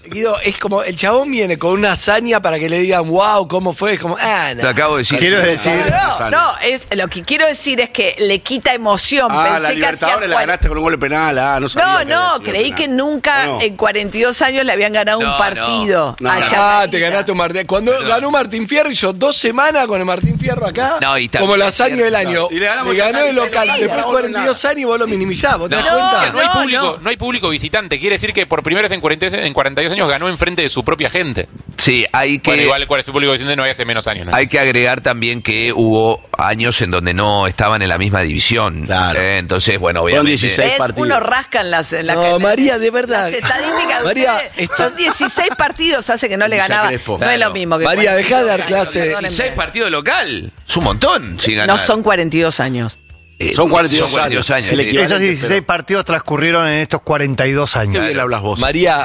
Guido, es como el chabón viene con una hazaña para que le digan, wow, ¿cómo fue? Es como, Lo acabo de decir. Quiero decir. Lo que quiero decir es que le quita emoción. La Pensé que Libertadores la ganaste con un gol de penal. No sabía No, creí que nunca en 42 años le habían ganado un partido. Te ganaste un Martín. Cuando ganó Martín Fierro, hizo 2 semanas con el Martín Fierro acá, como la hazaña del año. Y le ganamos ganó a el local. Chacarita, Después de 42 años vos lo minimizás. ¿Vos te das cuenta? No hay público visitante. Quiere decir que por primera vez en 42 años ganó enfrente de su propia gente. Sí, hay que... Bueno, igual cuál es el público visitante no hay hace menos años, ¿no? Hay que agregar también que hubo años en donde no estaban en la misma división. Claro. Entonces, bueno, obviamente... 16 partidos. Uno rasca en las... No, María, de verdad. Las estadísticas María, son 16 partidos, hace que no le ganaba. Crespo. No es lo mismo que María, 42 dejá de dar años, clase. perdónenme. 16 partidos local. Es un montón sin ganar. No son 42 años. Son 42 años. Se le sí. equivalente, Esos 16 partidos transcurrieron en estos 42 Qué años. bien hablas vos. María,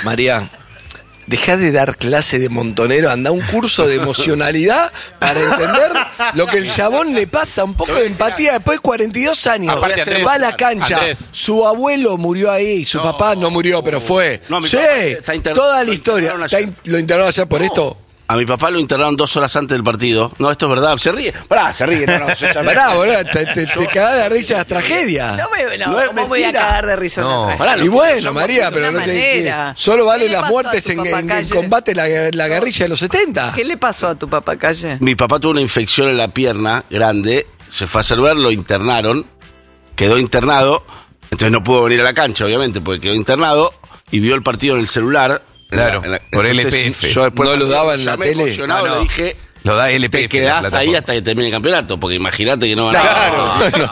dejá de dar clase de montonero, anda a un curso de emocionalidad para entender lo que el chabón le pasa, un poco de empatía después de 42 años. Aparte, Andrés, va a la cancha, Andrés. su abuelo murió ahí, su papá no murió, pero fue. No, mi Sí, papá está internado, toda la lo historia. internaron ayer. ¿Lo internaron ayer por esto? A mi papá lo internaron 2 horas antes del partido. No, esto es verdad. Se ríe. Se ríe. Pará, boludo, te cagás de risa las tragedias. No es ¿cómo voy a mentira. cagar de risa? No. Una Pará, Y bueno, María, pero no manera. solo vale ¿Qué le las pasó muertes a tu en papá, Calle? combate la guerrilla de los 70. ¿Qué le pasó a tu papá, Calle? Mi papá tuvo una infección en la pierna grande. Se fue a hacer ver, lo internaron. Quedó internado. Entonces no pudo venir a la cancha, obviamente, porque quedó internado. Y vio el partido en el celular. Claro, por Entonces, LPF. Yo después ¿No lo daba en la llamé tele? emocionado, No. le dije... Lo da LPF. Te quedás la ahí plataforma. hasta que termine el campeonato, porque imagínate que no van a Claro.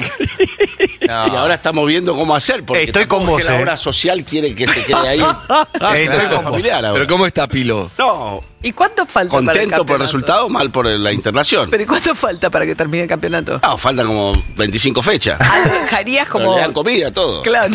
Y ahora estamos viendo cómo hacer, porque Estoy con tampoco vos, es que la obra social quiere que se quede ahí. Estoy con vos. Familiar ahora. Pero ¿cómo está Pilo? No, ¿Y cuánto falta para el contento por el campeonato? resultado, mal por la internación. ¿Pero ¿y cuánto falta para que termine el campeonato? No, faltan como 25 fechas. Dejarías Pero como... le dan comida, todo. Claro.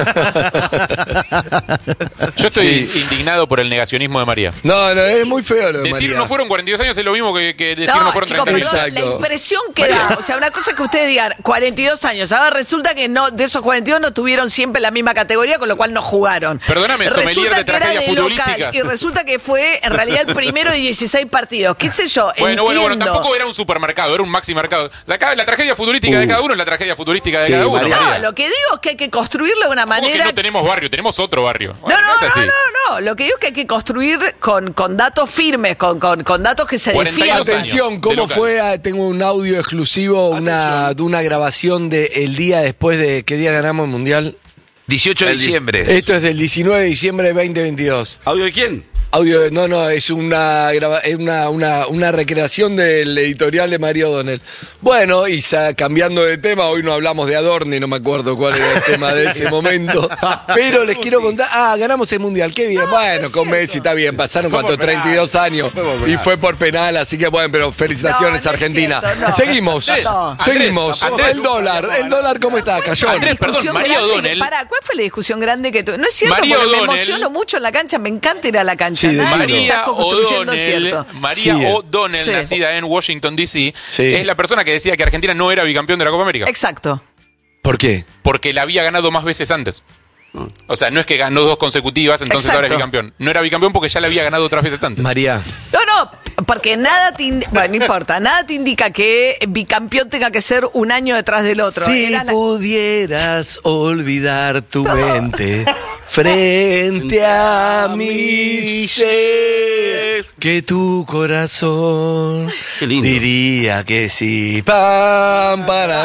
Yo estoy indignado por el negacionismo de María. No, es muy feo lo de Decir María. no fueron 42 años es lo mismo que decir no fueron chicos, 30 perdón, años. Exacto. la impresión que da, o sea, una cosa es que ustedes digan 42 años, ahora resulta que no, de esos 42 no tuvieron siempre la misma categoría, con lo cual no jugaron. Perdóname, sommelier Resulta de que era tragedias local, futbolísticas. y resulta que fue en realidad el primero de 16 partidos. ¿Qué sé yo? Bueno, entiendo. tampoco era un supermercado, era un maxi mercado. Acá la tragedia futurística de cada uno es la tragedia futurística de Sí, cada uno. María. María. No, lo que digo es que hay que construirlo de una ¿Cómo que manera... no tenemos barrio? Tenemos otro barrio. Bueno, No, es así. lo que digo es que hay que construir con datos firmes, con datos que se 42 defiendan. años Atención, de ¿cómo local. fue? Tengo un audio exclusivo, de una grabación del día después de qué día ganamos el Mundial. 18 de diciembre. Esto es del 19 de diciembre de 2022. ¿Audio de quién? Audio, es una recreación del editorial de Mario O'Donnell. Bueno, y cambiando de tema, hoy no hablamos de Adorni, no me acuerdo cuál era el tema de ese momento. Pero les quiero contar, ganamos el Mundial, qué bien. Bueno, con Messi está bien, pasaron Fue por 32 años por y penal. fue por penal, así que bueno, pero felicitaciones No, no es Argentina. cierto, no. Seguimos, No. seguimos. Andrés, el dólar, ¿cómo está? Cayó. Andrés, perdón, Discusión María grande O'Donnell. que- pará, ¿cuál fue la discusión grande que tuve? No es cierto, María porque me O'Donnell. emociono mucho en la cancha, me encanta ir a la cancha. Sí, Nada decilo. que está construyendo es cierto. María Sí. O'Donnell, Sí. nacida en Washington, D.C., Sí. es la persona que decía que Argentina no era bicampeón de la Copa América. Exacto. ¿Por qué? Porque la había ganado más veces antes. O sea, no es que ganó 2 consecutivas, entonces ahora es Exacto. bicampeón. No era bicampeón porque ya la había ganado otras veces antes. María. No, porque nada te bueno, no importa, nada te indica que bicampeón tenga que ser un año detrás del otro. Si Era la- pudieras olvidar tu mente frente a mi ser, que tu corazón Qué lindo. diría que sí. Pam, para,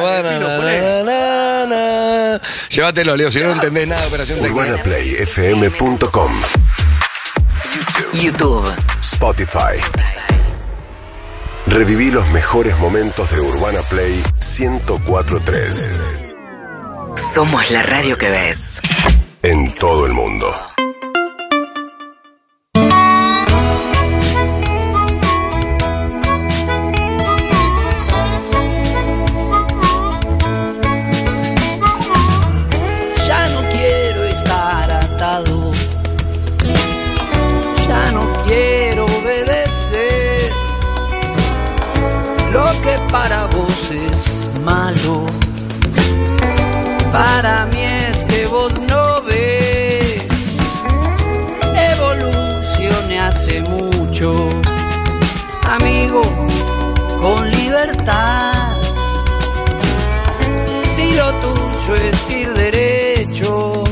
na. Llévatelo, Leo, si no entendés nada de Operación Tecnología. UrbanaPlayFM.com, YouTube. Spotify. Reviví los mejores momentos de Urbana Play 104.3 Somos la radio que ves. en todo el mundo. Ya no quiero estar atado, ya no quiero obedecer lo que para vos es malo. Para mí es que vos no ves hace mucho. Amigo con libertad, si lo tuyo es ir derecho,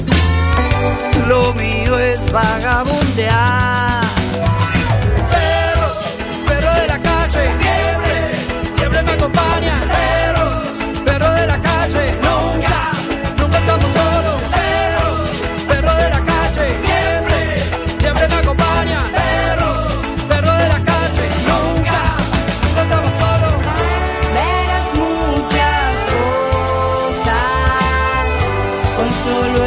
lo mío es vagabundear. Perro de la calle, siempre me acompañan. Perro de la calle, nunca estamos solos. Perro de la calle, siempre me acompañan. Perro de la calle, nunca estamos solos. Verás muchas cosas con solo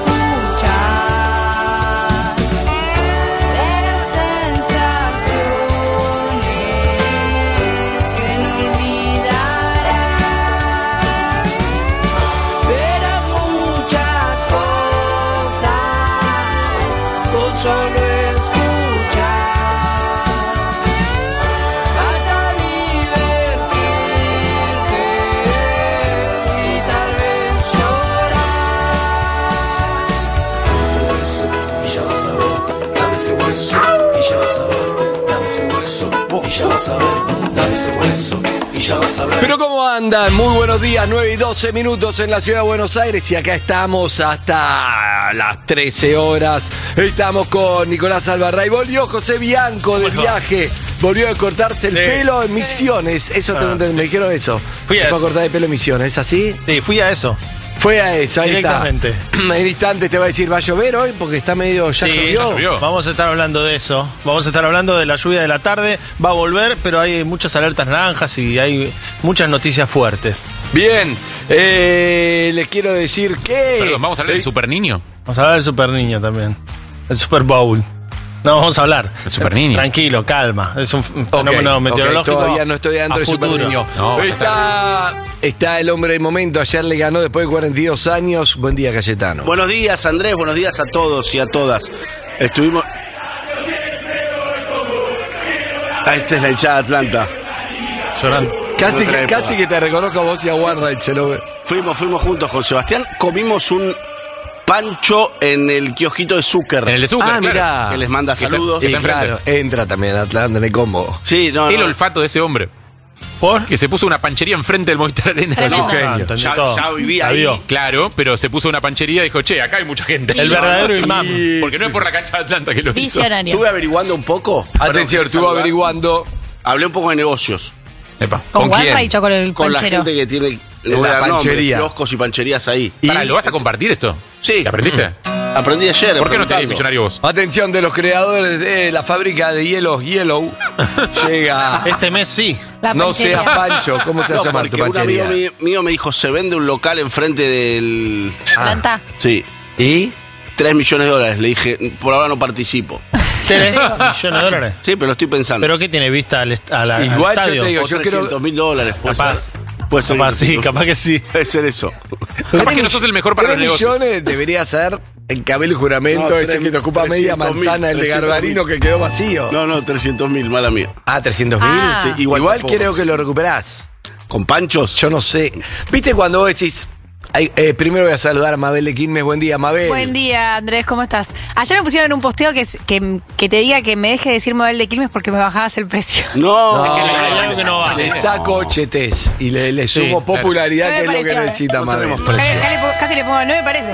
escuchar. Verás sensaciones que no olvidarás. Verás muchas cosas con solo escuchar. Vas a divertirte y tal vez llorar. Y ya vas a ver, dame ese hueso, y ya vas a ver, dame ese hueso, y ya vas a ver, dame ese hueso, y ya vas a ver. Pero ¿cómo andan? Muy buenos días, 9:12 en la ciudad de Buenos Aires y acá estamos hasta las 13 horas. Estamos con Nicolás Alvarray. Volvió José Bianco del viaje. Volvió a cortarse el pelo en Misiones. Eso me dijeron eso. Fui a Se fue a eso. cortar el pelo en Misiones, ¿es así? Sí, fui a eso. Fue a eso, ahí Directamente. está. En instantes te va a decir, ¿va a llover hoy? Porque está medio, ya Sí, llovió. ya llovió. Vamos a estar hablando de eso. Vamos a estar hablando de la lluvia de la tarde. Va a volver, pero hay muchas alertas naranjas y hay muchas noticias fuertes. Bien, les quiero decir que... Perdón, ¿vamos a hablar del Super Niño? Vamos a hablar del Super Niño también. El Super Bowl. No, vamos a hablar. El Super Niño. Tranquilo, calma. Es un Ok, fenómeno meteorológico. todavía no estoy dentro a del Super futuro. Niño. No, está el hombre del momento. Ayer le ganó después de 42 años. Buen día, Cayetano. Buenos días, Andrés. Buenos días a todos y a todas. Estuvimos. Esta es la hinchada de Atlanta. Llorando. Casi que te reconozco a vos y a Warright. Se lo ve. Fuimos juntos con Sebastián. Comimos un pancho en el kiosquito de Zucker. En el de Zucker, Ah, claro. mirá. Que les manda Que está- saludos. que Y está enfrente. claro, entra también Atlanta en el combo. Sí, no, El no. olfato de ese hombre. ¿Por? Que se puso una panchería enfrente del Movistar Arena. Tremendo. Entendí Ya- todo. ya vivía La ahí. vio. Claro, pero se puso una panchería y dijo, che, acá hay mucha gente. El verdadero imán. Porque no es por la cancha de Atlanta que lo hizo. Visionario. Estuve averiguando un poco. Atención, Perdón, estuvo averiguando. Hablé un poco de negocios. Epa. Con ¿Con quién? Warra y con el Con la panchero. gente que tiene En no voy a la dar nombres, panchería. kioscos y pancherías ahí. Pará, ¿lo vas a compartir esto? Sí. ¿Te aprendiste? Aprendí ayer. ¿Por qué no te preguntando. millonario vos? Atención de los creadores de la fábrica de hielos Yellow. Llega. Este mes sí. La No panchería. seas Pancho. ¿Cómo se No, llama tu porque un amigo panchería? mío me dijo, se vende un local enfrente del... Atlanta. Sí, ¿Y? $3 millones. Le dije, por ahora no participo. ¿3 millones de dólares? Sí, pero lo estoy pensando. ¿Pero qué tiene vista al Igual yo estadio? te digo, O yo creo- $300.000. Puede Capaz. ser. Puede ser. Capaz sí, capaz que sí. Puede ser eso. Capaz que no sos el mejor para los 3 negocios. millones debería ser en Cabello y Juramento, No, ese que te ocupa media 300.000, manzana, el de 300.000. Garbarino que quedó vacío. No, 300.000, mala mía. Ah, 300.000. Ah. Sí, igual tampoco. creo que lo recuperás. ¿Con panchos? Yo no sé. ¿Viste cuando vos decís, ay, primero voy a saludar a Mabel de Quilmes? Buen día, Mabel. Buen día, Andrés, ¿cómo estás? Ayer me pusieron en un posteo que te diga que me deje de decir Mabel de Quilmes porque me bajabas el precio. No. Hay algo que no va. Le saco chetes y le sumo Sí, popularidad, claro. que es No me lo que pareció, necesita Mabel. Casi le pongo, no me parece.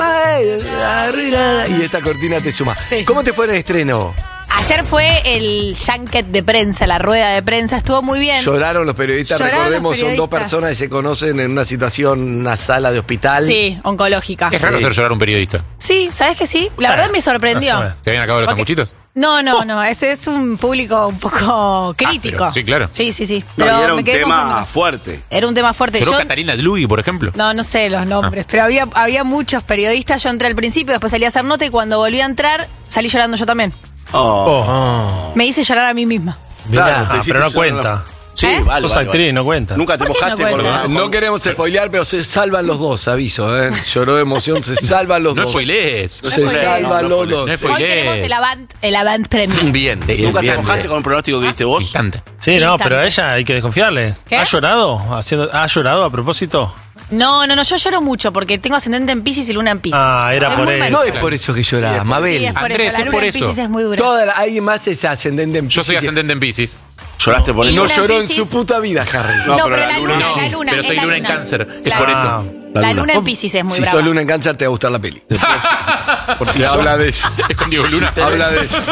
Y esta cortina te suma. Sí. ¿Cómo te fue el estreno? Ayer fue el junket de prensa, la rueda de prensa, estuvo muy bien. Lloraron los periodistas, Lloraron recordemos, los son dos periodistas. personas que se conocen en una situación, una sala de hospital. Sí, oncológica. Es raro hacer llorar a un periodista. Sí, ¿sabes que sí? La verdad me sorprendió. más o menos. ¿Se habían acabado los Ok. sanguchitos? No, ese es un público un poco crítico. pero sí, claro. Sí. No, Pero y era me un quedé tema confundida. fuerte. Era un tema fuerte. ¿Lloró Yo- Catalina Dlugi, por ejemplo? No sé los nombres, pero había muchos periodistas. Yo entré al principio, después salí a hacer nota y cuando volví a entrar, salí llorando yo también. Oh. Oh. Me hice llorar a mí misma. Claro, Ah, pero no cuenta. Sí, ¿Eh? vale. Sos vale, actriz, vale. no cuenta. Nunca te ¿Por qué no mojaste con cuenta? No queremos spoilear, pero se salvan los dos, aviso. Lloró de emoción, se salvan los No dos. spoilees. Se salvan los dos. No Hoy spoilees. tenemos el Avant Premium. Bien, ¿Nunca te bien, mojaste bien. con un pronóstico que diste vos? Instante. Sí, no, Instante. pero a ella hay que desconfiarle. ¿Qué? ¿Ha llorado? ¿Ha llorado a propósito? No, yo lloro mucho porque tengo ascendente en Piscis y luna en Piscis. Era Soy por muy eso. mal. No es por eso que llorás, Sí, Mabel. es por Andrés, eso. La es luna por en eso. Piscis es muy dura. Alguien más es ascendente en Yo soy Piscis. ascendente en Piscis. ¿Lloraste por Y eso? No luna en lloró en Piscis. su puta vida, Harry. No, No, pero pero la la luna, luna es sí. la luna. Pero es soy la luna en Cáncer, es Claro. por eso. La luna en Piscis es muy Si brava. sos luna en cáncer, te va a gustar la peli. Porque Habla de eso. Es con Diego Luna. Habla de eso.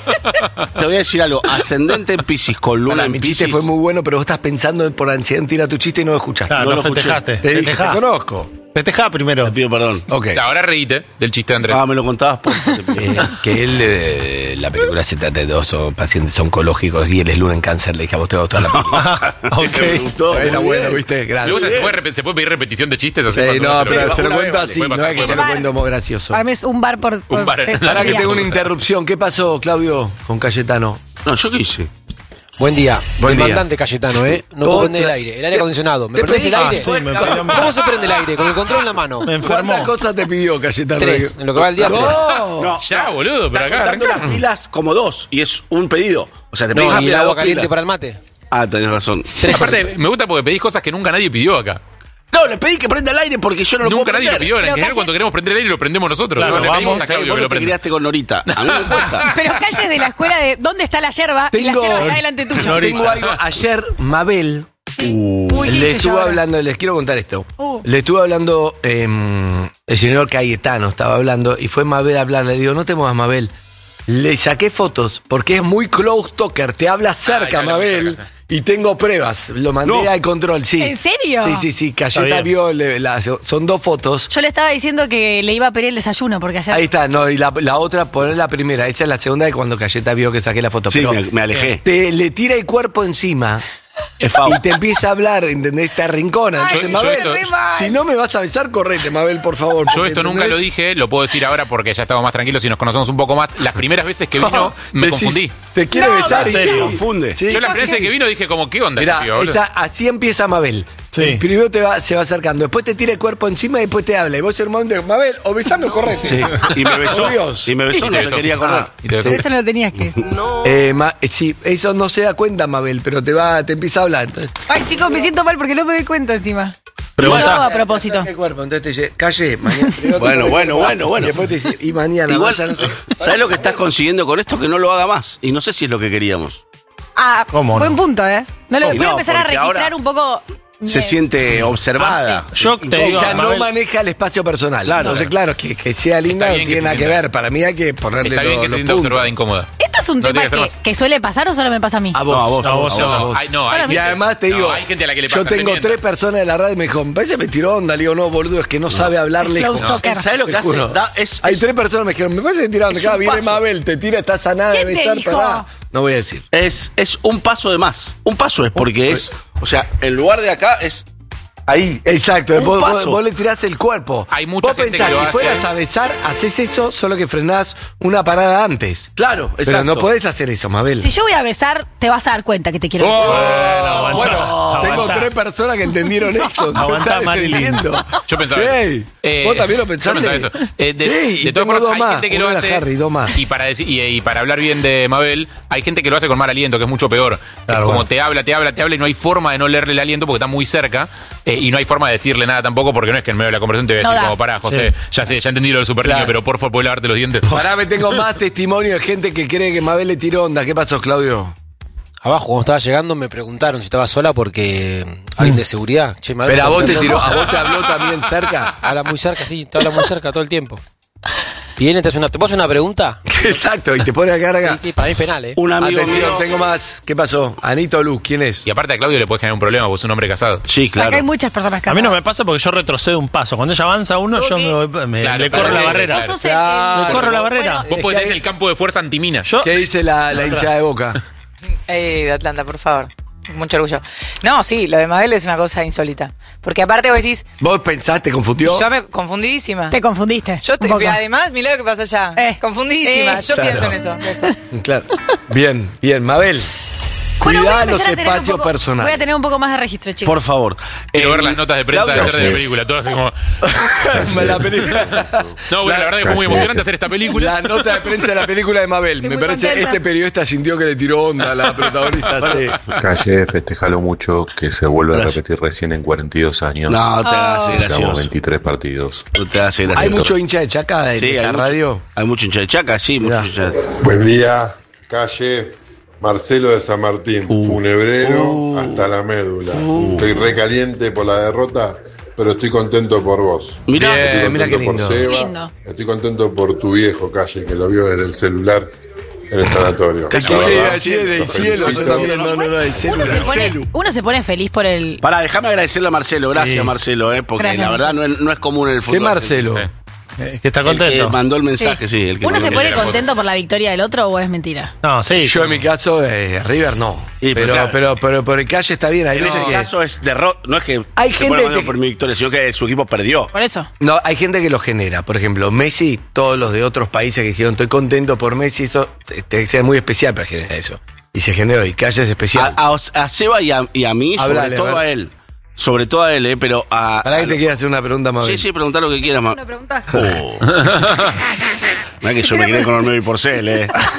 Te voy a decir algo. Ascendente en Piscis con luna Pará, en mi Piscis. chiste fue muy bueno, pero vos estás pensando por ansiedad en tirar tu chiste y no lo escuchaste. Claro, No no lo escuché. festejaste. Te dije, te Festejá. conozco. Festejá primero. Te pido perdón. Ok. Ahora reíte del chiste de Andrés. Me lo contabas por Que él, la película se trata de dos pacientes oncológicos y él es luna en cáncer. Le dije, a vos te va a gustar la película. Me gustó. Era muy bueno, bien. ¿viste? Me Gracias. gusta, ¿se puede pedir repetición de chistes así? Sí, cuando no, uno se lo pero ve? se lo Una cuento vez así, puede no pasar, es que se puede lo pasar. cuento muy gracioso. Para mí es un bar por Un bar. Ahora que día. tengo una interrupción, ¿qué pasó, Claudio, con Cayetano? No, ¿yo qué hice? Buen día. Buen día. Demandante Cayetano, ¿eh? No puedo prender el aire. El aire acondicionado. ¿Me te prendés el pedí- aire? sí, me pidió- ¿Cómo se prende el aire? Con el control en la mano. Me enfermó. ¿Cuántas cosas te pidió Cayetano? 3. En lo que va el día, 3. No. No. Ya, boludo, pero Estás acá contando las arrancamos. pilas como 2 y es un pedido. O sea, te pedís No, y el pilas, agua 2 caliente pilas. para el mate. Ah, tenés razón. Aparte, me gusta porque pedís cosas que nunca nadie pidió acá. No, le pedí que prenda el aire porque yo no lo Nunca puedo nadie lo prender. pidió. En Pero general, Calle- cuando queremos prender el aire, lo prendemos nosotros. Claro, No, le pedimos a vamos, Claudio Vos que no lo te prenda. criaste con Norita. A mí me cuesta. Pero calles de la escuela de ¿dónde está la yerba? Y la Tengo- yerba está delante tuyo. Norita. Tengo algo. Ayer, Mabel Uy, ¿qué le hice yo estuvo ahora? hablando, les quiero contar esto. Uh. Le estuvo hablando el señor Cayetano, estaba hablando, y fue Mabel a hablar. Le digo, no te muevas, Mabel. Le saqué fotos, porque es muy close talker, te habla cerca, te habla muy Mabel. cerca, Y tengo pruebas, lo mandé No. al control, sí. ¿En serio? Sí, Cayeta bien. vio, son 2 fotos. Yo le estaba diciendo que le iba a pedir el desayuno porque ayer. Ahí está, no, y la otra, poner la primera, esa es la segunda de cuando Cayeta vio que saqué la foto. Sí, pero me alejé. le tira el cuerpo encima. Es Fau. Y te empieza a hablar, ¿entendés? Te arrincona. Ay, Entonces, yo Mabel, esto- re mal. si no me vas a besar, correte, Mabel, por favor. Yo porque, esto nunca ¿entendés? lo dije, lo puedo decir ahora porque ya estamos más tranquilos y nos conocemos un poco más. Las primeras veces que vino, me Decís, confundí. Te quiere besar y ¿en serio? sí. Confunde. Sí, Yo la sí, primera sí. vez que vino dije como, ¿qué onda? Mirá, este pibe, boludo? así empieza Mabel. Sí. Primero se va acercando, después te tira el cuerpo encima y después te habla. Y vos en un momento, Mabel, o besame o correte. Sí. Y me besó. Por Dios. Y me besó, Y no te se besó. quería correr. Y te besó. Eso no lo tenías que decir. Sí, eso no se da cuenta, Mabel, pero te empieza a hablar. Entonces, Ay, chicos, me siento mal porque no me doy cuenta encima. Pregunta. No lo hago a propósito. el cuerpo, entonces te dice, calle, mañana. primero te Bueno, pone- bueno. Y después te dice, y mañana Igual, vas a no sé. ¿sabes lo que estás consiguiendo con esto? Que no lo haga más. Y no sé si es lo que queríamos. Ah, ¿Cómo no? buen punto, ¿eh? No lo ¿Cómo voy a no? empezar a Porque registrar ahora un poco. Se siente observada. Yo te digo, Ya no Mabel, maneja el espacio personal. Claro. Entonces, claro, que sea linda Está no bien que tiene se nada que sienta. ver. Para mí hay que ponerle Está bien que los se sienta puntos. observada e incómoda. ¿Esto es un No tema tiene que ser más. que suele pasar o solo me pasa a mí? A vos. No, a vos. A vos, No, a No, vos. hay, no, hay Solamente- Y gente- además te no, digo, hay gente a la que le yo pasa tengo teniendo. 3 personas de la radio y me dijo, me parece que me tiró onda. Le digo, no, boludo, es que no sabe hablar lejos. Close talker. ¿Sabes lo que Te hace? juro. Hay 3 personas que me dijeron, me parece que tiraron de Es acá. un Viene paso. Mabel, te tira, está sanada de ¿Quién te besar. dijo? Pará. No voy a decir. Es un paso de más. Un paso es porque es. O sea, en lugar de acá es. Ahí. Exacto, Un vos paso. le tirás el cuerpo. Hay mucha vos gente pensás, que lo si hace. fueras a besar, haces eso, solo que frenás una parada antes. Claro, exacto. Pero no podés hacer eso, Mabel. Si yo voy a besar, te vas a dar cuenta que te quiero Oh, besar. bueno, tengo aguantá. 3 personas que entendieron eso. ¿No Aguantá, estás Marilyn. entendiendo? Yo pensaba Sí. eso. ¿Vos también lo yo pensaste? pensaba eso. Sí, y de todas tengo 2 formas, hay más. gente que Uno lo era hace. Harry, 2 más. Y para hablar bien de Mabel, hay gente que lo hace con mal aliento, que es mucho peor. Claro, Como bueno. te habla y no hay forma de no leerle el aliento porque está muy cerca. Y no hay forma de decirle nada tampoco porque no es que en medio de la conversación te voy a No decir da. como, pará, José, ya entendí lo del super Claro. niño, pero por favor, ¿puedes lavarte los dientes? Pará, me tengo más testimonio de gente que cree que Mabel le tiró onda. ¿Qué pasó, Claudio? Abajo, cuando estaba llegando, me preguntaron si estaba sola porque alguien de seguridad. Che, Mabel, Pero a vos te ¿dónde? tiró, a vos te habló también cerca. Habla muy cerca, sí, te habla muy cerca todo el tiempo. Viene, ¿te puedo hacer una pregunta? Exacto, y te pone a carga. Sí, para mí es penal, ¿eh? Un amigo Atención, mío. tengo más. ¿Qué pasó? Anito Luz, ¿quién es? Y aparte a Claudio le puede generar un problema porque es un hombre casado. Sí, claro. Acá hay muchas personas A casadas. mí no me pasa porque yo retrocedo un paso. Cuando ella avanza uno, yo Claro, le corro claro, la barrera. Vos sos el- Le corro la barrera. Vos podés tener el campo de fuerza antimina. Yo, ¿Qué dice la hinchada de Boca? De Atlanta, por favor. Mucho orgullo. No, sí, lo de Mabel es una cosa insólita. Porque aparte vos decís, ¿Vos pensaste, confundió? yo me confundidísima. Te confundiste. Yo un poco. además, mirá lo que pasó allá. Confundidísima. Yo Claro. pienso en eso. Claro. Bien, Mabel. Bueno, voy a Cuidá empezar los a tener un espacios poco- Voy a personales. tener un poco más de registro, chicos. Por favor. Quiero ver las notas de prensa de Claudio, ayer de la película, todas así como. La película. No, bueno, la verdad que fue muy emocionante hacer esta película. La nota de prensa de la película de Mabel. Estoy Me muy parece contenta. este periodista sintió que le tiró onda a la protagonista. Sí. Calle, festejalo mucho que se vuelve a Gracias. repetir recién en 42 años. No te hagas Llevamos gracioso. 23 partidos. No te hagas gracioso. ¿Hay mucho hincha de Chaca en Sí, la hay radio? mucho, hay mucho hincha de Chaca, sí, mucho hincha de... Buen día, Calle. Marcelo de San Martín, funebrero hasta la médula. Estoy recaliente por la derrota, pero estoy contento por vos. Mirá, Estoy mirá qué contento por lindo. Seba. Lindo. Estoy contento por tu viejo, Calle, que lo vio desde el celular en el sanatorio. Sí, La verdad, así es del lo cielo. Yo felicito. también, no, del Uno se pone feliz por el... Pará, déjame agradecerle a Marcelo, gracias Sí. Marcelo, porque Gracias, la verdad no es común en el fútbol. ¿Qué Marcelo? Que está El que contento. mandó el mensaje, sí. El que ¿Uno mandó se el pone mensaje. contento por la victoria del otro o es mentira? No, sí. Yo en mi caso, River no. Sí, pero pero por el Calle está bien. Hay En veces ese que... caso es derrota, no es que Hay se gente pone contento que- por mi victoria, sino que su equipo perdió. Por eso. No, hay gente que lo genera. Por ejemplo, Messi, todos los de otros países que dijeron estoy contento por Messi, eso tiene que ser muy especial para generar eso. Y se generó, y Calle es especial. A Seba y a mí, Hablale, sobre todo a ver. a él. Sobre todo a él, pero a... Para que te quiera hacer una pregunta más. Sí, sí, preguntar lo que quieras, más. ¿Una pregunta? Oh. Mirá que yo me quedé con Olmedo y Porcel,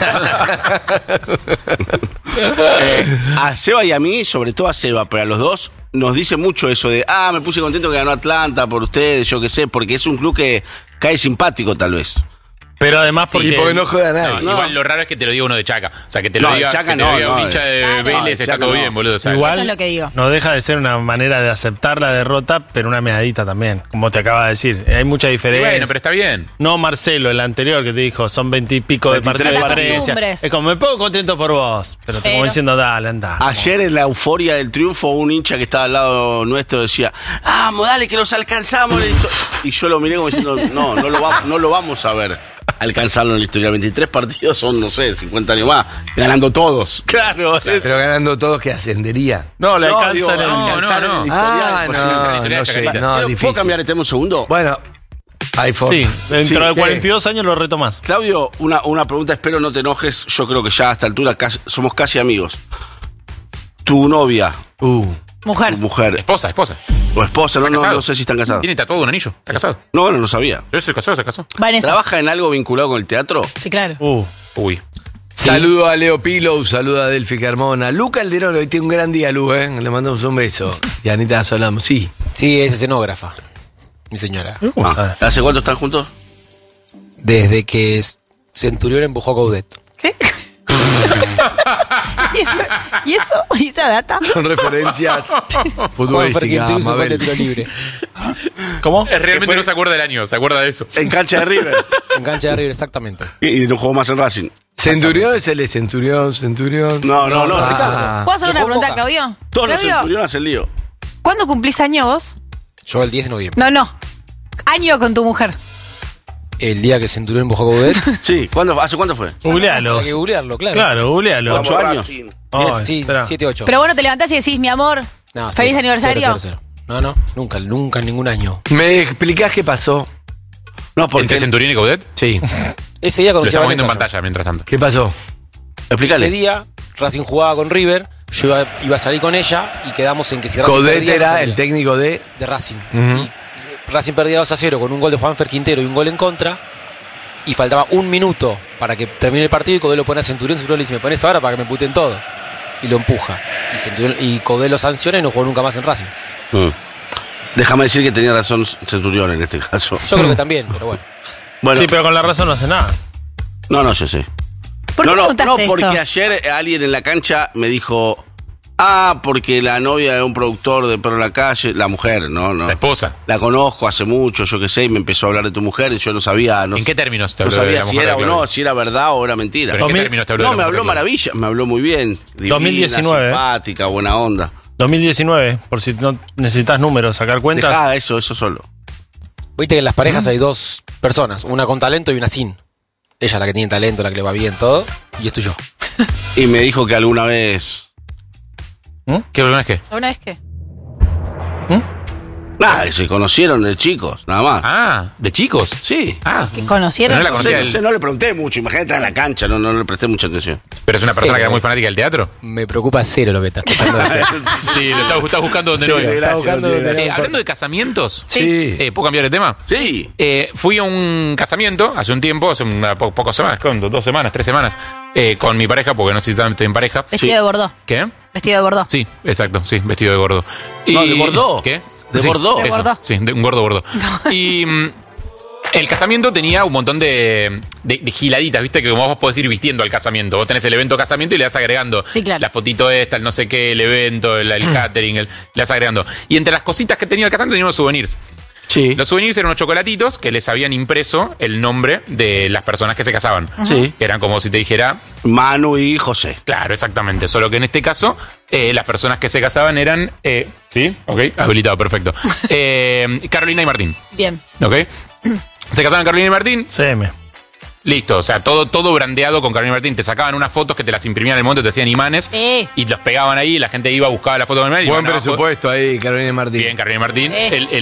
a Seba y a mí, sobre todo a Seba, pero a los dos, nos dice mucho eso de, me puse contento que ganó Atlanta por ustedes, yo qué sé, porque es un club que cae simpático tal vez. Pero además porque... Y porque no juega a nadie. No, igual lo raro es que te lo diga uno de Chaca. O sea, que te lo No, de diga, Chaca que te lo no, diga no, un hincha de Claro. Vélez, No, de está Chaca todo no. bien, boludo. O sea, Igual Eso es lo que digo. no deja de ser una manera de aceptar la derrota, pero una medadita también, como te acaba de decir. Hay mucha diferencia. bueno, pero está bien. No Marcelo, el anterior que te dijo, son 20 y pico de 23 partidos de Las diferencia. costumbres. Es como, me pongo contento por vos, pero te como diciendo, dale, anda. Ayer en la euforia del triunfo, un hincha que estaba al lado nuestro decía, vamos, dale, que los alcanzamos. Y yo lo miré como diciendo, no lo vamos a ver alcanzarlo en la historia. 23 partidos son, no sé, 50 años más, ganando todos. Claro, es... Pero ganando todos que ascendería. No, le No, alcanzan digo, el... alcanzar no. el historial, Ah, pues, no sé, no, ¿Puedo difícil. cambiar el tema un segundo? Bueno, iPhone. Sí, dentro de ¿qué? 42 años lo retomas. Claudio, una pregunta, espero no te enojes, yo creo que ya a esta altura somos casi amigos. Tu novia, Mujer. tu mujer, Esposa. o esposa, ¿Está casado? no sé si están casados. Tiene tatuado un anillo. ¿Está casado? No sabía. Yo se casó. Vanessa. ¿Trabaja en algo vinculado con el teatro? Sí, claro. Uy. Saludo a Leo Pillow, saludo a Delphi Carmona. Luca Alderón, hoy tiene un gran día, Lu, Le mandamos un beso. Y Anita Solamos, sí. Sí, es escenógrafa. Mi señora. ¿Hace cuánto están juntos? Desde que Centurión empujó a Coudet. ¿Y eso? ¿Y esa data? Son referencias futbolísticas, Mabel. tiro libre. ¿Cómo? Realmente no se acuerda del año, se acuerda de eso. En cancha de River. En cancha de River, exactamente. Y no jugó más en Racing. Centurión es el de Centurión. No, Ah. Ricardo. ¿Puedo hacer ¿Lo una jugó pregunta, Boca? Claudio? Todos los Claudio, Centurión hacen lío. ¿cuándo cumplís años vos? Yo el 10 de noviembre. No. Año con tu mujer. El día que Centurión empujó a Coudet. Sí, ¿hace cuánto fue? Googlealo. Hay que googlearlo, claro. Claro, googlealo. 8 años. Ay, Sí, espera. 7, 8. Pero vos no te levantás y decís, mi amor, No, feliz cero, aniversario. cero. No, nunca en ningún año. ¿Me explicás qué pasó? No, ¿Entre porque... Centurión y Coudet? Sí. Ese día Lo conocí a estamos viendo en Vanessa. pantalla mientras tanto. ¿Qué pasó? Explícale. Ese día Racing jugaba con River, yo iba a salir con ella y quedamos en que si Racing Codet perdía, no era salía. el técnico de... de Racing. Ujú. Y Racing perdía 2-0 con un gol de Juanfer Quintero y un gol en contra. Y faltaba un minuto para que termine el partido y Codet lo pone a Centurión. Centurión le dice, me pones ahora para que me puten todo. Y lo empuja. Y Codet lo sanciona y no jugó nunca más en Racing. Déjame decir que tenía razón Centurión en este caso. Yo creo que también, pero bueno. Bueno, Sí, pero con la razón no hace nada. no, yo sé. ¿Por qué no, preguntaste porque esto? ayer alguien en la cancha me dijo, porque la novia de un productor de Perro en la Calle, la mujer, no. La esposa. La conozco hace mucho, yo qué sé, y me empezó a hablar de tu mujer y yo no sabía. ¿En qué términos te No habló de sabía la si mujer era de o Claudio? no, si era verdad o era mentira. ¿Pero en qué términos te habló de No, la me mujer habló de Claudio? maravilla, me habló muy bien. Divina, 2019, simpática, buena onda. 2019, por si no necesitas números, sacar cuentas. Dejá eso solo. Viste que en las parejas hay dos personas, una con talento y una sin. Ella es la que tiene talento, la que le va bien, todo. Y estoy yo. Y me dijo que alguna vez... ¿Qué problema es qué? ¿Una vez qué? Nada, se conocieron de chicos, nada más. Ah, ¿de chicos? Sí. Ah, ¿Que conocieron? Pero no la conocía él. No le pregunté mucho, imagínate en la cancha, no le presté mucha atención. Pero es una persona Sí. que era muy fanática del teatro. Me preocupa cero lo que estás tratando de hacer. Sí, lo estás buscando donde Sí, no hay. está buscando donde no. Hablando de casamientos, Sí. ¿puedo cambiar de tema? Sí. Fui a un casamiento hace un tiempo, hace pocas semanas, ¿cuánto? 2 semanas, 3 semanas, con mi pareja, porque no sé si estoy en pareja. Vestido de bordó. ¿Qué? Vestido de bordó. Sí, exacto, sí, vestido de gordo. No, ¿de Bordeaux? ¿Qué? ¿De Sí, Bordeaux? De eso, Bordeaux. Sí, un gordo bordo. Y el casamiento tenía un montón de giladitas, ¿viste? Que como vos podés ir vistiendo al casamiento. Vos tenés el evento casamiento y le vas agregando Sí, claro. la fotito esta, el no sé qué, el evento, el catering, le vas agregando. Y entre las cositas que tenía el casamiento tenía unos souvenirs. Sí. Los souvenirs eran unos chocolatitos que les habían impreso el nombre de las personas que se casaban. Sí. Eran como si te dijera... Manu y José. Claro, exactamente. Solo que en este caso, las personas que se casaban eran... ¿Sí? Ok, habilitado, perfecto. Carolina y Martín. Bien. ¿Ok? Se casaban Carolina y Martín. CM. Listo, o sea, todo brandeado con Carolina y Martín. Te sacaban unas fotos que te las imprimían en el momento, te hacían imanes y los pegaban ahí. Y la gente iba a buscar la foto con el imán. y Buen iban abajo. presupuesto ahí, Carolina Martín. Bien, Carolina y Martín.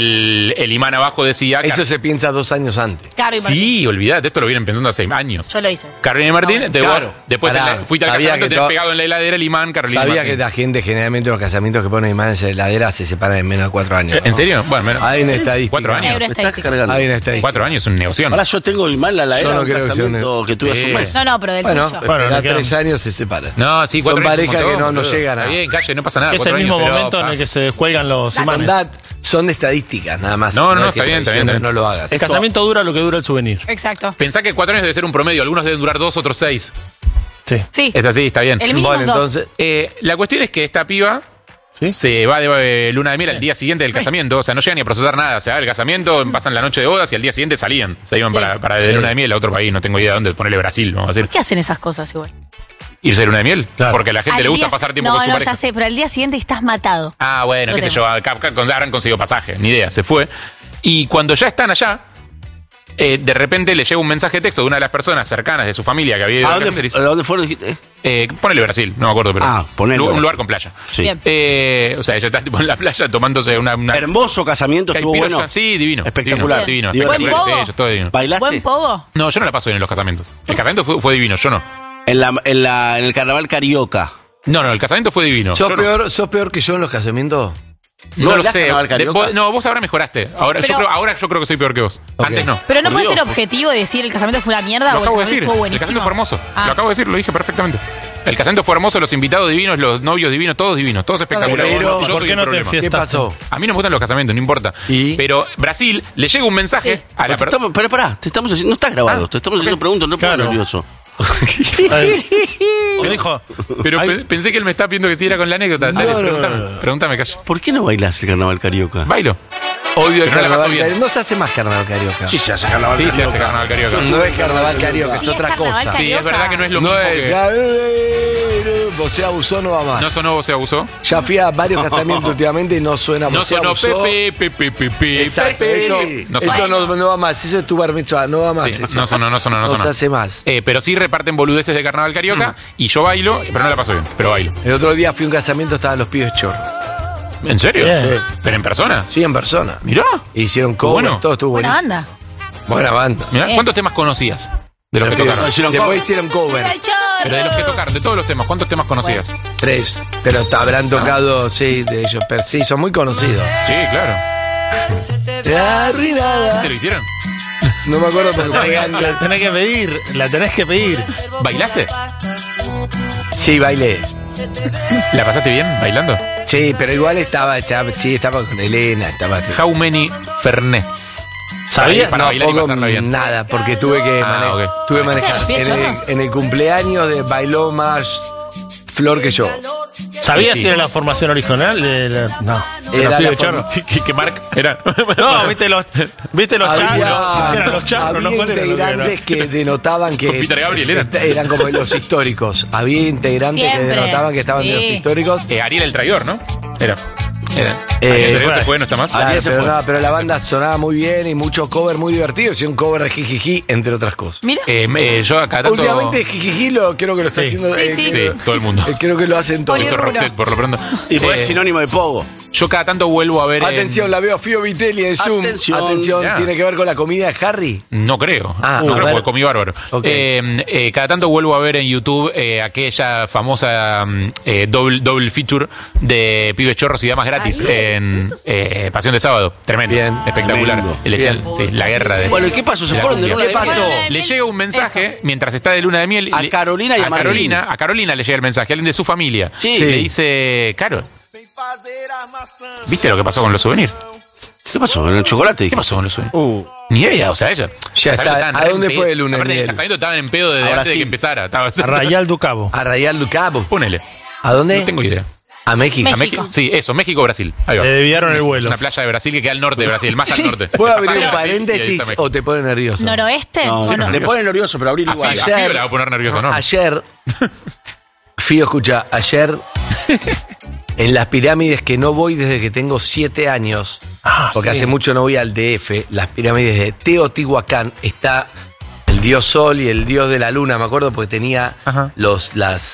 El imán abajo decía... Eso se piensa 2 años antes. Caro y Martín. Sí, olvidate, esto lo vienen pensando hace años. Yo lo hice. Carolina y Martín, Claro. después Pará, fuiste al sabía casamiento, que tenés to- pegado en la heladera el imán, Carolina y Sabía Martín. que la gente generalmente los casamientos que ponen imanes en la heladera se separan en menos de 4 años. ¿En serio? Bueno, menos. Hay una estadística. 4 años. Euroestadística. Hay una estadística. 4 años es un negocio. Ahora yo tengo el imán en la heladera Yo no de un creo que sea casamiento que tuve hace un mes. No, pero del Bueno, tuyo. Bueno, cada le quedan- 3 años se separan. No, sí, 4 Son años. es un parejas que montón, no boludo. llegan a... Está bien, calle, no pasa nada. Es el 4 mismo años, pero- momento en el que se descuelgan los imanes. Son estadísticas, nada más. No, es está que bien, está tradiciones, bien. No lo hagas. El casamiento dura lo que dura el souvenir. Exacto. Pensá que 4 años debe ser un promedio. Algunos deben durar 2, otros 6. Sí. Sí. Es así, está bien. El mismo Bueno, dos. entonces... La cuestión es que esta piba ¿Sí? se va de luna de miel al día siguiente del casamiento. O sea, no llega ni a procesar nada. O sea, el casamiento, pasan la noche de bodas y al día siguiente salían. Se iban Sí. para de luna de miel a otro país. No tengo idea de dónde, ponerle Brasil, vamos a decir. ¿Qué hacen esas cosas igual? Irse de luna de miel. Claro. Porque a la gente Al le gusta día- pasar tiempo no, con su no, pareja. ya sé, pero al día siguiente estás matado. Ah, bueno, Otro qué sé tema. yo, habrán conseguido pasaje, ni idea, se fue. Y cuando ya están allá, de repente le llega un mensaje de texto de una de las personas cercanas de su familia que había ido ¿A al dónde, casamiento y ¿A dónde fueron? Dijiste? dice, ponele Brasil, no me acuerdo, pero. Ponele un Brasil. lugar con playa. Sí. Bien. O sea, ella está tipo en la playa tomándose una Hermoso casamiento, estuvo caipirosca. bueno. Sí, divino. Espectacular. Divino. Bien. ¿Buen espectacular, pogo? sí, todo divino. ¿Bailaste? ¿Buen pogo? No, yo no la paso bien en los casamientos. El casamiento fue divino, yo no. En el carnaval carioca. No, el casamiento fue divino. ¿Sos yo no. ¿Sos peor que yo en los casamientos? No lo bailaste sé. carnaval carioca? Vos ahora mejoraste. Ahora yo creo que soy peor que vos. Ok. Antes no. Pero no Por puede Dios. ser objetivo y decir el casamiento fue una mierda Lo o el acabo de casamiento decir. estuvo El buenísimo. casamiento fue hermoso. Ah. Lo acabo de decir, lo dije perfectamente. El casamiento fue hermoso, los invitados divinos, los novios divinos, todos espectaculares. Pero, Yo ¿por soy qué el no te problema. ¿Qué enfiestaste? pasó? A mí no me gustan los casamientos, no importa. ¿Y? Pero Brasil le llega un mensaje a la persona. Pero pará, te estamos haciendo, no está grabado, te estamos haciendo preguntas, no Claro. pongas nervioso. ¿Qué dijo? Pero Ay. pensé que él me estaba pidiendo que siguiera con la anécdota. Dale, pregúntame, calla. ¿Por qué no bailás el carnaval carioca? Bailo. Odio el Pero no la carnaval paso bien. carioca. No se hace más carnaval carioca. Sí, se hace carnaval Sí, se carioca. hace carnaval carioca. No es carnaval carioca, es Sí, es otra carnaval cosa. Sí, es verdad que no es lo No mismo es. que... Ya, Vos abusó, no va más. No sonó, vos se abusó. Ya fui a varios casamientos últimamente y no suena No vos se sonó abusó. Pepe. Exacto, No eso sonó. no va más. Eso es tu bar mitzvah, no va más. Sí, eso. no sonó. No se hace más. Pero sí reparten boludeces de carnaval carioca y yo bailo, pero no la paso bien, pero bailo. El otro día fui a un casamiento, estaban los pibes chorros. ¿En serio? Bien. ¿Pero en persona? Sí, en persona. Mirá. Hicieron covers, Bueno. todo estuvo Buena buenísimo. banda. Buena banda. Mirá, ¿cuántos temas conocías de los que tocaron? Después hicieron cover. Pero de los que tocaron, de todos los temas, ¿cuántos temas conocías? 3. Pero habrán tocado, sí, de ellos. Pero sí, son muy conocidos. Sí, claro. Arruinada. ¿Te lo hicieron? No me acuerdo, pero La tenés que pedir. ¿Bailaste? sí, bailé. ¿La pasaste bien bailando? Sí, pero igual estaba con Elena, estaba. How many Fernets? ¿Sabías? Para No, bailar y poco, pasarla bien. nada, porque tuve que ok. tuve que manejar. ¿Viste los pies chorros? En el cumpleaños de bailó más Flor que yo. ¿Sabías Sí. si era la formación original? No. Era Los la pibes chorros. ¿Qué Mark era? No, viste los charros. Eran los charros, ¿no? había ¿Cuál era lo que era? integrantes que denotaban que Con Peter Gabriel eran como de los históricos. Había integrantes Siempre. que denotaban que estaban de los Sí. históricos. Ariel el traidor, ¿no? Era. Anterior se fue, no está más. Claro, pero la banda sonaba muy bien y muchos covers muy divertidos y un cover de Jijiji, entre otras cosas. Mira. Yo acá tanto... Últimamente Jijiji creo que lo está haciendo. Sí. Sí, todo el mundo. Creo que lo hacen todos. Hizo Roxette por lo pronto. Y fue sinónimo de pogo. Yo cada tanto vuelvo a ver. Atención, la veo a Fío Vitelli en Zoom. Atención, Ya. ¿tiene que ver con la comida de Harry? No creo. Ah, no a creo ver. porque comí bárbaro. Ok. Cada tanto vuelvo a ver en YouTube aquella famosa double feature de Pibes Chorros y Damas Gratis en Pasión de Sábado. Tremendo. Bien. Espectacular. Tremendo. Le decían, sí, la guerra de. Bueno, ¿y qué pasó? ¿Se la fueron de cumbia. luna de miel? pasó? Le llega un mensaje mientras está de luna de miel. A Carolina y a Martín. A Carolina le llega el mensaje, alguien de su familia. Sí. Le dice, Carol, ¿viste lo que pasó con los souvenirs? ¿Qué pasó con el chocolate? ¿Qué pasó con los souvenirs? Ni ella, o sea, ella. Ya está. Estaban ¿A re dónde en fue pedo. el luna de Aparte, miel? el casamiento estaban en pedo desde Ahora antes de sí. que empezara. Estaba Arrayal du Cabo. A Rayal du Cabo. Ponele. ¿A dónde? No tengo idea. A México. ¿A México? Sí, eso, México-Brasil. Ahí va. Le desviaron el Es vuelo. una playa de Brasil que queda al norte de Brasil, más al norte. ¿Puedo Pasás abrir un Brasil y ahí paréntesis está México. o te pone nervioso? ¿Noroeste? No, ¿O no? le pone nervioso, pero abrir A igual. Fío la va a poner nervioso, ¿no? Ayer, Fío, escucha, ayer en las pirámides que no voy desde que tengo 7 años, porque hace mucho no voy al DF, las pirámides de Teotihuacán, está el dios Sol y el dios de la luna, me acuerdo, porque tenía los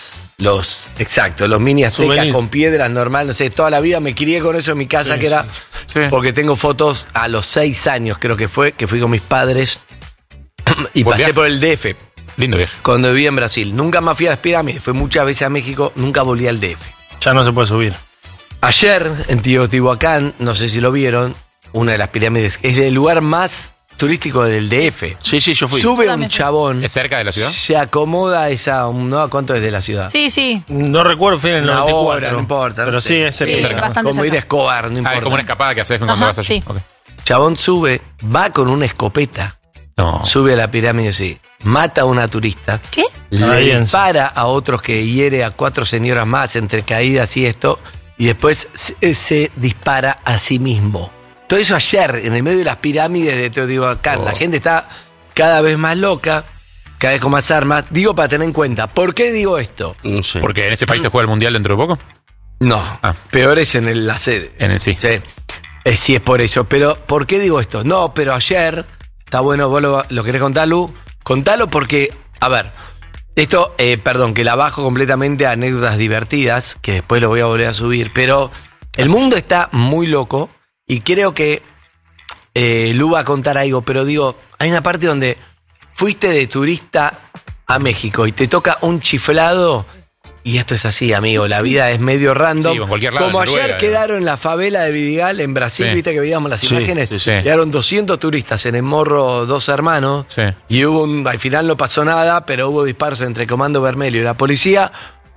mini aztecas Souvenir. con piedras normal, no sé, toda la vida me crié con eso en mi casa, que era, Sí. porque tengo fotos a los 6 años, creo que fui con mis padres y ¿Por pasé qué? por el DF. Lindo viaje. Cuando vivía en Brasil. Nunca más fui a las pirámides. Fui muchas veces a México. Nunca volví al DF. Ya no se puede subir. Ayer, en Teotihuacán, no sé si lo vieron, una de las pirámides, es el lugar más turístico del DF. Sí, yo fui. Sube Yo un también fui. chabón, ¿Es cerca de la ciudad? se acomoda esa... ¿No? ¿A cuánto es de la ciudad? Sí. No recuerdo, fue en el Una 94. hora, no importa, no Pero sé. sí, es cerca. Sí, cerca. bastante Como ir a cerca. Escobar, no importa. Es como una escapada que haces cuando Ajá, vas allí. sí. Ok. Chabón sube, va con una escopeta, No. sube a la pirámide así, mata a una turista. ¿Qué? Le Canadiense. dispara a otros que hiere a 4 señoras más entre caídas y esto, y después se dispara a sí mismo. Todo eso ayer, en el medio de las pirámides de Teotihuacán. La gente está cada vez más loca, cada vez con más armas. Digo para tener en cuenta, ¿por qué digo esto? No sé. Porque en ese país se juega el mundial dentro de poco. No, Ah. peor es en la sede. En el sí. Sí, sí es por eso. Pero, ¿por qué digo esto? No, pero ayer, está bueno, vos lo querés contar, Lu. Contalo porque, a ver, esto, perdón, que la bajo completamente a anécdotas divertidas, que después lo voy a volver a subir, pero el mundo está muy loco y creo que Lu va a contar algo, pero digo, hay una parte donde fuiste de turista a México y te toca un chiflado. Y esto es así, amigo, la vida es medio random. Sí, en cualquier lado, Como en Noruega, ayer quedaron en la favela de Vidigal, en Brasil, Sí. viste que veíamos las Sí, imágenes, sí, sí. quedaron 200 turistas en el morro, 2 hermanos, Sí. y al final no pasó nada, pero hubo disparos entre Comando Vermelho y la policía.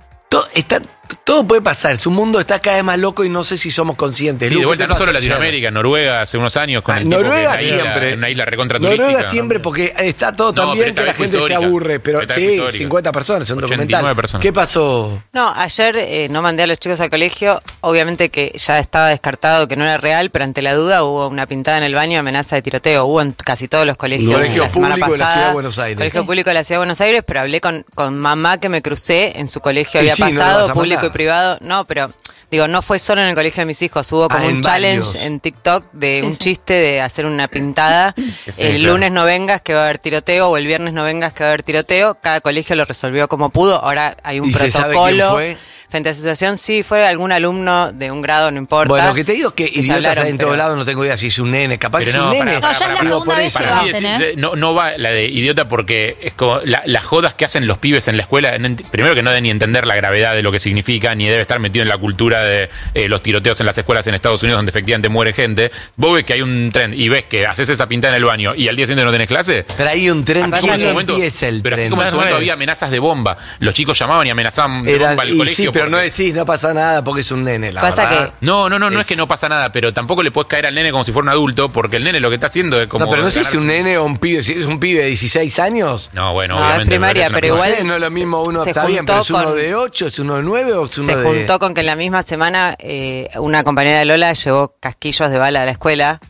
Todo puede pasar, su mundo está cada vez más loco y no sé si somos conscientes. Sí, Lu, de ¿qué vuelta te no solo pasa ayer? Latinoamérica, Noruega hace unos años con el tipo Noruega que en una isla- siempre. en una isla recontra turística. Noruega siempre, porque está todo tan No, bien pero esta que la vez fue gente se histórica. aburre. Pero Esta vez fue sí, histórica. 50 personas, es un 89 documental. personas. ¿Qué pasó? No, ayer no mandé a los chicos al colegio, obviamente que ya estaba descartado que no era real, pero ante la duda hubo una pintada en el baño, amenaza de tiroteo, hubo en casi todos los colegios Colegio la semana público de la pasada. Ciudad de Buenos Aires. Colegio público de la Ciudad de Buenos Aires, pero hablé con mamá que me crucé en su colegio, Y había sí, no lo pasado, vas a público mandar. y privado, no, pero digo, no fue solo en el colegio de mis hijos, hubo como en un challenge varios. en TikTok de un chiste de hacer una pintada, Sí, el claro. lunes no vengas que va a haber tiroteo, o el viernes no vengas que va a haber tiroteo, cada colegio lo resolvió como pudo, ahora hay un ¿Y se sabe protocolo. quién fue? Frente a esa situación, sí, fue algún alumno de un grado, no importa. Bueno, lo que te digo es que ya idiotas hablaron, hay en pero- todos lados, no tengo idea si es un nene, capaz que Pero es un no, nene. No, ya es la Digo, segunda por vez eso. que lo Para mí hacen, ¿eh? no va la de idiota porque es como las jodas que hacen los pibes en la escuela. Primero que no deben ni entender la gravedad de lo que significa, ni debe estar metido en la cultura de los tiroteos en las escuelas en Estados Unidos donde efectivamente muere gente. Vos ves que hay un trend y ves que haces esa pintada en el baño y al día siguiente no tenés clase. Pero hay un tren Así como en su que momento, empieza el pero así tren. como en su momento Redes. había amenazas de bomba. Los chicos llamaban y amenazaban de Era- bomba al y colegio. sí, pero no porque- decís, no pasa nada porque es un nene, la Pasa verdad. No es que no pasa nada, pero tampoco le puedes caer al nene como si fuera un adulto, porque el nene lo que está haciendo es como. No, pero no sé si ganarse- un nene o un pibe, si es un pibe de 16 años. No, bueno, No, obviamente. es primaria, me parece pero una igual No sé, no es lo mismo uno, se está bien, juntó pero es uno con- de 8, es uno de 9 o es uno Se de... juntó con que en la misma semana una compañera de Lola llevó casquillos de bala a la escuela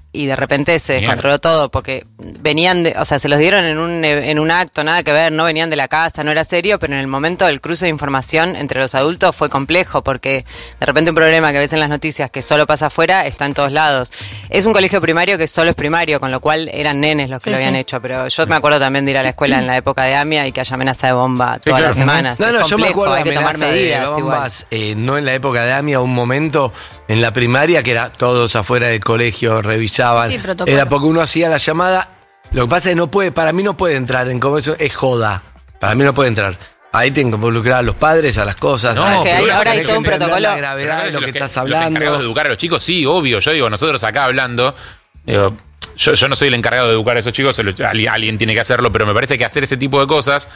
y de repente se descontroló todo porque venían o sea, se los dieron en un acto, nada que ver, no venían de la casa, no era serio, pero en el momento del cruce de información entre los adultos fue complejo porque de repente un problema que ves en las noticias que solo pasa afuera está en todos lados. Es un colegio primario que solo es primario, con lo cual eran nenes los que lo habían hecho, pero yo me acuerdo también de ir a la escuela en la época de AMIA y que haya amenaza de bomba todas las semanas. No, Es yo me complejo, acuerdo hay de que tomar amenaza de medidas bombas, no en la época de AMIA, un momento en la primaria que era todos afuera del colegio, revisaban. Sí, protocolo. Era porque uno hacía la llamada. Lo que pasa es que no puede, para mí no puede entrar en como eso, es joda. Para mí no puede entrar. Ahí tienen que involucrar a los padres, a las cosas. No, que ahora hay todo un protocolo. La gravedad de lo que estás hablando. Los encargados de educar a los chicos, sí, obvio. Yo digo, nosotros acá hablando, digo, yo no soy el encargado de educar a esos chicos, alguien tiene que hacerlo, pero me parece que hacer ese tipo de cosas,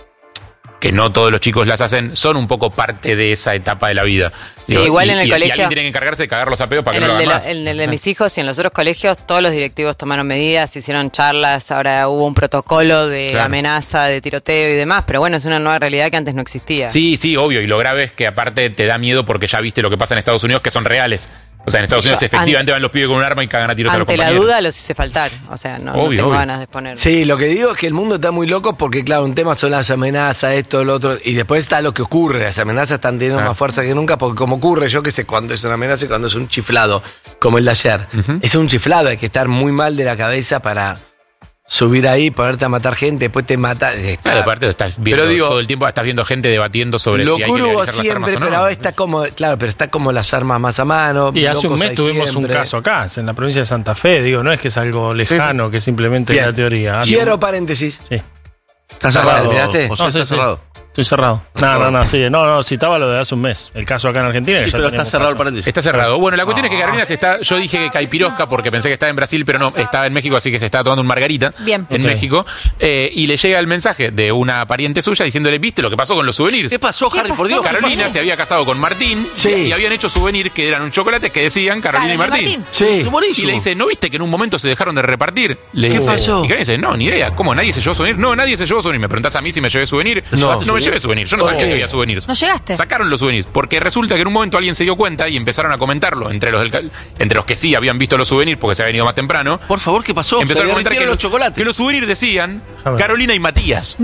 que no todos los chicos las hacen, son un poco parte de esa etapa de la vida. Sí, igual en el colegio. Y alguien tiene que encargarse de cagar los apeos para que no lo hagan más. En el de mis hijos y en los otros colegios, todos los directivos tomaron medidas, hicieron charlas, ahora hubo un protocolo de amenaza, de tiroteo y demás, pero bueno, es una nueva realidad que antes no existía. Sí, obvio, y lo grave es que aparte te da miedo porque ya viste lo que pasa en Estados Unidos, que son reales. O sea, en Estados Unidos efectivamente van los pibes con un arma y cagan a tiros a los compañeros. Ante la duda los hice faltar, o sea, no tengo ganas de poner. Sí, lo que digo es que el mundo está muy loco porque, claro, un tema son las amenazas, esto, lo otro, y después está lo que ocurre. Las amenazas están teniendo más fuerza que nunca porque como ocurre, yo qué sé, cuando es una amenaza y cuando es un chiflado, como el de ayer. Es un chiflado, hay que estar muy mal de la cabeza para subir ahí, ponerte a matar gente, después te mata. Aparte estás viendo todo el tiempo, estás viendo gente debatiendo sobre si hay que legalizar las armas o no. Pero ahora está como, claro, pero está como las armas más a mano. Y hace un mes tuvimos siempre un caso acá, en la provincia de Santa Fe, digo, no es que es algo lejano, que simplemente es la teoría. Quiero paréntesis. Sí. ¿Está cerrado? ¿Miraste? No, está cerrado. Estoy cerrado. No, citaba lo de hace un mes. El caso acá en Argentina. Sí, pero está cerrado el paréntesis. Está cerrado. Bueno, la cuestión es que Carolina se está. Yo dije que caipirosca porque pensé que estaba en Brasil, pero no, estaba en México, así que se estaba tomando un margarita. Bien. En México. Y le llega el mensaje de una pariente suya diciéndole: ¿viste lo que pasó con los souvenirs? ¿Qué pasó, Harry? Por Dios. Carolina se había casado con Martín y habían hecho souvenirs que eran un chocolate que decían Carolina y Martín. Sí. Y le dice: ¿no viste que en un momento se dejaron de repartir? ¿Qué pasó? Y Carolina dice: no, ni idea. ¿Cómo? ¿Nadie se llevó souvenir? No, nadie se llevó souvenir. ¿Me preguntás a mí si me llevé souvenir? No me llevé souvenir. Yo no sabía que había souvenirs. ¿No llegaste? Sacaron los souvenirs, porque resulta que en un momento alguien se dio cuenta y empezaron a comentarlo entre los que sí habían visto los souvenirs porque se habían ido más temprano. Por favor, ¿qué pasó? Empezaron a comentar que los chocolates. Que los souvenirs decían Carolina y Matías.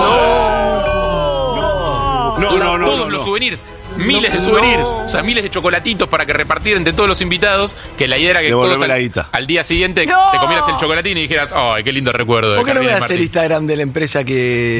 Todos los souvenirs. Miles de souvenirs, o sea, miles de chocolatitos para que repartieran entre todos los invitados, que la idea era que todos al día siguiente te comieras el chocolatín y dijeras, ¡ay, qué lindo recuerdo! ¿Por qué no me das el Instagram de la empresa que...?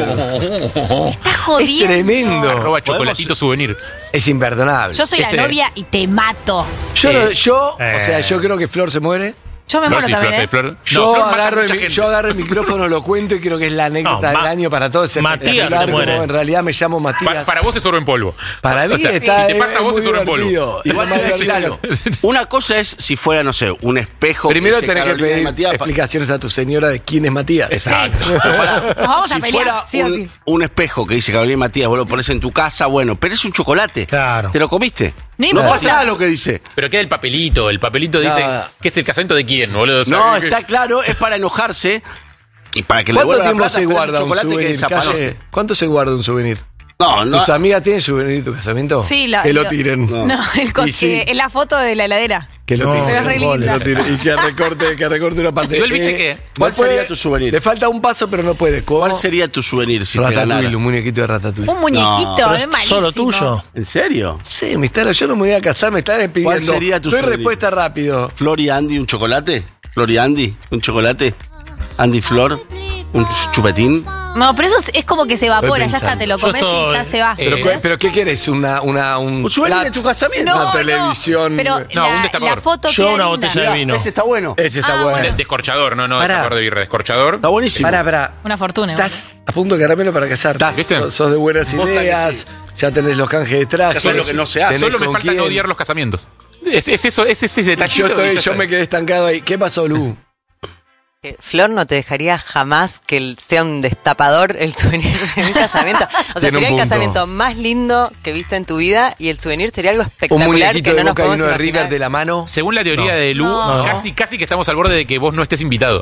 Estás jodiendo. Es tremendo. @chocolatito souvenir. Es imperdonable. Yo soy la novia y te mato. Yo creo que Flor se muere. Yo me muero también, Yo agarro el micrófono, lo cuento y creo que es la anécdota del año para todos. Matías se muere. En realidad me llamo Matías. Para vos es oro en polvo. Para mí está, si te pasa a vos es oro en polvo. Igual claro. Una cosa es si fuera, no sé, un espejo. Primero tenés que pedir explicaciones a tu señora de quién es Matías. Exacto. Nos vamos a si pelear, fuera un espejo que dice Carolina y Matías, vos lo pones en tu casa, bueno, pero es un chocolate. Claro. ¿Te lo comiste? No pasa nada lo que dice. Pero queda el papelito dice que es el casamiento de quién, boludo. No, está claro, es para enojarse y para que le ¿Cuánto devuelva la tiempo se plata, guarda un chocolate que souvenir? desaparece. ¿Cuánto se guarda un souvenir? No. ¿Tus amigas tienen souvenir de tu casamiento? Sí, que lo tiren. Es la foto de la heladera. Que lo tiren. Pero es re linda. Y que recorte una parte. Igual viste que... ¿Cuál sería tu souvenir? Le falta un paso, pero no puede. ¿Cuál sería tu souvenir si te ganara? Un muñequito de Ratatouille. Un muñequito, es malísimo. ¿Solo tuyo? ¿En serio? Sí, yo no me voy a casar, me están pidiendo. ¿Cuál sería tu souvenir? Respuesta rápido. ¿Flor y Andy un chocolate? ¿Flor y Andy un chocolate? ¿Andy Flor un chupetín? No, pero eso es como que se evapora, ya está, te lo comes y ya se va. ¿Pero qué querés? ¿Un souvenir de tu casamiento? Una televisión. Pero un la destapador. foto Yo queda una linda. botella de vino. Ese está bueno. Ese está bueno. Descorchador, no destapador de birra, descorchador. Está buenísimo. Pará. Una fortuna. Estás a punto de caramelo para casarte. ¿Viste? Sos de buenas ideas, ya tenés los canjes de traje. Eso es lo que no se hace. Solo me falta no odiar los casamientos. Es ese detallito. Yo me quedé estancado ahí. ¿Qué pasó, Lu? Flor no te dejaría jamás que sea un destapador el souvenir de un casamiento. O sea, sería el casamiento más lindo que viste en tu vida y el souvenir sería algo espectacular. Un muñequito que de no nos Boca y podemos uno de imaginar. River de la mano. Según la teoría de Lu, casi que estamos al borde de que vos no estés invitado.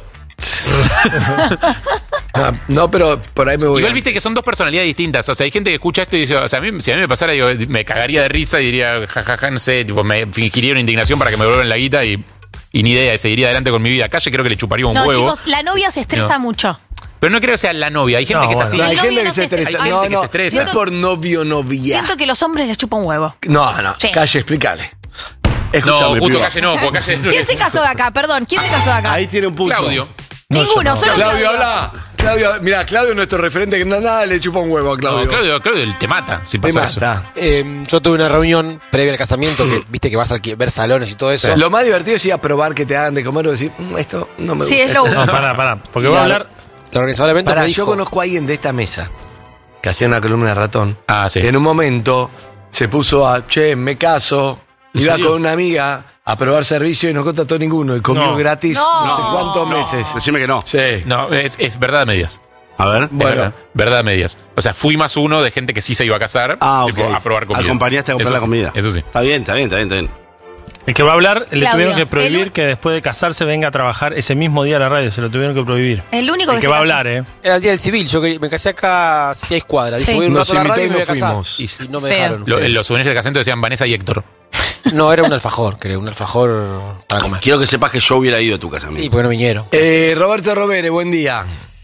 No, pero por ahí me voy. Igual viste que son dos personalidades distintas. O sea, hay gente que escucha esto y dice, o sea, si a mí me pasara, digo, me cagaría de risa y diría, jajaja, no sé, tipo, me fingiría una indignación para que me devuelvan la guita y y ni idea, seguiría adelante con mi vida. Calle creo que le chuparía un No, huevo. chicos, la novia se estresa No. mucho. Pero no creo que sea la novia. Hay gente No, que es bueno. así. No, Hay el gente novio que no se se estresa. estresa. No, Hay gente que no, se estresa. no es por novio novia. Siento que los hombres les chupan un huevo. No, Sí. Calle, explícale. No, Escúchame, justo piba. Calle no, porque Calle ¿Quién se casó de acá? Perdón, ¿quién se casó de acá? Ahí tiene un punto. Claudio. Ninguno, solo Claudio, Claudio. habla. Claudio, mira, Claudio es nuestro referente que nada le chupa un huevo a Claudio. No, Claudio te mata si Te pasa eso. mata. Yo tuve una reunión previa al casamiento, que viste que vas a ver salones y todo eso. Lo más divertido es ir a probar que te hagan de comer o decir, esto no me gusta. Sí, es lo No, uso. pará. Porque voy a hablar. La organizadora del evento Pará, me yo dijo, conozco a alguien de esta mesa que hacía una columna de ratón. Ah, sí. Que en un momento se puso a, me caso, ¿En iba serio? con una amiga a probar servicio y no contrató ninguno y comió No. gratis no sé cuántos meses. Decime que no. Sí. No, es verdad a medias. A ver. Es Bueno. verdad a medias. O sea, fui más uno de gente que sí se iba a casar Ok. a probar comida. Acompañaste a comprar Eso la sí, comida. Eso sí. Está bien. El que va a hablar, le Claudio, tuvieron que prohibir el- que después de casarse venga a trabajar ese mismo día a la radio. Se lo tuvieron que prohibir. El único El que que se va a casó. hablar, ¿eh? era el día del civil, me casé acá a 6 cuadras. Dije, Sí. voy un Nos rato a la radio y invitó me y voy a no casar. fuimos. Y no me Feo. dejaron. ustedes. Los souvenirs de casamiento decían Vanessa y Héctor. No, era un alfajor, creo, un alfajor para comer. Quiero que sepas que yo hubiera ido a tu casamiento. Y porque no vinieron. Roberto Robere, buen día.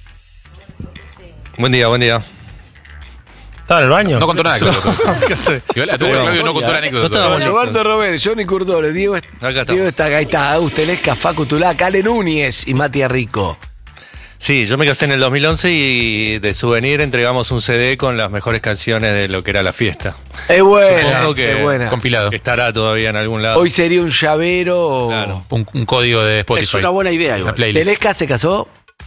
Buen día. ¿Estaba en el baño? No contó nada, Claudio. Igual a tu Claudio no contó la anécdota. Roberto Robere, Johnny Curtole, Diego está acá, ahí está, Agustín Lesca, Facu Tulá, Cale Núñez y Matías Rico. Sí, yo me casé en el 2011 y de souvenir entregamos un CD con las mejores canciones de lo que era la fiesta. Es buena, Supongo que es buena. Compilado. estará todavía en algún lado. Hoy sería un llavero. Claro. Un código de Spotify. Es una buena idea, igual. Una playlist. ¿Telesca se casó?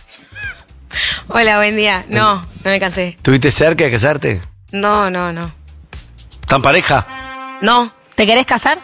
Hola, buen día. No me cansé. ¿Tuviste cerca de casarte? No. ¿Tan pareja? No. ¿Te querés casar?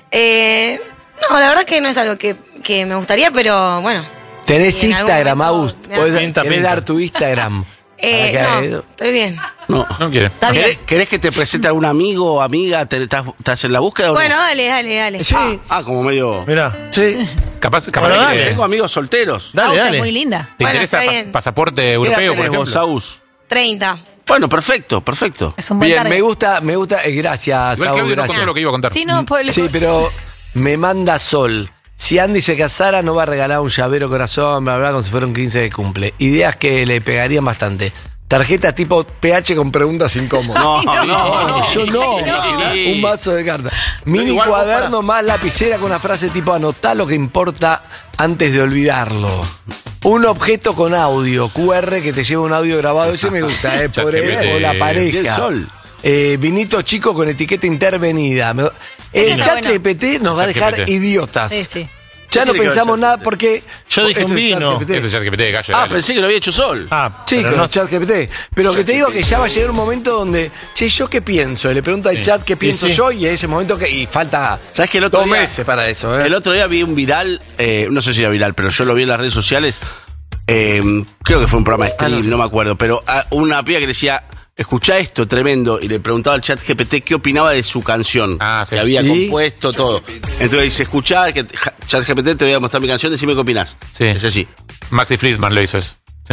No, la verdad que no es algo que me gustaría, pero bueno. ¿Tenés Sí, en algún Instagram, momento Agus? me da- ¿Querés Pinta. dar tu Instagram? No, estoy bien. No. No quiere. Está bien. ¿Querés que te presente algún amigo o amiga? ¿Estás en la búsqueda o Bueno, no? dale. Sí, Como medio... Mirá. sí. Capaz Bueno, que dale. Tengo amigos solteros. Dale, Pausa, dale. es muy linda. ¿Te Bueno, interesa está bien. pasaporte ¿Qué edad europeo, por tenés vos, ejemplo? Agus? 30. Bueno, perfecto. Es un buen Bien, target. me gusta, gracias, Igual Agus, Claudio no gracias. contó lo que iba a contar. Sí, no, pues, Sí, pero me manda Sol. Si Andy se casara, no va a regalar un llavero corazón, bla, bla, como si fuera un 15 de cumple. Ideas que le pegarían bastante. Tarjetas tipo PH con preguntas incómodas. No. Yo no. Un mazo de cartas. Mini igual vos cuaderno más lapicera con una frase tipo anotá lo que importa antes de olvidarlo. Un objeto con audio, QR que te lleva un audio grabado. Ese me gusta, por él ChatGPT. o la Bien, pareja. Sol. Vinito chico con etiqueta intervenida. El Está chat bueno. GPT nos va a dejar ChatGPT. idiotas. Sí. Ya no tiene que ver pensamos ChatGPT? nada porque. Yo dije esto un es vino. ChatGPT. Eso es ChatGPT de Calle. Ah, dale. pensé que lo había hecho Sol. Ah, Sí, pero con no. el chat GPT. Pero que te digo que ya va a llegar un momento donde, che, ¿yo qué pienso? Le pregunto al chat qué pienso sí. yo y en ese momento que. Y falta. ¿Sabes que el otro 2 día- meses para eso, ¿eh? El otro día vi un viral, no sé si era viral, pero yo lo vi en las redes sociales. Creo que fue un programa de stream, no me acuerdo. Pero una piba que decía, escuchá esto, tremendo. Y le preguntaba al chat GPT qué opinaba de su canción. Ah, sí. Que había ¿Y? compuesto todo. Entonces dice, escuchá, que chat GPT te voy a mostrar mi canción, decime qué opinás. Sí. Es así. Maxi Friedman lo hizo eso. Sí.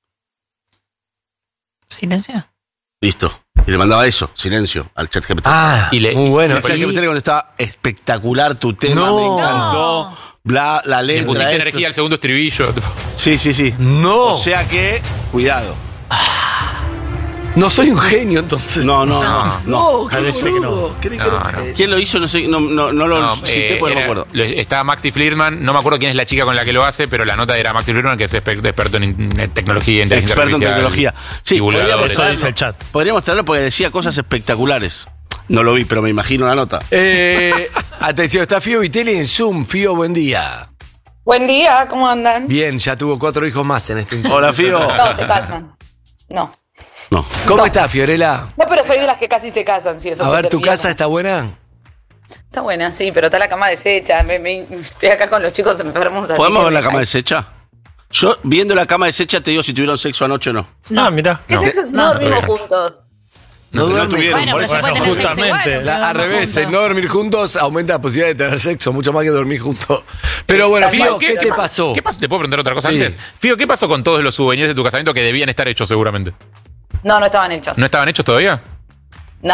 Silencio. Listo. Y le mandaba eso, silencio, al chat GPT. Y le- muy bueno. El chat GPT le contestaba, espectacular tu tema, No. me encantó. Bla, la Le letra. pusiste esto. energía al segundo estribillo. Sí. No. O sea que, cuidado. No soy un genio entonces. No. qué Parece que boludo. Creí que era un No. genio. ¿Quién lo hizo? No sé, no lo cité porque no me acuerdo. Estaba Maxi Friedman, no me acuerdo quién es la chica con la que lo hace, pero la nota era Maxi Friedman, que es experto en tecnología, inteligencia Experto en artificial, tecnología. Sí, divulgador. podríamos Eso traerlo. dice el chat. Podríamos traerlo porque decía cosas espectaculares. No lo vi, pero me imagino la nota. Atención, está Fío Vitelli en Zoom. Fío, buen día. Buen día, ¿cómo andan? Bien, ya tuvo 4 hijos más en este instante. Hola, Fío. No, se calman. No. No. ¿Cómo está, Fiorella? No, pero soy de las que casi se casan, sí, eso A puede ver, ser ¿tu miedo. casa está buena? Está buena, sí, pero está la cama deshecha. Estoy acá con los chicos enfermos. así ¿Podemos que ver la me- cama deshecha? Yo, viendo la cama deshecha, te digo si tuvieron sexo anoche o no. Ah, mirá. ¿Qué sexo? No dormimos juntos. No duermen. tuvieron. Bueno, pero se puede tener sexo justamente. igual. La- al revés, el no dormir juntos aumenta la posibilidad de tener sexo, mucho más que dormir juntos. Pero bueno, Fío, ¿qué te pasó? ¿Qué pasó? ¿Te puedo preguntar otra cosa Sí. antes? Fío, ¿qué pasó con todos los souvenirs de tu casamiento que debían estar hechos seguramente? No estaban hechos. ¿No estaban hechos todavía? No.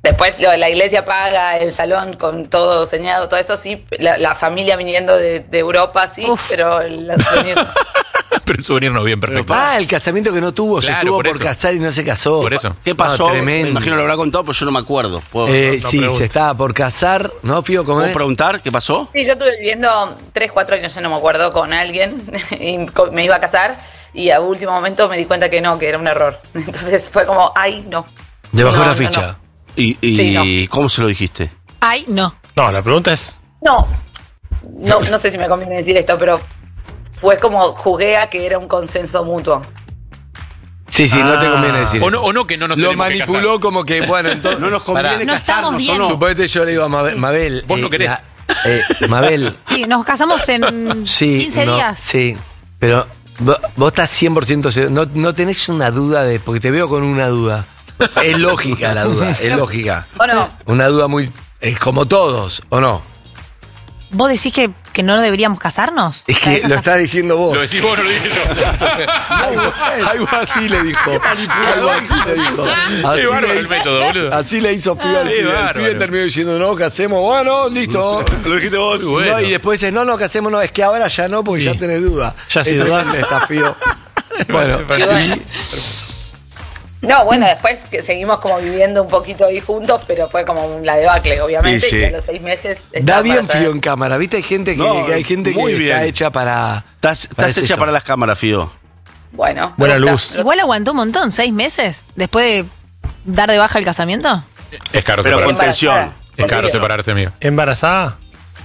Después la iglesia paga el salón con todo señado, todo eso sí, la familia viniendo de Europa, sí, pero el souvenir... Pero el souvenir no bien, perfecto. El casamiento que no tuvo, Claro, se tuvo por por eso. casar y no se casó. Por eso. ¿Qué pasó? Tremendo. Me imagino lo habrá contado, pero yo no me acuerdo. Sí, se estaba por casar, ¿no, Fío? ¿Cómo ¿Puedo es? preguntar qué pasó? Sí, yo estuve viviendo 3, 4 años, ya no me acuerdo, con alguien y me iba a casar y a último momento me di cuenta que no, que era un error. Entonces fue como, ay, no. Le bajó No, la no, ficha. no. ¿Y Sí, cómo se lo dijiste? Ay, no. No, la pregunta es. No sé si me conviene decir esto, pero fue como jugué a que era un consenso mutuo. Sí, no te conviene decir O eso. no, que no nos Lo tenemos que manipuló casar. como que, bueno, entonces... No nos conviene No casarnos, estamos ¿o bien. no? Suponete yo le digo a Mabel... Vos no querés. Mabel, Sí, nos casamos en sí, 15 no, días. Sí, pero vos estás 100% seguro. No tenés una duda de... Porque te veo con una duda. Es lógica la duda, es lógica. ¿O no? Una duda muy... Es como todos, ¿o no? ¿Vos decís que no deberíamos casarnos? Es que lo estás diciendo vos. Lo decís vos, no lo dije yo. Algo así le dijo. Algo así le dijo. Así Qué bárbaro le el hizo- método, boludo. Así le hizo Fío al Qué pibe. El bárbaro. pibe terminó diciendo, no, casemos. Bueno, listo. Lo dijiste vos. Muy bueno. No, y después dices, no, casemos, no. Es que ahora ya no, porque ya tenés duda. Ya Es si dudás. tremendo esta, Fío. Bueno, y No, bueno, después que seguimos como viviendo un poquito ahí juntos, pero fue como la debacle, obviamente, Sí, sí. y a los 6 meses... da estaba bien embarazada. Fío en cámara. ¿Viste? Hay gente que, No, hay gente muy que bien. está hecha para... Estás Parece hecha eso. para las cámaras, Fío. Bueno. me Buena gusta. luz. Igual aguantó un montón, 6 meses después de dar de baja el casamiento. Es caro Pero con separarse. tensión. Es caro separarse, amigo. ¿Embarazada?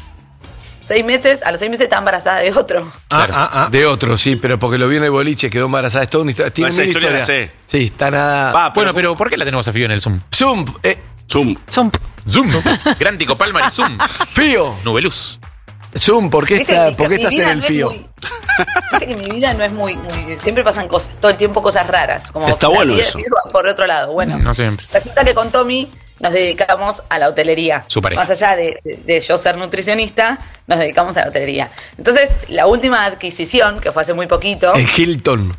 6 meses, a los 6 meses está embarazada de otro. Claro. De otro, sí, pero porque lo vio en el boliche, quedó embarazada. Es toda una historia. Tiene esa mil historia la historias. sé. Sí, está nada... Va, Bueno, pero ¿por qué la tenemos a Fío en el Zoom? Zoom, Zoom. Zoom. Gran Tico Palma y Zoom. Fío. Nubeluz. Zoom, ¿por qué, Viste está, que ¿por qué mi estás en vida el no es Fío? Viste que mi vida no es muy... Siempre pasan cosas, todo el tiempo cosas raras. Como Está la bueno vida eso. va por otro lado. Bueno, No siempre. resulta que con Tommy nos dedicamos a la hotelería. Su pareja. Más allá de yo ser nutricionista, nos dedicamos a la hotelería. Entonces, la última adquisición, que fue hace muy poquito... En Hilton.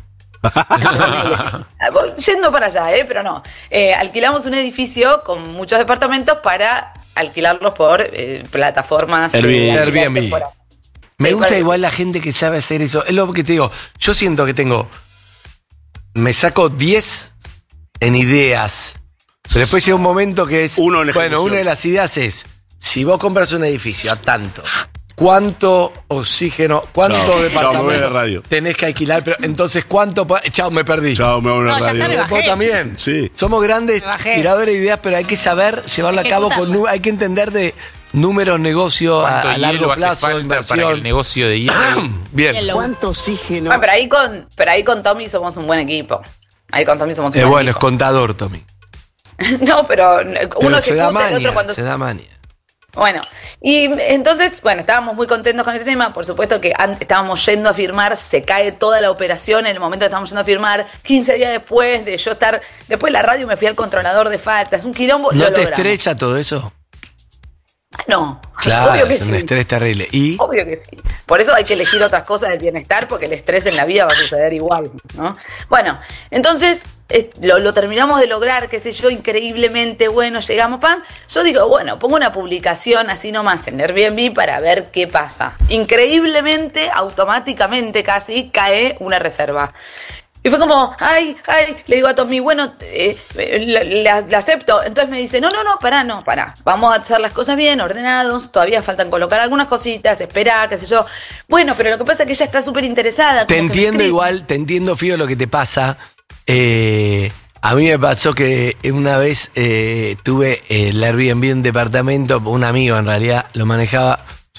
Yendo para allá, pero no. Alquilamos un edificio con muchos departamentos para alquilarlos por plataformas. Airbnb. temporales. Me Sí, gusta para- igual la gente que sabe hacer eso. Es lo que te digo. Yo siento que me saco 10 en ideas. Pero después llega un momento que es... Uno en bueno, ejecución. una de las ideas es, si vos compras un edificio a tanto, ¿cuánto oxígeno, cuánto Chao, chao, me voy a la departamento radio. tenés que alquilar? Pero entonces, ¿cuánto? Chao, me perdí. Chao, me voy a la No, ya radio. está, me bajé. Vos también. Sí. Somos grandes Me bajé. tiradores de ideas, pero hay que saber llevarlo a cabo con... Hay que entender de números, negocio, ¿Cuánto a largo hielo hace plazo, falta para que el inversión. negocio de hielo... Bien. ¿Cuánto oxígeno? Bueno, pero ahí con Tommy somos un buen equipo. Ahí con Tommy somos un Es buen bueno, es equipo. contador, Tommy. No, pero uno se que da ejecuta, el otro mania, cuando... se da mania. Bueno, y entonces, bueno, estábamos muy contentos con este tema. Por supuesto que estábamos yendo a firmar, se cae toda la operación en el momento que estábamos yendo a firmar. 15 días después de yo estar... Después de la radio me fui al controlador de faltas, un quilombo. ¿No lo te logramos. estresa todo eso? No, Claro, obvio que es un sí. estrés terrible. ¿Y? Obvio que sí. Por eso hay que elegir otras cosas del bienestar, porque el estrés en la vida va a suceder igual, ¿no? Bueno, entonces lo terminamos de lograr, qué sé yo, increíblemente bueno, llegamos, pan. Yo digo, bueno, pongo una publicación así nomás en Airbnb para ver qué pasa. Increíblemente, automáticamente casi, cae una reserva. Y fue como, ay, le digo a Tommy, bueno, la acepto. Entonces me dice, no, pará. Vamos a hacer las cosas bien, ordenados. Todavía faltan colocar algunas cositas, esperá, qué sé yo. Bueno, pero lo que pasa es que ella está súper interesada. Te como que me entiendo escribe. igual, te entiendo, Fío, lo que te pasa. A mí me pasó que una vez tuve el Airbnb en un departamento, un amigo en realidad lo manejaba.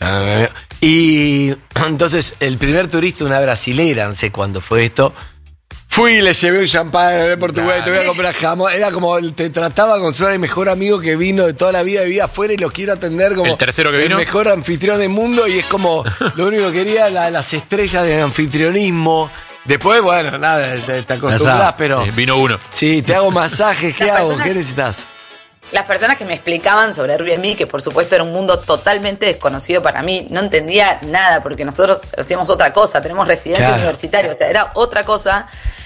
Y entonces el primer turista, una brasilera, no sé cuándo fue esto, fui y le llevé un champán, hablé portugués, te voy a comprar jamón. Era como, te trataba como si fuera el mejor amigo que vino de toda la vida, vivía afuera y lo quiero atender como ¿El tercero que vino? el mejor anfitrión del mundo. Y es como, lo único que quería, las estrellas del anfitrionismo. Después, bueno, nada, te acostumbras, pero... vino uno. Sí, te hago masajes, ¿qué Las hago? personas- ¿Qué necesitas? Las personas que me explicaban sobre Airbnb, que por supuesto era un mundo totalmente desconocido para mí, no entendía nada, porque nosotros hacíamos otra cosa, tenemos residencia Claro. universitaria, o sea, era otra cosa.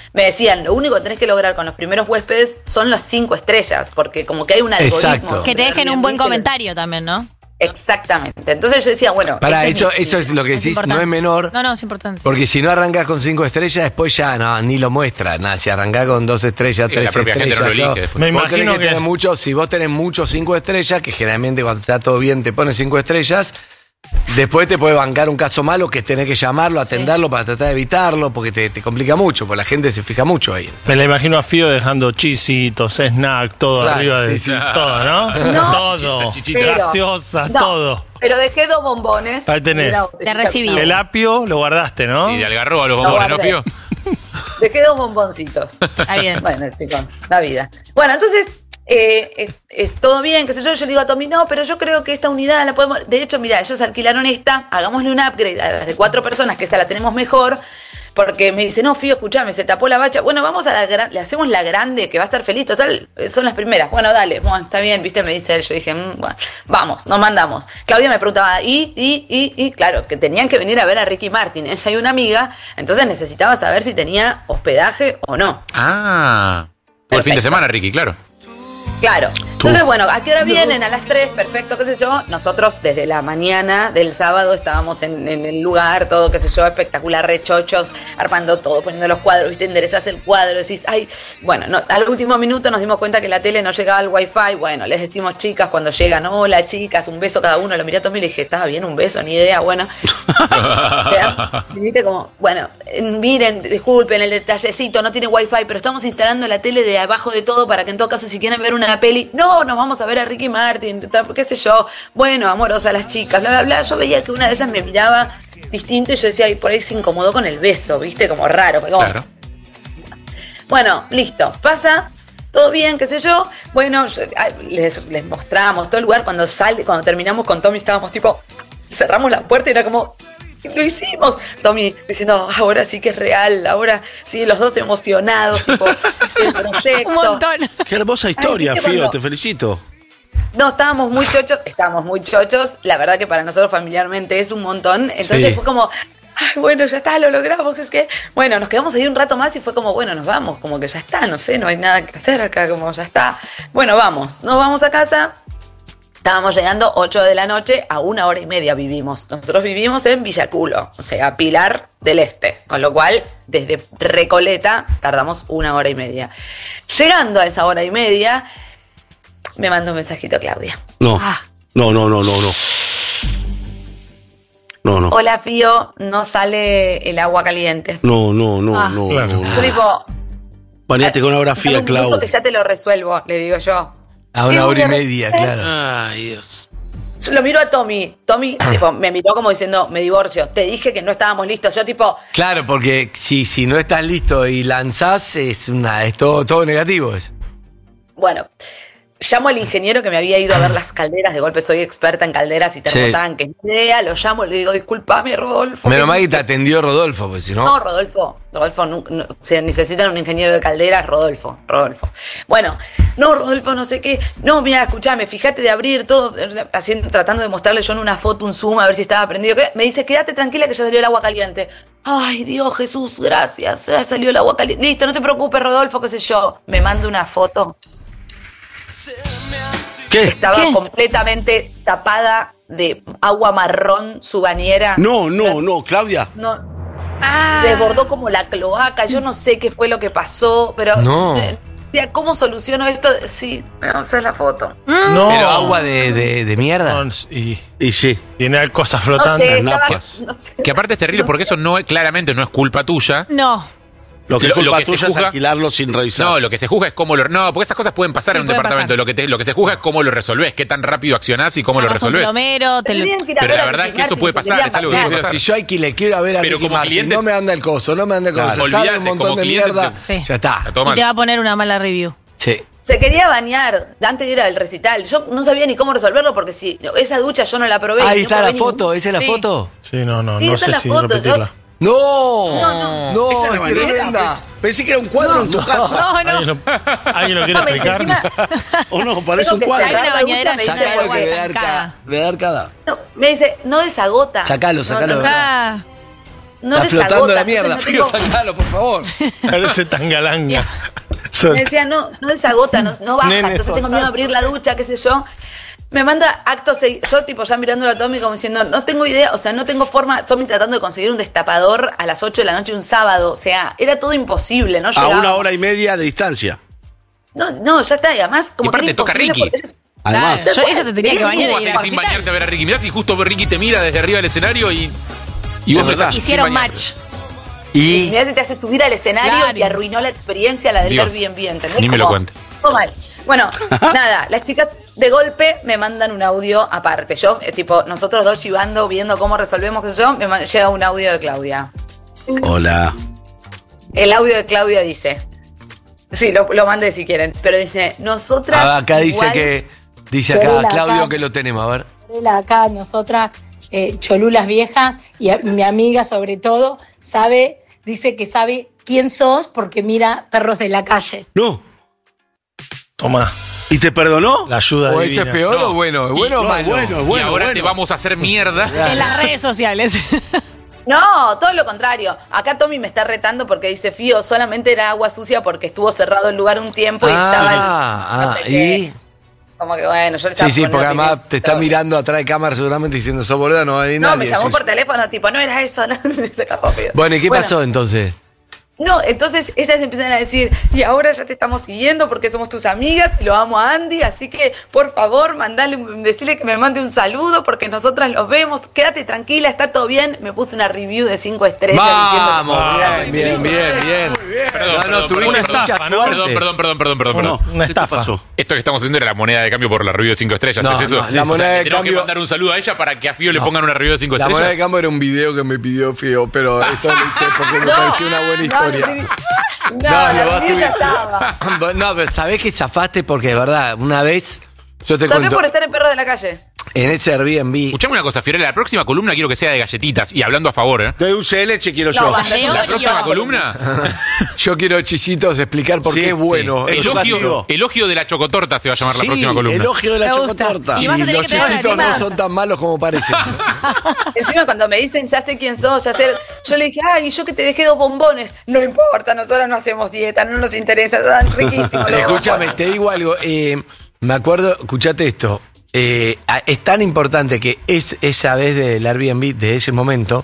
me decían, lo único que tenés que lograr con los primeros huéspedes son las 5 estrellas, porque como que hay un algoritmo. Exacto. Que te dejen un buen comentario también, ¿no? Exactamente. Entonces yo decía, bueno. Pará, ese eso es lo que decís, no es menor. No, es importante. Porque si no arrancás con 5 estrellas, después ya no, ni lo muestra. Nada, si arrancás con 2 estrellas, 3 la propia gente estrellas. no lo elige todo, después. Me vos imagino tenés que que- tener muchos, si vos tenés muchos 5 estrellas, que generalmente cuando está todo bien te pones 5 estrellas, después te puede bancar un caso malo que tenés que llamarlo, atenderlo para tratar de evitarlo, porque te complica mucho, porque la gente se fija mucho ahí. Me la imagino a Fío dejando chisitos, snack, todo Claro, arriba de sí, sí. todo, ¿no? No. Todo. Pero- Gaseosa, no, todo. Pero dejé 2 bombones. Ahí tenés. Te recibí. El apio lo guardaste, ¿no? Y de algarroba los No bombones, ¿no, guardé. Fío? Dejé 2 bomboncitos. Está bien. Bueno, chicos, la vida. Bueno, entonces, es todo bien, qué sé yo. Yo le digo a Tommy, no, pero yo creo que esta unidad la podemos. De hecho, mira, ellos alquilaron esta, hagámosle un upgrade a las de 4 personas, que esa la tenemos mejor. Porque me dice, no, Fío, escuchame, se tapó la bacha. Bueno, vamos a le hacemos la grande, que va a estar feliz. Total, son las primeras. Bueno, dale, bueno, está bien, viste, me dice él. Yo dije, bueno, vamos, nos mandamos. Claudia me preguntaba, y claro, que tenían que venir a ver a Ricky Martin. Ella y una amiga, entonces necesitaba saber si tenía hospedaje o no. Ah. Por el fin de Perfecto. semana, Ricky, claro. Claro. Entonces, bueno, ¿a qué hora vienen? A las 3, perfecto, qué sé yo. Nosotros desde la mañana del sábado estábamos en el lugar, todo, qué sé yo, espectacular, rechochos, armando todo, poniendo los cuadros, ¿viste? Enderezás el cuadro, decís, ay, bueno, no, al último minuto nos dimos cuenta que la tele no llegaba al wifi. Bueno, les decimos chicas cuando llegan, hola chicas, un beso cada uno. Lo miré a Tommy y le dije, estaba bien, un beso, ni idea, bueno. Y viste como, bueno, miren, disculpen el detallecito, no tiene wifi, pero estamos instalando la tele de abajo de todo para que en todo caso si quieren ver una peli, no, nos vamos a ver a Ricky Martin, qué sé yo, bueno, amorosa las chicas, bla, bla, bla. Yo veía que una de ellas me miraba distinto y yo decía, y por ahí se incomodó con el beso, viste, como raro. Como, Claro. bueno, listo, pasa, todo bien, qué sé yo. Bueno, les mostramos todo el lugar. Cuando terminamos con Tommy estábamos tipo, cerramos la puerta y era como, lo hicimos. Tommy diciendo, ahora sí que es real, ahora sí, los dos emocionados, tipo, el proyecto. Un montón. Qué hermosa historia, ¿viste Fío, cuando- te felicito. No, estábamos muy chochos. La verdad que para nosotros familiarmente es un montón. Entonces Sí. fue como, ay, bueno, ya está, lo logramos. Es que, bueno, nos quedamos ahí un rato más y fue como, bueno, nos vamos, como que ya está, no sé, no hay nada que hacer acá, como ya está. Bueno, vamos, nos vamos a casa. Estábamos llegando 8 de la noche, a 1h30 vivimos. Nosotros vivimos en Villaculo, o sea, Pilar del Este. Con lo cual, desde Recoleta, tardamos 1h30. Llegando a esa 1h30, me mandó un mensajito Claudia. No. No. Hola, Fío, no sale el agua caliente. No. Yo tipo, Bañate con agua fría, dame un minuto Clau. que ya te lo resuelvo, le digo yo. A una hora y media, claro. Ay, Dios. Yo lo miro a Tommy. Tommy tipo, me miró como diciendo, me divorcio. Te dije que no estábamos listos. Yo tipo, Claro, porque si no estás listo y lanzás, es todo negativo. bueno, llamo al ingeniero que me había ido a ver las calderas. De golpe soy experta en calderas y termotanques. Ni idea, lo llamo y le digo, discúlpame, Rodolfo. Menos que- mal que te atendió Rodolfo, porque si no. No, Rodolfo, se necesitan un ingeniero de calderas, Rodolfo. Bueno, no, Rodolfo, no sé qué. No, mira, escuchame, fíjate de abrir todo, tratando de mostrarle yo en una foto un zoom a ver si estaba prendido. ¿Qué? Me dice, quédate tranquila que ya salió el agua caliente. Ay, Dios, Jesús, gracias. Ya salió el agua caliente. Listo, no te preocupes, Rodolfo, qué sé yo. Me manda una foto. ¿Qué? Estaba completamente tapada de agua marrón su bañera. No, Claudia. No. Desbordó como la cloaca. Yo no sé qué fue lo que pasó, pero. No. ¿Cómo soluciono esto? Sí, esa es la foto. No. Pero agua de mierda. Y sí. Tiene cosas No flotantes. sé, napas. no sé. Que aparte es terrible porque eso claramente no es culpa tuya. No. Lo que es culpa se tuya es juzga- alquilarlo sin revisar. No, lo que se juzga es cómo lo... No, porque esas cosas pueden pasar Sí, en un pueden departamento. Lo que se juzga es cómo lo resolvés, qué tan rápido accionás y cómo lo Llamas a un resolvés. plomero, te lo- Tendrían que ir a Pero ver la a verdad Ricky es que eso Martin puede si pasar, querían es algo que Sí, bañar. puede pero pasar. si yo alquilé, quiero a ver a Pero Ricky como Martin, cliente- no me anda el coso, no me anda el coso, Claro. sale Olvídate, un montón como de cliente mierda, Sí. ya está. Todo Y mal. te va a poner una mala review. Sí. Se quería bañar. Antes era el recital. Yo no sabía ni cómo resolverlo porque si esa ducha yo no la probé. Ahí no está probé la foto, ¿esa es la Sí. foto? Sí, no Sí, esa sé es la si foto, repetirla. No, Esa es la bañera. tremenda. Pensé que era un cuadro en tu casa. ¿Alguien lo quiere Mames, explicar? encima- O no, parece Tengo un que cuadro. Hay una la bañadera ducha, llena me de dice, agua que estancada. de dar cada. No, me dice, no desagota. Sacalo, No, no, ¿verdad? Ah, no Está flotando desagota. la mierda, entonces Fío, no tengo- sacalo, por favor. Parece tangalanga. Me decía, no desagota, no baja. Nene, Entonces tengo miedo de abrir la ducha, qué sé yo. Me manda actos, yo tipo ya mirándolo a Tommy como diciendo, no tengo idea, o sea, no tengo forma, Tommy tratando de conseguir un destapador a las 8 de la noche un sábado, o sea, era todo imposible, no A llegaba. 1 hora y media de distancia. No, ya está, y además como Y aparte que era toca imposible Ricky. porque Además. Claro, ella se tenía que bañar ¿Cómo y ir vas a a ir sin capacitar. bañarte a ver a Ricky? Mirá si justo Ricky te mira desde arriba del escenario y vos no estás sin Hicieron bañarte. match. Y mirá si te hace subir al escenario Claro. y arruinó la experiencia, la del Dios, Airbnb, ¿entendés? ni me lo Como, cuente. todo mal. Bueno, nada, las chicas de golpe me mandan un audio aparte. Yo, tipo, nosotros dos chivando, viendo cómo resolvemos, qué sé yo, llega un audio de Claudia. Hola. El audio de Claudia dice, sí, lo mandé si quieren, pero dice, nosotras acá dice igual- que. Dice Querela, acá Claudio acá. que lo tenemos, a ver. Acá nosotras, cholulas viejas, y mi amiga sobre todo, dice que sabe quién sos porque mira Perros de la Calle. No. Toma. ¿Y te perdonó? La ayuda ¿O divina. eso es peor o bueno? ¿Es bueno o No, malo? bueno, y ahora te vamos a hacer mierda. En las redes sociales. No, todo lo contrario. Acá Tommy me está retando porque dice, Fío, solamente era agua sucia porque estuvo cerrado el lugar un tiempo y estaba... no sé qué. y. Como que bueno, yo le Sí, estaba sí, poniendo porque además opinión. te está mirando atrás de cámara seguramente diciendo, sos boluda, no va a venir No, nadie. me llamó Sí, por sí. teléfono, tipo, no era eso, no, se escapó, Fío. Bueno, ¿y qué pasó entonces? No, entonces ellas empiezan a decir, y ahora ya te estamos siguiendo porque somos tus amigas y lo amo a Andy, así que por favor decirle que me mande un saludo porque nosotras los vemos, quédate tranquila, está todo bien. Me puse una review de 5 estrellas Vamos, diciendo que- bien. Perdón, tuvimos una mucha estafa, ¿no? suerte. Perdón. Una estafa. Esto que estamos haciendo era la moneda de cambio por la review de 5 estrellas. No, ¿Es eso? no, la moneda de tenemos cambio- que mandar un saludo a ella para que a Fío le pongan una review de 5 La moneda de estrellas. cambio era un video que me pidió Fío, pero esto lo hice porque me No, pareció una buena historia. No, la lo vas a review ya subir. estaba. No, pero sabés que zafaste porque de verdad, una vez, yo te También cuento, por estar en Perro de la Calle. en ese Airbnb, Escuchame una cosa, Fiorella, la próxima columna quiero que sea de galletitas y hablando a favor, ¿eh? De dulce de leche quiero No, yo. basta, La próxima columna, yo quiero chisitos explicar por Sí, qué es bueno. sí. elogio de la chocotorta se va a llamar la Sí, próxima columna. elogio de la Me gusta. chocotorta. Y Y vas a tener los que traer chisitos no una son tan malos como parecen. Encima cuando me dicen, ya sé quién sos, yo le dije, ay, yo que te dejé 2 bombones. No importa, nosotros no hacemos dieta, no nos interesa, están riquísimos. los Escúchame, bombones. te digo algo. Me acuerdo, escuchate esto. Es tan importante que esa vez del Airbnb, de ese momento,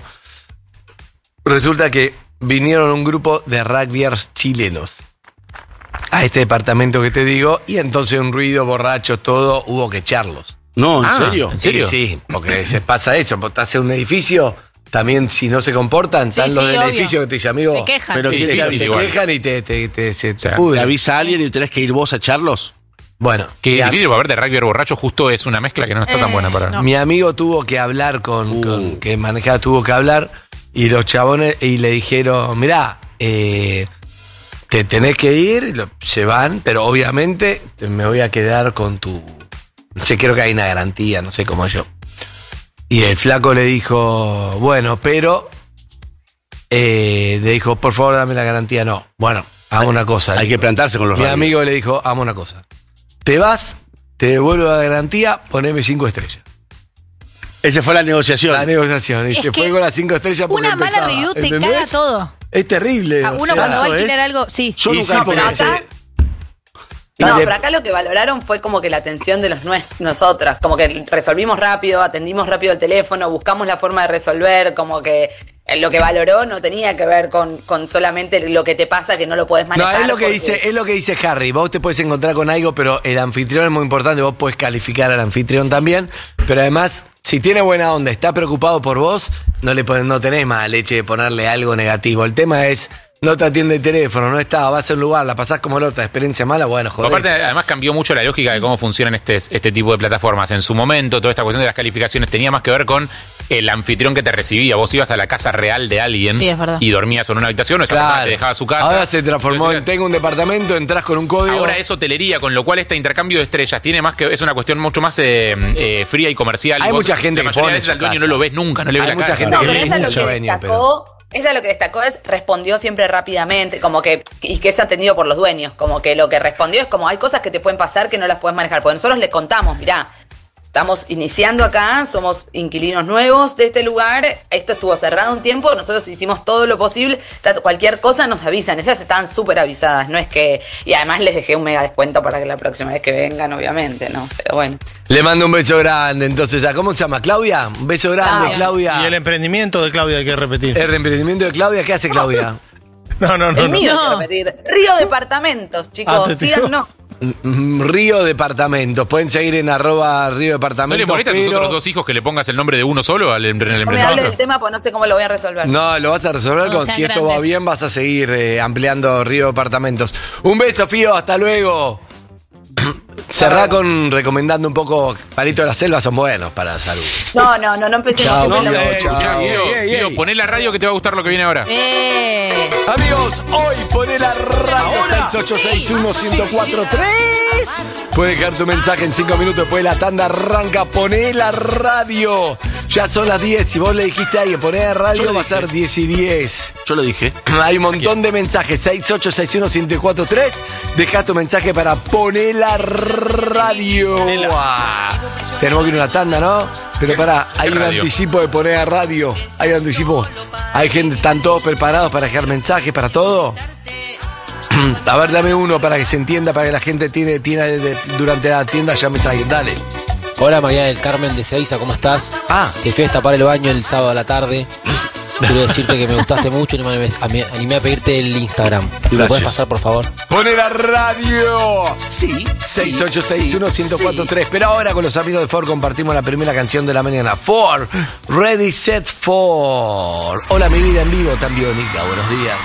resulta que vinieron un grupo de rugbyers chilenos a este departamento que te digo, y entonces un ruido, borrachos, todo, hubo que echarlos. No, ¿en serio? ¿en serio? Sí, porque se pasa eso, porque estás en un edificio, también si no se comportan, Sí, están los sí, del obvio. edificio que te dicen, amigo, Se quejan. Pero y que se, difícil se igual. quejan y se sea, pudren. ¿Le avisa a alguien y tenés que ir vos a echarlos? Bueno, Que y a- difícil, porque aparte rugby borracho justo es una mezcla que no está tan buena para... no. mi amigo tuvo que hablar con que manejaba, tuvo que hablar, y los chabones, y le dijeron, mirá, te tenés que ir, se van, pero obviamente me voy a quedar con tu... No sé, creo que hay una garantía, no sé cómo yo. Y el flaco le dijo, bueno, pero... le dijo, por favor, dame la garantía. No, bueno, hagamos una cosa. Hay que plantarse con los Mi rugbyers. amigo le dijo, hagamos una cosa. Te vas, te devuelvo la garantía, poneme 5 estrellas. Esa fue la negociación. La negociación. Y Es se que fue con las 5 estrellas porque Una mala empezaba, review te ¿entendés? caga todo. Es terrible. A o uno sea, cuando va a ¿esto alquilar es? algo, sí. Yo y nunca sí, me porque pero acá- No, pero acá lo que valoraron fue como que la atención de nosotras, como que resolvimos rápido, atendimos rápido el teléfono, buscamos la forma de resolver, como que lo que valoró no tenía que ver con solamente lo que te pasa que no lo podés No, manejar. es lo que porque- dice, es lo que dice Harry. Vos te puedes encontrar con algo, pero el anfitrión es muy importante. Vos podés calificar al anfitrión también. Pero además, si tiene buena onda, está preocupado por vos, no tenés mala leche de ponerle algo negativo. El tema es, no te atiende el teléfono, no está, vas a un lugar, la pasás como el otro, experiencia mala, bueno, joder. Aparte, además cambió mucho la lógica de cómo funcionan este tipo de plataformas. En su momento, toda esta cuestión de las calificaciones tenía más que ver con el anfitrión que te recibía. Vos ibas a la casa real de alguien Sí, es verdad. y dormías en una habitación o esa Claro. persona te dejaba su casa. Ahora se transformó en, tengo un departamento, entras con un código. Ahora es hotelería, con lo cual este intercambio de estrellas tiene más que es una cuestión mucho más fría y comercial. Hay Vos, mucha gente la que mayoría pone de veces su al dueño casa. no lo ves nunca, no le ves Hay la mucha cara. gente No, que pero es ella lo mucho que dueño, destacó, ella lo que destacó es respondió siempre rápidamente, como que, y que es atendido por los dueños, como que lo que respondió es como hay cosas que te pueden pasar que no las puedes manejar, porque nosotros le contamos, mirá, estamos iniciando acá, somos inquilinos nuevos de este lugar, esto estuvo cerrado un tiempo, nosotros hicimos todo lo posible, cualquier cosa nos avisan, ellas estaban súper avisadas, no es que, y además les dejé un mega descuento para que la próxima vez que vengan, obviamente, ¿no? Pero bueno. Le mando un beso grande, entonces, ¿cómo se llama? ¿Claudia? Un beso grande, Claudia. Y el emprendimiento de Claudia hay que repetir. El emprendimiento de Claudia, ¿qué hace Claudia? El mío hay que repetir. Río Departamentos, chicos, síganos. Río Departamentos. Pueden seguir en @Río Departamentos. ¿No le molesta a tus otros dos hijos que le pongas el nombre de uno solo al No me emprendimiento? hables del tema, pues no sé cómo lo voy a resolver. No, lo vas a resolver No con sean si esto va grandes. bien, vas a seguir ampliando Río Departamentos. Un beso, Fío, hasta luego. Cerrá con recomendando un poco. Palito de la Selva son buenos para la salud. No empecemos Chao, siempre lo Fío, mismo. chao. Guido, poné la radio que te va a gustar lo que viene ahora. Amigos, hoy poné la radio 6861-1043. Puedes dejar tu mensaje en 5 minutos después de la tanda arranca. Poné la radio. Ya son las 10. Si vos le dijiste a alguien poné la radio, va a ser 10 y 10. Yo lo dije. Hay un montón de mensajes. 6861-1043. Deja tu mensaje para poner la radio. Tenemos que ir a una tanda, ¿no? Pero pará, hay un radio? anticipo de poner a radio. Hay un anticipo. Hay gente, están todos preparados para dejar mensajes, para todo. A ver, dame uno para que se entienda, para que la gente tiene durante la tienda ya mensajes. Dale. Hola María del Carmen de Seiza, ¿cómo estás? Te fui a destapar el baño el sábado a la tarde. Quiero decirte que me gustaste mucho y me animé a pedirte el Instagram. ¿Me lo puedes pasar, por favor? ¡Pone la radio! Sí. 6861-1043. Pero ahora con los amigos de Ford compartimos la primera canción de la mañana. Ford, Ready, Set, Ford. Hola, mi vida en vivo, tan biónica. Buenos días.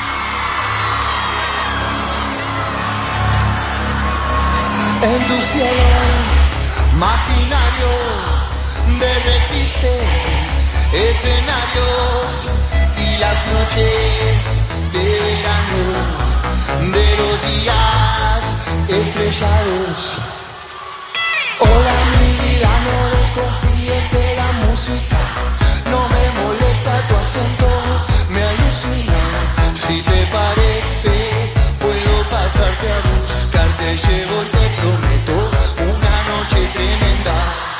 En tu cielo maquinario derretiste escenarios y las noches de verano de los días estrellados. Hola mi vida, no desconfíes de la música, no me molesta tu acento, me alucina. Si te parece, puedo pasarte a buscar, te llevo y te prometo una noche tremenda.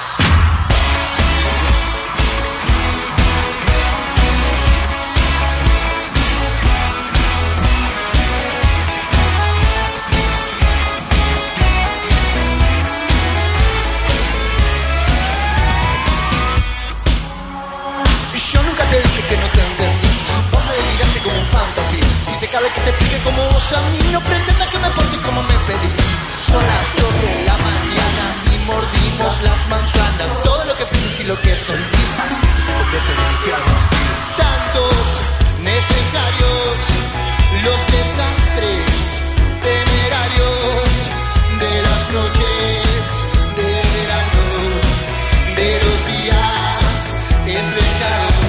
Yo nunca te dije que no te entendí, vos me deliraste como un fantasy. Si te cabe que te explique como vos a mí, no pretendas que me porte como me pedís. Son las 2 de la mañana y mordimos las manzanas. Todo lo que piensas y lo que sentís, se convierte en el infierno. Tantos necesarios, los desastres temerarios de las noches de verano, de los días estrellados.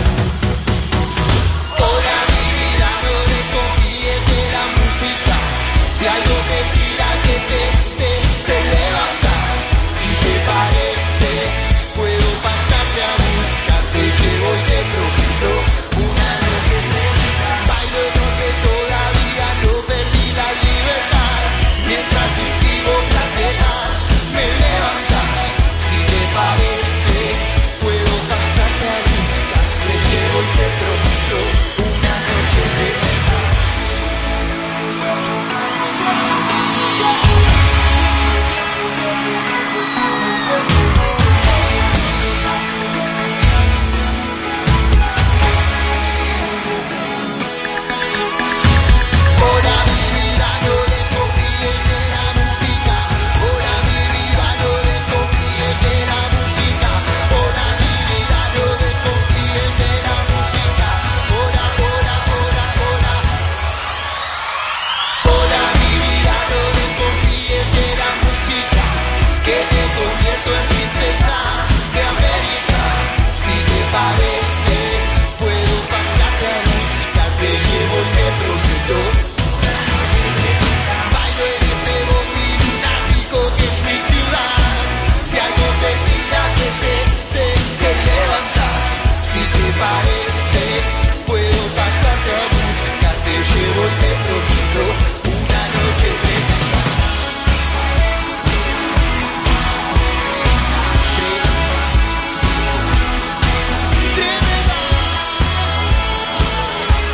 Hola mi vida, no desconfíes de la música. Si algo te tira, que te eleva.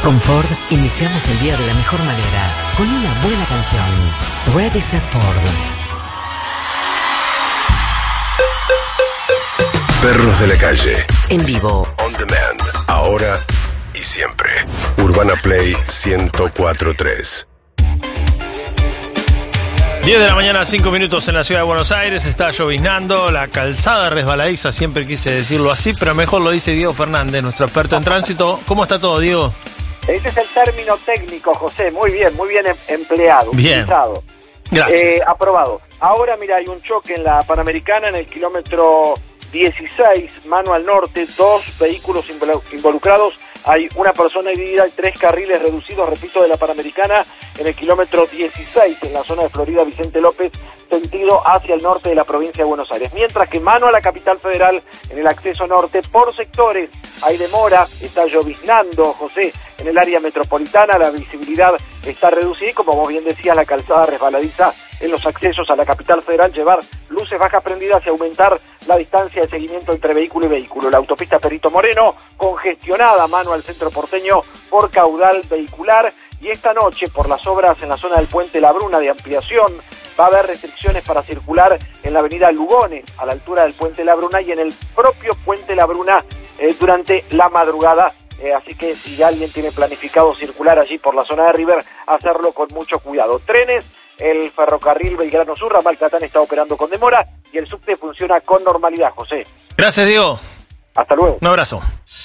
Con Ford, iniciamos el día de la mejor manera, con una buena canción. Ready Set Ford. Perros de la calle. En vivo. On demand. Ahora y siempre. Urbana Play 104.3. 10 de la mañana, 5 minutos en la ciudad de Buenos Aires. Está lloviznando, la calzada resbaladiza, siempre quise decirlo así, pero mejor lo dice Diego Fernández, nuestro experto en tránsito. ¿Cómo está todo, Diego? Ese es el término técnico, José. Muy bien empleado. Bien. Utilizado. Gracias. Aprobado. Ahora, mira, hay un choque en la Panamericana en el kilómetro 16, mano al norte, 2 vehículos involucrados. Hay una persona herida, hay 3 carriles reducidos, repito, de la Panamericana en el kilómetro 16, en la zona de Florida Vicente López, sentido hacia el norte de la provincia de Buenos Aires. Mientras que mano a la capital federal, en el acceso norte, por sectores, hay demora, está lloviznando, José, en el área metropolitana, la visibilidad está reducida y, como vos bien decías, la calzada resbaladiza en los accesos a la capital federal, llevar luces bajas prendidas y aumentar la distancia de seguimiento entre vehículo y vehículo. La autopista Perito Moreno, congestionada mano al centro porteño por caudal vehicular, y esta noche, por las obras en la zona del Puente La Bruna de ampliación, va a haber restricciones para circular en la avenida Lugones, a la altura del Puente La Bruna, y en el propio Puente La Bruna durante la madrugada. Así que si alguien tiene planificado circular allí por la zona de River, hacerlo con mucho cuidado. Trenes, el ferrocarril Belgrano Sur, ramal Catán, está operando con demora y el subte funciona con normalidad, José. Gracias, Diego. Hasta luego. Un abrazo.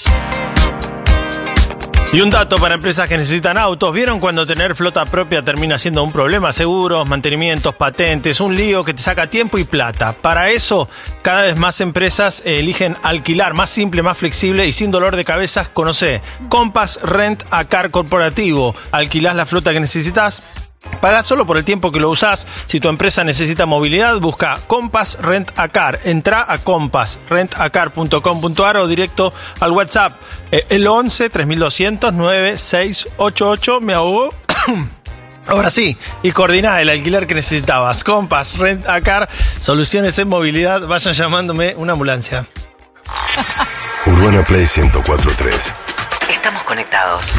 Y un dato para empresas que necesitan autos. ¿Vieron cuando tener flota propia termina siendo un problema? Seguros, mantenimientos, patentes, un lío que te saca tiempo y plata. Para eso, cada vez más empresas eligen alquilar, más simple, más flexible y sin dolor de cabezas. Conocé Compass Rent a Car Corporativo. Alquilás la flota que necesitas. Pagás solo por el tiempo que lo usás. Si tu empresa necesita movilidad, busca Compass Rent a Car. Entrá a compassrentacar.com.ar o directo al WhatsApp. El 11 3200 9688. Me ahogó. Ahora sí, y coordiná el alquiler que necesitabas. Compass Rent a Car, soluciones en movilidad. Vayan llamándome una ambulancia. Urbana Play 104.3. Estamos conectados.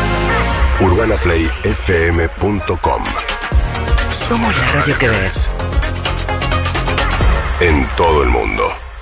UrbanaPlayFM.com. Somos la radio que ves. En todo el mundo.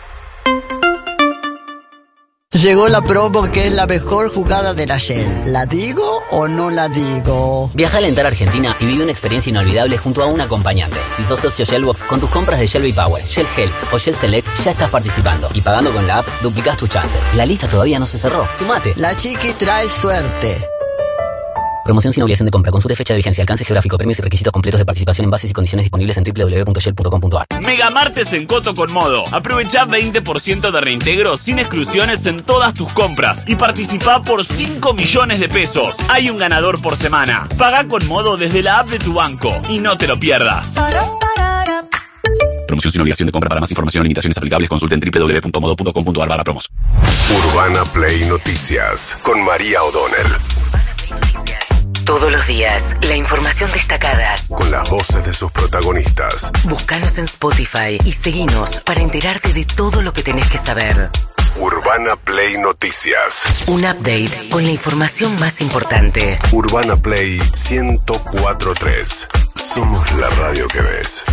Llegó la promo que es la mejor jugada de la Shell. ¿La digo o no la digo? Viaja a Alentar Argentina y vive una experiencia inolvidable junto a un acompañante. Si sos socio Shellbox, con tus compras de Shell V-Power, Shell Helix o Shell Select ya estás participando. Y pagando con la app, duplicás tus chances. La lista todavía no se cerró. ¡Sumate! La chiqui trae suerte. Promoción sin obligación de compra. Consulte fecha de vigencia, alcance geográfico, premios y requisitos completos de participación en bases y condiciones disponibles en www.shell.com.ar. Megamartes en Coto con Modo. Aprovecha 20% de reintegro sin exclusiones en todas tus compras y participa por 5 millones de pesos. Hay un ganador por semana. Paga con Modo desde la app de tu banco y no te lo pierdas. Promoción sin obligación de compra. Para más información, limitaciones aplicables, consulten www.modo.com.ar/promos. Urbana Play Noticias con María O'Donnell. Todos los días, la información destacada. Con las voces de sus protagonistas. Búscanos en Spotify y seguinos para enterarte de todo lo que tenés que saber. Urbana Play Noticias. Un update con la información más importante. Urbana Play 104.3. Somos la radio que ves.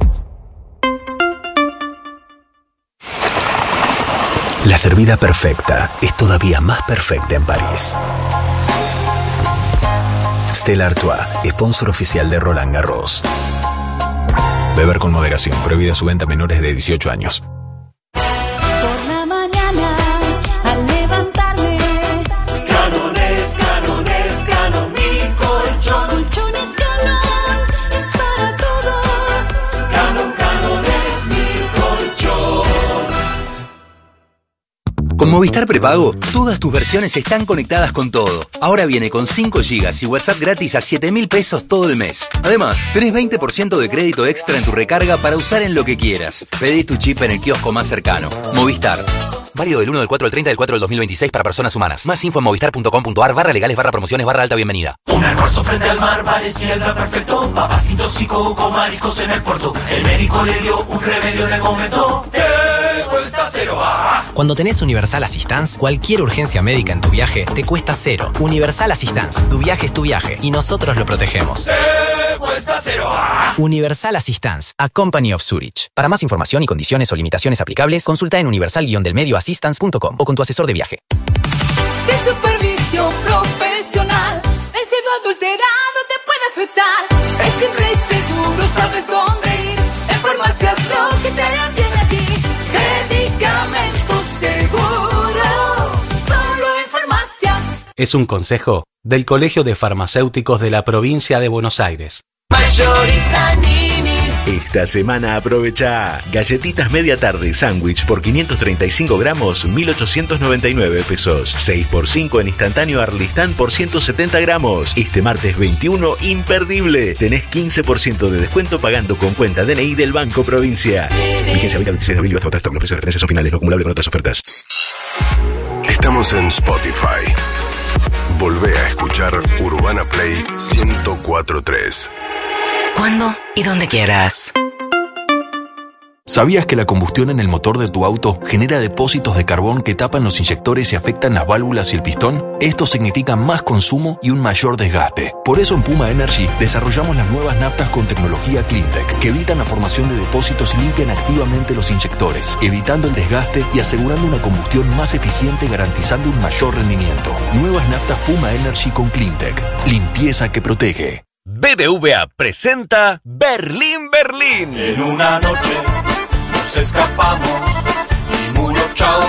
La servida perfecta es todavía más perfecta en París. Stella Artois, sponsor oficial de Roland Garros. Beber con moderación, prohibida su venta a menores de 18 años. Por la mañana, al levantarme, Canon, Canon, mi colchón. Colchones Canon, es para todos. Canon es mi colchón. Con Movistar Prepago, todas tus versiones están conectadas con todo. Ahora viene con 5 GB y WhatsApp gratis a 7.000 pesos todo el mes. Además, tenés 20% de crédito extra en tu recarga para usar en lo que quieras. Pedí tu chip en el kiosco más cercano. Movistar. Válido del 1 del 4 al 30 del 4 del 2026 para personas humanas. Más info en movistar.com.ar/legales/promociones/alta bienvenida. Un almuerzo frente al mar parecía el plan perfecto. Papas intoxicó con mariscos en el puerto. El médico le dio un remedio en el momento. ¡Qué cuesta cero! Cuando tenés Universal Assistance, cualquier urgencia médica en tu viaje te cuesta cero. Universal Assistance, tu viaje es tu viaje y nosotros lo protegemos. Cuesta cero. Universal Assistance, a Company of Zurich. Para más información y condiciones o limitaciones aplicables, consulta en universal-delmedioassistance.com o con tu asesor de viaje. De supervisión profesional, el cielo adulterado te puede afectar. Es siempre seguro, sabes dónde ir. En farmacias lo que te hará bien a ti. Medicamentos seguros, solo en farmacias. Es un consejo del Colegio de Farmacéuticos de la Provincia de Buenos Aires. Mayorista Nini. Esta semana aprovecha galletitas media tarde sándwich por 535 gramos, 1.899 pesos. 6x5 en instantáneo Arlistán por 170 gramos. Este martes 21, imperdible. Tenés 15% de descuento pagando con cuenta DNI del Banco Provincia. Vigencia 20 al 26 de abril y hasta agotar stock. Los precios de referencia son finales, no acumulable con otras ofertas. Estamos en Spotify. Volvé a escuchar Urbana Play 104.3. ¿Cuándo y donde quieras? ¿Sabías que la combustión en el motor de tu auto genera depósitos de carbón que tapan los inyectores y afectan las válvulas y el pistón? Esto significa más consumo y un mayor desgaste. Por eso en Puma Energy desarrollamos las nuevas naftas con tecnología CleanTech, que evitan la formación de depósitos y limpian activamente los inyectores, evitando el desgaste y asegurando una combustión más eficiente, garantizando un mayor rendimiento. Nuevas naftas Puma Energy con CleanTech. Limpieza que protege. BBVA presenta Berlín, Berlín. En una noche nos escapamos y muro, chao,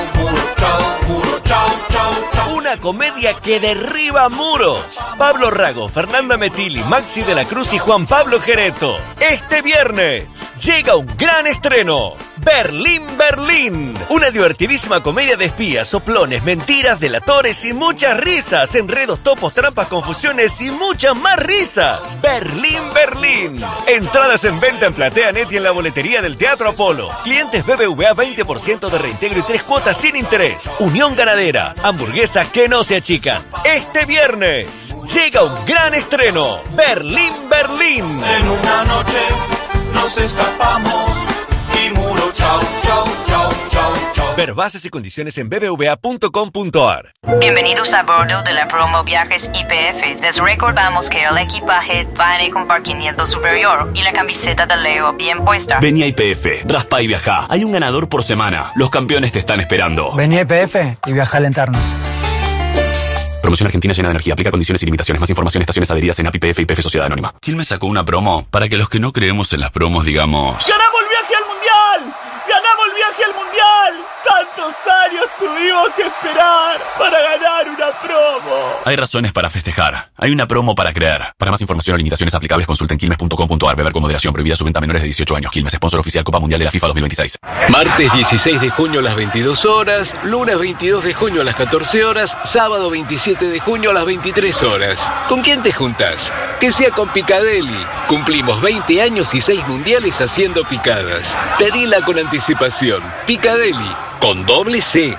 chao, chao. Una comedia que derriba muros. Pablo Rago, Fernanda Metilli, Maxi de la Cruz y Juan Pablo Gereto. Este viernes llega un gran estreno. Berlín, Berlín. Una divertidísima comedia de espías, soplones, mentiras, delatores y muchas risas. Enredos, topos, trampas, confusiones y muchas más risas. Berlín, Berlín. Entradas en venta en PlateaNet y en la boletería del Teatro Apolo. Clientes BBVA 20% de reintegro y 3 cuotas sin interés. Unión Ganadera. Hamburguesas que no se achican. Este viernes llega un gran estreno. Berlín, Berlín. En una noche nos escapamos y muro, chao, chao, chao, chao, chao. Ver bases y condiciones en bbva.com.ar. Bienvenidos a bordo de la promo Viajes YPF. Les recordamos que el equipaje viene con parquiniento superior y la camiseta de Leo bien puesta. Vení a YPF, raspa y viajá. Hay un ganador por semana. Los campeones te están esperando. Vení a YPF y viaja a alentarnos. Promoción argentina llena de energía. Aplica condiciones y limitaciones. Más información en estaciones adheridas en API, YPF y YPF Sociedad Anónima. Quilmes sacó una promo para que los que no creemos en las promos digamos... ¡Ganamos el viaje al mundial! ¡Ganamos el viaje al mundial! ¡Tantos años tuvimos que esperar para ganar una promo! Hay razones para festejar. Hay una promo para creer. Para más información o limitaciones aplicables, consulten quilmes.com.ar. Beber con moderación. Prohibida su venta a menores de 18 años. Quilmes, sponsor oficial Copa Mundial de la FIFA 2026. Martes 16 de junio a las 22 horas. Lunes 22 de junio a las 14 horas. Sábado 27 de junio a las 23 horas. ¿Con quién te juntas? Que sea con Picadeli. Cumplimos 20 años y 6 mundiales haciendo picadas. Pedila con anticipación. Picadeli. Con doble C.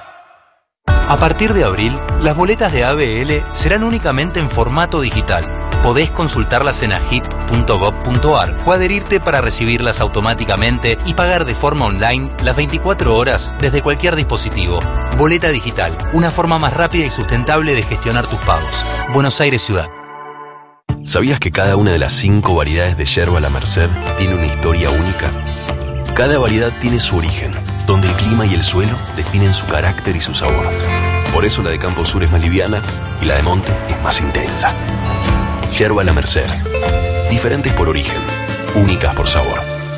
A partir de abril, las boletas de ABL serán únicamente en formato digital. Podés consultarlas en agip.gov.ar o adherirte para recibirlas automáticamente y pagar de forma online las 24 horas desde cualquier dispositivo. Boleta digital, una forma más rápida y sustentable de gestionar tus pagos. Buenos Aires Ciudad. ¿Sabías que cada una de las 5 variedades de yerba La Merced tiene una historia única? Cada variedad tiene su origen, donde el clima y el suelo definen su carácter y su sabor. Por eso la de Campo Sur es más liviana y la de Monte es más intensa. Yerba La Merced. Diferentes por origen, únicas por sabor.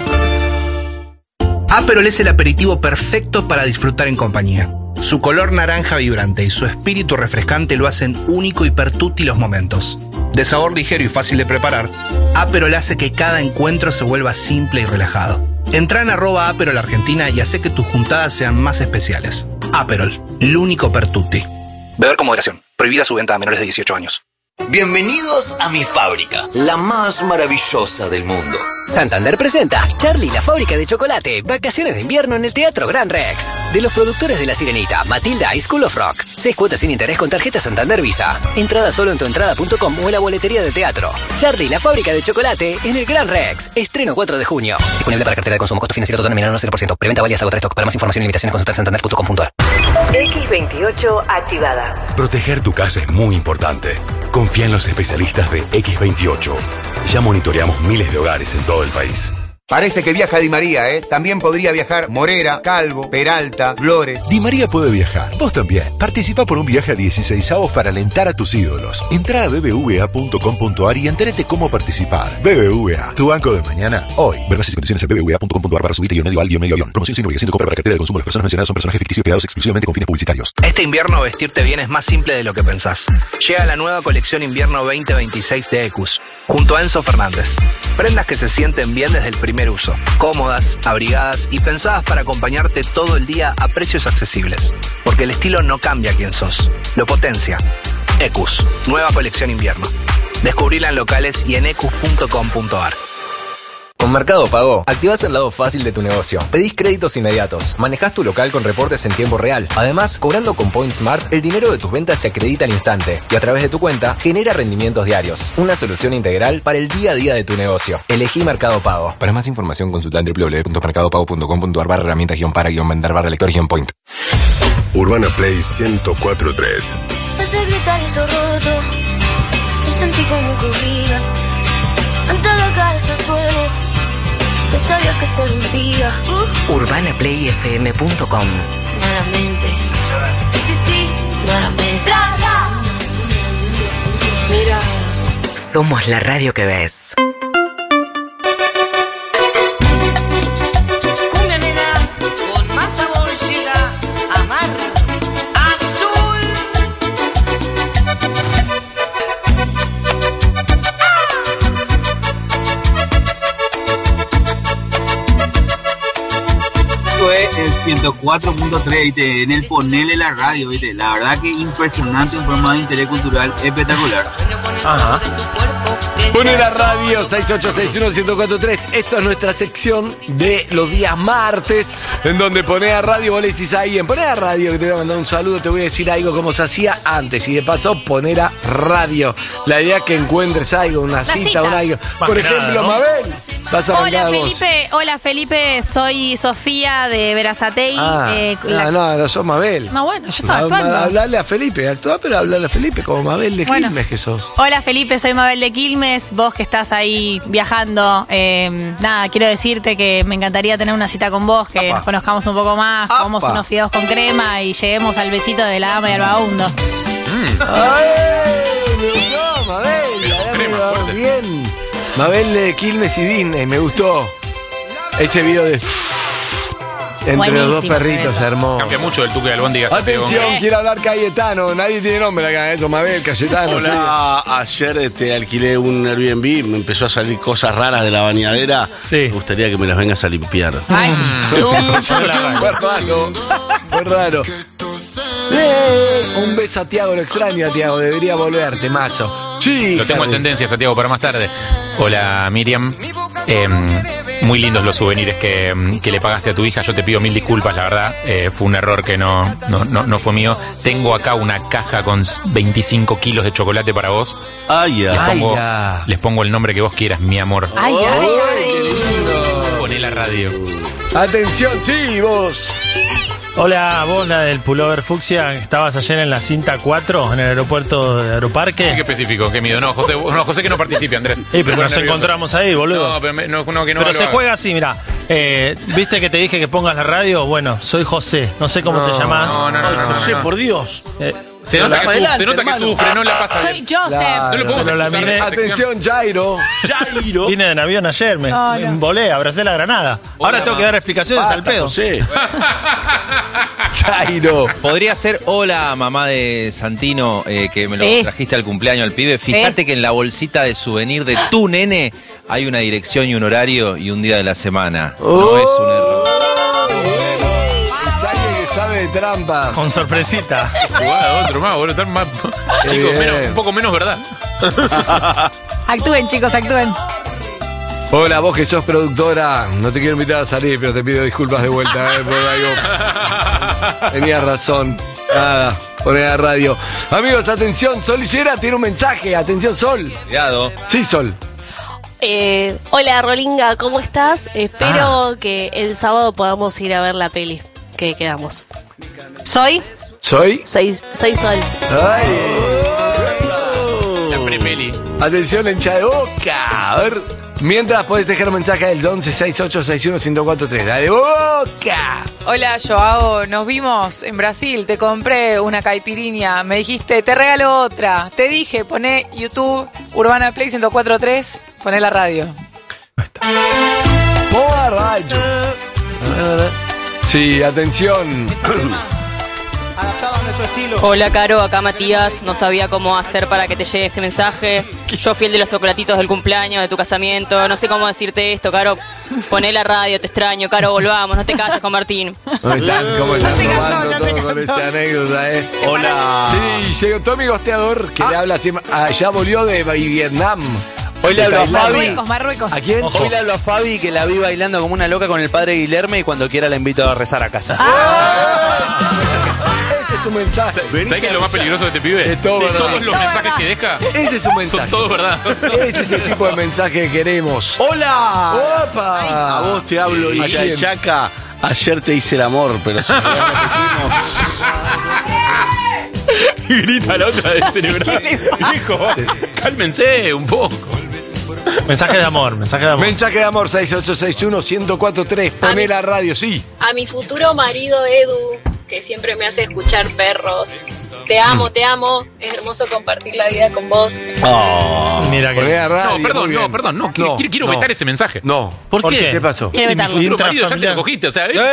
Aperol es el aperitivo perfecto para disfrutar en compañía. Su color naranja vibrante y su espíritu refrescante lo hacen único y per tutti los momentos. De sabor ligero y fácil de preparar, Aperol hace que cada encuentro se vuelva simple y relajado. Entrá en @Aperol Argentina y hace que tus juntadas sean más especiales. Aperol, el único per tutti. Beber con moderación. Prohibida su venta a menores de 18 años. Bienvenidos a mi fábrica, la más maravillosa del mundo. Santander presenta Charlie la fábrica de chocolate, vacaciones de invierno en el Teatro Gran Rex. De los productores de La Sirenita, Matilda y School of Rock. 6 cuotas sin interés con tarjeta Santander Visa. Entrada solo en tuentrada.com o en la boletería del teatro. Charlie la fábrica de chocolate en el Gran Rex. Estreno 4 de junio. Disponible para cartera de consumo. Costo financiero total nominal 0%. Preventa válida hasta agotar stock. Para más información y limitaciones consultar santander.com.ar. X28 activada. Proteger tu casa es muy importante. Confía en los especialistas de X28. Ya monitoreamos miles de hogares en todo el país. Parece que viaja Di María, ¿eh? También podría viajar Morera, Calvo, Peralta, Flores. Di María puede viajar. Vos también. Participa por un viaje a 16avos para alentar a tus ídolos. Entrá a bbva.com.ar y entérate cómo participar. BBVA, tu banco de mañana, hoy. Ver bases y condiciones en bbva.com.ar/subite-medio-al-medio-avión. Promoción sin obligación de compra para cartera de consumo. Las personas mencionadas son personajes ficticios creados exclusivamente con fines publicitarios. Este invierno vestirte bien es más simple de lo que pensás. Llega la nueva colección invierno 2026 de Ecus, junto a Enzo Fernández. Prendas que se sienten bien desde el primer uso, cómodas, abrigadas y pensadas para acompañarte todo el día a precios accesibles. Porque el estilo no cambia quién sos, lo potencia. Ecus, nueva colección invierno. Descubrila en locales y en ecus.com.ar. Con Mercado Pago, activás el lado fácil de tu negocio. Pedís créditos inmediatos, manejás tu local con reportes en tiempo real. Además, cobrando con Point Smart, el dinero de tus ventas se acredita al instante y a través de tu cuenta genera rendimientos diarios. Una solución integral para el día a día de tu negocio. Elegí Mercado Pago. Para más información consulta en www.mercadopago.com.ar/herramientas-para-lector-point. Urbana Play 104.3. Ese gritarito roto, yo sentí como corría. Antes de caerse al suelo, ya sabías que se rompía. UrbanaPlayFM.com. Malamente, sí, malamente. Mira, Somos la radio que ves. cumbia nena, con más sabor llega Amar Azul. Es el 104.3, ¿viste? En el Ponele la radio, ¿viste? La verdad que impresionante, un programa de interés cultural espectacular. Ajá. Pone la radio 6861-1043. Esto es nuestra sección de los días martes, en donde pone a radio, vos le decís a alguien, poné a radio, que te voy a mandar un saludo, te voy a decir algo como se hacía antes. Y de paso, poner a radio. La idea es que encuentres algo, una cita, un algo. Por ejemplo, ¿no? Mabel, vas a Hola vos. Felipe, hola Felipe, soy Sofía de Verazatei. No sos Mabel. No, bueno, yo estaba actuando. Hablarle a Felipe, actúa, pero hablarle a Felipe como Mabel de Quilmes que sos. Hola Felipe, soy Mabel de Quilmes, vos que estás ahí viajando, nada, quiero decirte que me encantaría tener una cita con vos, que nos conozcamos un poco más, comamos unos fideos con crema y lleguemos al besito de la dama y al vagabundo. ¡Ay! Me gustó, Mabel. Bien. Mabel de Quilmes y Disney, me gustó. Ese video de... Entre buenísimo los dos perritos, eso. hermoso. Cambia mucho del Tuque de Albóndiga. Atención, quiere hablar Cayetano. Nadie tiene nombre acá, eso, Mabel, Cayetano. Hola, ayer alquilé un Airbnb, me empezó a salir cosas raras de la bañadera. Sí. Me gustaría que me las vengas a limpiar. Ay. Fue raro. Un beso a Tiago, lo extraño a Tiago, debería volverte, mazo. Sí. Lo tengo en tendencia, Santiago, para más tarde. Hola, Miriam. Muy lindos los souvenirs que le pagaste a tu hija. Yo te pido 1000 disculpas, la verdad. Fue un error que no fue mío. Tengo acá una caja con 25 kilos de chocolate para vos. Les pongo el nombre que vos quieras, mi amor. Poné la radio. Atención, sí, vos. Hola, vos, la del pullover fucsia, estabas ayer en la cinta 4, en el aeropuerto de Aeroparque. Qué específico, qué miedo. No, José que no participe, Andrés. Pero nos encontramos ahí, boludo. No, pero que no. Pero se juega así, mirá. ¿Viste que te dije que pongas la radio? Bueno, soy José, no sé cómo te llamás. No, José, por Dios. Se nota que sufre, no la pasa Soy bien. Joseph. No lo podemos excusar. Atención, Jairo. Vine en avión ayer, me volé, abracé la granada. Ahora tengo que dar explicaciones al pedo. José. Jairo. Podría ser hola, mamá de Santino, que me lo trajiste al cumpleaños al pibe. Fíjate que en la bolsita de souvenir de tu nene hay una dirección y un horario y un día de la semana. No es un error. Es alguien que sabe de trampas. Con sorpresita. Jugada otro más, boludo. Chicos, un poco menos verdad. Actúen, chicos, actúen. Hola, vos que sos productora, no te quiero invitar a salir, pero te pido disculpas de vuelta, porque algo... Tenías razón. Nada, poner a radio. Amigos, atención, Sol Higuera tiene un mensaje. Atención, Sol. Cuidado. Sí, Sol. Hola, Rolinga, ¿cómo estás? Espero que el sábado podamos ir a ver la peli que quedamos. ¿Soy? ¿Soy? Soy Sol. Ay. La prepeli. Atención, hincha de Boca. A ver, mientras podés dejar un mensaje del 1168611043. ¡La de Boca! Hola, Joao. Nos vimos en Brasil. Te compré una caipirinha. Me dijiste, te regalo otra. Te dije, poné YouTube, Urbana Play 104.3. Poné la radio. Ahí está. Moa radio. Sí, atención. Adaptado a nuestro estilo. Hola, Caro, acá Matías. No sabía cómo hacer para que te llegue este mensaje. Yo fui el de los chocolatitos del cumpleaños, de tu casamiento. No sé cómo decirte esto, Caro. Poné la radio, te extraño. Caro, volvamos. No te cases con Martín. ¿Cómo están? ¿Cómo están robando todo con esa anécdota, Hola. Sí, llegó Tommy Gosteador, que le habla siempre. Ya volvió de Vietnam. Hoy le hablo a Fabi. Marruecos. ¿A quién? Hoy le hablo a Fabi, que la vi bailando como una loca con el padre Guilherme, y cuando quiera la invito a rezar a casa. Ese es un mensaje. ¿Sabes qué es lo más peligroso de este pibe? Es todo verdad. Todos los mensajes que deja Ese es un mensaje. son todos verdad. Ese es el tipo de mensaje que queremos. ¡Hola! ¡Opa! A vos te hablo, ¿A hincha de quién? Chaca. Ayer te hice el amor, pero si Grita la otra descerebrada. Hijo, cálmense un poco. Mensaje de amor, mensaje de amor. Mensaje de amor 6861-1043. Poné la radio, sí. A mi futuro marido Edu, que siempre me hace escuchar perros. Te amo, te amo. Es hermoso compartir la vida con vos. Mira Poné que. la radio. No, quiero vetar ese mensaje. No. ¿Por qué? ¿Qué pasó? Quiere Mi vetarlo. futuro marido ya te lo cogiste, o sea, poné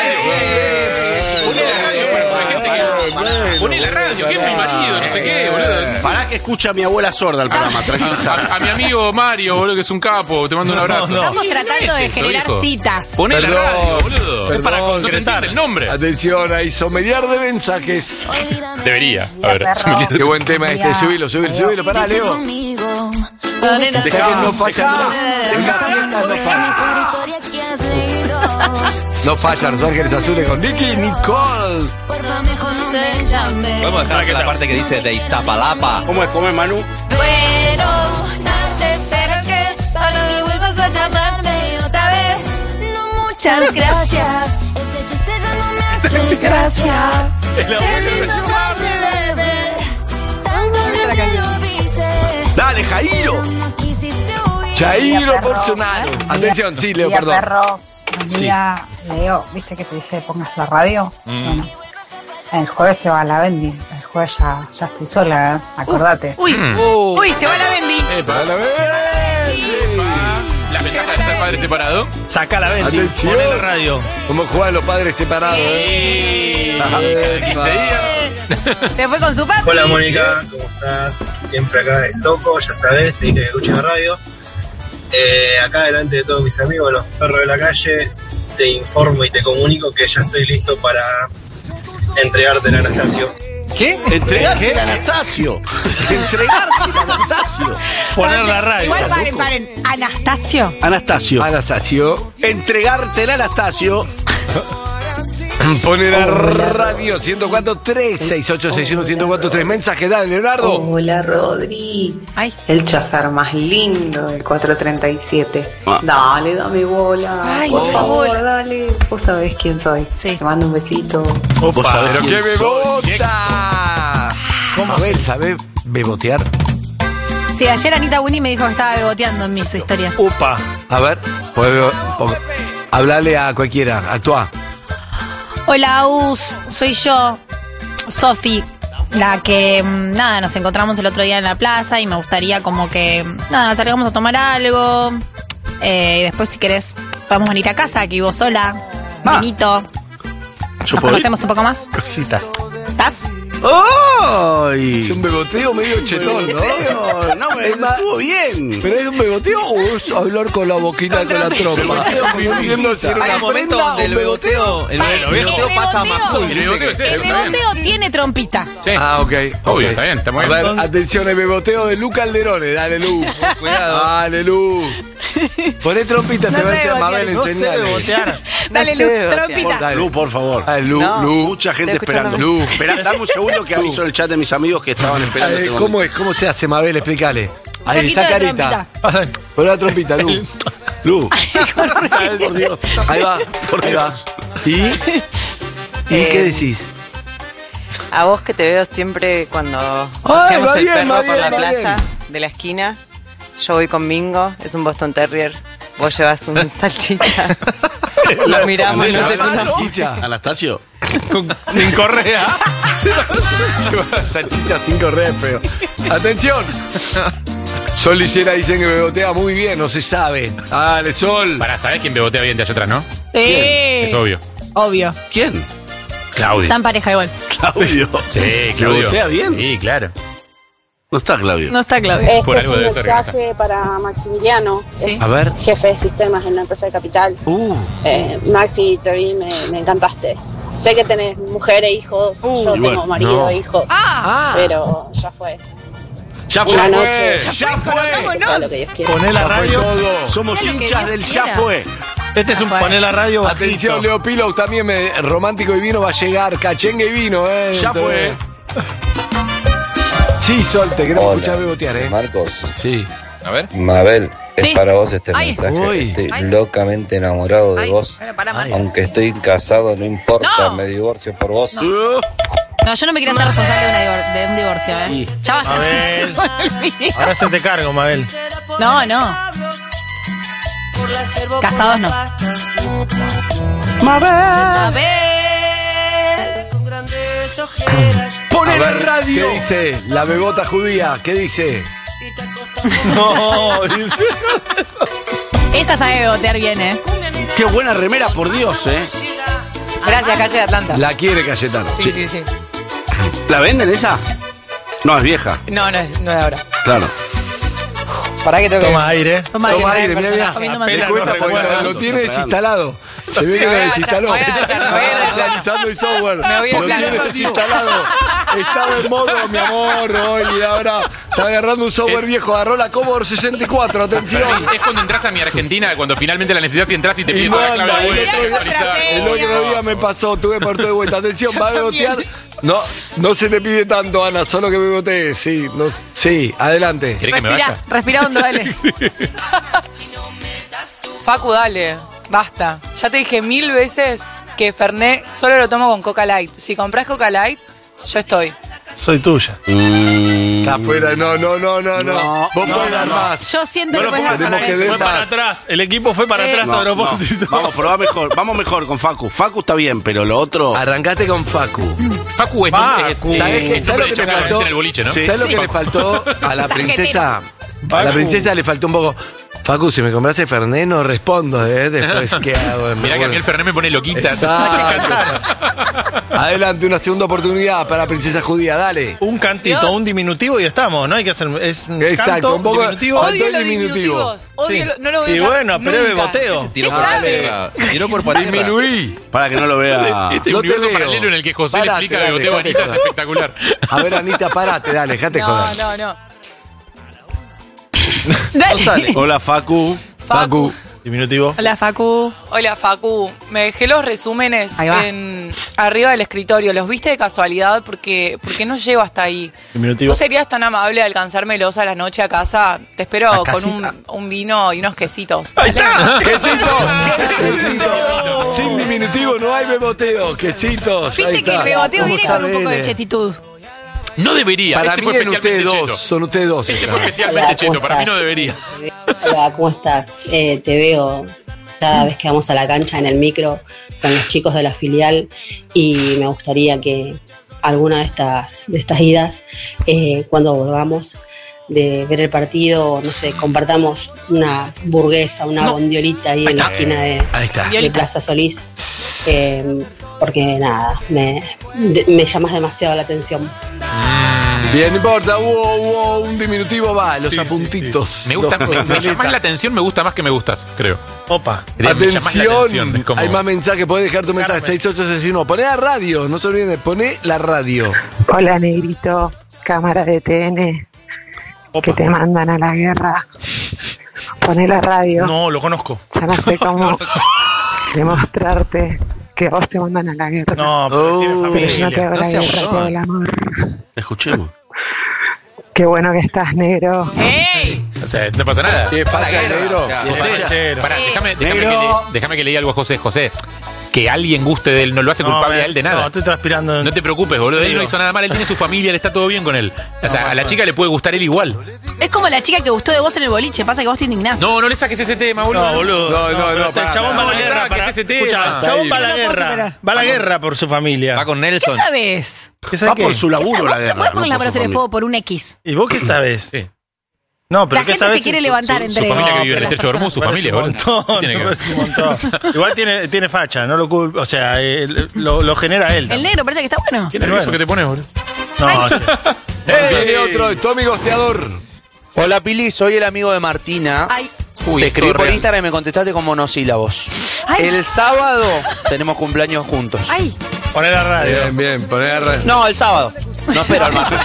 la radio para gente que. Poné la radio, que es mi marido, no sé qué, boludo. Pará que escucha a mi abuela sorda el programa, tranquilizar. A mi amigo Mario, boludo, que es un capo, te mando un abrazo. Estamos tratando de generar citas. Poné la radio, boludo. Es para No se concretar. entiende el nombre. Atención, ahí sommelier de mensajes. Debería. A ver, Qué buen tema este. Subilo. Pará, Leo. Dejá que no falla. No falla Los Ángeles Azules con Nicky Nicole. Podemos dejar la parte que dice de Iztapalapa. ¿Cómo es? ¿Cómo es, Manu? Bueno, no te espero que para que vuelvas a llamarme otra vez. No, muchas gracias. Ese chiste ya no me hace gracia. Queriendo amarte, bebé. Tanto que te lo hice. ¡Dale, Jairo! No quisiste huir. Chairo Bolsonaro. Atención, sí, Leo, perdón. Perros, buen día, Leo, ¿viste que te dije que pongas la radio? Bueno, el jueves se va a la Bendy, el jueves ya estoy sola, acordate. Uy, se va la Bendy. La ventaja de estar padre separado. Saca la Bendy. Atención. Poné la radio. ¿Cómo juegan los padres separados? 15 días. Se fue con su papi. Hola Mónica, ¿cómo estás? Siempre acá el Toco, ya sabes, te dije que escuches la radio. Acá delante de todos mis amigos, los perros de la calle, te informo y te comunico que ya estoy listo para entregarte el Anastasio. ¿Qué? ¿Entregarte a Anastasio? ¿Entregarte a Anastasio? Poner la radio. Igual paren. Anastasio. Anastasio. Entregarte el Anastasio. Pone la radio 104.3 6861-1043. Mensaje, dale, Leonardo. Hola, Rodri. El chofer más lindo del 437. Dale, dame bola. Ay, por favor, bola. dale. Vos sabés quién soy. Sí. Te mando un besito. Opa, pero quién que me soy. bota. A ver, ¿sabés bebotear? Sí, ayer Anita Winnie me dijo que estaba beboteando en mis historias. Upa. A ver, hablale a cualquiera, actúa. Hola, Aus, soy yo, Sofi, la que, nada, nos encontramos el otro día en la plaza y me gustaría como que, nada, salgamos a tomar algo. Y después, si querés, podemos venir a casa, que vivo sola, Benito. ¿Nos conocemos un poco más? Cositas. ¿Estás? ¡Ay! Es un beboteo medio chetón, ¿no? No, estuvo bien. ¿Pero es un beboteo o es hablar con la boquita con la trompa? Viendo si era Hay una un momento prenda donde o el un beboteo, el beboteo pasa más. El beboteo es El beboteo tiene trompita. Sí. Ah, ok. Obvio, está bien, está muy A bien. ver, atención, el beboteo de Lu Calderone. Dale, Lu. Cuidado. Dale, Lu. Poné trompita, No te va a sé decir Mabel, No sé enseñale. bebotear. Dale, Lu, trompita. Dale. Lu, por favor. Dale, Lu, No. Lu. Mucha gente Estoy escuchando esperando. mensajes. Esperá, dame un segundo que aviso en el chat de mis amigos que estaban esperando. este ¿Cómo momento. es? ¿Cómo se hace, Mabel? Explícale. Ahí, poquito esa de carita. Pon la trompita, Lu. Lu. Por Dios. Ahí va. Ahí va. ¿Y qué decís? A vos que te veo siempre cuando Ay, paseamos va el bien, perro va por bien, la va plaza bien. de la esquina. Yo voy con Mingo, es un Boston Terrier. Vos llevas un salchicha. Lo miramos, no sé Salchicha. Anastasio. Sin correa. Lleva salchicha sin correa, es feo. Atención. Sol y Yera dicen que bebotea muy bien, no se sabe. Dale, Sol. ¿Sabés quién bebotea bien de allá atrás, no? Sí. Es obvio. Obvio. ¿Quién? Claudio. Están pareja igual. Claudio. Sí, Claudio. ¿Bebotea bien? Sí, claro. No está Claudio. No está Claudio. Por Este es algo un debe ser que no mensaje para Maximiliano, es A ver. jefe de sistemas en la empresa de Capital. Maxi, te vi, me encantaste. Sé que tenés mujer e hijos, yo y tengo bueno, marido no. e hijos, pero ya fue. Ya Una fue. noche. Ya fue. Sea lo que Dios quiera. Poné la Ya fue radio. todo. Somos Sea lo que hinchas Dios del ya quiera. fue. Este es un poné la radio. Atención, bajito. Leo Pilo también romántico y vino va a llegar. Cachengue y vino, Ya fue. Sí, Sol, te queremos Hola, escuchar bebotear, Marcos. Sí. A ver. Mabel, es Sí. para vos este Ay. mensaje. Uy. Estoy Ay. locamente enamorado de Ay, vos. bueno, pará, Marco. Aunque estoy casado, no importa, No. me divorcio por vos. No, yo no me quiero ser responsable de un divorcio, ¿eh? Sí. Ya basta. Mabel. Ahora se te cargo, Mabel. No, no. Casados no. A ver. Pone la radio. ¿Qué dice? La bebota judía. ¿Qué dice? No, dice. Esa sabe bebotear bien, ¿eh? Qué buena remera, por Dios, Gracias, calle de Atlanta. La quiere Cayetano. Sí. ¿La venden esa? No, es vieja. No es de ahora. Claro. ¿Para qué tengo que Toma aire. Toma Toma aire, aire, mira, mira. comiendo Apenas Te manteca. cuenta no porque recuerdo lo eso, tiene está desinstalado. Se ve que Me lo voy a desinstaló. echar, me voy a Está actualizando el software. Me voy a Lo tiene planear. desinstalado. Estaba en modo, mi amor, hoy y ahora está agarrando un software viejo. Agarró la Commodore 64, atención. Es cuando entras a mi Argentina, cuando finalmente la necesitas y entras y te Y piden toda la manda, clave de el vuelta. otro día- actualizar. El otro día me pasó, tuve por todo de vuelta. Atención, va a bebotear. No, no se te pide tanto, Ana, solo que bebotees. Sí, sí, adelante. ¿Querés que me Respira, vaya? respira hondo, dale. Facu, dale. Basta. Ya te dije 1000 veces que Fernet solo lo tomo con Coca Light. Si compras Coca Light, yo estoy. Soy tuya. Está afuera, no. Vos podés dar más. Yo siento No que lo puedes pongas hacer a la que vez. dé Fue para más. atrás. El equipo fue para atrás a propósito. Vamos, probá mejor. Vamos mejor con Facu. Facu está bien, pero lo otro. Arrancaste con Facu. Facu es Facu. ¿Sabes qué? es ¿Sabes nombre lo que de te chacal faltó? en el boliche, ¿no? ¿Sabes lo que le faltó a la princesa? A la Facu. princesa le faltó un poco. Facu, si me compraste Fernet, no respondo, Después, ¿qué hago? Mirá que a mí el Fernet me pone loquita. Exacto. Adelante, una segunda oportunidad para Princesa Judía, dale. Un cantito, un diminutivo y estamos, ¿no? Hay que hacer. Es un Exacto, canto, un poco- diminutivo. Odio los diminutivo. diminutivos. Odio Sí. no lo voy a Y usar bueno, pero es nunca. boteo. Tiró ¿Qué por sabe? tierra. Tiró por tierra. Disminuí. Para que no lo vea. Este No te universo veo. paralelo en el que José Parate, le explica dale, beboteo a dejate Anita es joder. espectacular. A ver, Anita, parate, dale, dejate joder. No. Dale. Hola, Facu. Facu. Diminutivo. Hola, Facu. Hola, Facu. Me dejé los resúmenes Ahí va. arriba del escritorio. ¿Los viste de casualidad? Porque no llego hasta ahí. Diminutivo. ¿Vos serías tan amable de alcanzármelos a la noche a casa? Te espero ¿A con casita? un vino y unos quesitos. ¡Ahí está! ¡Quesito! ¡Quesito! Sin diminutivo no hay beboteo. Quesitos. ahí Viste que está. el beboteo ¿Cómo viene con un sabe poco de él? chetitud. No debería. Para este mí fue en especialmente ustedes cheto. dos, son ustedes dos. Este esa. fue especialmente Hola, cheto. ¿cómo Para mí no estás? debería. Hola, ¿cómo estás? Te veo cada vez que vamos a la cancha en el micro con los chicos de la filial y me gustaría que alguna de estas idas, cuando volvamos de ver el partido, no sé, compartamos una burguesa, una bondiolita ahí en la esquina Ahí está. de Plaza Solís. porque nada, me llamas demasiado la atención. Bien, no importa, hubo un diminutivo, va, los apuntitos. Me gusta, me llamas la atención, me gusta más que me gustas, creo. Opa. Atención, hay más mensajes, podés dejar tu mensaje, 6861, poné la radio, no se olviden de poner la radio. Hola, negrito, cámara de TN, que te mandan a la guerra. Poné la radio. No, lo conozco. Ya no sé cómo demostrarte que vos te mandan a la guerra. No, pero tiene familia. Pero yo no te hago la guerra, te hago el amor. Escuchemos. Qué bueno que estás, negro. ¡Ey! O sea, no pasa nada. ¿Qué facha, negro? Pará, déjame que le diga algo a José. José, que alguien guste de él no lo hace culpable a él de nada. No, estoy transpirando. No te preocupes, boludo. Él no hizo nada mal, él tiene su familia, él está todo bien con él. O sea, a la chica le puede gustar él igual. Es como la chica que gustó de vos en el boliche. Pasa que vos te indignás. No le saques ese tema, boludo. No, boludo. No, el chabón va a la guerra. Escucha, el chabón va a la guerra. Va a la guerra por su familia. Va con Nelson. ¿Qué sabes? Va por su laburo la guerra. Vos pones la brasa de fuego por un X. ¿Y vos qué sabes? Sí. No, pero la ¿qué gente sabes? se quiere levantar entre su familia que vive en las el techo de Hormuz, su familia, boludo. Un montón. Igual tiene facha, no lo culpo. O sea, lo genera él. El negro parece que está bueno. ¿Qué nervioso que te pones, boludo? No, Viene otro, Tommy Gosteador. Hola, Pili, soy el amigo de Martina. Ay. Te escribí por Instagram y me contestaste con monosílabos. Ay. El sábado tenemos cumpleaños juntos. Ay. Poné la radio. Bien, poné la radio. No, el sábado. No espero al martes.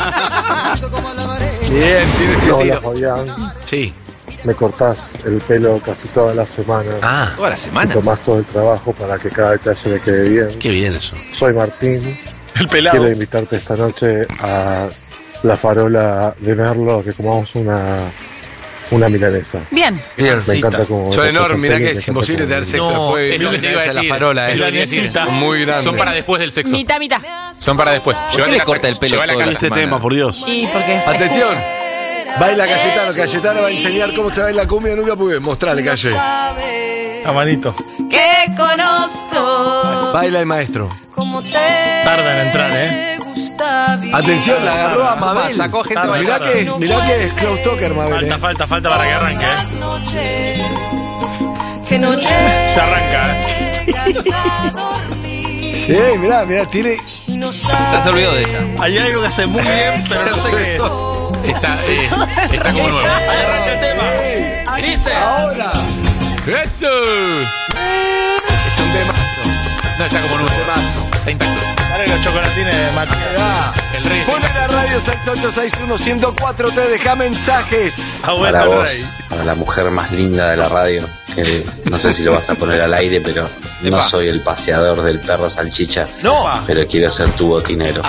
Bien, tiene Hola, sentido. Fabián. Sí. Me cortás el pelo casi toda la semana. Ah, toda la semana. Y tomás todo el trabajo para que cada detalle me quede bien. Qué bien eso. Soy Martín. El pelado. Quiero invitarte esta noche a La Farola de Merlo, que comamos una milanesa. Bien. Me encanta como... Son enormes, mirá que es imposible tener sexo después de es lo que te iba a decir. la farola. Es lo que te iba a decir. Son muy grandes. Son para después del sexo. Mitad. Son para después. ¿Por qué le corta el pelo Llevá la toda la casa. Este tema, por Dios. Sí, porque es Atención. Baila Cayetano. Cayetano va a enseñar cómo se baila cumbia. Nunca pude. Mostrale, Calle. A manitos. que conozco. Baila el maestro. Tarda en entrar, Atención, la agarró a Mabel. Sacó gente Mirá que es Klaus Tucker, Mabel. Falta para que arranque, Ya arranca, Sí, mirá, tiene... Ya se olvidó de ella. Hay algo que hace muy bien, pero no sé qué es. Está como nuevo. Ahí arranca el tema. Dice. Ahora. ¡Eso! Es un tema. No, está como nuevo. Está intacto. Dale los chocolatines de Matías. El rey. Pon en la radio 6861-104, te deja mensajes. Para vos, para la mujer más linda de la radio, que no sé si lo vas a poner al aire, pero no soy el paseador del perro salchicha. No. Pero quiero ser tu botinero.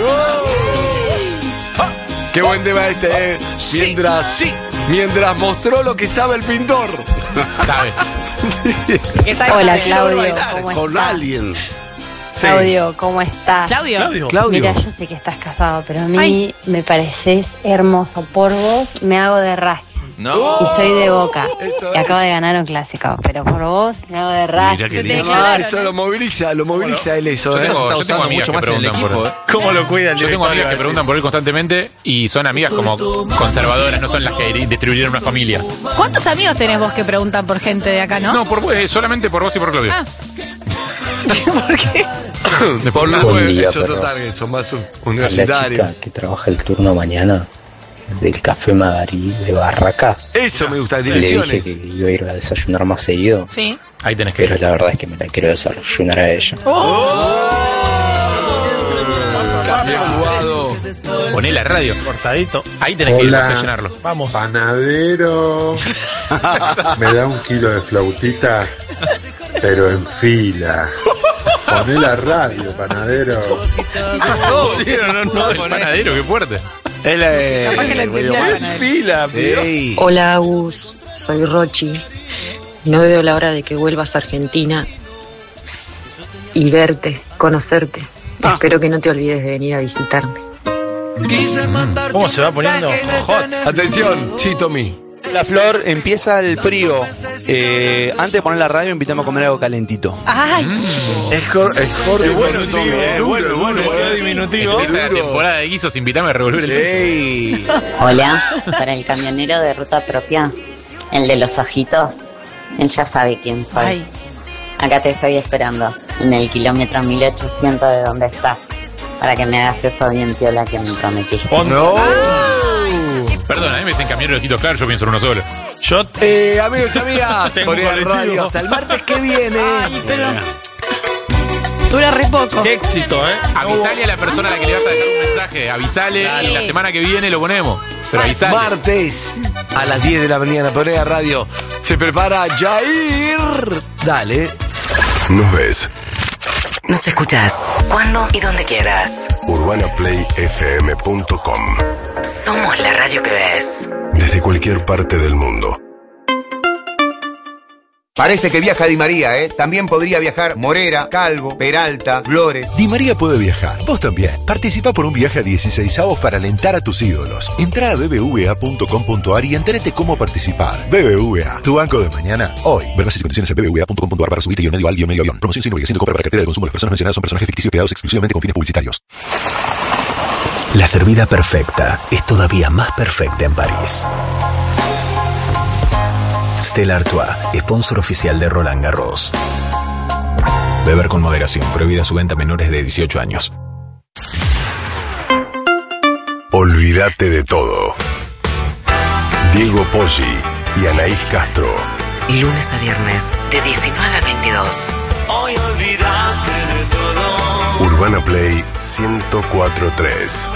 Qué buen tema este, Mientras mostró lo que sabe el pintor. Sabe. Hola, Claudio, ¿cómo Con estás? alguien. Claudio, ¿cómo estás? Claudio. Mira, yo sé que estás casado, pero a mí me pareces hermoso. Por vos me hago de Racing. No. Y soy de Boca. Eso Y acabo es. de ganar un clásico, pero por vos me hago de Racing. qué lindo. Eso lo moviliza él eso. Yo tengo usando amigas mucho que más en el preguntan por equipo, él. ¿Cómo lo cuida el Yo tengo director? amigas que preguntan por él constantemente y son amigas como conservadoras, no son las que distribuyeron una familia. ¿Cuántos amigos tenés vos que preguntan por gente de acá, no? No, solamente por vos y por Claudio. Ah. ¿Por qué? Por la Buen día, es otro perros. target, son más A la universitarios. chica que trabaja el turno mañana del Café Magarí de Barracas. Eso me gusta, Le dije direcciones. que iba a ir a desayunar más seguido, Sí. Ahí tenés que pero ir. la verdad es que me la quiero desayunar a ella. Bien jugado. Poné la radio. Cortadito. Ahí tenés que ir a Hola. desayunarlo. Vamos. Panadero. Me da un kilo de flautita, pero en fila. Poné la radio, panadero. No, el panadero, qué fuerte. Él Capaz que la entendía. Fila, Sí. Hola, Agus. Soy Rochi. No veo la hora de que vuelvas a Argentina y verte, conocerte. Espero que no te olvides de venir a visitarme. ¿Cómo se va poniendo hot? Atención, sí, Tommy. La Flor, empieza el frío. Antes de poner la radio, invitamos a comer algo calentito. Ay. Es Jorge. Bueno, es diminutivo. Empieza la temporada de guisos, invítame a revolver el Sí. Hola, para el camionero de ruta propia, el de los ojitos, él ya sabe quién soy. Ay. Acá te estoy esperando. en el kilómetro 1800 de donde estás, para que me hagas eso bien piola que me prometiste. Perdón, a mí me dicen cambiar los ojitos claros, yo pienso en uno solo. Yo, amigos y amigas, ponía radio hasta el martes que viene. Ay, pero dura re poco. Qué éxito, Avisale a la persona a la que le vas a dejar un mensaje. Avisale y la semana que viene lo ponemos. Pero avisale. Martes a las 10 de la mañana, ponía radio. Se prepara Jair. Dale. Nos ves. Nos escuchás cuando y donde quieras. UrbanaPlayFM.com. Somos la radio que ves. Desde cualquier parte del mundo. Parece que viaja Di María, ¿eh? También podría viajar Morera, Calvo, Peralta, Flores. Di María puede viajar. Vos también. Participa por un viaje a 16avos para alentar a tus ídolos. Entrá a bbva.com.ar y entérate cómo participar. BBVA, tu banco de mañana, hoy. Ver bases y condiciones en bbva.com.ar/subite-medio-al-medio-avión. Promoción sin obligación de compra para cartera de consumo. Las personas mencionadas son personajes ficticios creados exclusivamente con fines publicitarios. La servida perfecta es todavía más perfecta en París. Stella Artois, sponsor oficial de Roland Garros. Beber con moderación, prohibida su venta a menores de 18 años. Olvídate de todo. Diego Poggi y Anaís Castro. Lunes a viernes, de 19 a 22. Hoy olvídate de todo. Urbana Play 104.3.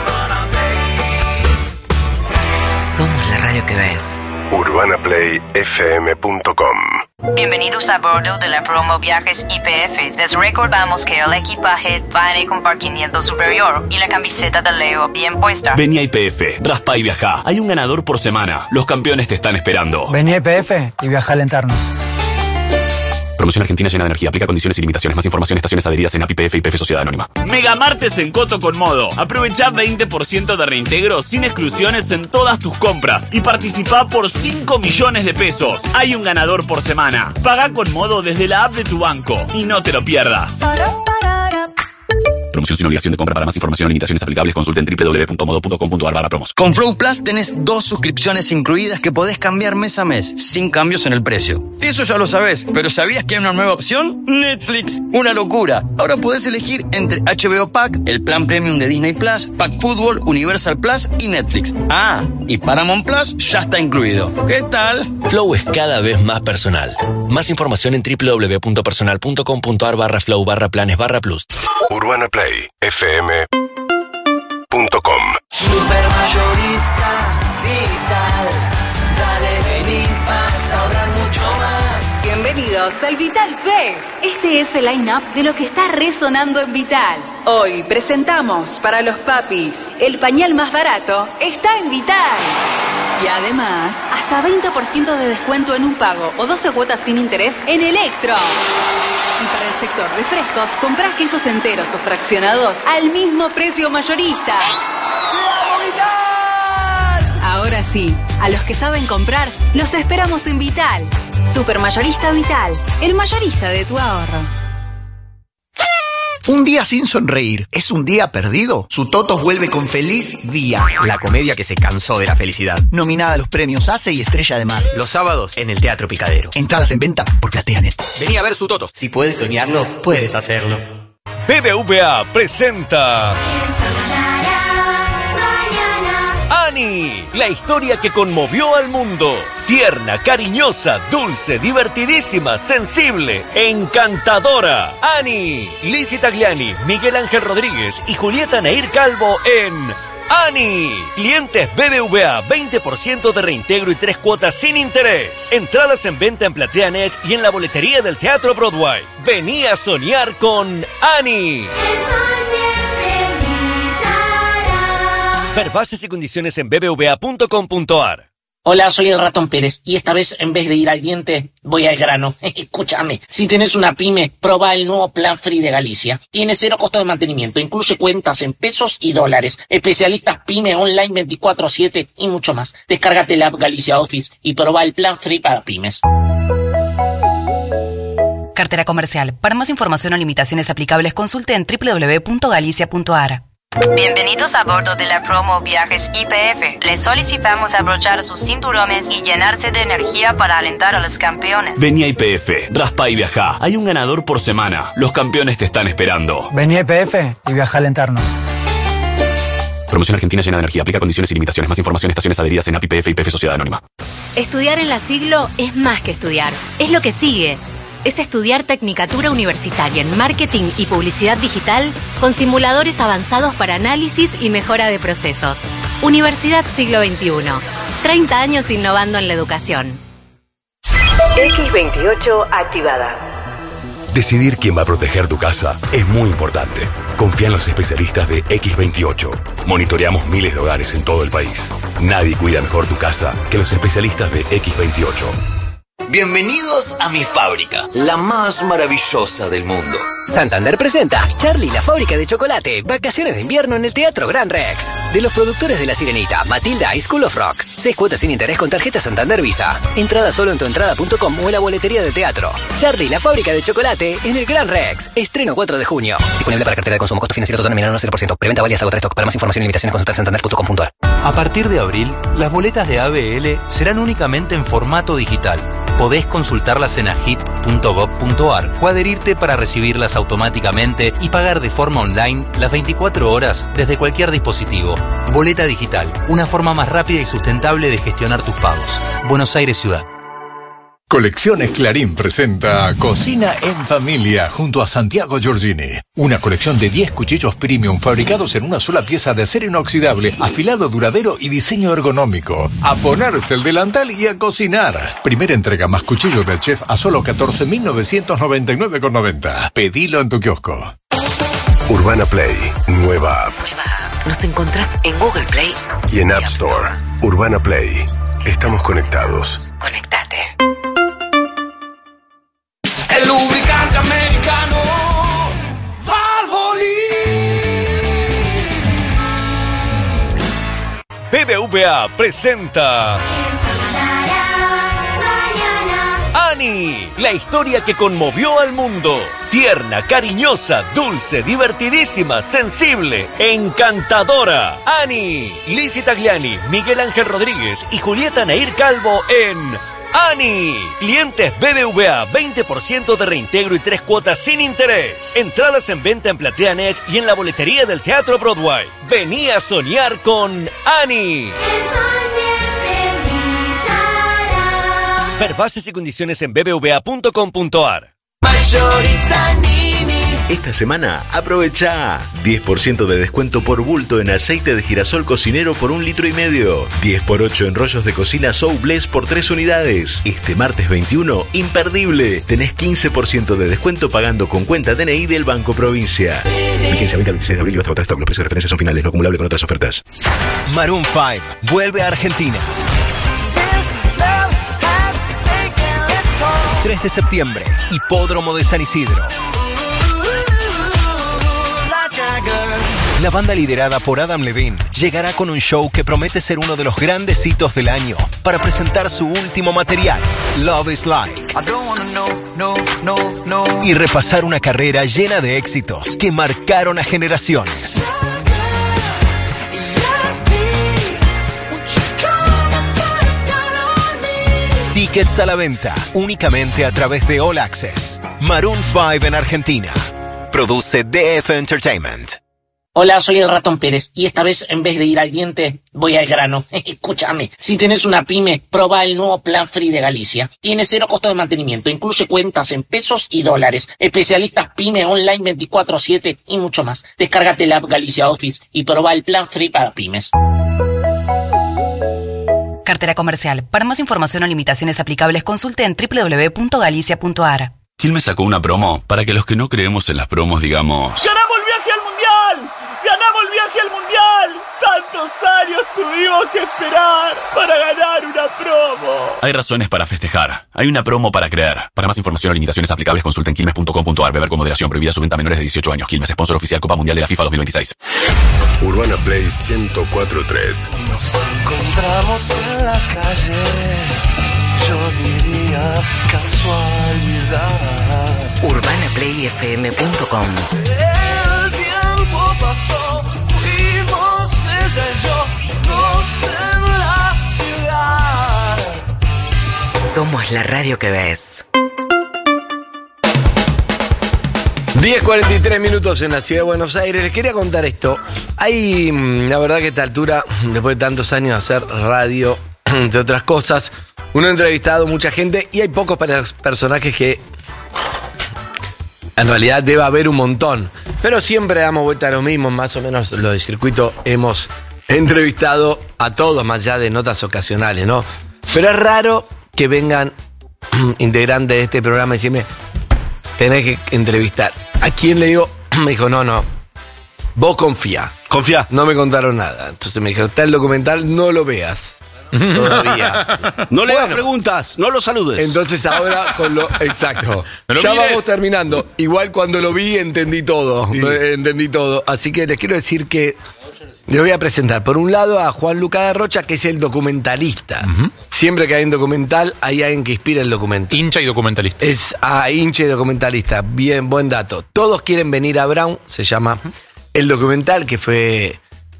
Somos la radio que ves. UrbanaPlayFM.com. Bienvenidos a bordo de la promo Viajes YPF. Les recordamos que el equipaje viene con parquimiento superior y la camiseta de Leo bien puesta. Vení a YPF, raspa y viajá. Hay un ganador por semana. Los campeones te están esperando. Vení a YPF y viaja a alentarnos. Promoción Argentina llena de energía. Aplica condiciones y limitaciones. Más información, estaciones adheridas en APIPF y YPF Sociedad Anónima. Mega Martes en Coto con Modo. Aprovecha 20% de reintegro sin exclusiones en todas tus compras y participa por 5 millones de pesos. Hay un ganador por semana. Paga con Modo desde la app de tu banco y no te lo pierdas. Promoción sin obligación de compra. Para más información o limitaciones aplicables, consulten www.modo.com.ar/promos. Con Flow Plus tenés 2 suscripciones incluidas que podés cambiar mes a mes, sin cambios en el precio. Eso ya lo sabés, pero ¿sabías que hay una nueva opción? Netflix. Una locura. Ahora podés elegir entre HBO Pack, el plan premium de Disney Plus, Pack Fútbol, Universal Plus y Netflix. Ah, y Paramount Plus ya está incluido. ¿Qué tal? Flow es cada vez más personal. Más información en www.personal.com.ar/flow/planes/plus. UrbanaPlayFM.com. Supermayorista Vital. Dale, vení, vas a ahorrar mucho más. Bienvenidos al Vital Fest. Este es el line-up de lo que está resonando en Vital. Hoy presentamos para los papis, el pañal más barato está en Vital. Y además, hasta 20% de descuento en un pago o 12 cuotas sin interés en Electro. Y para el sector de frescos, comprás quesos enteros o fraccionados al mismo precio mayorista. Ahora sí, a los que saben comprar, los esperamos en Vital. Supermayorista Vital, el mayorista de tu ahorro. Un día sin sonreír, ¿es un día perdido? Su Totos vuelve con Feliz Día. La comedia que se cansó de la felicidad. Nominada a los premios ACE y Estrella de Mar. Los sábados en el Teatro Picadero. Entradas en venta por PlateaNet. Vení a ver Su Totos. Si puedes soñarlo, puedes hacerlo. BBVA presenta Annie, la historia que conmovió al mundo. Tierna, cariñosa, dulce, divertidísima, sensible, encantadora. Annie, Lizzy Tagliani, Miguel Ángel Rodríguez y Julieta Nair Calvo en Annie. Clientes BBVA, 20% de reintegro y 3 cuotas sin interés. Entradas en venta en PlateaNet y en la boletería del Teatro Broadway. Vení a soñar con Annie. Ver bases y condiciones en bbva.com.ar. Hola, soy el Ratón Pérez y esta vez en vez de ir al diente, voy al grano. Escúchame, si tenés una pyme, probá el nuevo Plan Free de Galicia. Tiene 0 costo de mantenimiento, incluye cuentas en pesos y dólares, especialistas pyme online 24/7 y mucho más. Descárgate la app Galicia Office y probá el Plan Free para pymes. Cartera comercial. Para más información o limitaciones aplicables, consulte en www.galicia.ar. Bienvenidos a bordo de la promo Viajes YPF. Les solicitamos abrochar sus cinturones y llenarse de energía para alentar a los campeones. Vení a YPF, raspa y viajá. Hay un ganador por semana. Los campeones te están esperando. Vení a YPF y viaja a alentarnos. Promoción Argentina llena de energía. Aplica condiciones y limitaciones. Más información en estaciones adheridas en API, YPF y YPF Sociedad Anónima. Estudiar en la Siglo es más que estudiar. Es lo que sigue. Es estudiar Tecnicatura Universitaria en Marketing y Publicidad Digital con simuladores avanzados para análisis y mejora de procesos. Universidad Siglo XXI. 30 años innovando en la educación. X28 activada. Decidir quién va a proteger tu casa es muy importante. Confía en los especialistas de X28. Monitoreamos miles de hogares en todo el país. Nadie cuida mejor tu casa que los especialistas de X28. Bienvenidos a mi fábrica, la más maravillosa del mundo. Santander presenta Charlie, la fábrica de chocolate. Vacaciones de invierno en el Teatro Gran Rex. De los productores de La Sirenita, Matilda y School of Rock. 6 cuotas sin interés con tarjeta Santander Visa. Entrada solo en tuentrada.com o en la boletería del teatro. Charlie, la fábrica de chocolate en el Gran Rex. Estreno 4 de junio. Disponible para cartera de consumo. Costo financiero total nominal 0%. Preventa válida hasta agotar stock. Para más información y limitaciones consultar santander.com.ar. A partir de abril, las boletas de ABL serán únicamente en formato digital. Podés consultarlas en agit.gov.ar o adherirte para recibirlas automáticamente y pagar de forma online las 24 horas desde cualquier dispositivo. Boleta digital, una forma más rápida y sustentable de gestionar tus pagos. Buenos Aires Ciudad. Colecciones Clarín presenta Cocina en Familia junto a Santiago Giorgini. Una colección de 10 cuchillos premium fabricados en una sola pieza de acero inoxidable, afilado duradero y diseño ergonómico. A ponerse el delantal y a cocinar. Primera entrega más cuchillos del chef a solo 14.999,90. Pedilo en tu kiosco. Urbana Play, nueva app. Nos encontrás en Google Play Y en App Store. Urbana Play. Estamos conectados. Conectate. El lubricante americano Valvoline. BBVA presenta Annie, la historia que conmovió al mundo. Tierna, cariñosa, dulce, divertidísima, sensible, encantadora. Annie, Lizzy Tagliani, Miguel Ángel Rodríguez y Julieta Nair Calvo en Annie. Clientes BBVA, 20% de reintegro y 3 cuotas sin interés. Entradas en venta en PlateaNet y en la boletería del Teatro Broadway. Vení a soñar con Annie. Ver bases y condiciones en bbva.com.ar. Esta semana aprovecha 10% de descuento por bulto en aceite de girasol cocinero por 1,5 litros. 10x8 en rollos de cocina Soubless por 3 unidades. Este martes 21, imperdible. Tenés 15% de descuento pagando con cuenta DNI del Banco Provincia. Vigencia 20 al 26 de abril y hasta agotar stock. Los precios de referencia son finales, no acumulables con otras ofertas. Maroon 5 vuelve a Argentina. 3 de septiembre, Hipódromo de San Isidro. La banda liderada por Adam Levine llegará con un show que promete ser uno de los grandes hitos del año para presentar su último material, Love is Like. Y repasar una carrera llena de éxitos que marcaron a generaciones. Tickets a la venta, únicamente a través de All Access. Maroon 5 en Argentina. Produce DF Entertainment. Hola, soy el Ratón Pérez y esta vez en vez de ir al diente, voy al grano. Escúchame, si tenés una pyme, probá el nuevo Plan Free de Galicia. Tiene 0 costo de mantenimiento, incluye cuentas en pesos y dólares, especialistas pyme online 24/7 y mucho más. Descárgate la app Galicia Office y probá el Plan Free para pymes. Cartera comercial. Para más información o limitaciones aplicables, consulte en www.galicia.ar. Quilmes sacó una promo para que los que no creemos en las promos digamos... ¡Ganamos el viaje al mundial! ¡Ganamos el viaje al mundial! ¡Tantos años tuvimos que esperar para ganar una promo! Hay razones para festejar. Hay una promo para creer. Para más información o limitaciones aplicables, consulten quilmes.com.ar. Beber con moderación. Prohibida su venta a menores de 18 años. Quilmes, sponsor oficial Copa Mundial de la FIFA 2026. Urbana Play 104.3. Nos encontramos en la calle. Yo diría casualidad. UrbanaPlayFM.com. El tiempo pasó, fui ella y yo, dos en la ciudad. Somos la radio que ves. 10:43 minutos en la ciudad de Buenos Aires. Les quería contar esto. Hay, la verdad que a esta altura, después de tantos años de hacer radio, entre otras cosas, uno ha entrevistado mucha gente y hay pocos personajes que en realidad debe haber un montón. Pero siempre damos vuelta a lo mismo, más o menos lo del circuito hemos entrevistado a todos, más allá de notas ocasionales, ¿no? Pero es raro que vengan integrantes de este programa y decirme, tenés que entrevistar. ¿A quién le digo? Me dijo, no, vos confía. Confía. No me contaron nada. Entonces me dijeron, está el documental, no lo veas. Todavía. No le hagas preguntas, no lo saludes. Entonces ahora con lo... Exacto. No lo ya mires. vamos terminando. Igual cuando lo vi entendí todo. Sí. Entendí todo. Así que les quiero decir que les voy a presentar por un lado a Juan Luca de Rocha, que es el documentalista. Siempre que hay un documental, hay alguien que inspira el documental. Hincha y documentalista. Es hincha y documentalista. Bien, buen dato. Todos quieren venir a Brown, se llama el documental, que fue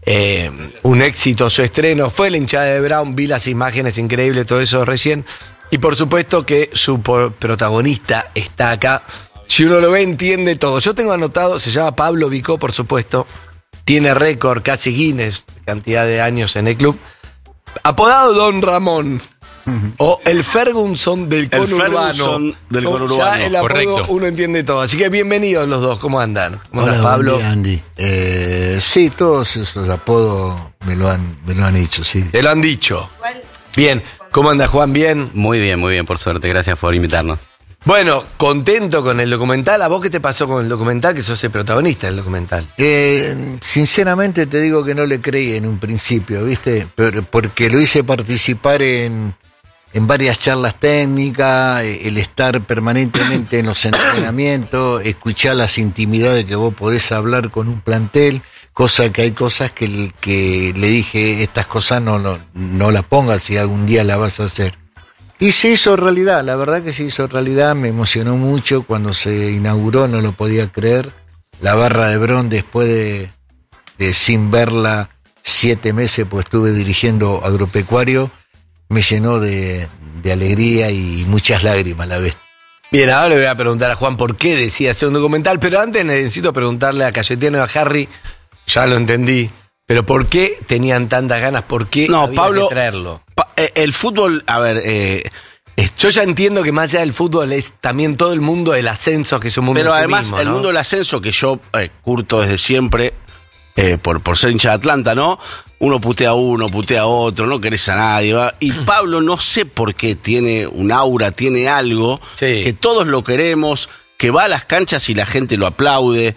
un éxito su estreno. Fue la hinchada de Brown, vi las imágenes increíbles, todo eso recién. Y por supuesto que su protagonista está acá. Si uno lo ve, entiende todo. Yo tengo anotado, se llama Pablo Vicó, por supuesto. Tiene récord, casi Guinness, cantidad de años en el club. Apodado Don Ramón. O el Ferguson del conurbano. Del conurbano. Ya el apodo, correcto. Uno entiende todo. Así que bienvenidos los dos. ¿Cómo andan? ¿Cómo andas, Pablo? Buen día, Andy. Sí, todos esos apodos me lo han dicho, sí. Te lo han dicho. Bien. ¿Cómo andas, Juan? ¿Bien? Muy bien, por suerte. Gracias por invitarnos. Bueno, contento con el documental. ¿A vos qué te pasó con el documental? Que sos el protagonista del documental. Sinceramente te digo que no le creí en un principio, ¿viste? Pero porque lo hice participar en varias charlas técnicas, el estar permanentemente en los entrenamientos, escuchar las intimidades que vos podés hablar con un plantel, cosa que hay cosas que le dije, estas cosas no las pongas si algún día las vas a hacer. Y se hizo realidad, la verdad que se hizo realidad, me emocionó mucho cuando se inauguró, no lo podía creer. La barra de Bron, después de sin verla 7 meses, pues estuve dirigiendo Agropecuario, me llenó de alegría y muchas lágrimas a la vez. Bien, ahora le voy a preguntar a Juan por qué decía hacer un documental, pero antes necesito preguntarle a Cayetano y a Harry, ya lo entendí, pero ¿por qué tenían tantas ganas? ¿Por qué había Pablo, que traerlo? El fútbol, a ver... yo ya entiendo que más allá del fútbol es también todo el mundo del ascenso, que es un mundo Pero en sí además mismo, el ¿no? mundo del ascenso, que yo curto desde siempre, por ser hincha de Atlanta, ¿no? Uno putea a uno, putea a otro, no querés a nadie, ¿va? Y Pablo, no sé por qué, tiene un aura, tiene algo, que todos lo queremos, que va a las canchas y la gente lo aplaude,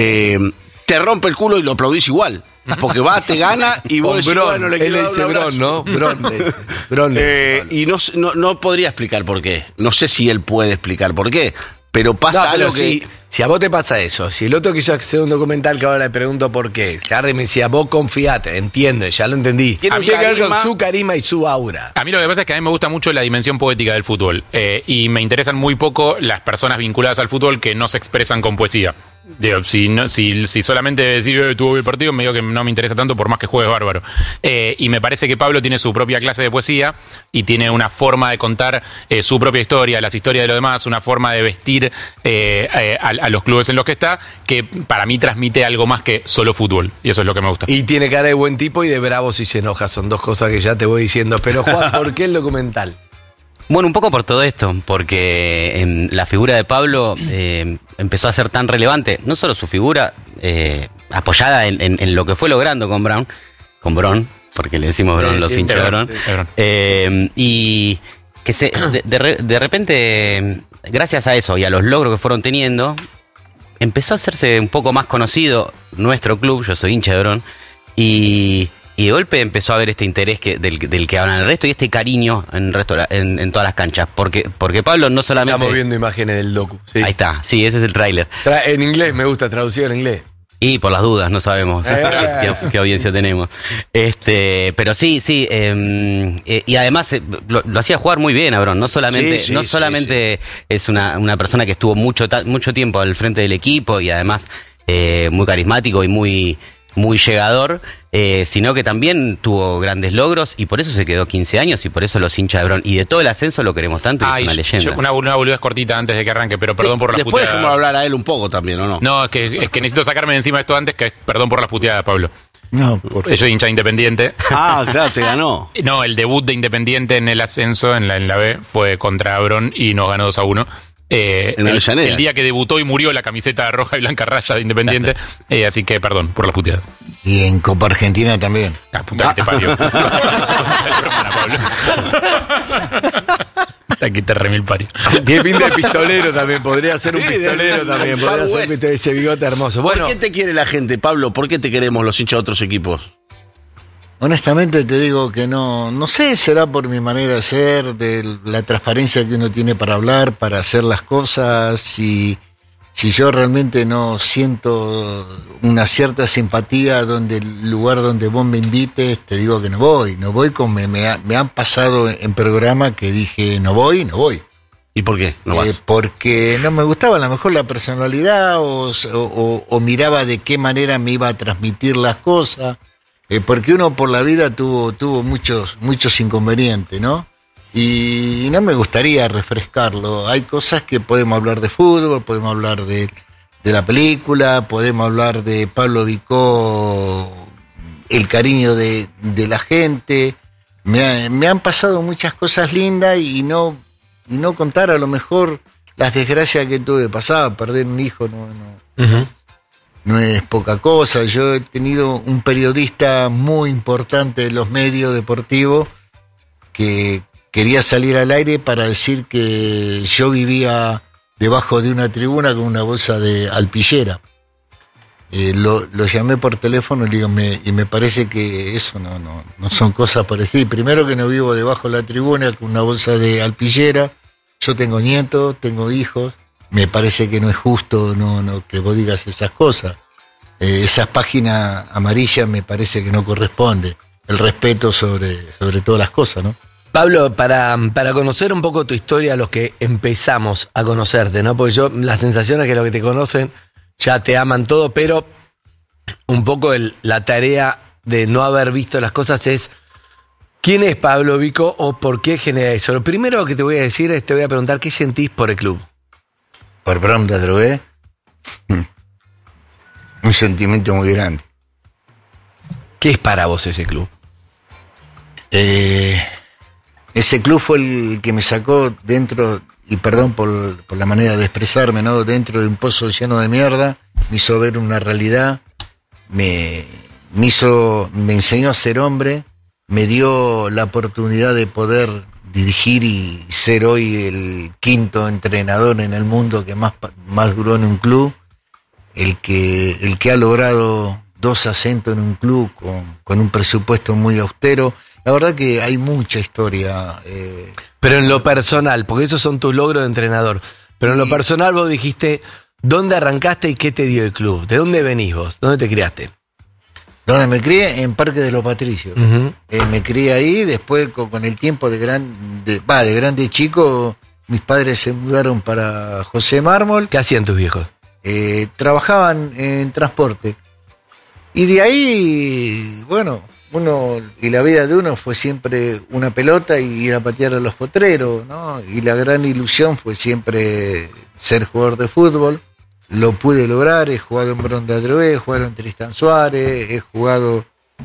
te rompe el culo y lo aplaudís igual. Porque va, te gana y vos decís, bueno, le quiero dar un abrazo. ¿no? Bron y no podría explicar por qué. No sé si él puede explicar por qué. Pero pasa algo que... Si a vos te pasa eso, si el otro quiso hacer un documental que ahora le pregunto por qué, Harry me decía, vos confiate, entiende, ya lo entendí. Tiene que ver con su carisma y su aura. A mí lo que pasa es que a mí me gusta mucho la dimensión poética del fútbol y me interesan muy poco las personas vinculadas al fútbol que no se expresan con poesía. Digo, si solamente decir tuvo el partido, me digo que no me interesa tanto por más que juegue bárbaro. Y me parece que Pablo tiene su propia clase de poesía y tiene una forma de contar su propia historia, las historias de los demás, una forma de vestir a los clubes en los que está, que para mí transmite algo más que solo fútbol. Y eso es lo que me gusta. Y tiene cara de buen tipo y de bravo si se enoja. Son dos cosas que ya te voy diciendo. Pero Juan, ¿por qué el documental? Bueno, un poco por todo esto, porque la figura de Pablo empezó a ser tan relevante, no solo su figura, apoyada en lo que fue logrando con Bron, porque le decimos Bron, los hinchas de Bron, y que de repente, gracias a eso y a los logros que fueron teniendo, empezó a hacerse un poco más conocido nuestro club, yo soy hincha de Bron, y de golpe empezó a haber este interés del que hablan el resto y este cariño en todas las canchas. Porque Pablo no solamente... Estamos viendo imágenes del docu. Sí. Ahí está, sí, ese es el tráiler. En inglés, me gusta, traducido en inglés. Y por las dudas, no sabemos qué audiencia tenemos. Pero sí, y además lo hacía jugar muy bien a Bron. No solamente es una persona que estuvo mucho tiempo al frente del equipo y además muy carismático y muy muy llegador, sino que también tuvo grandes logros y por eso se quedó 15 años y por eso los hinchas de Bron y de todo el ascenso lo queremos tanto y es una leyenda. Una boludez cortita antes de que arranque, pero perdón por las Después puteadas. dejemos hablar a él un poco también, ¿o no? No, es que necesito sacarme de encima esto antes, que perdón por las puteadas, Pablo. No, Yo soy hincha de Independiente. Ah, claro, te ganó. No, el debut de Independiente en el ascenso, en la B, fue contra Bron y nos ganó 2-1. En Avellaneda. El día que debutó y murió la camiseta roja y blanca raya de Independiente. Así que perdón por las puteadas. Y en Copa Argentina también. Ah, puta que te parió. Aquí te remil parió. Qué pinta de pistolero también. Podría ser un pistolero también. Podría ser ese bigote hermoso. Bueno, ¿por qué te quiere la gente, Pablo? ¿Por qué te queremos los hinchas de otros equipos? Honestamente te digo que no sé, será por mi manera de ser, de la transparencia que uno tiene para hablar, para hacer las cosas. Si yo realmente no siento una cierta simpatía donde el lugar donde vos me invites, te digo que no voy como me han pasado en programa que dije no voy. ¿Y por qué no vas? Porque no me gustaba a lo mejor la personalidad o miraba de qué manera me iba a transmitir las cosas. Porque uno por la vida tuvo muchos inconvenientes, ¿no? Y no me gustaría refrescarlo. Hay cosas que podemos hablar de fútbol, podemos hablar de la película, podemos hablar de Pablo Vicó, el cariño de la gente. Me han pasado muchas cosas lindas y no contar a lo mejor las desgracias que tuve pasado. Perder un hijo no es poca cosa. Yo he tenido un periodista muy importante de los medios deportivos que quería salir al aire para decir que yo vivía debajo de una tribuna con una bolsa de alpillera. Lo llamé por teléfono y le digo, me parece que eso no son cosas parecidas. Primero que no vivo debajo de la tribuna con una bolsa de alpillera. Yo tengo nietos, tengo hijos. Me parece que no es justo que vos digas esas cosas. Esas páginas amarillas me parece que no corresponde. El respeto sobre todas las cosas, ¿no? Pablo, para conocer un poco tu historia, los que empezamos a conocerte, ¿no? Porque la sensación es que los que te conocen ya te aman todo, pero un poco la tarea de no haber visto las cosas es ¿quién es Pablo Vicó o por qué genera eso? Lo primero que te voy a decir es, te voy a preguntar ¿qué sentís por el club? Por Bron de Adrogué, un sentimiento muy grande. ¿Qué es para vos ese club? Ese club fue el que me sacó dentro, y perdón por la manera de expresarme, ¿no? Dentro de un pozo lleno de mierda, me hizo ver una realidad, me enseñó a ser hombre, me dio la oportunidad de poder dirigir y ser hoy el quinto entrenador en el mundo que más duró en un club, el que ha logrado 2 ascensos en un club con un presupuesto muy austero. La verdad que hay mucha historia. Pero en lo personal, porque esos son tus logros de entrenador, pero en lo personal vos dijiste, ¿dónde arrancaste y qué te dio el club? ¿De dónde venís vos? ¿Dónde te criaste? ¿Dónde me crié? En Parque de los Patricios. Uh-huh. Me crié ahí, después con el tiempo de grande chico, mis padres se mudaron para José Mármol. ¿Qué hacían tus viejos? Trabajaban en transporte. Y de ahí, bueno, la vida de uno fue siempre una pelota y ir a patear a los potreros, ¿no? Y la gran ilusión fue siempre ser jugador de fútbol. Lo pude lograr, he jugado en Bron de Adrogué, he jugado en Tristan Suárez, he jugado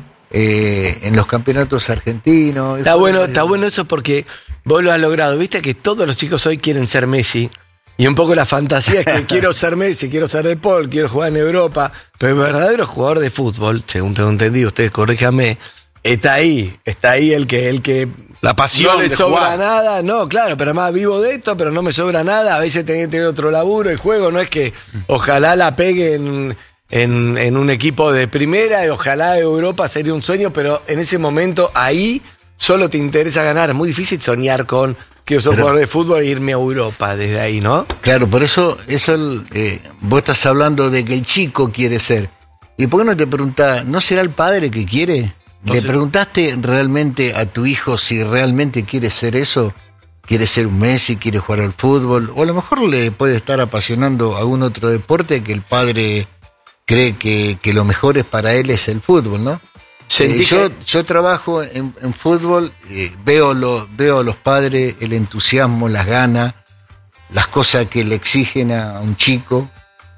en los campeonatos argentinos. Está bueno eso porque vos lo has logrado. Viste que todos los chicos hoy quieren ser Messi. Y un poco la fantasía es que quiero ser Messi, quiero ser De Paul, quiero jugar en Europa. Pero el verdadero jugador de fútbol, según tengo entendido, ustedes corríjanme, está ahí el que la pasión no le de sobra jugar. nada. No, claro, pero además vivo de esto, pero no me sobra nada. A veces tengo que tener otro laburo y juego. No es que ojalá la pegue en un equipo de primera y ojalá de Europa sería un sueño, pero en ese momento ahí solo te interesa ganar. Es muy difícil soñar con quiero ser jugador de fútbol e irme a Europa desde ahí, ¿no? Claro, por eso vos estás hablando de que el chico quiere ser. ¿Y por qué no te preguntás, ¿no será el padre que quiere? ¿Le preguntaste realmente a tu hijo si realmente quiere ser eso? ¿Quiere ser un Messi? ¿Quiere jugar al fútbol? O a lo mejor le puede estar apasionando algún otro deporte que el padre cree que lo mejor es para él es el fútbol, ¿no? Yo trabajo en fútbol, veo a los padres, el entusiasmo, las ganas, las cosas que le exigen a un chico,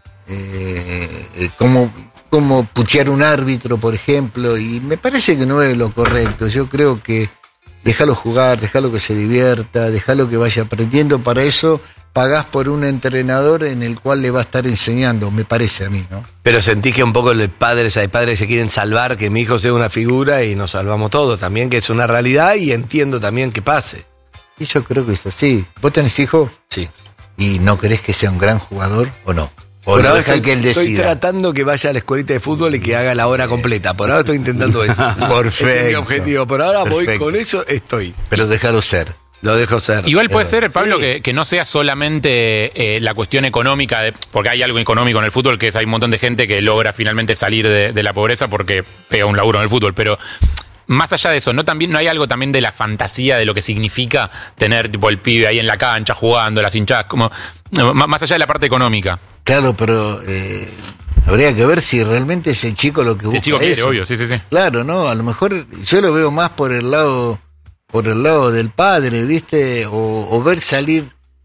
como putear un árbitro, por ejemplo, y me parece que no es lo correcto. Yo creo que déjalo jugar, déjalo que se divierta, déjalo que vaya aprendiendo. Para eso pagás por un entrenador en el cual le va a estar enseñando, me parece a mí, ¿no? Pero sentís que un poco hay padres que se quieren salvar, que mi hijo sea una figura y nos salvamos todos también, que es una realidad y entiendo también que pase. Y yo creo que es así. ¿Vos tenés hijo? Sí. ¿Y no querés que sea un gran jugador o no? Por ahora estoy tratando que vaya a la escuelita de fútbol y que haga la hora completa. Por ahora estoy intentando eso. Perfecto. Ese es mi objetivo. Por ahora voy con eso, estoy. Pero déjalo ser. Lo dejo ser. Igual puede ser, Pablo, que no sea solamente la cuestión económica, porque hay algo económico en el fútbol, que es hay un montón de gente que logra finalmente salir de la pobreza porque pega un laburo en el fútbol, pero más allá de eso, ¿no hay algo también de la fantasía de lo que significa tener tipo el pibe ahí en la cancha jugando, las hinchadas, como más allá de la parte económica? Claro, pero habría que ver si realmente es el chico lo que busca. Si el chico quiere, eso. obvio, sí. Claro, no, a lo mejor yo lo veo más por el lado del padre, ¿viste? O ver salir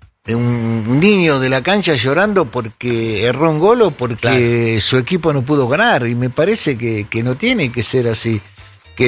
un niño de la cancha llorando porque erró un gol o porque su equipo no pudo ganar. Y me parece que no tiene que ser así. Que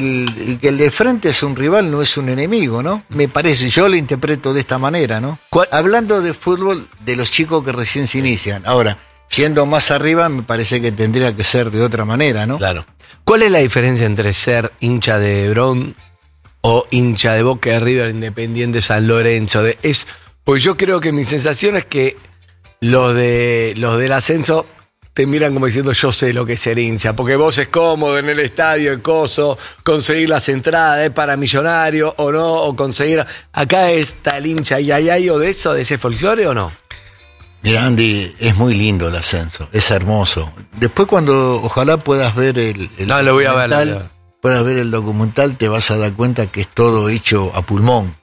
el de frente es un rival, no es un enemigo, ¿no? Me parece, yo lo interpreto de esta manera, ¿no? Hablando de fútbol, de los chicos que recién se inician. Ahora, yendo más arriba, me parece que tendría que ser de otra manera, ¿no? Claro. ¿Cuál es la diferencia entre ser hincha de Brown o hincha de Boca, de River, Independiente, San Lorenzo? Pues yo creo que mi sensación es que los del ascenso te miran como diciendo yo sé lo que es ser hincha, porque vos es cómodo en el estadio, el coso, conseguir las entradas, es para millonario o no, o conseguir, acá está el hincha y hay o de eso, de ese folclore o no. Mira, Andy, es muy lindo el ascenso, es hermoso. Después cuando ojalá puedas ver lo voy a ver. Puedas ver el documental, te vas a dar cuenta que es todo hecho a pulmón,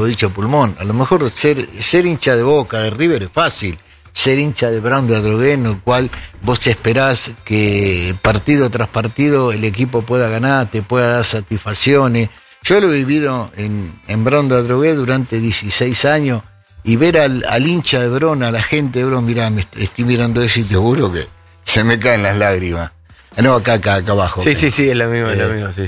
A lo mejor ser hincha de Boca, de River es fácil. Ser hincha de Brown de Adrogué, en el cual vos esperás que partido tras partido el equipo pueda ganar, te pueda dar satisfacciones. Yo lo he vivido en Brown de Adrogué durante 16 años y ver al hincha de Brown, a la gente de Brown, mirá, estoy mirando eso y te juro que se me caen las lágrimas. No, acá abajo. Sí, es lo mismo, sí.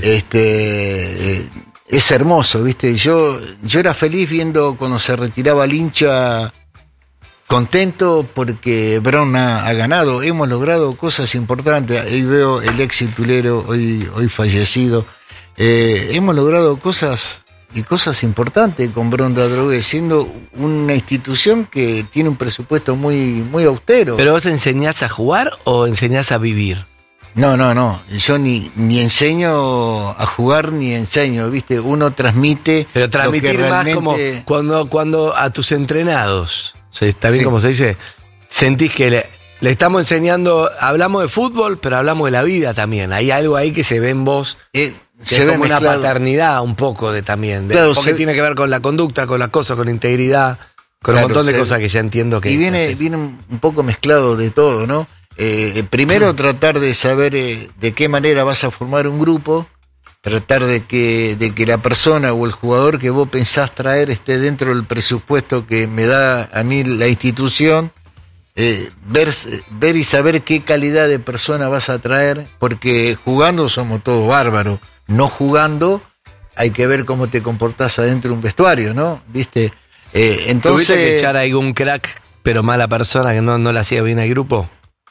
Es hermoso, ¿viste? Yo era feliz viendo cuando se retiraba el hincha, contento porque Brown ha ganado, hemos logrado cosas importantes. Ahí veo el ex titulero, hoy fallecido. Hemos logrado cosas importantes con Brown de Adrogué, siendo una institución que tiene un presupuesto muy, muy austero. ¿Pero vos enseñás a jugar o enseñás a vivir? No. Yo ni enseño a jugar ni enseño, ¿viste? Uno transmite. Pero transmitir lo que realmente... más como cuando a tus entrenados. ¿Está bien como se dice? Sentís que le estamos enseñando, hablamos de fútbol, pero hablamos de la vida también. Hay algo ahí que se ve en vos, se ve como una paternidad un poco también. Claro, porque tiene que ver con la conducta, con las cosas, con integridad, con un montón de cosas que ya entiendo que... Y viene un poco mezclado de todo, ¿no? Primero tratar de saber de qué manera vas a formar un grupo, tratar de que la persona o el jugador que vos pensás traer esté dentro del presupuesto que me da a mí la institución, ver y saber qué calidad de persona vas a traer, porque jugando somos todos bárbaros, no jugando hay que ver cómo te comportás adentro de un vestuario, ¿no? ¿Viste? Entonces... ¿Tuviste que echar a algún crack, pero mala persona que no le hacía bien al grupo?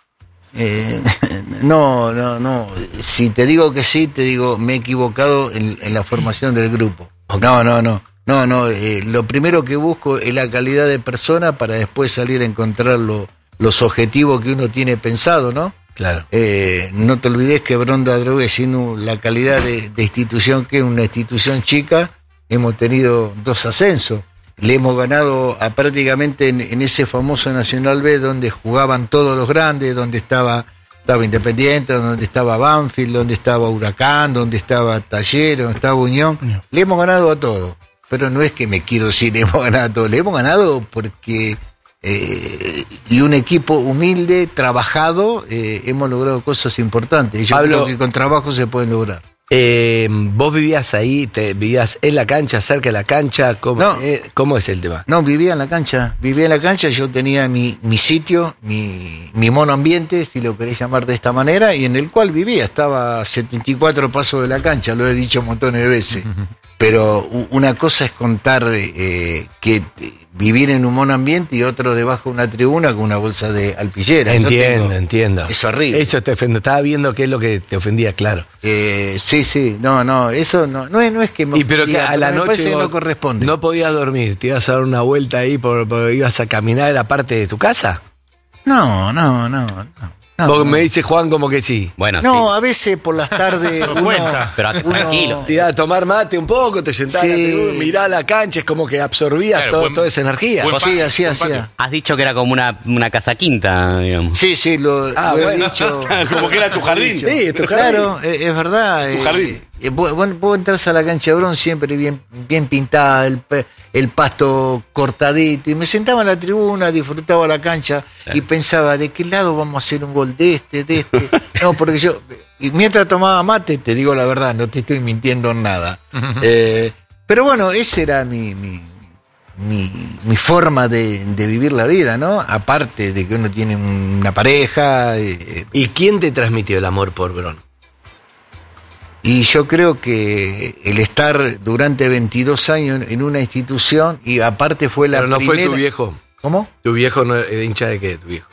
No. Si te digo que sí, te digo, me he equivocado en la formación del grupo. No. Lo primero que busco es la calidad de persona para después salir a encontrar los objetivos que uno tiene pensado, ¿no? Claro. No te olvides que Brown de Adrogué, siendo la calidad de institución que es una institución chica, hemos tenido 2 ascensos. Le hemos ganado prácticamente en ese famoso Nacional B donde jugaban todos los grandes, donde estaba Independiente, donde estaba Banfield, donde estaba Huracán, donde estaba Talleres, donde estaba Unión. Le hemos ganado a todos, pero no es que me quiero decir le hemos ganado a todos, le hemos ganado porque y un equipo humilde, trabajado, hemos logrado cosas importantes. Y yo creo que con trabajo se pueden lograr. ¿Vos vivías ahí? ¿Vivías en la cancha, cerca de la cancha? ¿Cómo es el tema? No, vivía en la cancha. Yo tenía mi sitio, mi monoambiente, si lo queréis llamar de esta manera, y en el cual vivía. Estaba a 74 pasos de la cancha, lo he dicho montones de veces. Pero una cosa es contar que vivir en un monoambiente y otro debajo de una tribuna con una bolsa de alpillera. Entiendo. Es horrible. Eso te ofende. Estaba viendo qué es lo que te ofendía, claro. Sí. No, eso no es que me pero que a la noche no corresponde. No podías dormir, te ibas a dar una vuelta ahí porque ibas a caminar en la parte de tu casa. No. Vos me dice Juan como que sí. Bueno, no, a veces por las tardes pero tranquilo. Te ibas a tomar mate un poco, te sentabas, mirá la cancha, es como que absorbías toda esa energía. Sí, así hacía. Has dicho que era como una casa quinta, digamos. Sí, lo he dicho. Como que era tu jardín. Sí, tu jardín. Claro, es verdad. Tu jardín. Vos entras a la cancha de Bron siempre bien pintada, el pasto cortadito, y me sentaba en la tribuna, disfrutaba la cancha y pensaba, ¿de qué lado vamos a hacer un gol? De este. No, porque y mientras tomaba mate, te digo la verdad, no te estoy mintiendo en nada. Pero bueno, esa era mi forma de vivir la vida, ¿no? Aparte de que uno tiene una pareja. ¿Y quién te transmitió el amor por Bron? Y yo creo que el estar durante 22 años en una institución, y aparte fue la primera... Pero no fue tu viejo. ¿Cómo? ¿Tu viejo no era hincha de qué, tu viejo?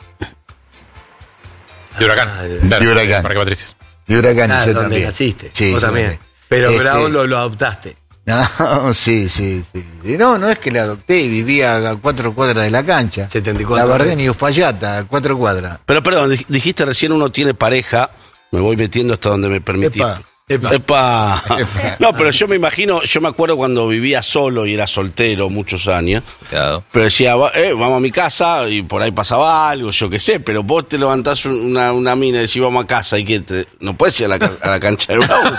De Huracán. De Huracán. Parque Patricios. De Huracán, y yo donde también. naciste. Sí, vos también. Pero Bravo lo adoptaste. No, sí. No es que la adopté y vivía a 4 cuadras de la cancha. 74. La Bardén y Uspallata, a 4 cuadras. Pero perdón, dijiste recién uno tiene pareja, me voy metiendo hasta donde me permitiste. Epa. No, pero yo me acuerdo cuando vivía solo y era soltero muchos años. Claro. Pero decía, vamos a mi casa y por ahí pasaba algo, yo qué sé, pero vos te levantás una mina y decís, vamos a casa y que no puedes ir a la cancha del Bravo.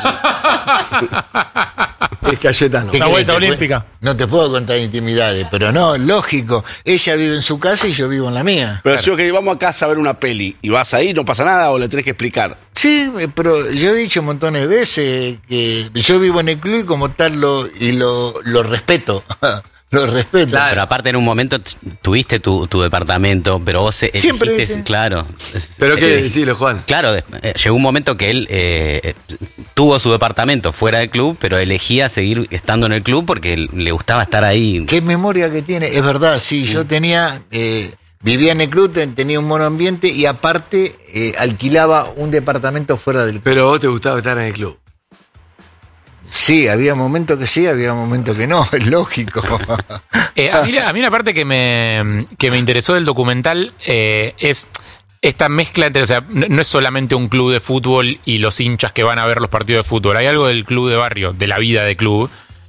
Es Cayetano. La vuelta olímpica. No te puedo contar intimidades, pero no, lógico. Ella vive en su casa y yo vivo en la mía. Pero si que vamos a casa a ver una peli y vas ahí, no pasa nada o le tenés que explicar. Sí, pero yo he dicho montones de veces que yo vivo en el club y como tal lo respeto. Lo respeto. Claro, pero aparte en un momento tuviste tu departamento, pero vos siempre elegiste, claro. ¿Pero qué decirlo, Juan? Claro, llegó un momento que él tuvo su departamento fuera del club, pero elegía seguir estando en el club porque le gustaba estar ahí. Qué memoria que tiene, es verdad, sí, yo vivía en el club, tenía un monoambiente y aparte alquilaba un departamento fuera del club. Pero vos te gustaba estar en el club. Sí, había momentos que sí, había momentos que no, es lógico. A mí una parte que me interesó del documental es esta mezcla entre, o sea, no es solamente un club de fútbol y los hinchas que van a ver los partidos de fútbol, hay algo del club de barrio, de la vida de club,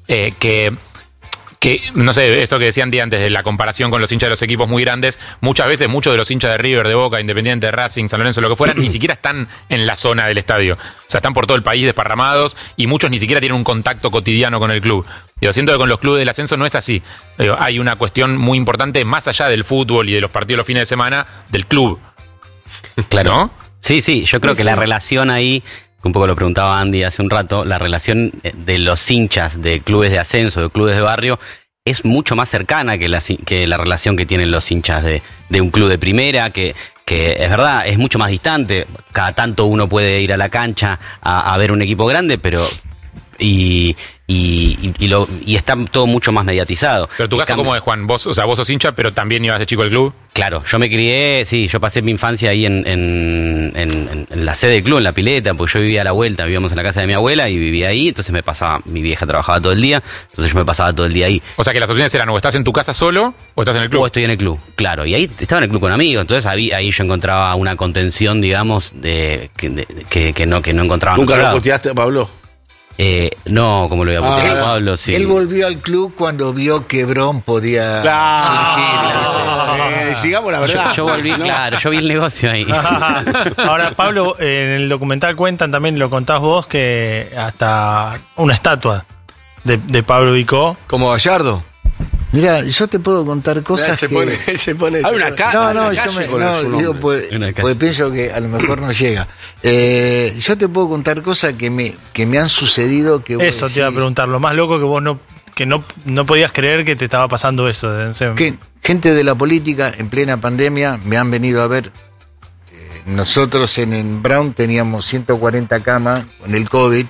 que, no sé, eso que decían antes de la comparación con los hinchas de los equipos muy grandes, muchas veces muchos de los hinchas de River, de Boca, Independiente, Racing, San Lorenzo, lo que fueran, ni siquiera están en la zona del estadio. O sea, están por todo el país desparramados y muchos ni siquiera tienen un contacto cotidiano con el club. Yo siento que con los clubes del ascenso no es así. Hay una cuestión muy importante, más allá del fútbol y de los partidos los fines de semana, del club. Claro. ¿No? Sí, yo creo que la relación ahí, un poco lo preguntaba Andy hace un rato, la relación de los hinchas de clubes de ascenso, de clubes de barrio, es mucho más cercana que la relación que tienen los hinchas de un club de primera, que es verdad, es mucho más distante. Cada tanto uno puede ir a la cancha a ver un equipo grande, pero y está todo mucho más mediatizado. Pero tu caso, ¿cómo es, Juan? Vos sos hincha, pero también ibas de chico al club. Claro, yo me crié, sí, yo pasé mi infancia ahí en la sede del club, en la pileta, porque yo vivía a la vuelta, vivíamos en la casa de mi abuela y vivía ahí, entonces mi vieja trabajaba todo el día, entonces yo me pasaba todo el día ahí. O sea que las opciones eran o estás en tu casa solo o estás en el club. O estoy en el club, claro, y ahí estaba en el club con amigos, entonces ahí yo encontraba una contención, digamos, que no encontraba. ¿Nunca lo puteaste, Pablo? No, como lo voy a putear a Pablo, sí. Él volvió al club cuando vio que Bron podía surgir. Sigamos la verdad. Yo volví, ¿no? Claro, yo vi el negocio ahí. Ahora, Pablo, en el documental cuentan, también lo contás vos, que hasta una estatua de Pablo Vicó. ¿Como Gallardo? Mira, yo te puedo contar cosas se que... pone. Hay una pues pienso que a lo mejor no llega. Yo te puedo contar cosas que me han sucedido que vos Eso te iba a preguntar, lo más loco que vos no podías creer que te estaba pasando eso. Que gente de la política en plena pandemia me han venido a ver. Nosotros en Brown teníamos 140 camas con el COVID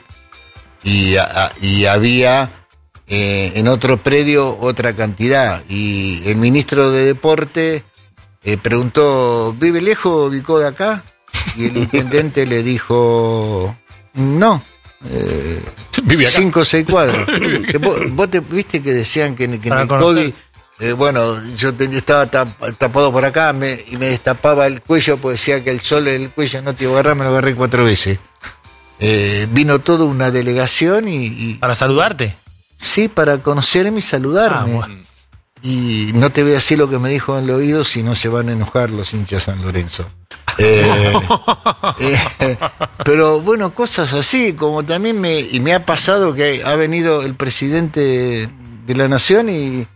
y había en otro predio otra cantidad. Y el ministro de Deporte preguntó, ¿vive lejos, ubicó de acá? Y el intendente le dijo, no. 5 o 6 cuadros. ¿Vos te viste que decían que en el COVID, bueno, yo estaba tapado por acá y me destapaba el cuello, pues decía que el sol en el cuello no te iba a agarrar, me lo agarré 4 veces. Vino toda una delegación y ¿para saludarte? Sí, para conocerme y saludarme. Bueno. Y no te voy a decir lo que me dijo en el oído, si no se van a enojar los hinchas San Lorenzo. Pero bueno, cosas así, como también me ha pasado que ha venido el presidente de la nación y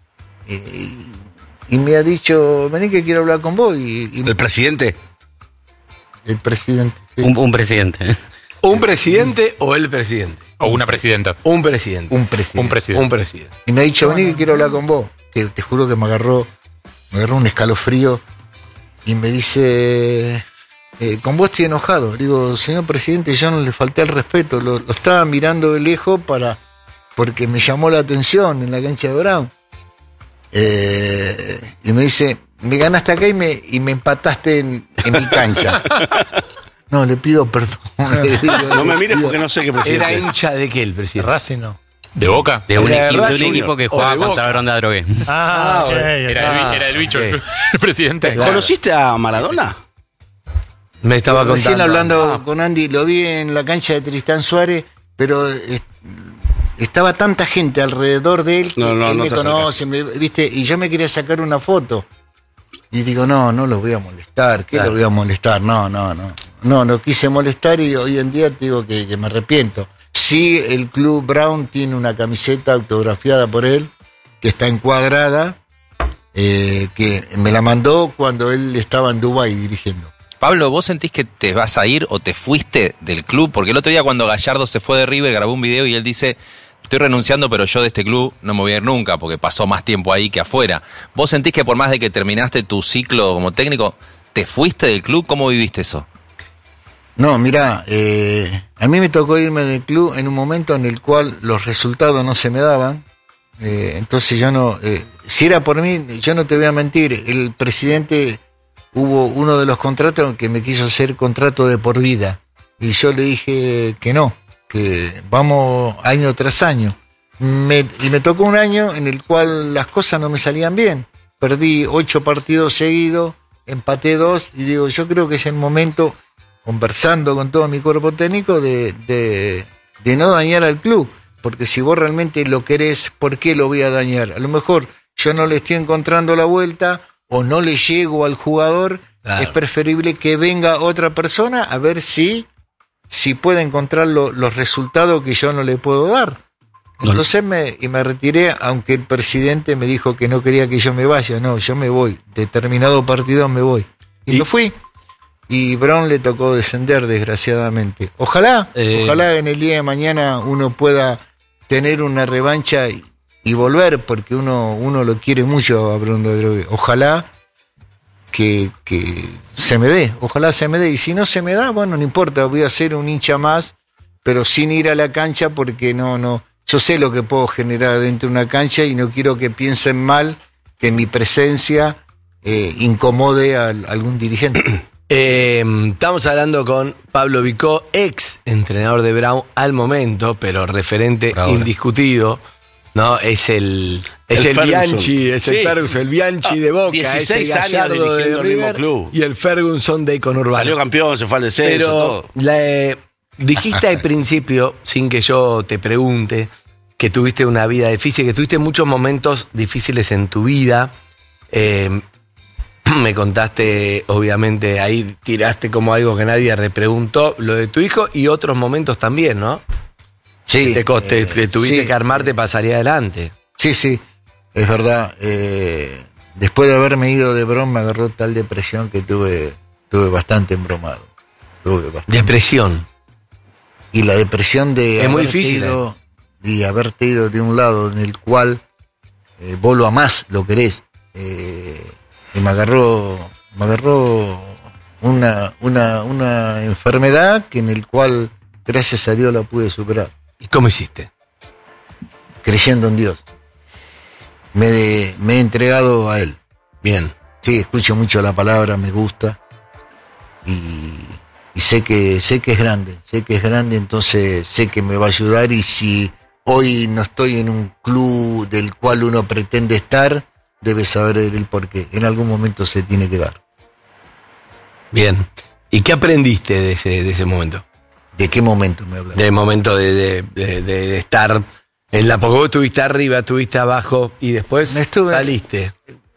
me ha dicho, vení que quiero hablar con vos. ¿El presidente? El presidente. Sí. Un presidente. ¿Un presidente o el presidente? O una presidenta. Un presidente. Un presidente. Y me ha dicho, vení que quiero hablar con vos. Te juro que me agarró un escalofrío y me dice, con vos estoy enojado. Digo, señor presidente, yo no le falté el respeto, lo estaba mirando de lejos porque me llamó la atención en la cancha de Brown. Y me dice, me ganaste acá y me empataste en mi cancha. No, le pido perdón. No me mires porque no sé qué presidente ¿Era hincha de qué el presidente? Racing no. ¿De Boca? De un equipo que jugaba contra Barón de Adrogué. Era el bicho, el presidente. Claro. ¿Conociste a Maradona? Me estaba contando. Recién hablando con Andy, lo vi en la cancha de Tristán Suárez, pero estaba tanta gente alrededor de él que él me conoce, ¿viste? Y yo me quería sacar una foto. Y digo, no lo voy a molestar. ¿Qué lo voy a molestar? No quise molestar y hoy en día te digo que me arrepiento. Sí, el Club Brown tiene una camiseta autografiada por él, que está encuadrada, que me la mandó cuando él estaba en Dubái dirigiendo. Pablo, ¿vos sentís que te vas a ir o te fuiste del club? Porque el otro día cuando Gallardo se fue de River grabó un video y él dice, estoy renunciando, pero yo de este club no me voy a ir nunca porque pasó más tiempo ahí que afuera. ¿Vos sentís que por más de que terminaste tu ciclo como técnico, te fuiste del club? ¿Cómo viviste eso? No, mirá, a mí me tocó irme del club en un momento en el cual los resultados no se me daban. Entonces yo no, si era por mí, yo no te voy a mentir, el presidente, hubo uno de los contratos que me quiso hacer contrato de por vida. Y yo le dije que no, que vamos año tras año. Y me tocó un año en el cual las cosas no me salían bien. Perdí 8 partidos seguidos, empaté 2 y digo, yo creo que es el momento, conversando con todo mi cuerpo técnico, de no dañar al club. Porque si vos realmente lo querés, ¿por qué lo voy a dañar? A lo mejor yo no le estoy encontrando la vuelta o no le llego al jugador. Claro. Es preferible que venga otra persona a ver si puede encontrar los resultados que yo no le puedo dar. Entonces me retiré, aunque el presidente me dijo que no quería que yo me vaya. No, yo me voy. Determinado partido me voy. Y me fui. Y Brown le tocó descender, desgraciadamente. Ojalá en el día de mañana uno pueda tener una revancha y volver, porque uno lo quiere mucho a Brown de Adrogué. Ojalá que se me dé, y si no se me da, bueno, no importa, voy a ser un hincha más, pero sin ir a la cancha, porque no, yo sé lo que puedo generar dentro de una cancha y no quiero que piensen mal que mi presencia incomode a algún dirigente. Estamos hablando con Pablo Vicó, ex entrenador de Brown al momento, pero referente indiscutido. No, es el Bianchi, es el Ferguson, el Bianchi de Boca. 16 años dirigiendo el mismo club. Y el Ferguson de Conurbano. Salió campeón, se fue al descenso. Pero dijiste al principio, sin que yo te pregunte, que tuviste una vida difícil, que tuviste muchos momentos difíciles en tu vida. Me contaste, obviamente, ahí tiraste como algo que nadie repreguntó, lo de tu hijo y otros momentos también, ¿no? Sí. Que tuviste que armarte para salir adelante. Sí. es verdad. Después de haberme ido de Bron, me agarró tal depresión que tuve bastante embromado. Depresión. Y la depresión de es muy difícil, y haberte ido de un lado en el cual vos lo amás, lo querés. Y me agarró una enfermedad que en el cual, gracias a Dios, la pude superar. ¿Y cómo hiciste? Creyendo en Dios. Me he entregado a Él. Bien. Sí, escucho mucho la palabra, me gusta. Y sé que es grande, entonces sé que me va a ayudar, y si hoy no estoy en un club del cual uno pretende estar, debe saber el porqué. En algún momento se tiene que dar. Bien. ¿Y qué aprendiste de ese momento? ¿De qué momento me hablas? Del momento de estar en la... Porque vos estuviste arriba, estuviste abajo y después saliste.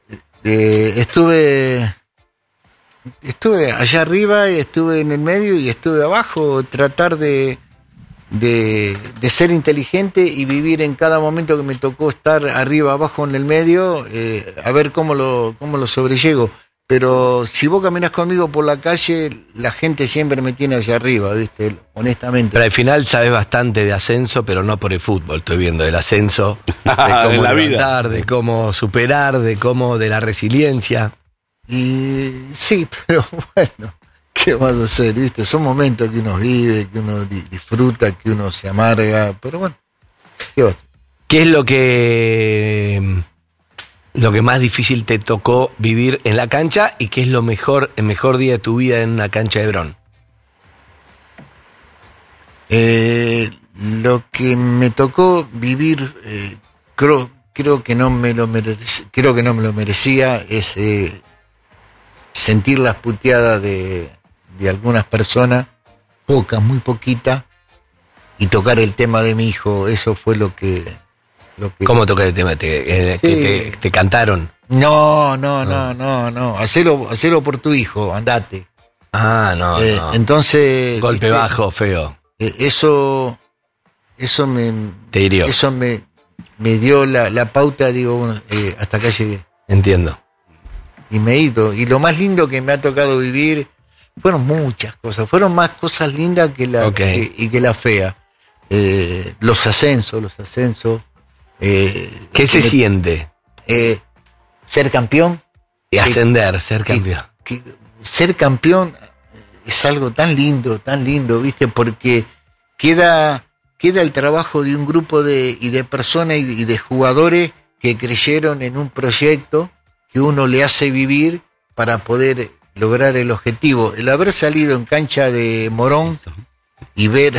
Estuve allá arriba y estuve en el medio y estuve abajo, tratar de ser inteligente y vivir en cada momento que me tocó estar arriba, abajo, en el medio, a ver cómo lo sobrellego. Pero si vos caminas conmigo por la calle, la gente siempre me tiene allá arriba, ¿viste? Honestamente. Pero al final sabes bastante de ascenso, pero no por el fútbol, estoy viendo, del ascenso, de cómo la levantar, de cómo superar, de la resiliencia. Y sí, pero bueno, ¿qué vas a hacer? ¿Viste? Son momentos que uno vive, que uno disfruta, que uno se amarga, pero bueno, ¿qué vas a hacer? ¿Qué es lo que más difícil te tocó vivir en la cancha y qué es el mejor día de tu vida en una cancha de Bron? Lo que me tocó vivir, creo que no me lo merecía, es sentir las puteadas de algunas personas, pocas, muy poquitas, y tocar el tema de mi hijo. Eso fue lo que ¿Cómo tocar el tema? ¿Te cantaron? No. Hacelo por tu hijo, andate. No. Entonces... Golpe bajo, feo. Eso te hirió. Eso me dio la pauta, digo, bueno, hasta acá llegué. Entiendo. Y me he ido. Y lo más lindo que me ha tocado vivir fueron muchas cosas. Fueron más cosas lindas que la fea. Los ascensos. ¿Qué se siente? Ser campeón. Y ascender, ser campeón. Ser campeón es algo tan lindo, ¿viste? Porque queda el trabajo de un grupo de personas y de jugadores que creyeron en un proyecto que uno le hace vivir para poder lograr el objetivo. El haber salido en cancha de Morón y ver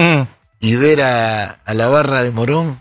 a la barra de Morón,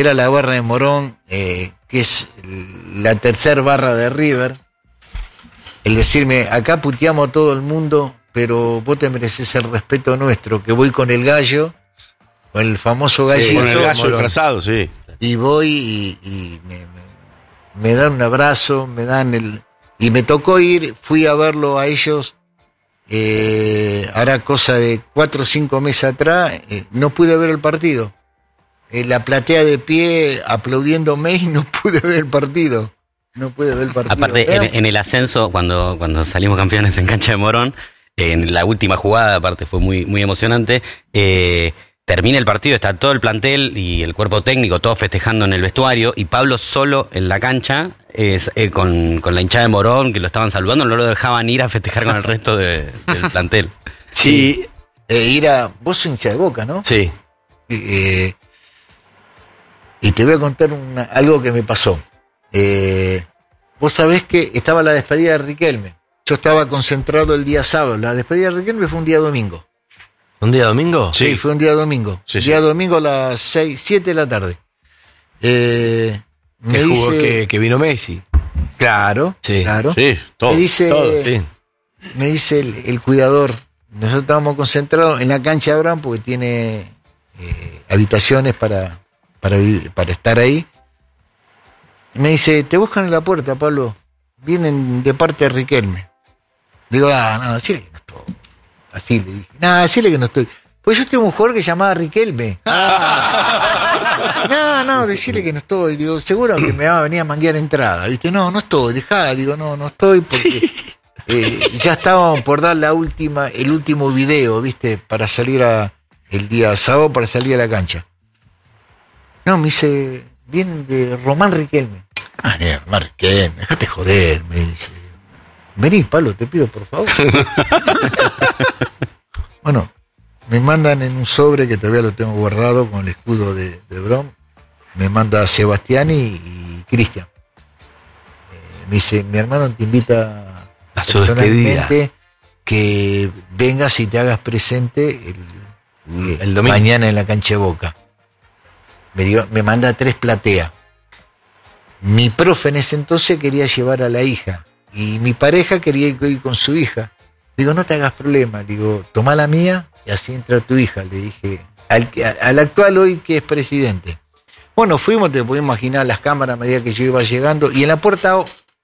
que es la tercer barra de River, el decirme, acá puteamos a todo el mundo, pero vos te mereces el respeto nuestro, que voy con el gallo, con el famoso gallito. Con el gallo disfrazado, sí. Y voy y me dan un abrazo, y me tocó fui a verlo a ellos, hará cosa de 4 o 5 meses atrás, no pude ver el partido. La platea de pie aplaudiéndome y no pude ver el partido. Aparte, en el ascenso, cuando salimos campeones en cancha de Morón, en la última jugada, aparte fue muy, muy emocionante, termina el partido, está todo el plantel y el cuerpo técnico, todos festejando en el vestuario, y Pablo solo en la cancha, con la hinchada de Morón, que lo estaban saludando, no lo dejaban ir a festejar con el resto del plantel. Sí. Vos sos hincha de Boca, ¿no? Sí. Y te voy a contar algo que me pasó. Vos sabés que estaba la despedida de Riquelme. Yo estaba concentrado el día sábado. La despedida de Riquelme fue un día domingo. ¿Un día domingo? Sí, fue un día domingo. Día domingo a las 7 de la tarde. Me dice que vino Messi. Claro, sí. Claro. Sí, todo. Me dice el cuidador. Nosotros estábamos concentrados en la cancha de Abraham porque tiene habitaciones para estar ahí. Me dice, te buscan en la puerta, Pablo. Vienen de parte de Riquelme. Digo, no, decirle que no estoy. Así le dije. Decirle que no estoy. Pues yo tengo un jugador que se llamaba Riquelme. No, decirle que no estoy. Digo, seguro que me va a venir a manguear entrada. ¿Viste? No estoy, dejá. Digo, no estoy porque ya estábamos por dar el último video, ¿viste? Para salir el día sábado, para salir a la cancha. No, me dice, viene de Román Riquelme. Román Riquelme, déjate joder, me dice. Vení, Pablo, te pido, por favor. Bueno, me mandan en un sobre que todavía lo tengo guardado con el escudo de Bron. Me manda Sebastián y Cristian. Me dice, mi hermano te invita a su despedida, que vengas y te hagas presente el domingo, mañana en la cancha de Boca. Me manda 3 plateas. Mi profe en ese entonces quería llevar a la hija y mi pareja quería ir con su hija. Digo, no te hagas problema. Digo, toma la mía y así entra tu hija. Le dije, al actual hoy que es presidente. Bueno, fuimos, te puedes imaginar las cámaras a medida que yo iba llegando. Y en la puerta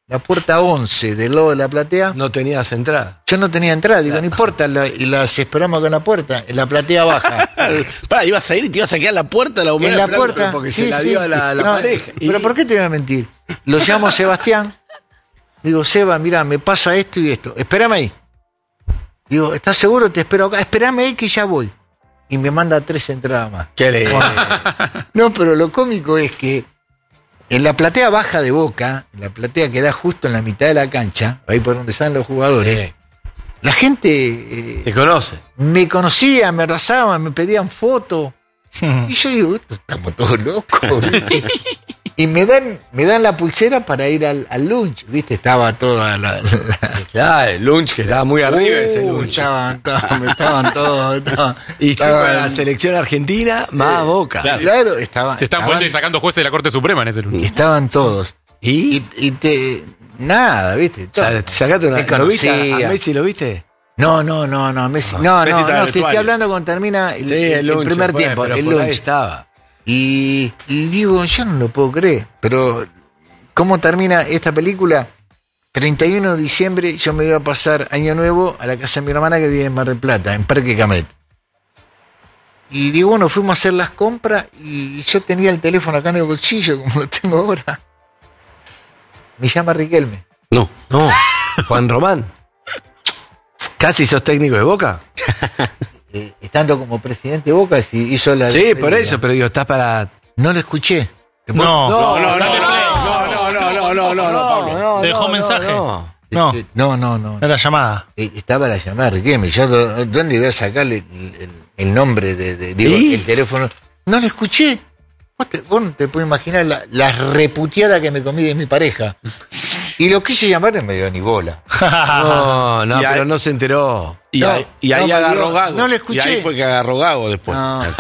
11 del lado de la platea. No tenías entrada. Yo no tenía entrada. Digo, no importa. Y las esperamos acá en la puerta. En la platea baja. Pará, ibas a ir y te ibas a quedar en la puerta. En la puerta. Porque se la dio a la pareja. Pero ¿por qué te voy a mentir? Lo llamo Sebastián. Digo, Seba, mira, me pasa esto y esto. Espérame ahí. Digo, ¿estás seguro? Te espero acá. Espérame ahí que ya voy. Y me manda 3 entradas más. Qué lindo. No, pero lo cómico es que en la platea baja de Boca, la platea que da justo en la mitad de la cancha, ahí por donde están los jugadores, la gente... ¿Te conoce? Me conocía, me abrazaban, me pedían fotos. Y yo digo, estamos todos locos. Y me dan la pulsera para ir al lunch, ¿viste? Estaba toda Claro, el lunch que estaba muy arriba ese lunch. Estaban todos. Y para la selección argentina, más Boca. Claro, estaban. Se están poniendo y sacando jueces de la Corte Suprema en ese lunch. Estaban todos. ¿Y? Nada, ¿viste? Sacaste una. ¿Lo viste? ¿A Messi lo viste? No, Messi. No, te estoy hablando cuando termina el primer tiempo. Pero el por lunch. ahí estaba. Y digo, yo no lo puedo creer, pero ¿cómo termina esta película? 31 de diciembre yo me iba a pasar Año Nuevo a la casa de mi hermana que vive en Mar del Plata, en Parque Camet. Y digo, bueno, fuimos a hacer las compras y yo tenía el teléfono acá en el bolsillo, como lo tengo ahora. Me llama Riquelme. No, Juan Román. ¿Casi sos técnico de Boca? Estando como presidente de Boca, si hizo la... Sí, por eso, pero digo, estás para... No lo escuché. No, Pablo. ¿Dejó mensaje? No. Era llamada. Estaba la llamada de Riquelme. Yo, ¿dónde iba a sacarle el nombre el teléfono? No lo escuché. Vos no te puedes imaginar la reputeada que me comí de mi pareja. Y lo quise llamar y me dio ni bola. No, pero no se enteró. Y ahí agarró Gago. No le escuché. Y ahí fue que agarró Gago después.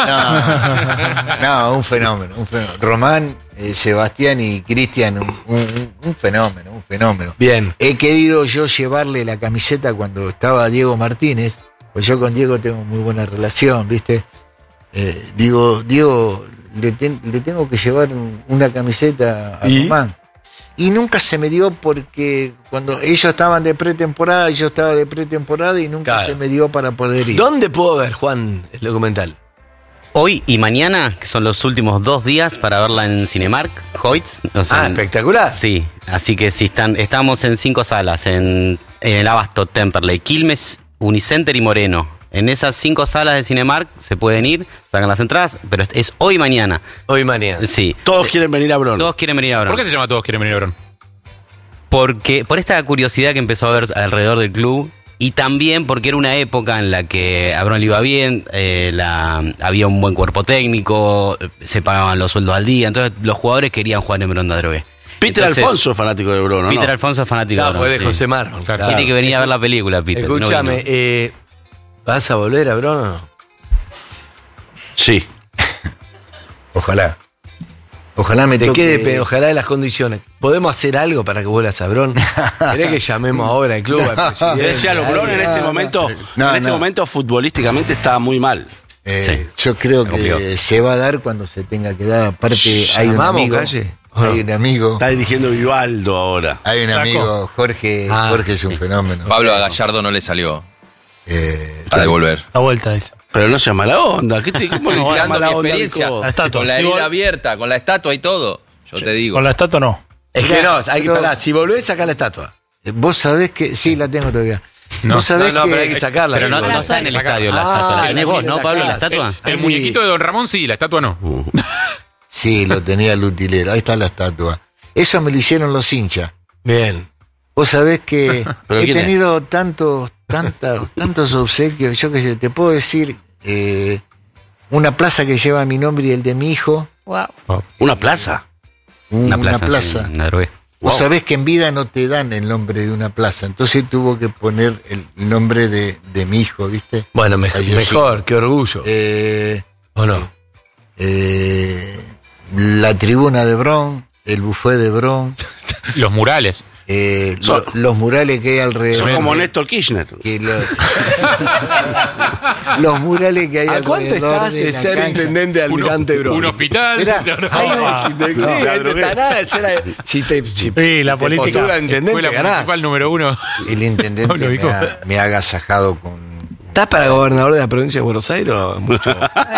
No, un fenómeno. Román, Sebastián y Cristian, un fenómeno. Bien. He querido yo llevarle la camiseta cuando estaba Diego Martínez, pues yo con Diego tengo muy buena relación, ¿viste? Diego, le tengo que llevar una camiseta a Román. Y nunca se me dio porque cuando ellos estaban de pretemporada, yo estaba de pretemporada y nunca se me dio para poder ir. ¿Dónde puedo ver, Juan, el documental? Hoy y mañana, que son los últimos 2 días para verla en Cinemark, Hoyts. Espectacular. Sí, así que sí, estamos en 5 salas, en el Abasto, Temperley, Quilmes, Unicenter y Moreno. En esas 5 salas de Cinemark se pueden ir, sacan las entradas, pero es hoy y mañana. Hoy y mañana. Sí. Todos quieren venir a Bron. Todos quieren venir a Bron. ¿Por qué se llama Todos quieren venir a Bron? Porque por esta curiosidad que empezó a haber alrededor del club y también porque era una época en la que a Bron le iba bien, había un buen cuerpo técnico, se pagaban los sueldos al día, entonces los jugadores querían jugar en Bron de Adrogué. Peter Alfonso es fanático de Bron, ¿no? Peter Alfonso es fanático de Bron. Pues de José Mar. Claro. Tiene que venir a ver la película, Peter. Escúchame, ¿vas a volver a Bron o no? Sí. Ojalá me ¿De toque. qué depende? Ojalá de las condiciones. ¿Podemos hacer algo para que vuelvas a Bron? ¿Querés que llamemos ahora al club? Decíalo, Bron en este momento futbolísticamente está muy mal. Yo creo que se va a dar cuando se tenga que dar. Aparte, hay un amigo. Hay un amigo. Está dirigiendo Vivaldo ahora. Hay un amigo, Jorge. Jorge es un fenómeno. Pablo a Gallardo no le salió. A devolver. La vuelta dice. Pero no sea mala onda. ¿Cómo no Tirando mala mi onda? experiencia. Nico? La estatua. Con la Si herida vos- abierta, con la estatua y todo. Yo te digo. Con la estatua no. Es que no, hay que Pero- parar. Si volvés, saca la estatua. Vos sabés que. Sí, la tengo todavía. No. Vos sabés No, que. pero hay que sacarla. Pero no, Sí, no está en el estadio la estatua. La tenés vos, ¿no, Pablo, la estatua? El muñequito de Don Ramón sí, la estatua no. Sí, lo tenía el utilero. Ahí está la estatua. Eso me lo hicieron los hinchas. Bien. Vos sabés que ¿Pero he quién es? tenido tantos obsequios. Yo qué sé, te puedo decir una plaza que lleva mi nombre y el de mi hijo. Wow. ¿Una plaza? Una plaza. plaza. Sí, una drogué. Vos sabés que en vida no te dan el nombre de una plaza. Entonces tuvo que poner el nombre de mi hijo, ¿viste? Bueno, Fallecido. mejor, qué orgullo. ¿O no? La tribuna de Bron, el buffet de Bron, Los murales. los murales que hay alrededor. Son como Néstor Kirchner. Los murales que hay ¿A alrededor cuánto estás de la ser cancha. intendente de Almirante Bron? Un hospital. Mirá, Si te ganás de ser. Si te. Si Sí, la te política. postula intendente, Escuela ganás. municipal número 1. El intendente Pablo Vicó. me ha agasajado con. ¿Estás para gobernador de la provincia de Buenos Aires o mucho?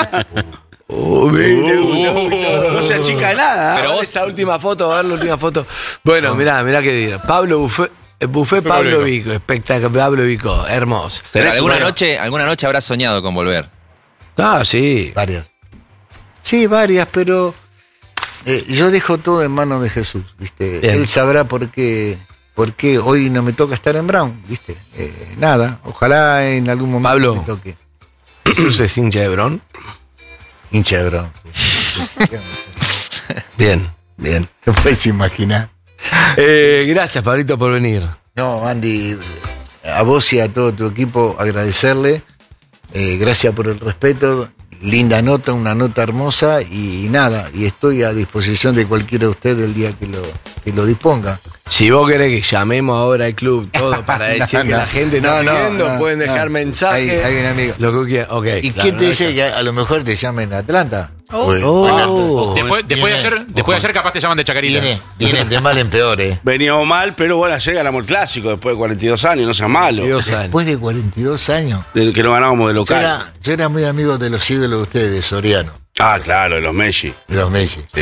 No se achica nada. Pero vos esta última foto, a ver la última foto. Bueno, mirá qué dirá. Pablo Buffet Pablo Vico, espectacular, Pablo Vico, hermoso. Pero alguna noche habrás soñado con volver. Ah, sí. Varias. Sí, varias, pero yo dejo todo en manos de Jesús, ¿viste? Bien. Él sabrá por qué hoy no me toca estar en Brown, ¿viste? Nada, ojalá en algún momento Pablo. me toque. ¿Jesús es hincha de Bron? Hincha de Brown. Sí. Bien. Te puedes imaginar. Gracias, Pablito, por venir. No, Andy, a vos y a todo tu equipo agradecerle. Gracias por el respeto. Linda nota, una nota hermosa y nada. Y estoy a disposición de cualquiera de ustedes el día que lo disponga. Si vos querés que llamemos ahora al club todo para decir que la gente está viendo, pueden dejar mensajes. Hay un amigo. Lo que quieran. Ok. ¿Y claro, quién te no, dice que a lo mejor te llamen en Atlanta? Después de ayer capaz te llaman de Chacarita. Vienen de mal en peor, Veníamos mal, pero bueno, ayer ganamos el clásico después de 42 años, no seas malo. Después de 42 años. Que no ganábamos de local. Yo era muy amigo de los ídolos de ustedes, de Soriano. Ah, claro, de los Messi. De los Messi. Sí,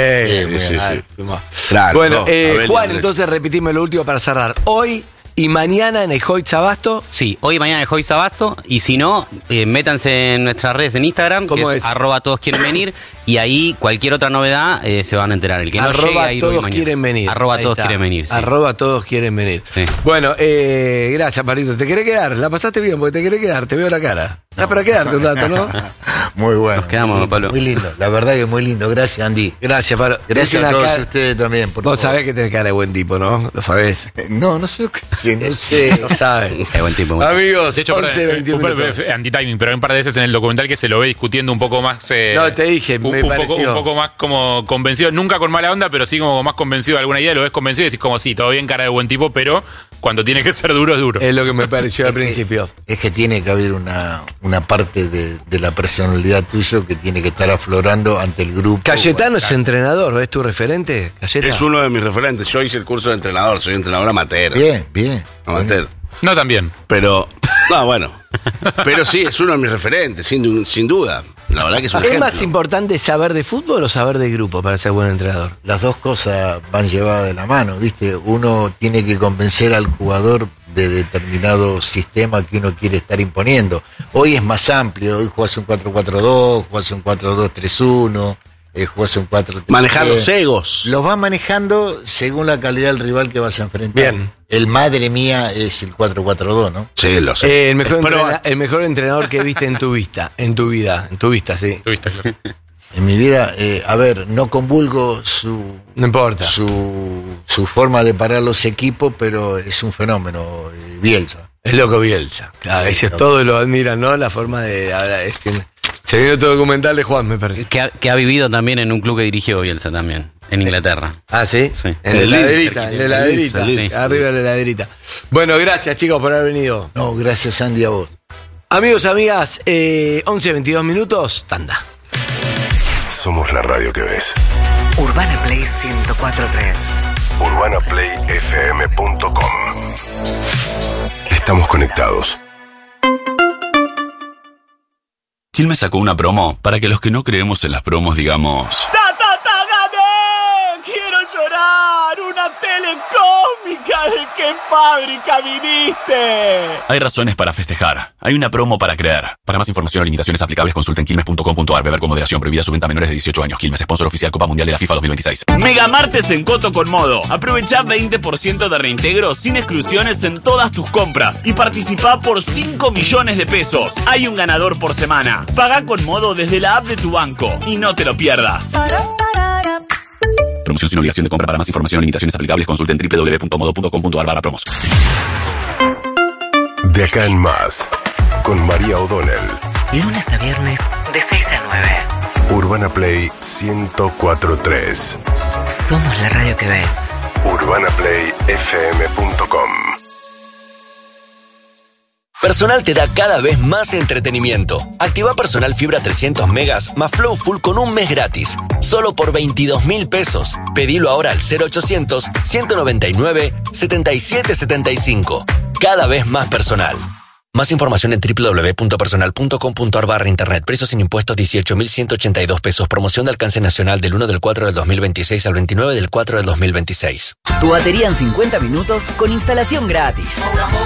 sí. Claro, Bueno, no, Abel y Juan, Andrés. entonces repetimos lo último para cerrar. Hoy y mañana en el Hoyt Sabasto. Sí, hoy y mañana en Hoy Sabasto. Y si no, métanse en nuestras redes en Instagram, ¿Cómo que es? es @todos quieren venir. Y ahí cualquier otra novedad se van a enterar. El que no llegue Arroba ahí lo todos vi mañana. quieren venir. Arroba Ahí todos está. quieren venir. Sí. Arroba todos quieren venir. Sí. Bueno, gracias, Palito. ¿Te querés quedar? La pasaste bien porque te querés quedar. Te veo la cara. Estás para quedarte un rato, ¿no? Muy bueno. Nos quedamos, Pablo. Muy lindo. La verdad que muy lindo. Gracias, Andy. Gracias, Pablo. Gracias a Tenés una todos cara- ustedes también. Por Vos favor. sabés que tenés cara de buen tipo, ¿no? Lo sabés. No sé. No sé. No sabes. Es buen tipo. buen tipo. Amigos, De hecho, 11, 21 minutos. anti-timing, pero hay un par de veces en el documental que se lo ve discutiendo un poco más. No, te dije, me pareció. Un poco más como convencido, nunca con mala onda, pero sí como más convencido de alguna idea, lo ves convencido y decís como sí, todo bien, cara de buen tipo, pero cuando tiene que ser duro, es duro. Es lo que me pareció al principio. Es que tiene que haber una parte de la personalidad tuyo que tiene que estar aflorando ante el grupo. Cayetano es entrenador, ¿es tu referente? Cayetano. Es uno de mis referentes. Yo hice el curso de entrenador, soy entrenador amateur. Bien. Amateur. No tan bien. Pero, no, bueno. Pero sí, es uno de mis referentes, sin duda. La verdad que es un ¿Es ejemplo. más importante saber de fútbol o saber de grupo para ser buen entrenador? Las dos cosas van llevadas de la mano, ¿viste? Uno tiene que convencer al jugador de determinado sistema que uno quiere estar imponiendo. Hoy es más amplio, hoy jugás un 4-4-2, jugás un 4-2-3-1, jugás un 4-3-3. Manejar los egos. Los vas manejando según la calidad del rival que vas a enfrentar. Bien. El madre mía es el 4-4-2, ¿no? Sí, lo sé. El mejor, Pero- el mejor entrenador que viste en tu vista, en tu vista, sí. Tuviste, claro. En mi vida, a ver, no convulgo su No importa. su forma de parar los equipos, pero es un fenómeno, Bielsa. Es loco Bielsa. Claro, ese es todo lo admiran, ¿no? La forma de. Ahora, se vino otro documental de Juan, me parece. Que ha vivido también en un club que dirigió Bielsa también, en Inglaterra. Ah, ¿sí? Sí. En la El heladerita, en la heladerita. el Leeds. Arriba de la heladerita. Bueno, gracias, chicos, por haber venido. No, gracias, Andy, a vos. Amigos, amigas, 11, 22 minutos, tanda. Somos la radio que ves. Urbana Play 104.3. UrbanaPlayFM.com. Estamos conectados. Quilmes sacó una promo para que los que no creemos en las promos digamos... ¡Gané! ¡Quiero llorar! ¡Una telecómica! ¿De qué fábrica viniste? Hay razones para festejar. Hay una promo para creer. Para más información o limitaciones aplicables, consulten quilmes.com.ar. Beber con moderación. Prohibida su venta a menores de 18 años. Quilmes, sponsor oficial Copa Mundial de la FIFA 2026. Megamartes en Coto con Modo. Aprovecha 20% de reintegro sin exclusiones en todas tus compras y participa por 5 millones de pesos. Hay un ganador por semana. Paga con Modo desde la app de tu banco y no te lo pierdas. Promoción sin obligación de compra. Para más información o limitaciones aplicables, consulten www.modo.com.ar/promos. De acá en más, con María O'Donnell. Lunes a viernes, de 6 a 9. Urbana Play 104.3. Somos la radio que ves. UrbanaPlayFM.com. Personal te da cada vez más entretenimiento. Activa Personal Fibra 300 megas más Flow Full con un mes gratis. Solo por 22.000 pesos. Pedilo ahora al 0800-199-7775. Cada vez más personal. Más información en www.personal.com.ar/internet. Precios sin impuestos 18.182 pesos. Promoción de alcance nacional del 1/4 del 2026 al 29 del 4 del 2026. Tu batería en 50 minutos con instalación gratis.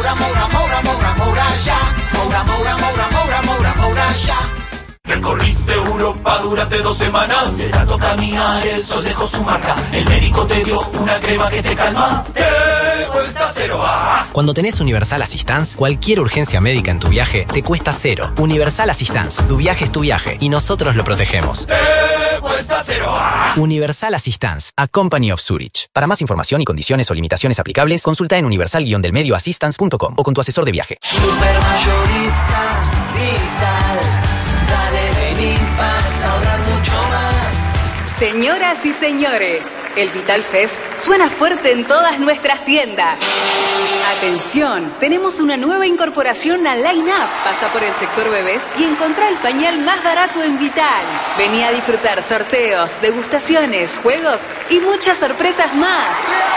Recorriste Europa durante 2 semanas. De tanto caminar el sol dejó su marca. El médico te dio una crema que te calma. Cuesta cero. Cuando tenés Universal Assistance, cualquier urgencia médica en tu viaje te cuesta cero. Universal Assistance, tu viaje es tu viaje y nosotros lo protegemos. Cuesta cero. Universal Assistance, a Company of Zurich. Para más información y condiciones o limitaciones aplicables, consulta en universal-assistance.com o con tu asesor de viaje. Supermayorista Vital. Dale, vení, vas a ahorrar mucho más. Señoras y señores, el Vital Fest suena fuerte en todas nuestras tiendas. Atención, tenemos una nueva incorporación al line-up. Pasa por el sector bebés y encontrá el pañal más barato en Vital. Vení a disfrutar sorteos, degustaciones, juegos y muchas sorpresas más.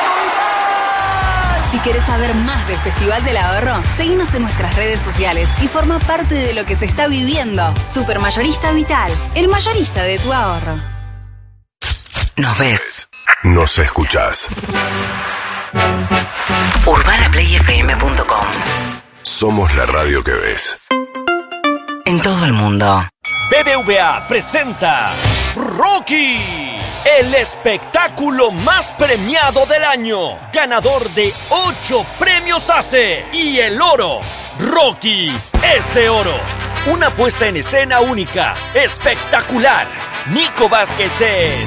Si querés saber más del Festival del Ahorro, seguinos en nuestras redes sociales y forma parte de lo que se está viviendo. Supermayorista Vital, el mayorista de tu ahorro. Nos ves. Nos escuchás. UrbanaPlayFM.com. Somos la radio que ves. En todo el mundo. BBVA presenta Rocky, el espectáculo más premiado del año, ganador de 8 premios ACE y el oro. Rocky es de oro. Una puesta en escena única, espectacular. Nico Vázquez es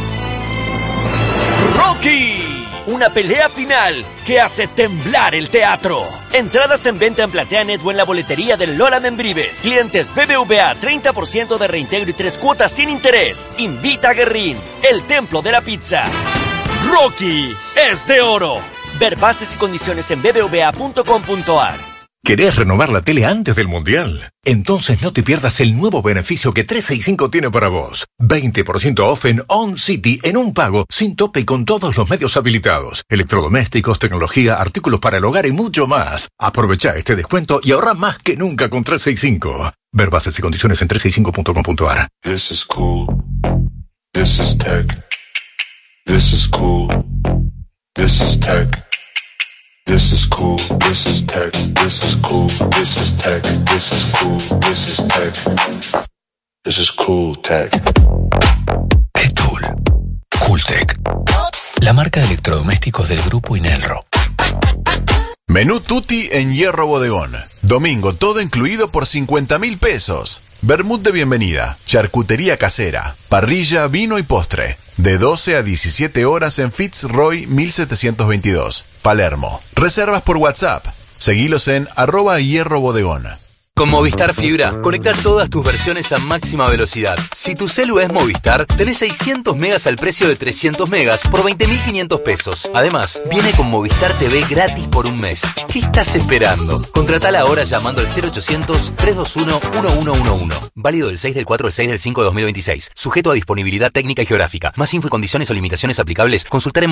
Rocky, una pelea final que hace temblar el teatro. Entradas en venta en PlateaNet o en la boletería del Lola Membrives. Clientes BBVA, 30% de reintegro y 3 cuotas sin interés. Invita a Guerrín, el templo de la pizza. Rocky es de oro. Ver bases y condiciones en bbva.com.ar. ¿Querés renovar la tele antes del Mundial? Entonces no te pierdas el nuevo beneficio que 365 tiene para vos. 20% off en On City en un pago, sin tope y con todos los medios habilitados. Electrodomésticos, tecnología, artículos para el hogar y mucho más. Aprovecha este descuento y ahorra más que nunca con 365. Ver bases y condiciones en 365.com.ar. This is cool. This is tech. This is cool. This is tech. This is cool, this is tech, this is cool, this is tech, this is cool, this is tech. This is cool tech. ¿Qué tool? Cooltech. La marca de electrodomésticos del grupo Inelro. Menú Tutti en Hierro Bodegón. Domingo todo incluido por 50.000 pesos. Vermut de bienvenida, charcutería casera, parrilla, vino y postre. De 12 a 17 horas en Fitzroy 1722, Palermo. Reservas por WhatsApp. Seguilos en @hierrobodegón. Con Movistar Fibra, conecta todas tus versiones a máxima velocidad. Si tu celu es Movistar, tenés 600 megas al precio de 300 megas por 20.500 pesos. Además, viene con Movistar TV gratis por un mes. ¿Qué estás esperando? Contratala ahora llamando al 0800-321-1111. Válido del 6 del 4 al 6 del 5 de 2026. Sujeto a disponibilidad técnica y geográfica. Más info y condiciones o limitaciones aplicables, consultar en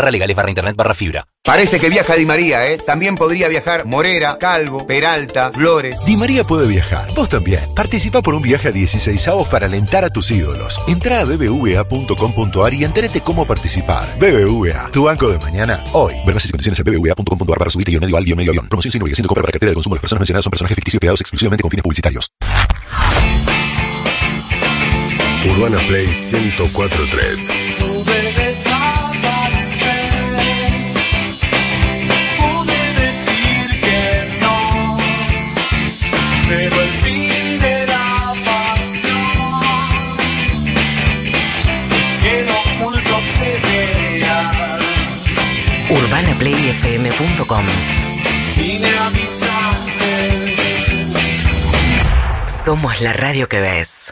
movistar.com.ar/legales/internet/fibra. Parece que viaja Di María, ¿eh? También podría viajar Morera, Calvo, Peralta, Flores. seguidores. Di María puede viajar. Vos también. Participa por un viaje a 16avos para alentar a tus ídolos. Entrá a bbva.com.ar y entérate cómo participar. BBVA, tu banco de mañana, hoy. Ver bases y condiciones en bbva.com.ar/subite-al-medio-avión. Promoción sin obligación de compra para cartera de consumo. Las personas mencionadas son personajes ficticios creados exclusivamente con fines publicitarios. Urbana Play 104.3. Pero el fin de la pasión es que lo oculto se vea. UrbanaPlayFM.com. Vine a avisarte. Somos la radio que ves.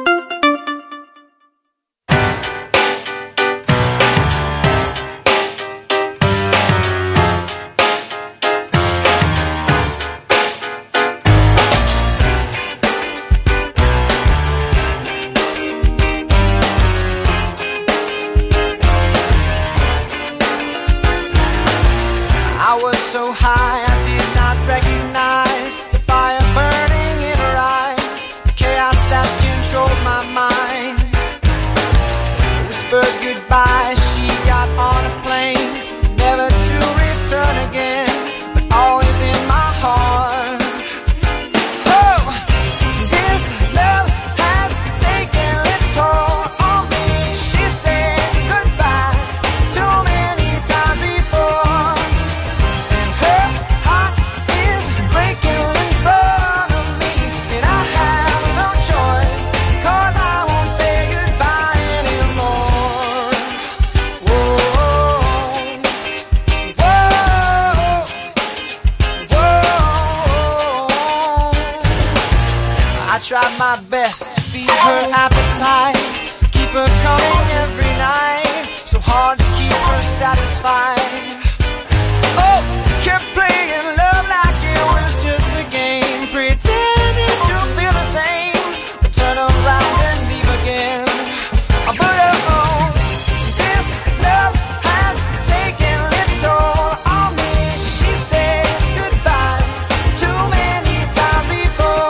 Tried my best to feed her appetite, keep her coming every night, so hard to keep her satisfied. Oh, kept playing love like it was just a game, pretending to feel the same, but turn around and leave again. But oh, this love has taken its toll on me. She said goodbye too many times before.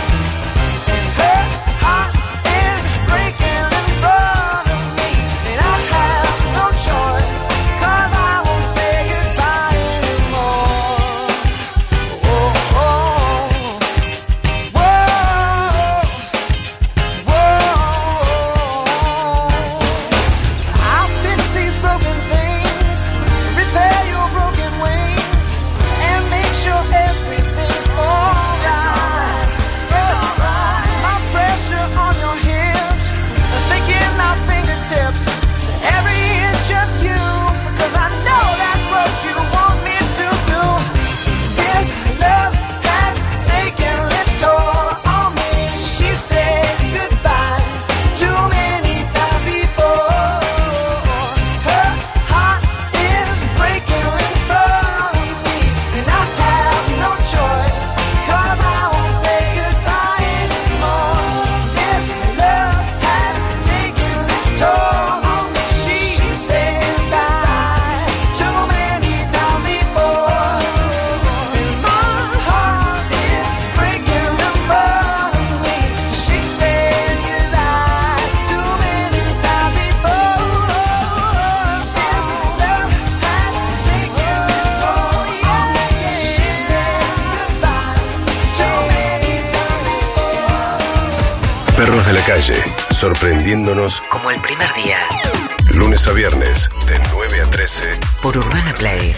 Perros de la calle, sorprendiéndonos como el primer día. Lunes a viernes, de 9 a 13. Por Urbana Play.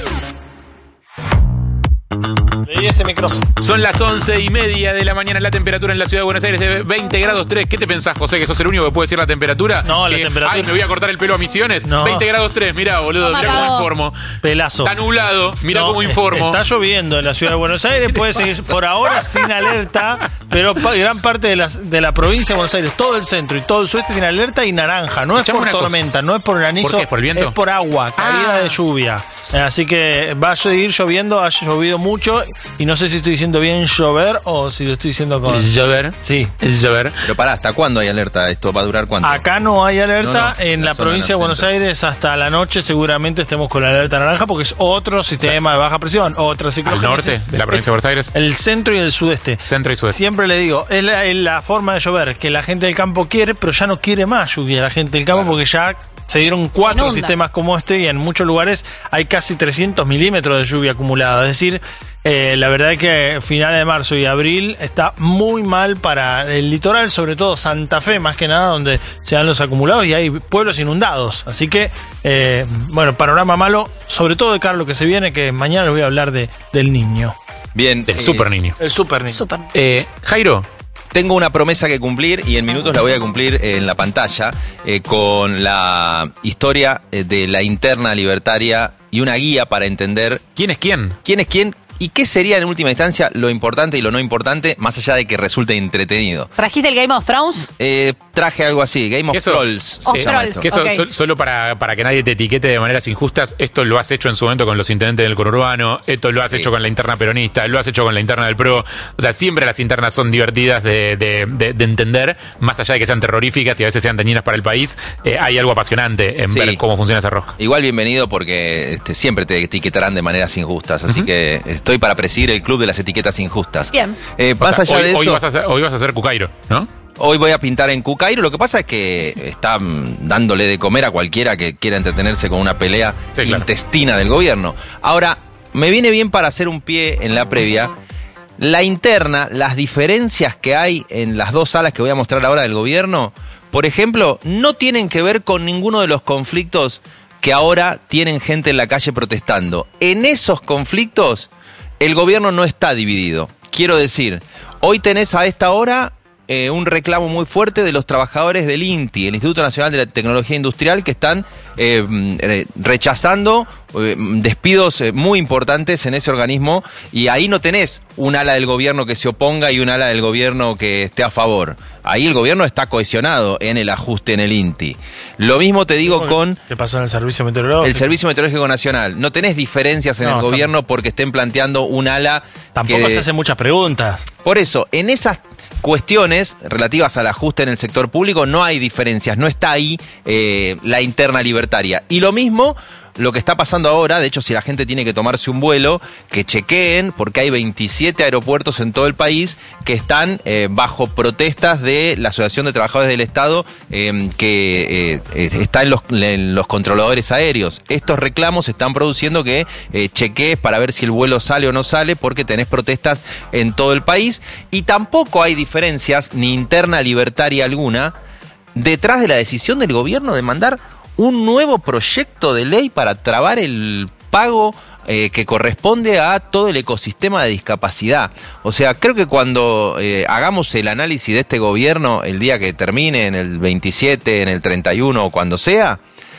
Leí ese micrófono. Son las 11:30 de la mañana. La temperatura en la ciudad de Buenos Aires de 20 grados 3. ¿Qué te pensás, José? ¿Que sos el único que puede decir la temperatura? No, la temperatura. Ay, me voy a cortar el pelo a Misiones. No. 20 grados 3. Mirá, boludo. Mirá cómo informo. Pelazo. Está nublado. Mirá cómo informo. Está lloviendo en la ciudad de Buenos Aires. Puede seguir por ahora sin alerta pero gran parte de la provincia de Buenos Aires, todo el centro y todo el sudeste tiene alerta y naranja. No es por tormenta, no es por granizo. ¿Por qué? ¿Por el viento? Es por agua, caída de lluvia. Así que va a seguir lloviendo, ha llovido mucho y no sé si estoy diciendo bien llover o si lo estoy diciendo con... ¿Llover? Sí. ¿Llover? Pero pará, ¿hasta cuándo hay alerta? ¿Esto va a durar cuánto? Acá no hay alerta, No, en la provincia de Buenos Aires hasta la noche seguramente estemos con la alerta naranja porque es otro sistema de baja presión, otro ciclo. ¿Al norte de la provincia de Buenos Aires? El centro y el sudeste. Centro y sudeste. Siempre le digo, es la forma de llover que la gente del campo quiere, pero ya no quiere más lluvia la gente del campo porque ya se dieron 4 sistemas como este y en muchos lugares hay casi 300 milímetros de lluvia acumulada. Es decir, la verdad es que finales de marzo y abril está muy mal para el litoral, sobre todo Santa Fe, más que nada, donde se dan los acumulados y hay pueblos inundados. Así que, bueno, panorama malo, sobre todo de cara a lo que se viene, que mañana les voy a hablar del niño. Bien. Del super niño. El super niño. Jairo. Tengo una promesa que cumplir y en minutos la voy a cumplir en la pantalla con la historia de la interna libertaria y una guía para entender... ¿Quién es quién? ¿Quién es quién? ¿Y qué sería en última instancia lo importante y lo no importante, más allá de que resulte entretenido? ¿Trajiste el Game of Thrones? Traje algo así, Game of Thrones. Que eso, solo para que nadie te etiquete de maneras injustas, esto lo has hecho en su momento con los intendentes del conurbano, esto lo has hecho con la interna peronista, lo has hecho con la interna del PRO. O sea, siempre las internas son divertidas de entender, más allá de que sean terroríficas y a veces sean dañinas para el país, hay algo apasionante en ver cómo funciona esa roja. Igual bienvenido porque siempre te etiquetarán de maneras injustas, así que estoy para presidir el club de las etiquetas injustas. Bien. Más allá de eso... Hoy vas a hacer Cucairo, ¿no? Hoy voy a pintar en Cucairo. Lo que pasa es que está dándole de comer a cualquiera que quiera entretenerse con una pelea intestina del gobierno. Ahora, me viene bien para hacer un pie en la previa. La interna, las diferencias que hay en las dos salas que voy a mostrar ahora del gobierno, por ejemplo, no tienen que ver con ninguno de los conflictos que ahora tienen gente en la calle protestando. En esos conflictos, el gobierno no está dividido. Quiero decir, hoy tenés a esta hora un reclamo muy fuerte de los trabajadores del INTI, el Instituto Nacional de la Tecnología Industrial, que están rechazando despidos muy importantes en ese organismo, y ahí no tenés un ala del gobierno que se oponga y un ala del gobierno que esté a favor. Ahí el gobierno está cohesionado en el ajuste en el INTI. Lo mismo te digo con... ¿Qué pasó en el Servicio Meteorológico? El Servicio Meteorológico Nacional. No tenés diferencias en el gobierno porque estén planteando un ala... Tampoco se hacen muchas preguntas. Por eso, en esas cuestiones relativas al ajuste en el sector público no hay diferencias, no está ahí la interna libertaria. Y lo mismo... Lo que está pasando ahora, de hecho, si la gente tiene que tomarse un vuelo, que chequeen, porque hay 27 aeropuertos en todo el país que están bajo protestas de la Asociación de Trabajadores del Estado que está en los controladores aéreos. Estos reclamos están produciendo que chequees para ver si el vuelo sale o no sale, porque tenés protestas en todo el país. Y tampoco hay diferencias, ni interna libertaria alguna, detrás de la decisión del gobierno de mandar un nuevo proyecto de ley para trabar el pago que corresponde a todo el ecosistema de discapacidad. O sea, creo que cuando hagamos el análisis de este gobierno, el día que termine, en el 27, en el 31 o cuando sea,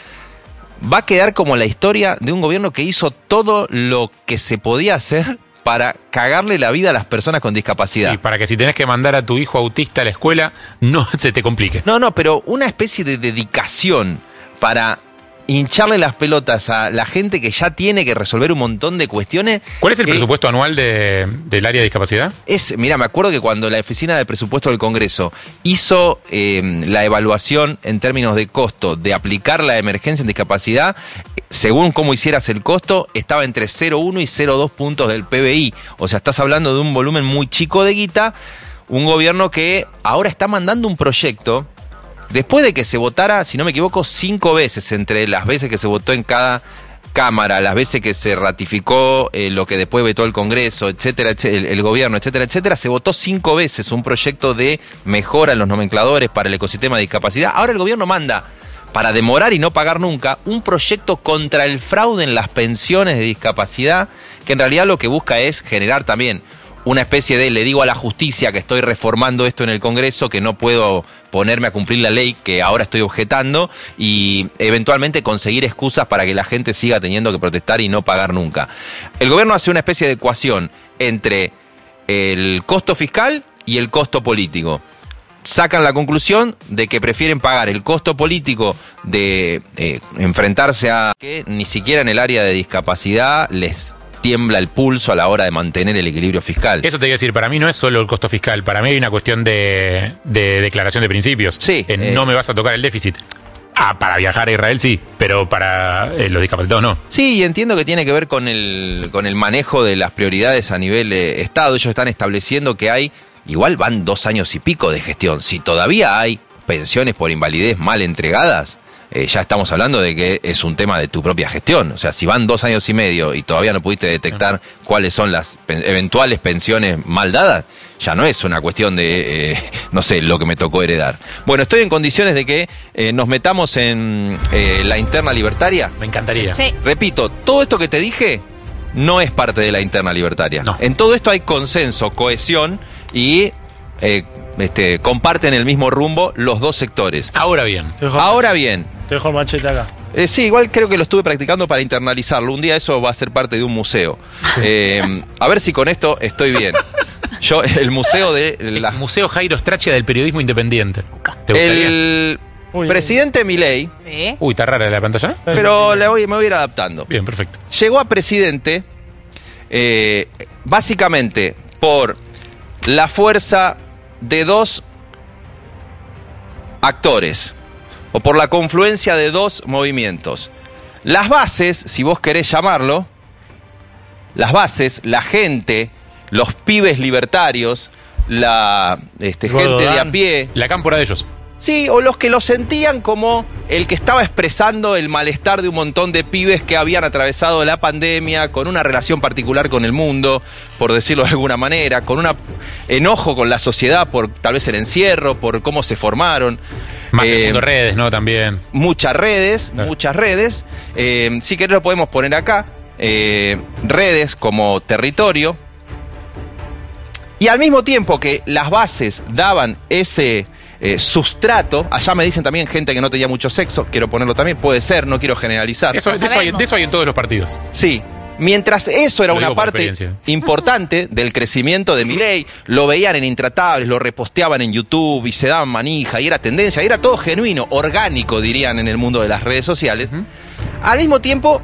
va a quedar como la historia de un gobierno que hizo todo lo que se podía hacer para cagarle la vida a las personas con discapacidad. Sí, para que si tenés que mandar a tu hijo autista a la escuela, no se te complique. No, pero una especie de dedicación para hincharle las pelotas a la gente que ya tiene que resolver un montón de cuestiones. ¿Cuál es el presupuesto anual del área de discapacidad? Mira, me acuerdo que cuando la Oficina del Presupuesto del Congreso hizo la evaluación en términos de costo de aplicar la emergencia en discapacidad, según cómo hicieras el costo, estaba entre 0,1 y 0,2 puntos del PBI. O sea, estás hablando de un volumen muy chico de guita, un gobierno que ahora está mandando un proyecto. Después de que se votara, si no me equivoco, 5 veces, entre las veces que se votó en cada Cámara, las veces que se ratificó lo que después vetó el Congreso, etcétera, el gobierno, etcétera, etcétera, se votó 5 veces un proyecto de mejora en los nomencladores para el ecosistema de discapacidad. Ahora el gobierno manda, para demorar y no pagar nunca, un proyecto contra el fraude en las pensiones de discapacidad, que en realidad lo que busca es generar también una especie de, le digo a la justicia que estoy reformando esto en el Congreso, que no puedo ponerme a cumplir la ley que ahora estoy objetando, y eventualmente conseguir excusas para que la gente siga teniendo que protestar y no pagar nunca. El gobierno hace una especie de ecuación entre el costo fiscal y el costo político. Sacan la conclusión de que prefieren pagar el costo político de enfrentarse a que ni siquiera en el área de discapacidad les tiembla el pulso a la hora de mantener el equilibrio fiscal. Eso te iba a decir, para mí no es solo el costo fiscal, para mí hay una cuestión de declaración de principios. Sí. No me vas a tocar el déficit. Para viajar a Israel sí, pero para los discapacitados no. Sí, y entiendo que tiene que ver con el manejo de las prioridades a nivel Estado. Ellos están estableciendo que hay, igual van 2 años y pico de gestión. Si todavía hay pensiones por invalidez mal entregadas, ya estamos hablando de que es un tema de tu propia gestión. O sea, si van 2 años y medio y todavía no pudiste detectar cuáles son las eventuales pensiones mal dadas, ya no es una cuestión de, no sé, lo que me tocó heredar. Bueno, estoy en condiciones de que nos metamos en la interna libertaria. Me encantaría. Sí. Repito, todo esto que te dije no es parte de la interna libertaria. No. En todo esto hay consenso, cohesión y comparten el mismo rumbo los dos sectores. Ahora bien. Te dejo el machete acá. Sí, igual creo que lo estuve practicando para internalizarlo. Un día eso va a ser parte de un museo. A ver si con esto estoy bien. El museo de... El Museo Jairo Strachia del periodismo independiente. ¿Te gustaría? El presidente Milei... Sí. Uy, está rara la pantalla. Pero me voy a ir adaptando. Bien, perfecto. Llegó a presidente básicamente por la fuerza de 2 actores o por la confluencia de 2 movimientos. Las bases, si vos querés llamarlo, las bases, la gente, los pibes libertarios, la gente de a pie. La cámpora de ellos. Sí, o los que lo sentían como el que estaba expresando el malestar de un montón de pibes que habían atravesado la pandemia con una relación particular con el mundo, por decirlo de alguna manera, con un enojo con la sociedad por tal vez el encierro, por cómo se formaron. Más que mundo redes, ¿no? También. Muchas redes. Si querés lo podemos poner acá. Redes como territorio. Y al mismo tiempo que las bases daban ese... sustrato, allá me dicen también gente que no tenía mucho sexo, quiero ponerlo también, puede ser, no quiero generalizar. De eso hay en todos los partidos. Sí, mientras eso era una parte importante del crecimiento de Milei, lo veían en Intratables, lo reposteaban en YouTube y se daban manija y era tendencia, y era todo genuino, orgánico dirían en el mundo de las redes sociales. Al mismo tiempo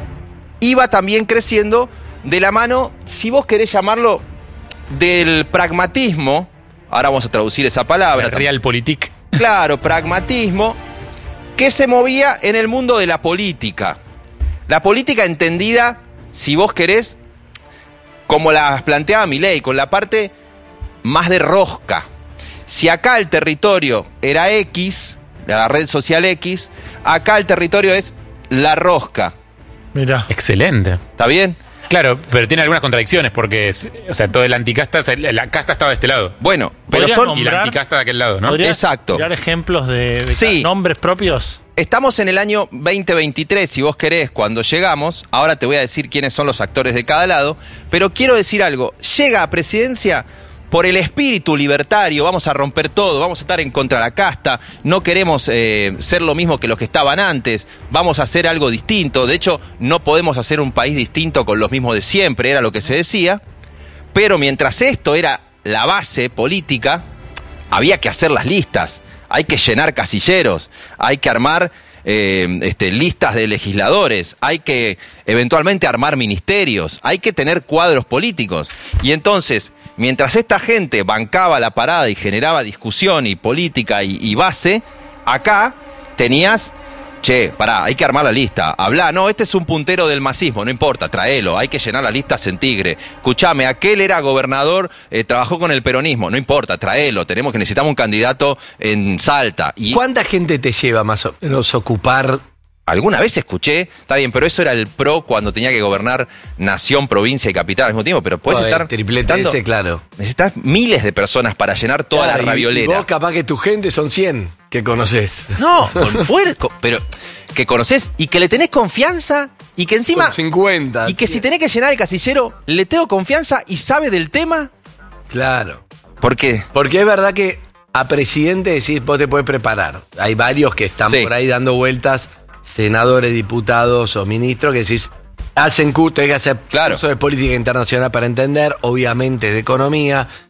iba también creciendo de la mano, si vos querés llamarlo, del pragmatismo. Ahora vamos a traducir esa palabra. Realpolitik. Claro, pragmatismo, que se movía en el mundo de la política. La política entendida, si vos querés, como la planteaba Milei, con la parte más de rosca. Si acá el territorio era X, la red social X, acá el territorio es la rosca. Mirá. Excelente. ¿Está bien? Claro, pero tiene algunas contradicciones porque, o sea, todo el anticasta, la casta estaba de este lado. Bueno, pero y la anticasta de aquel lado, ¿no? Exacto. ¿Dar ejemplos de nombres propios? Estamos en el año 2023, si vos querés, cuando llegamos. Ahora te voy a decir quiénes son los actores de cada lado. Pero quiero decir algo. Llega a presidencia por el espíritu libertario. Vamos a romper todo, vamos a estar en contra de la casta. No queremos ser lo mismo que los que estaban antes. Vamos a hacer algo distinto. De hecho, no podemos hacer un país distinto con los mismos de siempre, era lo que se decía. Pero mientras esto era la base política, había que hacer las listas. Hay que llenar casilleros, hay que armar listas de legisladores, hay que eventualmente armar ministerios, hay que tener cuadros políticos. Y entonces, mientras esta gente bancaba la parada y generaba discusión y política y base, acá tenías... Che, pará, hay que armar la lista. Hablá, no, este es un puntero del masismo, no importa, tráelo, hay que llenar la lista en Tigre. Escuchame, aquel era gobernador, trabajó con el peronismo, no importa, tráelo, necesitamos un candidato en Salta. Y ¿cuánta gente te lleva más o menos ocupar? Alguna vez escuché, está bien, pero eso era el PRO cuando tenía que gobernar nación, provincia y capital al mismo tiempo, pero puedes estar... Triplete ese, claro. Necesitas miles de personas para llenar toda la raviolera. Y vos capaz que tu gente son 100 que conoces. No, pero que conoces y que le tenés confianza y que encima... Con 50. Y que si tenés que llenar el casillero, le tengo confianza y sabe del tema. Claro. ¿Por qué? Porque es verdad que a presidente decís, vos te podés preparar. Hay varios que están por ahí dando vueltas... senadores, diputados o ministros que decís, hacen curso, hay que hacer curso de política internacional para entender, obviamente de economía,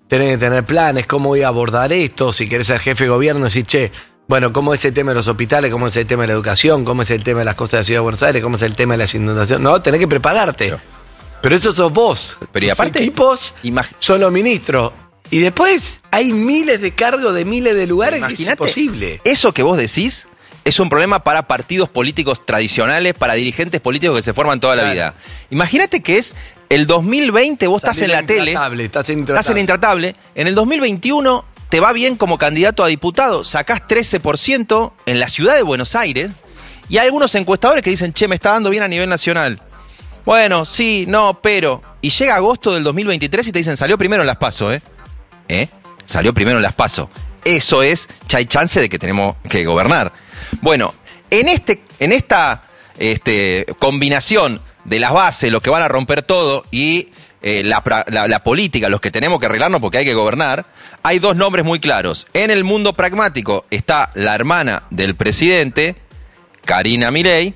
tenés que tener planes, cómo voy a abordar esto, si querés ser jefe de gobierno, decís, che, bueno, cómo es el tema de los hospitales, cómo es el tema de la educación, cómo es el tema de las cosas de la Ciudad de Buenos Aires, cómo es el tema de las inundaciones. No, tenés que prepararte. Pero eso sos vos. Pero y aparte, los equipos son los ministros. Y después hay miles de cargos de miles de lugares que es imposible. Eso que vos decís es un problema para partidos políticos tradicionales, para dirigentes políticos que se forman toda la vida. Imagínate que es el 2020, vos estás en la tele, estás en intratable. En el 2021 te va bien como candidato a diputado, sacás 13% en la ciudad de Buenos Aires y hay algunos encuestadores que dicen, che, me está dando bien a nivel nacional. Bueno, sí, no, pero... Y llega agosto del 2023 y te dicen, salió primero en las PASO, Salió primero en las PASO. Eso es, ya hay chance de que tenemos que gobernar. Bueno, en esta combinación de las bases, los que van a romper todo, y la política, los que tenemos que arreglarnos porque hay que gobernar, hay dos nombres muy claros. En el mundo pragmático está la hermana del presidente, Karina Milei,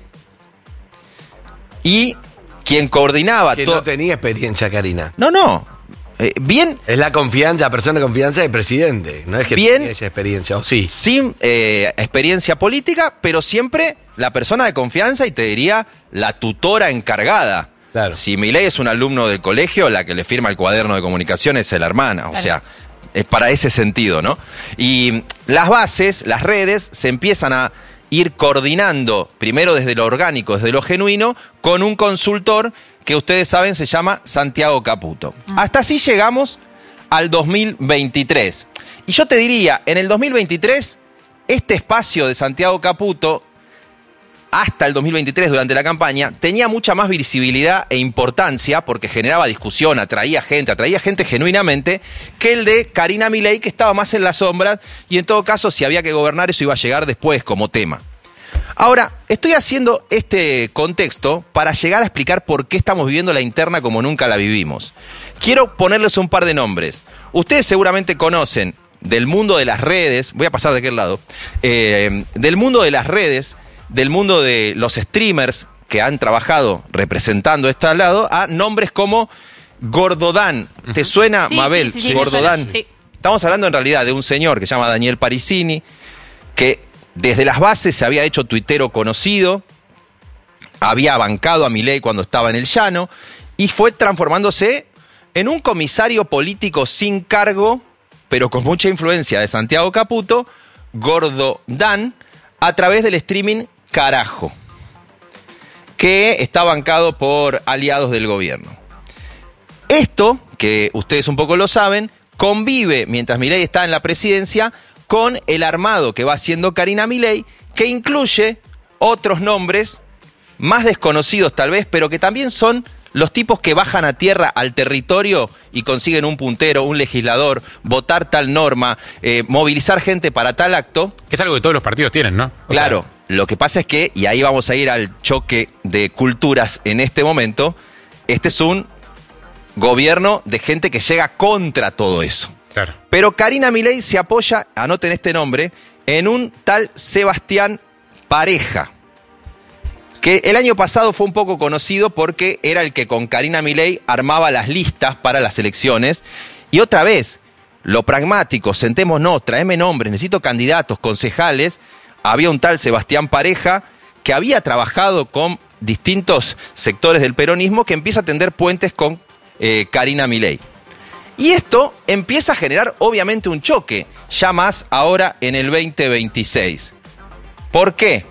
y quien coordinaba todo. No tenía experiencia, Karina. No. Bien. Es la confianza, la persona de confianza del presidente. No es que tenga esa experiencia, ¿o sí? Sin experiencia política, pero siempre la persona de confianza y te diría la tutora encargada. Claro. Si Milei es un alumno del colegio, la que le firma el cuaderno de comunicación es la hermana. O sea, es para ese sentido, ¿no? Y las bases, las redes, se empiezan a ir coordinando, primero desde lo orgánico, desde lo genuino, con un consultor que ustedes saben se llama Santiago Caputo. Hasta así llegamos al 2023. Y yo te diría, en el 2023, este espacio de Santiago Caputo, hasta el 2023, durante la campaña, tenía mucha más visibilidad e importancia porque generaba discusión, atraía gente genuinamente, que el de Karina Milei, que estaba más en las sombras y en todo caso, si había que gobernar, eso iba a llegar después como tema. Ahora, estoy haciendo este contexto para llegar a explicar por qué estamos viviendo la interna como nunca la vivimos. Quiero ponerles un par de nombres. Ustedes seguramente conocen del mundo de las redes, voy a pasar de aquel lado, del mundo de las redes, del mundo de los streamers que han trabajado representando este lado, a nombres como Gordodán. ¿Te suena, sí, Mabel? Sí, Gordodán. Sí. Estamos hablando en realidad de un señor que se llama Daniel Parisini, que desde las bases se había hecho tuitero conocido, había bancado a Milei cuando estaba en el llano y fue transformándose en un comisario político sin cargo, pero con mucha influencia de Santiago Caputo, Gordodán, a través del streaming Carajo, que está bancado por aliados del gobierno. Esto, que ustedes un poco lo saben, convive, mientras Milei está en la presidencia, con el armado que va haciendo Karina Milei, que incluye otros nombres más desconocidos tal vez, pero que también son los tipos que bajan a tierra al territorio y consiguen un puntero, un legislador, votar tal norma, movilizar gente para tal acto. Que es algo que todos los partidos tienen, ¿no? Claro, lo que pasa es que, y ahí vamos a ir al choque de culturas en este momento, este es un gobierno de gente que llega contra todo eso. Claro. Pero Karina Milei se apoya, anoten este nombre, en un tal Sebastián Pareja, que el año pasado fue un poco conocido porque era el que con Karina Milei armaba las listas para las elecciones. Y otra vez, lo pragmático, sentémonos, traeme nombres, necesito candidatos, concejales. Había un tal Sebastián Pareja que había trabajado con distintos sectores del peronismo que empieza a tender puentes con Karina Milei. Y esto empieza a generar obviamente un choque, ya más ahora en el 2026. ¿Por qué?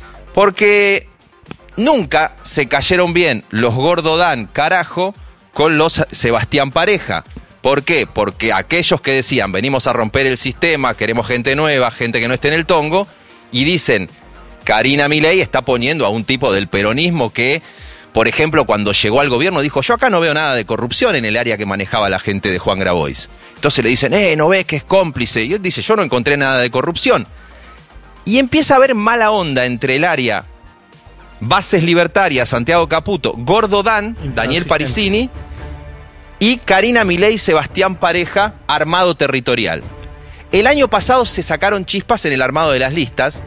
Porque nunca se cayeron bien los Gordodán Carajo con los Sebastián Pareja. ¿Por qué? Porque aquellos que decían, venimos a romper el sistema, queremos gente nueva, gente que no esté en el tongo, y dicen, Karina Milei está poniendo a un tipo del peronismo que, por ejemplo, cuando llegó al gobierno dijo, yo acá no veo nada de corrupción en el área que manejaba la gente de Juan Grabois. Entonces le dicen, ¿no ves que es cómplice? Y él dice, yo no encontré nada de corrupción. Y empieza a haber mala onda entre el área Bases Libertarias, Santiago Caputo, Gordodán, Daniel Parisini, y Karina Milei, Sebastián Pareja, armado territorial. El año pasado se sacaron chispas en el armado de las listas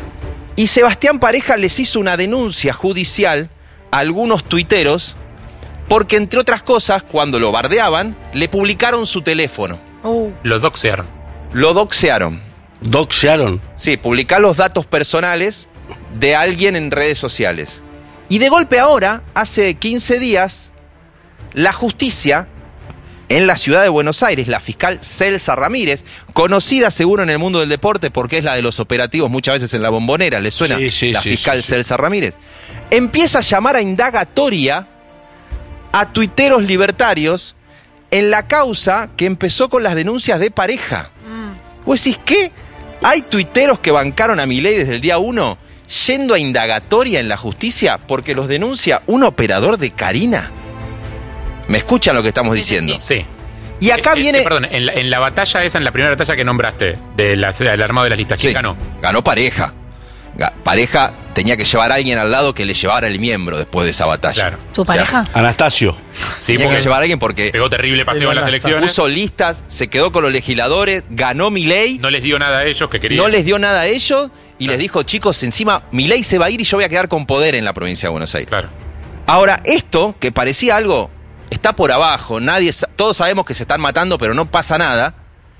y Sebastián Pareja les hizo una denuncia judicial a algunos tuiteros porque, entre otras cosas, cuando lo bardeaban, le publicaron su teléfono. Lo doxearon. Lo doxearon. ¿Doxearon? Sí, publicar los datos personales de alguien en redes sociales. Y de golpe ahora, hace 15 días, la justicia en la ciudad de Buenos Aires, la fiscal Celsa Ramírez, conocida seguro en el mundo del deporte porque es la de los operativos muchas veces en la Bombonera, ¿le suena? Sí, la fiscal sí. Celsa Ramírez. Empieza a llamar a indagatoria a tuiteros libertarios en la causa que empezó con las denuncias de Pareja. ¿Vos decís qué? ¿Hay tuiteros que bancaron a Milei desde el día 1 yendo a indagatoria en la justicia porque los denuncia un operador de Carina? ¿Me escuchan lo que estamos diciendo? Sí. Y acá viene... Perdón, en la batalla esa, en la primera batalla que nombraste, del armado de las listas, ¿quién ganó? Ganó Pareja. Pareja tenía que llevar a alguien al lado que le llevara el miembro después de esa batalla. Claro. ¿Su pareja? Anastasio. Sí, tenía porque que llevar a alguien porque... pegó terrible paseo en las elecciones. Puso listas, se quedó con los legisladores, ganó Milei. No les dio nada a ellos que querían. No les dio nada a ellos y les dijo, chicos, encima Milei se va a ir y yo voy a quedar con poder en la provincia de Buenos Aires. Claro. Ahora, esto, que parecía algo, está por abajo, todos sabemos que se están matando, pero no pasa nada.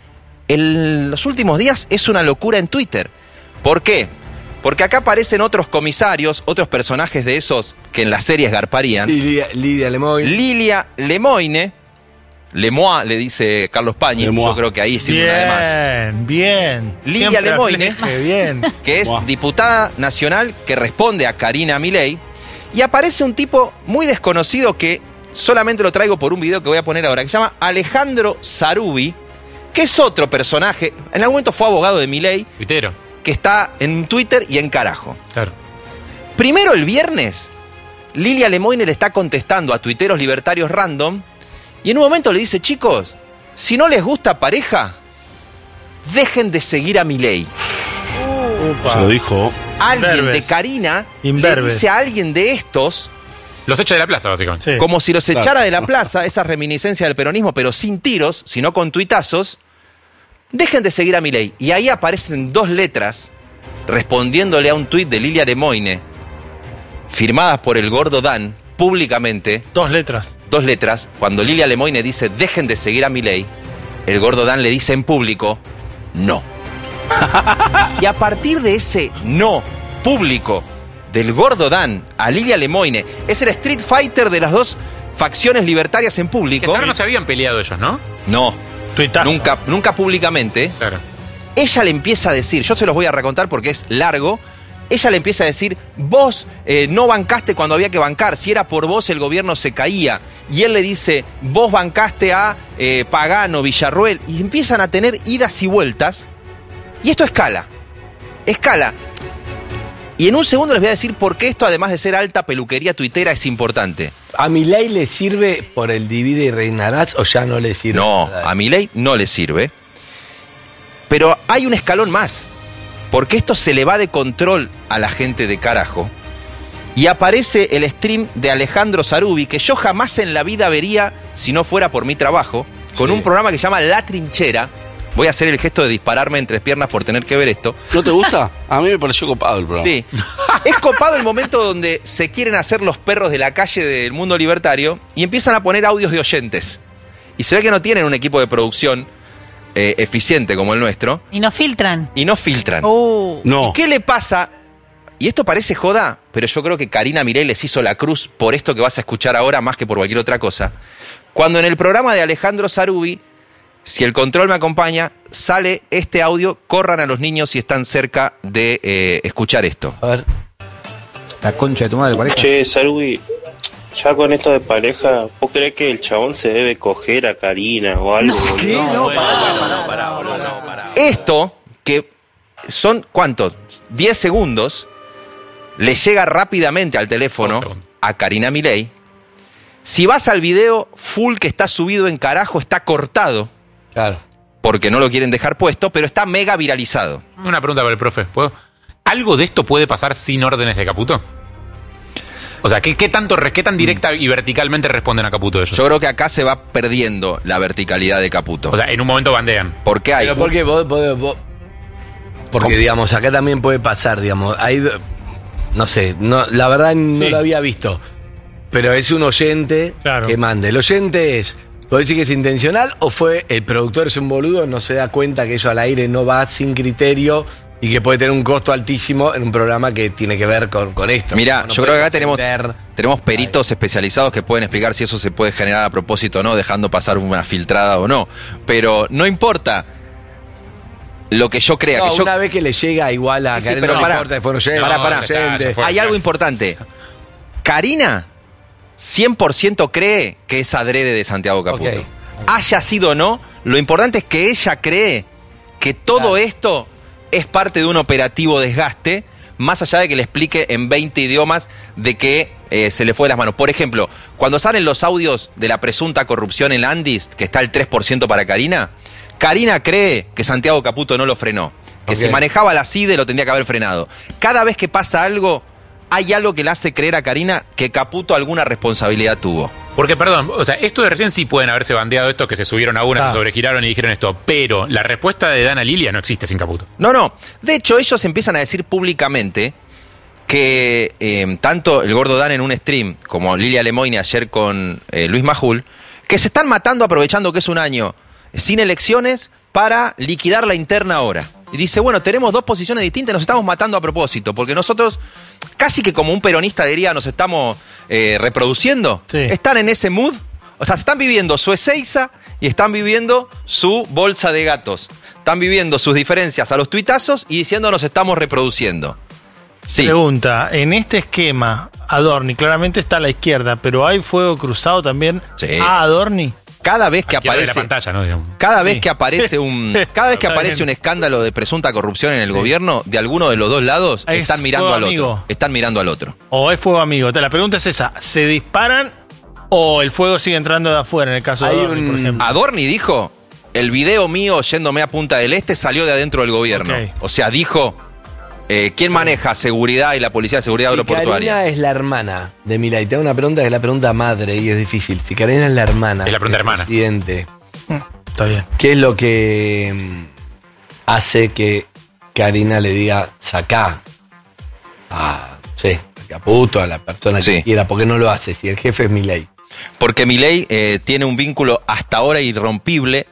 En los últimos días es una locura en Twitter. ¿Por qué? Porque acá aparecen otros comisarios, otros personajes de esos que en las series garparían. Lidia Lemoyne. Lilia Lemoyne, Lemois, le dice Carlos Pañi, yo creo que ahí sí una de más. Bien. Lilia Lemoyne, bien. que es diputada nacional que responde a Karina Milei, y aparece un tipo muy desconocido que solamente lo traigo por un video que voy a poner ahora, que se llama Alejandro Sarubi, que es otro personaje, en algún momento fue abogado de Milei, Tuitero. que está en Twitter y en carajo. Claro. Primero el viernes, Lilia Lemoyne le está contestando a tuiteros libertarios random y en un momento le dice, chicos, si no les gusta Pareja, dejen de seguir a Milei. Se lo dijo. Alguien de Karina le dice a alguien de estos... Los echa de la plaza, básicamente. Sí. Como si los echara de la plaza, esa reminiscencia del peronismo, pero sin tiros, sino con tuitazos. Dejen de seguir a Milei. Y ahí aparecen dos letras respondiéndole a un tuit de Lilia Lemoyne, firmadas por el gordo Dan, públicamente. Dos letras. Dos letras. Cuando Lilia Lemoyne dice, dejen de seguir a Milei, el gordo Dan le dice en público, no. Y a partir de ese no público del gordo Dan a Lilia Lemoyne, es el Street Fighter de las dos facciones libertarias en público. Que hasta ahora no se habían peleado ellos, ¿no? No. Tuitazo. Nunca públicamente. Claro. Ella le empieza a decir, yo se los voy a recontar porque es largo, ella le empieza a decir, vos no bancaste cuando había que bancar, si era por vos el gobierno se caía. Y él le dice, vos bancaste a Pagano, Villarroel, y empiezan a tener idas y vueltas. Y esto escala. Y en un segundo les voy a decir por qué esto, además de ser alta peluquería tuitera, es importante. ¿A Milei le sirve por el divide y reinarás o ya no le sirve? No, a Milei no le sirve. Pero hay un escalón más. Porque esto se le va de control a la gente de carajo. Y aparece el stream de Alejandro Sarubi, que yo jamás en la vida vería si no fuera por mi trabajo, con un programa que se llama La Trinchera. Voy a hacer el gesto de dispararme entre piernas por tener que ver esto. ¿No te gusta? A mí me pareció copado el programa. Sí. Es copado el momento donde se quieren hacer los perros de la calle del mundo libertario y empiezan a poner audios de oyentes. Y se ve que no tienen un equipo de producción eficiente como el nuestro. Y no filtran. No. ¿Y qué le pasa? Y esto parece joda, pero yo creo que Karina Milei les hizo la cruz por esto que vas a escuchar ahora más que por cualquier otra cosa. Cuando en el programa de Alejandro Sarubi, si el control me acompaña, sale este audio, corran a los niños si están cerca de escuchar esto. A ver. La concha de tu madre, Pareja. Che, Sarubi, ya con esto de Pareja, ¿vos crees que el chabón se debe coger a Karina o algo? Pará. Esto, que son, ¿cuánto? 10 segundos, le llega rápidamente al teléfono a Karina Milei. Si vas al video full que está subido en carajo, está cortado. Claro. Porque no lo quieren dejar puesto, pero está mega viralizado. Una pregunta para el profe. ¿Puedo? ¿Algo de esto puede pasar sin órdenes de Caputo? O sea, ¿qué tan directa y verticalmente responden a Caputo ellos? Yo creo que acá se va perdiendo la verticalidad de Caputo. O sea, en un momento bandean. Porque hay... Pero porque porque, digamos, acá también puede pasar, digamos, hay... No sé, la verdad no lo había visto. Pero es un oyente que manda. El oyente es... ¿Vos decís que es intencional o fue el productor es un boludo, no se da cuenta que eso al aire no va sin criterio y que puede tener un costo altísimo en un programa que tiene que ver con esto? Mirá, No yo creo que acá defender. tenemos peritos especializados que pueden explicar si eso se puede generar a propósito o no, dejando pasar una filtrada o no. Pero no importa lo que yo crea. No, que yo... una vez que le llega igual a Sí, Karina, pero no pará, importa, fueron oyentes, pará. oyentes. Hay algo importante. Karina 100% cree que es adrede de Santiago Caputo. Ok. Haya sido o no, lo importante es que ella cree que todo esto es parte de un operativo desgaste, más allá de que le explique en 20 idiomas de que se le fue de las manos. Por ejemplo, cuando salen los audios de la presunta corrupción en Landis, que está el 3% para Karina, Karina cree que Santiago Caputo no lo frenó. Que si manejaba la CIDE lo tendría que haber frenado. Cada vez que pasa algo, hay algo que le hace creer a Karina que Caputo alguna responsabilidad tuvo. Porque, perdón, o sea, esto de recién sí pueden haberse bandeado estos que se subieron a una, se sobregiraron y dijeron esto, pero la respuesta de Dana Lilia no existe sin Caputo. No. De hecho, ellos empiezan a decir públicamente que tanto el Gordo Dan en un stream como Lilia Lemoyne ayer con Luis Majul, que se están matando aprovechando que es un año sin elecciones para liquidar la interna ahora. Y dice, bueno, tenemos dos posiciones distintas, nos estamos matando a propósito, porque nosotros, casi que como un peronista diría, nos estamos reproduciendo. Sí. Están en ese mood, o sea, están viviendo su Ezeiza y están viviendo su bolsa de gatos. Están viviendo sus diferencias a los tuitazos y diciendo nos estamos reproduciendo. Sí. Pregunta, en este esquema, Adorni claramente está a la izquierda, pero ¿hay fuego cruzado también a Adorni? Cada vez que aparece, de la pantalla, ¿no? cada vez que aparece un escándalo de presunta corrupción en el gobierno, de alguno de los dos lados están mirando al otro. Están mirando al otro. O es fuego amigo. La pregunta es esa: ¿se disparan o el fuego sigue entrando de afuera en el caso de Adorni, por ejemplo? Adorni dijo, el video mío yéndome a Punta del Este salió de adentro del gobierno. O sea, dijo, ¿quién maneja seguridad y la policía de seguridad aeroportuaria? Karina es la hermana de Milei. Te hago una pregunta que es la pregunta madre y es difícil. Si Karina es la hermana. Es la pregunta hermana. Presidente, está bien. ¿Qué es lo que hace que Karina le diga sacá a Caputo, a la persona que quiera? ¿Por qué no lo hace si el jefe es Milei? Porque Milei tiene un vínculo hasta ahora irrompible,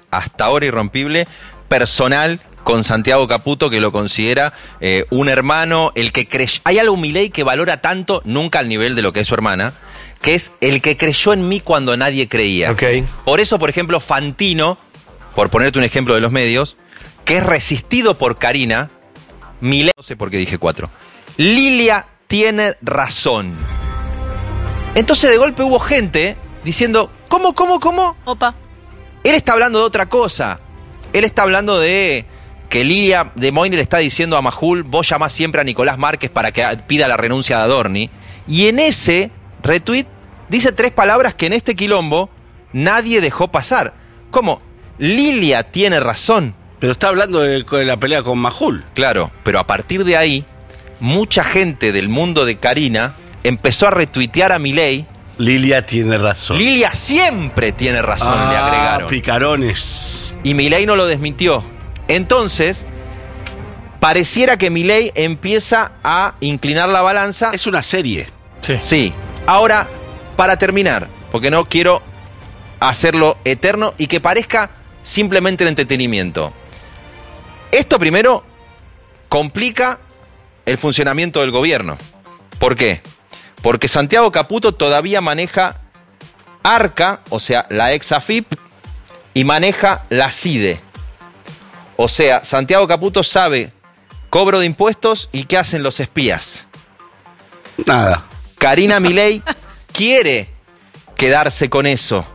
personal con Santiago Caputo, que lo considera un hermano, el que creyó. Hay algo Milei que valora tanto, nunca al nivel de lo que es su hermana, que es el que creyó en mí cuando nadie creía. Por eso, por ejemplo, Fantino, por ponerte un ejemplo de los medios, que es resistido por Karina, Milei, no sé por qué dije 4, Lilia tiene razón. Entonces de golpe hubo gente diciendo, ¿cómo? Opa. Él está hablando de otra cosa. Él está hablando de que Lilia Lemoyne le está diciendo a Majul, vos llamás siempre a Nicolás Márquez para que pida la renuncia de Adorni. Y en ese retweet dice 3 palabras que en este quilombo nadie dejó pasar. ¿Cómo? Lilia tiene razón. Pero está hablando de la pelea con Majul. Claro, pero a partir de ahí, mucha gente del mundo de Karina empezó a retuitear a Milei. Lilia tiene razón. Lilia siempre tiene razón, le agregaron. Picarones. Y Milei no lo desmintió. Entonces, pareciera que Milei empieza a inclinar la balanza. Es una serie. Sí. Ahora, para terminar, porque no quiero hacerlo eterno y que parezca simplemente el entretenimiento. Esto primero complica el funcionamiento del gobierno. ¿Por qué? Porque Santiago Caputo todavía maneja ARCA, o sea, la ex AFIP, y maneja la CIDE. O sea, Santiago Caputo sabe cobro de impuestos y qué hacen los espías. Nada. Karina Milei quiere quedarse con eso.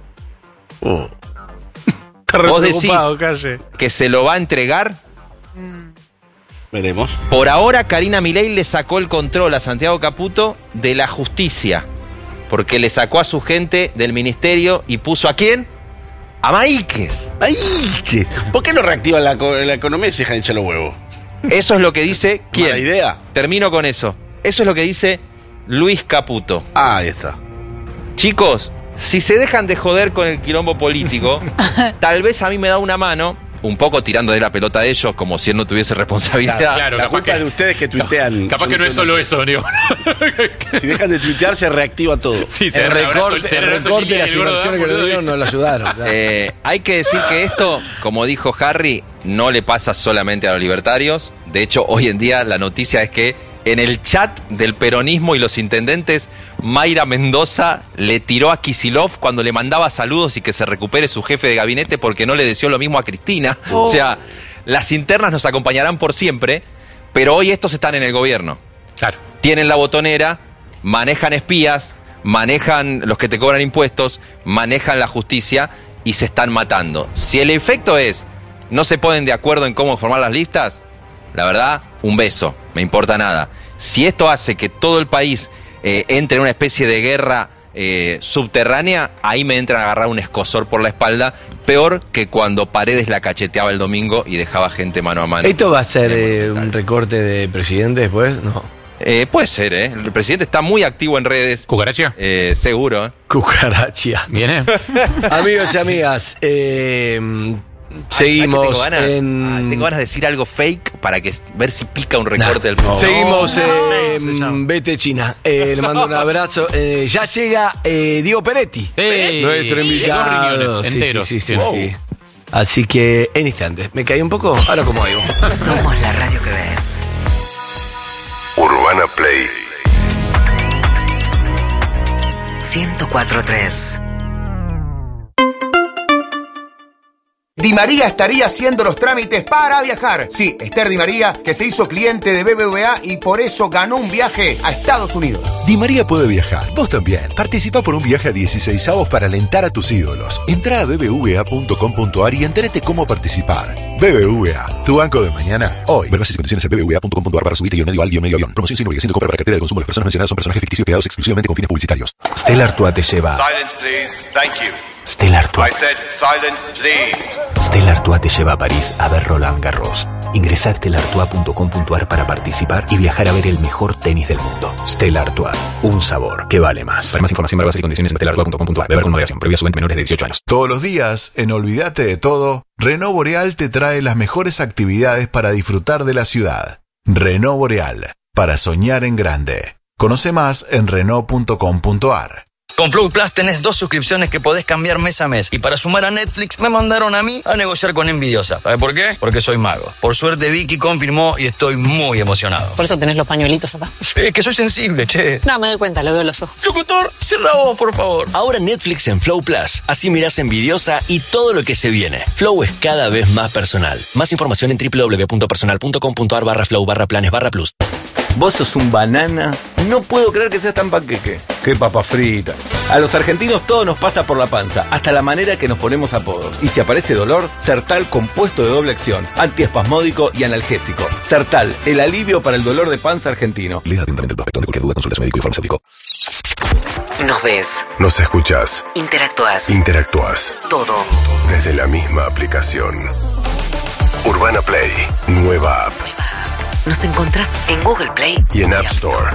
¿Vos decís que se lo va a entregar? Veremos. Por ahora, Karina Milei le sacó el control a Santiago Caputo de la justicia. Porque le sacó a su gente del ministerio y puso ¿a quién? A Maíquez. Maíquez. ¿Por qué no reactiva la economía y se deja hinchar los huevos? Eso es lo que dice ¿quién? Mala idea. Termino con eso. Eso es lo que dice Luis Caputo. Ahí está. Chicos, si se dejan de joder con el quilombo político, tal vez a mí me da una mano un poco tirándole la pelota a ellos como si él no tuviese responsabilidad. Claro, la culpa es de ustedes que tuitean. Capaz que no es solo eso, digo. Si dejan de tuitear, se reactiva todo. Sí, El recorte de las inversiones que le dieron no lo ayudaron. Claro. Hay que decir que esto, como dijo Harry, no le pasa solamente a los libertarios. De hecho, hoy en día la noticia es que en el chat del peronismo y los intendentes, Mayra Mendoza le tiró a Kicillof cuando le mandaba saludos y que se recupere su jefe de gabinete porque no le deseó lo mismo a Cristina. O sea, las internas nos acompañarán por siempre, pero hoy estos están en el gobierno. Claro. Tienen la botonera, manejan espías, manejan los que te cobran impuestos, manejan la justicia y se están matando. Si el efecto es, no se ponen de acuerdo en cómo formar las listas, la verdad, un beso, me importa nada. Si esto hace que todo el país entre en una especie de guerra subterránea, ahí me entran a agarrar un escozor por la espalda, peor que cuando Paredes la cacheteaba el domingo y dejaba gente mano a mano. ¿Esto va a ser un recorte de presidente después? No. Puede ser, ¿eh? El presidente está muy activo en redes. ¿Cucaracha? Seguro, ¿eh? Cucaracha. ¿Viene? Amigos y amigas, seguimos tengo ganas de decir algo fake para ver si pica un recorte del programa. Seguimos en Vete China. Le mando un abrazo. Ya llega Diego Peretti, nuestro invitado. Sí. Así que en instantes. Me caí un poco, ahora como digo. Somos la radio que ves. Urbana Play 104.3. Di María estaría haciendo los trámites para viajar. Sí, Esther Di María, que se hizo cliente de BBVA y por eso ganó un viaje a Estados Unidos. Di María puede viajar. Vos también. Participa por un viaje a 16avos para alentar a tus ídolos. Entrá a bbva.com.ar y entérate cómo participar. BBVA, tu banco de mañana, hoy. Ver bases y condiciones en bbva.com.ar/subite-medio-avión. Promoción sin obligación de compra para cartera de consumo. Las personas mencionadas son personajes ficticios creados exclusivamente con fines publicitarios. Stella Artois te lleva. Silence, please. Thank you. Stella Artois. I said silence, please. Stella Artois te lleva a París a ver Roland Garros. Ingresá a stellartois.com.ar para participar y viajar a ver el mejor tenis del mundo. Stella Artois, un sabor que vale más. Para más información, ver bases y condiciones en stellartois.com.ar. Beber con moderación. Prohibida su venta a menores de 18 años. Todos los días, en Olvídate de Todo, Renault Boreal te trae las mejores actividades para disfrutar de la ciudad. Renault Boreal, para soñar en grande. Conoce más en Renault.com.ar. Con Flow Plus tenés 2 suscripciones que podés cambiar mes a mes. Y para sumar a Netflix me mandaron a mí a negociar con Envidiosa. ¿Sabes por qué? Porque soy mago. Por suerte Vicky confirmó y estoy muy emocionado. Por eso tenés los pañuelitos acá. Es que soy sensible, che. No, me doy cuenta, lo veo en los ojos. Locutor, cierra vos, por favor. Ahora Netflix en Flow Plus. Así mirás Envidiosa y todo lo que se viene. Flow es cada vez más personal. Más información en www.personal.com.ar/flow/planes/plus. Vos sos un banana. No puedo creer que seas tan panqueque. Qué papa frita. A los argentinos todo nos pasa por la panza, hasta la manera que nos ponemos apodos. Y si aparece dolor, Sertal compuesto de doble acción, antiespasmódico y analgésico. Sertal, el alivio para el dolor de panza argentino. Lea atentamente el prospecto. Ante cualquier duda, consulta a su médico y farmacéutico. Nos ves. Nos escuchás. Interactúas. Interactúas. Todo. Desde la misma aplicación. Urbana Play, nueva app. Nos encontrás en Google Play Y en App Store.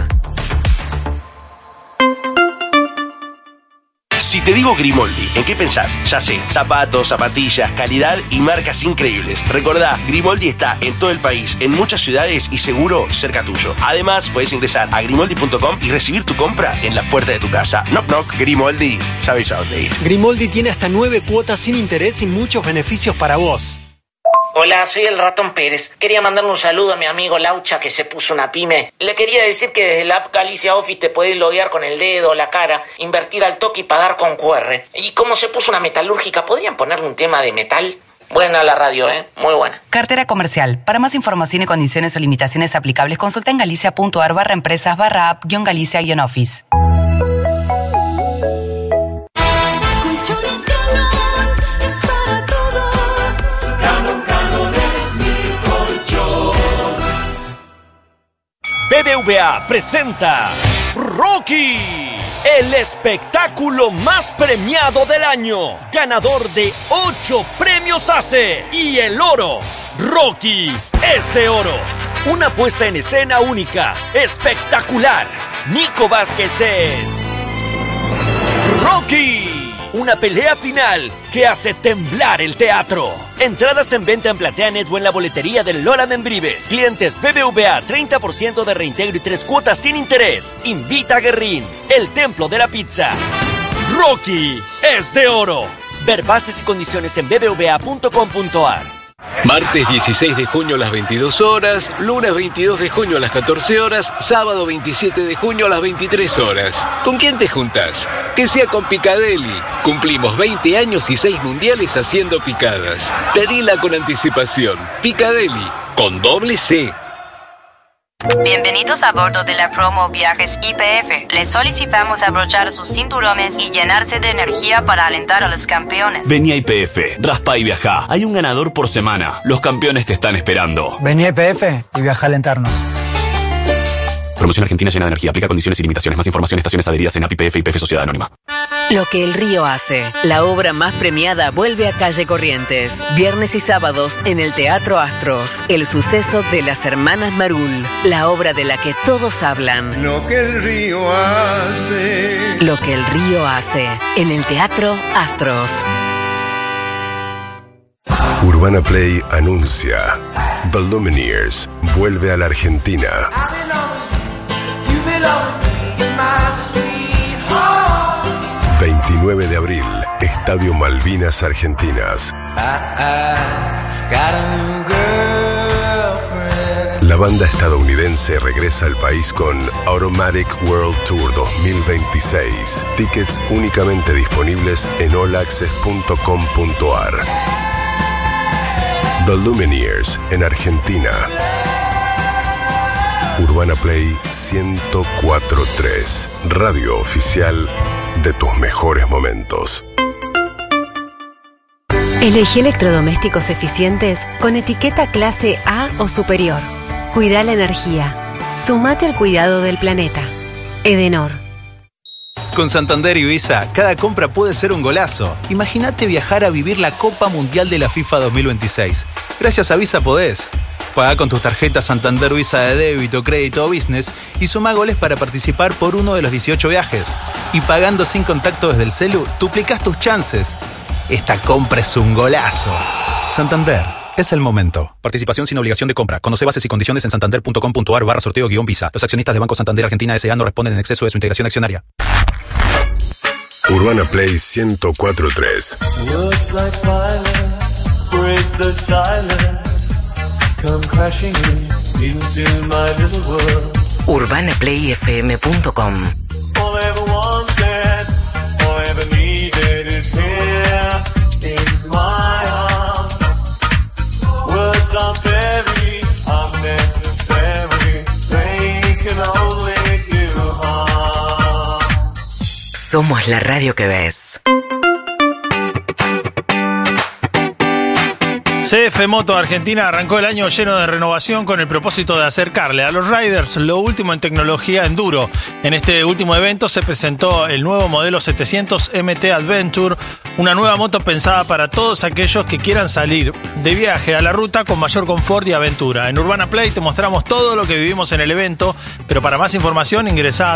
Si te digo Grimaldi, ¿en qué pensás? Ya sé, zapatos, zapatillas, calidad y marcas increíbles. Recordá, Grimaldi está en todo el país, en muchas ciudades y seguro cerca tuyo. Además, puedes ingresar a grimaldi.com y recibir tu compra en la puerta de tu casa. Knock knock, Grimaldi, sabes a dónde ir. Grimaldi tiene hasta 9 cuotas sin interés y muchos beneficios para vos. Hola, soy el Ratón Pérez. Quería mandarle un saludo a mi amigo Laucha que se puso una pyme. Le quería decir que desde la app Galicia Office te podés loguear con el dedo o la cara, invertir al toque y pagar con QR. Y como se puso una metalúrgica, ¿podrían ponerle un tema de metal? Buena la radio, muy buena. Cartera comercial. Para más información y condiciones o limitaciones aplicables, consulta en galicia.ar/empresas/app-galicia-office. BBVA presenta Rocky, el espectáculo más premiado del año, ganador de 8 premios ACE y el oro. Rocky es de oro. Una puesta en escena única, espectacular. Nico Vázquez es Rocky. Una pelea final que hace temblar el teatro. Entradas en venta en PlateaNet o en la boletería del Lola Membrives. Clientes BBVA, 30% de reintegro y 3 cuotas sin interés. Invita a Guerrín, el templo de la pizza. Rocky es de oro. Ver bases y condiciones en bbva.com.ar. Martes 16 de junio a las 22 horas, lunes 22 de junio a las 14 horas, sábado 27 de junio a las 23 horas. ¿Con quién te juntas? Que sea con Picadeli. Cumplimos 20 años y 6 mundiales haciendo picadas. Pedila con anticipación. Picadeli, con doble C. Bienvenidos a bordo de la promo Viajes YPF. Les solicitamos abrochar sus cinturones y llenarse de energía para alentar a los campeones. Vení a YPF, raspa y viajá. Hay un ganador por semana. Los campeones te están esperando. Vení a YPF y viaja a alentarnos. Promoción Argentina llena de energía. Aplica condiciones y limitaciones. Más información, estaciones adheridas en APIPF y YPF Sociedad Anónima. Lo que el río hace. La obra más premiada vuelve a Calle Corrientes. Viernes y sábados en el Teatro Astros. El suceso de las hermanas Marul. La obra de la que todos hablan. Lo que el río hace. Lo que el río hace. En el Teatro Astros. Urbana Play anuncia: The Lumineers vuelve a la Argentina. 29 de abril, Estadio Malvinas Argentinas. La banda estadounidense regresa al país con Automatic World Tour 2026. Tickets únicamente disponibles en allaccess.com.ar. The Lumineers en Argentina. Urbana Play 104.3, radio oficial de tus mejores momentos. Elegí electrodomésticos eficientes con etiqueta clase A o superior. Cuida la energía. Sumate al cuidado del planeta. Edenor. Con Santander y Visa, cada compra puede ser un golazo. Imagínate viajar a vivir la Copa Mundial de la FIFA 2026. Gracias a Visa podés. Paga con tus tarjetas Santander Visa de débito, crédito o business y suma goles para participar por uno de los 18 viajes. Y pagando sin contacto desde el celu, duplicás tus chances. Esta compra es un golazo. Santander, es el momento. Participación sin obligación de compra. Conoce bases y condiciones en santander.com.ar/sorteo-visa. Los accionistas de Banco Santander Argentina S.A. no responden en exceso de su integración accionaria. Urbana Play 104.3. UrbanaPlayFM.com. Somos la radio que ves. CF Moto Argentina arrancó el año lleno de renovación con el propósito de acercarle a los riders lo último en tecnología enduro. En este último evento se presentó el nuevo modelo 700 MT Adventure, una nueva moto pensada para todos aquellos que quieran salir de viaje a la ruta con mayor confort y aventura. En Urbana Play te mostramos todo lo que vivimos en el evento, pero para más información ingresá a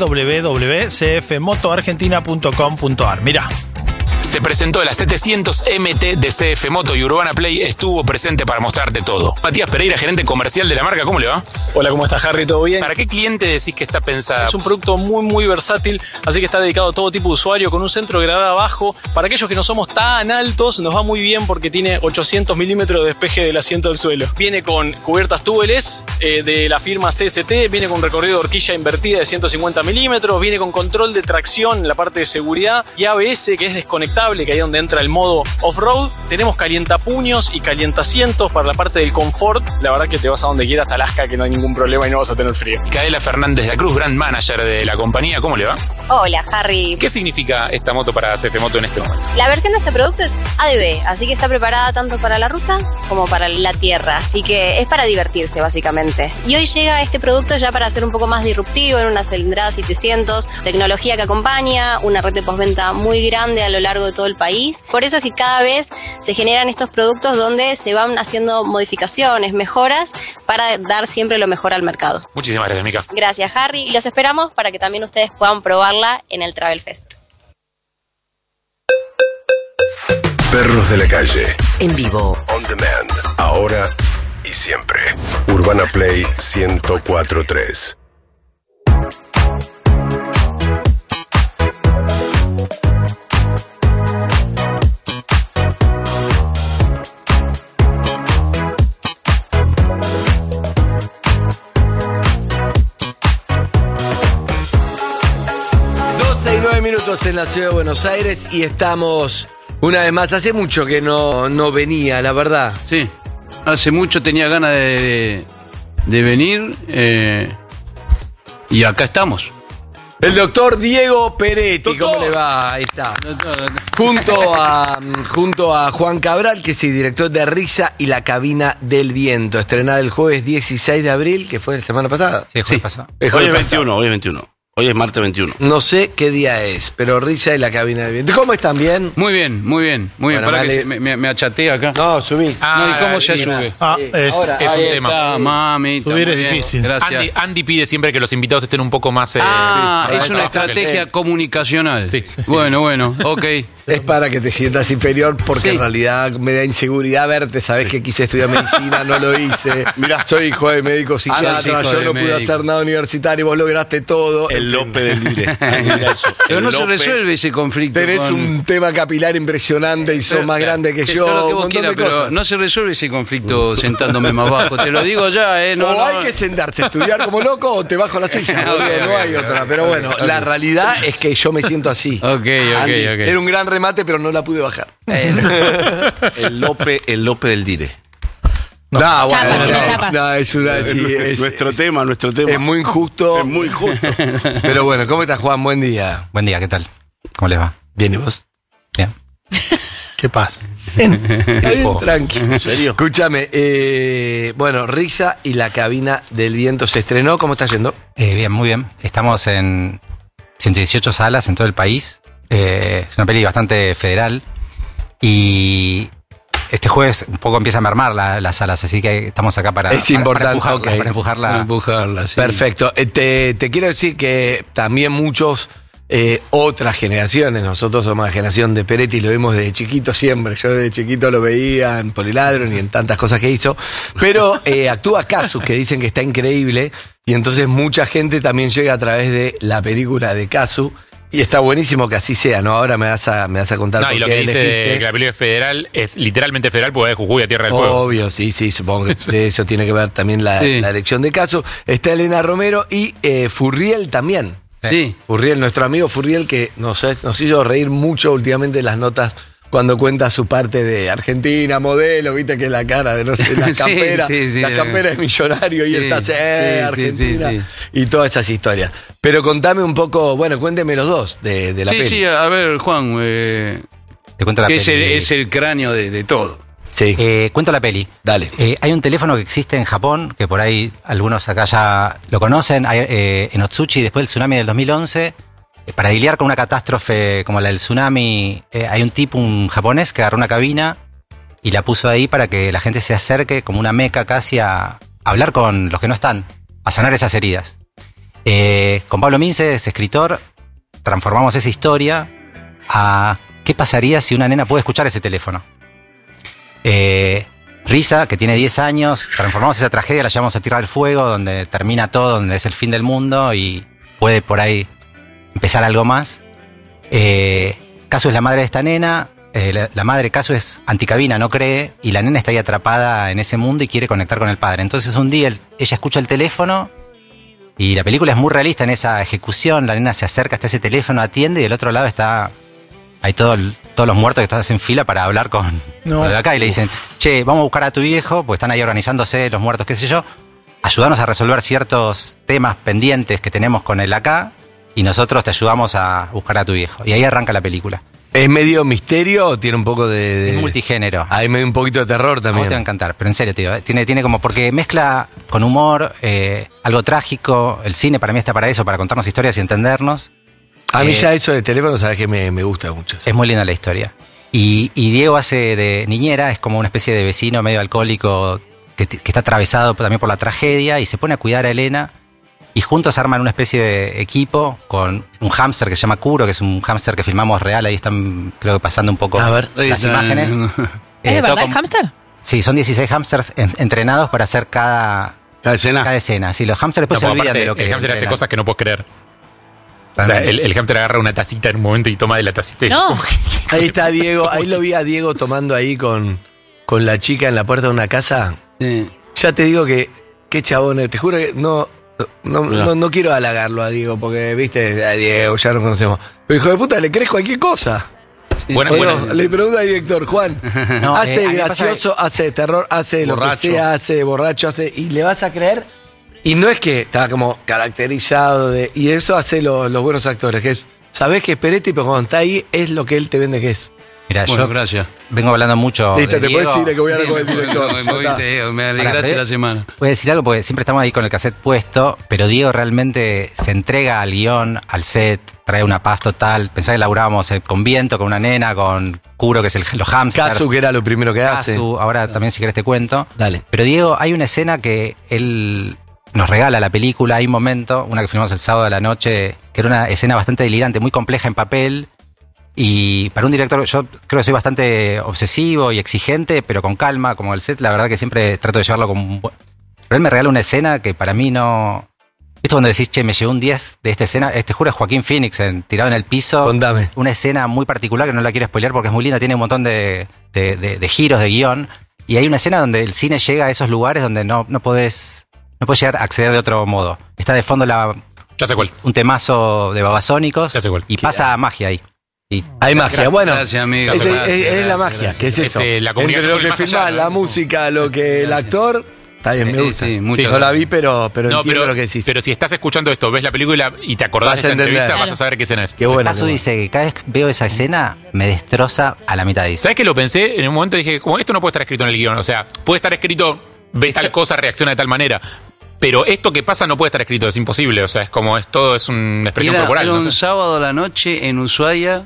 www.cfmotoargentina.com.ar. Mirá. Se presentó la 700 MT de CF Moto y Urbana Play estuvo presente para mostrarte todo. Matías Pereira, gerente comercial de la marca, ¿cómo le va? Hola, ¿cómo estás, Harry? ¿Todo bien? ¿Para qué cliente decís que está pensada? Es un producto muy versátil, así que está dedicado a todo tipo de usuario, con un centro de gravedad bajo. Para aquellos que no somos tan altos, nos va muy bien porque tiene 800 milímetros de despeje del asiento del suelo. Viene con cubiertas tubeless de la firma CST, viene con recorrido de horquilla invertida de 150 milímetros, viene con control de tracción en la parte de seguridad y ABS, que es desconectable, que ahí es donde entra el modo off-road. Tenemos calientapuños y calientacientos para la parte del confort. La verdad que te vas a donde quieras, hasta Alaska, que no hay ningún problema y no vas a tener frío. Micaela Fernández de la Cruz, brand manager de la compañía, ¿cómo le va? Hola, Harry. ¿Qué significa esta moto para CF Moto en este momento? La versión de este producto es ADB, así que está preparada tanto para la ruta como para la tierra, así que es para divertirse básicamente. Y hoy llega este producto ya para ser un poco más disruptivo, en una cilindrada 700, tecnología que acompaña, una red de postventa muy grande a lo largo de todo el país. Por eso es que cada vez se generan estos productos donde se van haciendo modificaciones, mejoras, para dar siempre lo mejor al mercado. Muchísimas gracias, Mica. Gracias, Harry, y los esperamos para que también ustedes puedan probarla en el Travel Fest. Perros de la calle. En vivo. On demand. Ahora y siempre. Urbana Play 104.3. Minutos en la ciudad de Buenos Aires y estamos una vez más. Hace mucho que no venía, la verdad. Sí, hace mucho tenía ganas de venir y acá estamos. El doctor Diego Peretti, ¿cómo le va? Ahí está. Junto a Juan Cabral, que es el director de Risa y la Cabina del Viento, estrenada el jueves 16 de abril, que fue la semana pasada. Sí, jueves pasado. Hoy es 21. Hoy es martes 21. No sé qué día es, pero Risa y la Cabina del Viento. ¿Cómo están? ¿Bien? Muy bien. Bueno, para que me achaté acá. No, subí. ¿Y cómo se sube? Es un tema. Mami, subir es difícil. Gracias. Andy pide siempre que los invitados estén un poco más... es una estrategia comunicacional. Sí. Bueno, ok. Es para que te sientas inferior porque en realidad me da inseguridad verte. Sabés que quise estudiar medicina, no lo hice. Mirá, soy hijo de médico psiquiatra, yo no pude hacer nada universitario, vos lograste todo. El Lope del Lire. Pero no se resuelve ese conflicto. Tenés un tema capilar impresionante y sos más grande que yo. Todo lo que vos quieras, pero no se resuelve ese conflicto sentándome más bajo. Te lo digo ya, hay que sentarse, estudiar como loco o te bajo la silla. No hay otra. Pero bueno, la realidad es que yo me siento así. Ok. Era un gran remate, pero no la pude bajar. El Lope del Dire. Nuestro tema. Es muy injusto. Es muy injusto. Pero bueno, ¿cómo estás, Juan? Buen día. Buen día, ¿qué tal? ¿Cómo les va? Bien, ¿y vos? Bien. ¿Qué pasa? Bien, tranqui. ¿En serio? Escúchame, bueno, Risa y la Cabina del Viento se estrenó. ¿Cómo está yendo? Bien, muy bien. Estamos en 118 salas en todo el país. Es una peli bastante federal. Y este jueves un poco empieza a mermar las salas, así que estamos acá para empujarla. Sí. Perfecto. Te quiero decir que también muchos, otras generaciones, nosotros somos la generación de Peretti, lo vimos desde chiquito siempre. Yo desde chiquito lo veía en Poliladron y en tantas cosas que hizo. Pero actúa Casu, que dicen que está increíble, y entonces mucha gente también llega a través de la película de Casu. Y está buenísimo que así sea, ¿no? Ahora me vas a contar por qué y lo que dice de que la película es federal es literalmente federal porque es Jujuy a Tierra del Fuego. Obvio, sí, supongo que de eso tiene que ver también la elección de Casu. Está Elena Romero y Furriel también. Sí. Furriel, nuestro amigo Furriel, que nos hizo reír mucho últimamente las notas cuando cuenta su parte de Argentina, modelo, viste que la cara de, no sé, la campera, la campera es millonario y él está, Argentina, y todas esas historias. Pero contame un poco, bueno, cuénteme los dos de la peli. Sí, a ver, Juan, te cuento la peli. Es el cráneo de todo. Sí. Cuento la peli. Dale. Hay un teléfono que existe en Japón, que por ahí algunos acá ya lo conocen, en Otsuchi, después del tsunami del 2011. Para lidiar con una catástrofe como la del tsunami, hay un japonés que agarró una cabina y la puso ahí para que la gente se acerque como una meca casi a hablar con los que no están, a sanar esas heridas. Con Pablo Minces, escritor, transformamos esa historia a qué pasaría si una nena puede escuchar ese teléfono. Risa, que tiene 10 años, transformamos esa tragedia, la llevamos a Tierra del Fuego, donde termina todo, donde es el fin del mundo y puede por ahí empezar algo más. Casu es la madre de esta nena. La madre Casu es anticabina, no cree, y la nena está ahí atrapada en ese mundo y quiere conectar con el padre. Entonces un día ella escucha el teléfono y la película es muy realista en esa ejecución. La nena se acerca hasta ese teléfono, atiende y del otro lado hay todos los muertos que están en fila para hablar con los de acá y le dicen, che, vamos a buscar a tu viejo, pues están ahí organizándose los muertos, qué sé yo, ayudarnos a resolver ciertos temas pendientes que tenemos con el acá. Y nosotros te ayudamos a buscar a tu viejo. Y ahí arranca la película. ¿Es medio misterio o tiene un poco de...? Es multigénero. Hay medio un poquito de terror también. A vos te va a encantar, pero en serio, tío. Tiene como... Porque mezcla con humor, algo trágico. El cine para mí está para eso, para contarnos historias y entendernos. A mí ya eso de teléfono, sabes que me gusta mucho. Es muy linda la historia. Y Diego hace de niñera, es como una especie de vecino medio alcohólico que está atravesado también por la tragedia y se pone a cuidar a Elena. y juntos arman una especie de equipo con un hámster que se llama Kuro, que es un hámster que filmamos real. Ahí están, creo que pasando un poco las imágenes. ¿Es de verdad el hámster? Sí, son 16 hámsters entrenados para hacer cada escena. Sí, los hámsters después se olvidan de lo que el hámster hace entrenan. cosas que no puedes creer. O sea, el hámster agarra una tacita en un momento y toma de la tacita. No. Ahí está Diego, ahí lo vi a Diego tomando ahí con la chica en la puerta de una casa. Ya te digo que, qué chabones, te juro que no quiero halagarlo a Diego, porque, viste, a Diego ya lo conocemos. Pero hijo de puta, le crees cualquier cosa. Le pregunta al director, Juan, No, hace a mí me pasa gracioso, hace terror, hace Borracho. lo que sea, hace borracho, hace, y le vas a creer. Y no es que está como caracterizado y eso hace los buenos actores, que es, sabés que es Peretti, pero cuando está ahí es lo que él te vende que es. Mira, Bueno, yo gracias. vengo hablando mucho. Listo, de te puedes Diego. ir, que voy a hablar con el director. Me alegraste la semana. Voy a decir algo porque siempre estamos ahí con el cassette puesto, pero Diego realmente se entrega al guión, al set, trae una paz total. Pensá que laburábamos con Viento, con una nena, con Kuro, que es los hamsters. Casu, que era lo primero que hace. Casu, ahora también si querés te cuento. Dale. Pero Diego, hay una escena que él nos regala la película, hay un momento, una que filmamos el sábado a la noche, que era una escena bastante delirante, muy compleja en papel. Y para un director, yo creo que soy bastante obsesivo y exigente, pero con calma, como el set, la verdad que siempre trato de llevarlo con... Pero él me regala una escena que para mí no... ¿Viste cuando decís, che, me llevó un 10 de esta escena? Te juro, es Joaquín Phoenix tirado en el piso. Contame. Una escena muy particular que no la quiero spoilear porque es muy linda, tiene un montón de giros de guión. Y hay una escena donde el cine llega a esos lugares donde no podés llegar a acceder de otro modo. Está de fondo Ya sé cuál. un temazo de Babasónicos Ya sé cuál. y pasa magia ahí. Y Hay magia, bueno. Gracias, amigo. Es Gracias, la magia, gracias. que es eso. la comunicación Entre lo con el que más filmás, allá, ¿no? la música, lo que el actor. Está bien, me Sí, gusta. sí, muchas No la gracias. vi, pero entiendo lo que decís. Pero si estás escuchando esto, ves la película y te acordás Vas de a esta entender. entrevista, vas a saber qué escena es. Qué bueno. Casu dice que cada vez que veo esa escena me destroza a la mitad. Dice. ¿Sabes qué lo pensé? En un momento dije, como esto no puede estar escrito en el guión. O sea, puede estar escrito, ves tal cosa, reacciona de tal manera. Pero esto que pasa no puede estar escrito, es imposible. O sea, es como todo es una expresión corporal. Era no un sé. sábado a la noche en Ushuaia.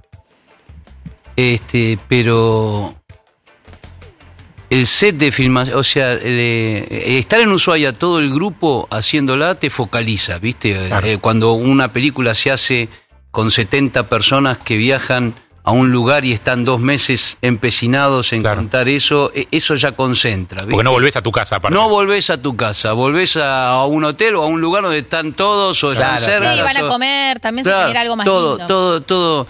Pero el set de filmación, o sea, estar en Ushuaia todo el grupo haciéndola te focaliza, ¿viste? Claro. Cuando una película se hace con 70 personas que viajan a un lugar y están 2 meses empecinados en contar eso ya concentra, ¿viste? Porque no volvés a tu casa, aparte. No volvés a tu casa, volvés a un hotel o a un lugar donde están todos o están cerca. Sí, van a comer, también se genera algo más lindo. Todo.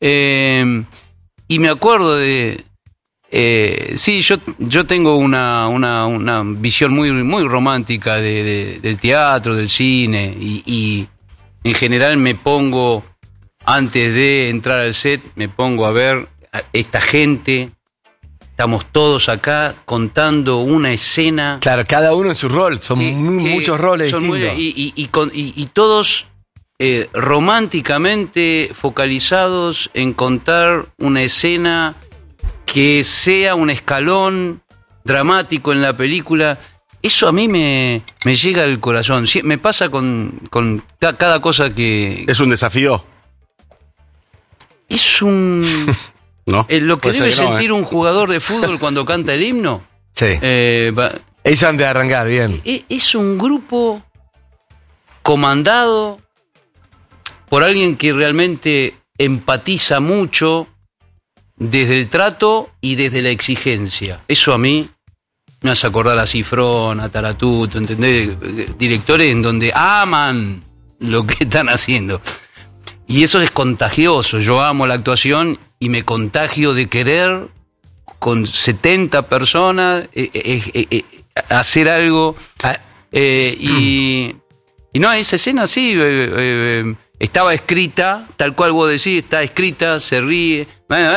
Y me acuerdo de... sí, yo tengo una visión muy romántica del teatro, del cine, y en general me pongo, antes de entrar al set, me pongo a ver a esta gente, estamos todos acá contando una escena. Claro, cada uno en su rol, son muchos roles son distintos. y todos románticamente focalizados en contar una escena que sea un escalón dramático en la película. Eso a mí me llega al corazón. Sí, me pasa con cada cosa que... Es un desafío. Es un... ¿No? Lo que Puede debe ser que no, sentir un jugador de fútbol cuando canta el himno. Sí. Eso antes de arrancar, bien. Es un grupo comandado por alguien que realmente empatiza mucho desde el trato y desde la exigencia. Eso a mí me hace acordar a Cifrón, a Taratuto, ¿entendés? Directores en donde aman lo que están haciendo. Y eso es contagioso. Yo amo la actuación y me contagio de querer con 70 personas hacer algo. Y no, esa escena sí estaba escrita, tal cual vos decís, está escrita, se ríe.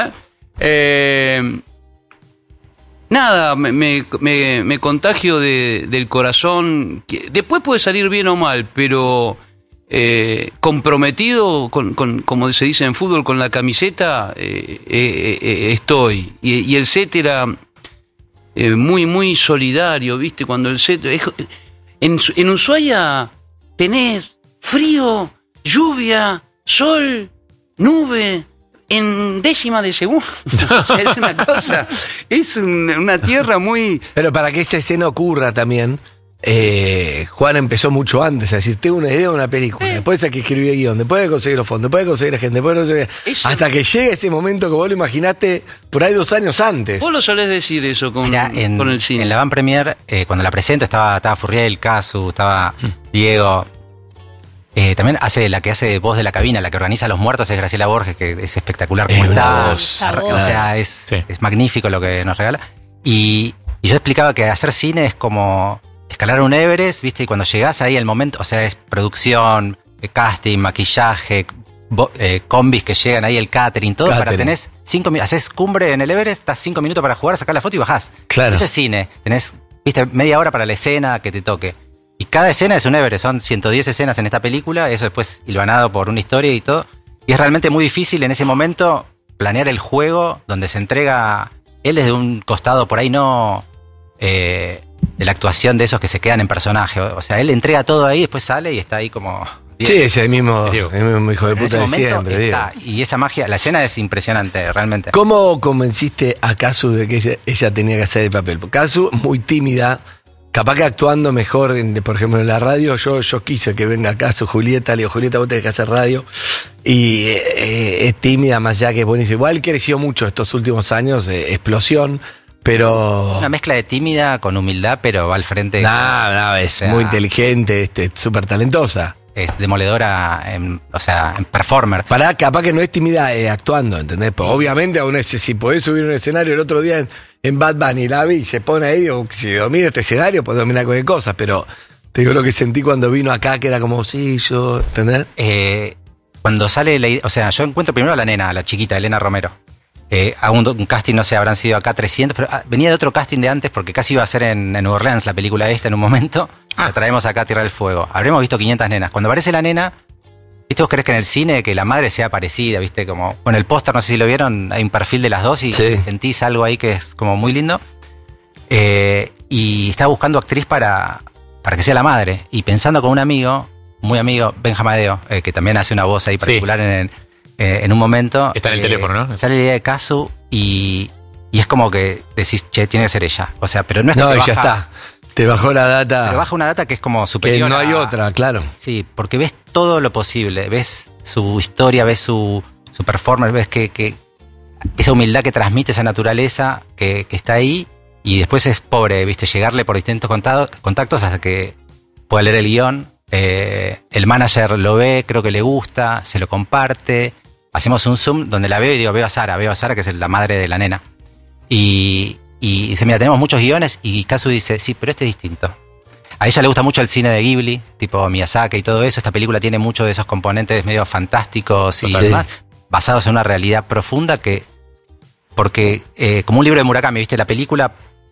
Nada, me contagio del corazón, que después puede salir bien o mal, pero comprometido con, como se dice en fútbol, con la camiseta, estoy. Y el set era muy solidario, ¿viste? Cuando el set... En Ushuaia tenés frío, lluvia, sol, nube... en décima de segundo. O sea, es una cosa, es una tierra muy... Pero para que esa escena ocurra también, Juan empezó mucho antes a decir, tengo una idea de una película, después hay que escribir el guión, después hay que conseguir los fondos, después hay que conseguir la gente, después hay que conseguir... Hasta que llega ese momento que vos lo imaginaste por ahí 2 años antes. Vos lo solés decir eso con el cine. En la Van Premier, cuando la presento, estaba Furriel, Casu, estaba Diego. También la que hace voz de la cabina, la que organiza a los muertos es Graciela Borges, que es espectacular como está. O sea, es magnífico lo que nos regala. Y yo explicaba que hacer cine es como escalar un Everest, ¿viste? Y cuando llegás ahí el momento, o sea, es producción, casting, maquillaje, combis que llegan ahí, el catering, todo, para tenés 5 minutos, haces cumbre en el Everest, estás 5 minutos para jugar, sacar la foto y bajás. Claro. Eso es cine, tenés, viste, media hora para la escena que te toque. Y cada escena es un Everest, son 110 escenas en esta película, eso después hilvanado por una historia y todo. Y es realmente muy difícil en ese momento planear el juego donde se entrega él desde un costado por ahí no de la actuación de esos que se quedan en personaje. O sea, él entrega todo ahí, después sale y está ahí como... Sí, ese mismo hijo de puta de siempre. Y esa magia, la escena es impresionante, realmente. ¿Cómo convenciste a Casu de que ella tenía que hacer el papel? Porque Casu, muy tímida, capaz que actuando mejor, por ejemplo, en la radio, yo quise que venga Casu, Julieta, le digo, Julieta, vos tenés que hacer radio. Y es tímida, más allá que es buenísima. Igual creció mucho estos últimos años, explosión. Pero... Es una mezcla de tímida con humildad, pero va al frente. Es muy inteligente, súper talentosa. Es demoledora, en performer. Capaz que no es tímida actuando, ¿entendés? Pues obviamente aún si podés subir un escenario el otro día en Bad Bunny, la vi y se pone ahí, digo, si domina este escenario, puedo dominar cualquier cosa, pero te digo lo que sentí cuando vino acá, que era como, sí, yo, ¿entendés? Cuando sale, yo encuentro primero a la nena, a la chiquita, Elena Romero. Hago un casting, no sé, habrán sido acá 300, pero venía de otro casting de antes porque casi iba a ser en Nueva Orleans la película esta en un momento. La traemos acá a Tierra del Fuego. Habremos visto 500 nenas. Cuando aparece la nena, ¿viste? Vos querés que en el cine que la madre sea parecida, ¿viste? Como, bueno, el póster, no sé si lo vieron, hay un perfil de las dos y sentís algo ahí que es como muy lindo. Y estaba buscando actriz para que sea la madre. Y pensando con un amigo, muy amigo, Benja Madeo, que también hace una voz ahí particular en un momento. Está en el teléfono, ¿no? Sale la idea de Casu y es como que decís, che, tiene que ser ella. O sea, pero no es que no, ya está. Te bajó la data. Pero baja una data que es como superior. Que no hay otra, claro. Sí, porque ves todo lo posible. Ves su historia, ves su performance, ves que esa humildad que transmite, esa naturaleza que está ahí. Y después es pobre, ¿viste? Llegarle por distintos contactos hasta que pueda leer el guión. El manager lo ve, creo que le gusta, se lo comparte. Hacemos un Zoom donde la veo y digo, veo a Sara, que es la madre de la nena. Y dice, mira, tenemos muchos guiones. Y Casu dice, sí, pero este es distinto. A ella le gusta mucho el cine de Ghibli, tipo Miyazaki y todo eso. Esta película tiene muchos de esos componentes medio fantásticos y demás, basados en una realidad profunda porque como un libro de Murakami, ¿viste? La película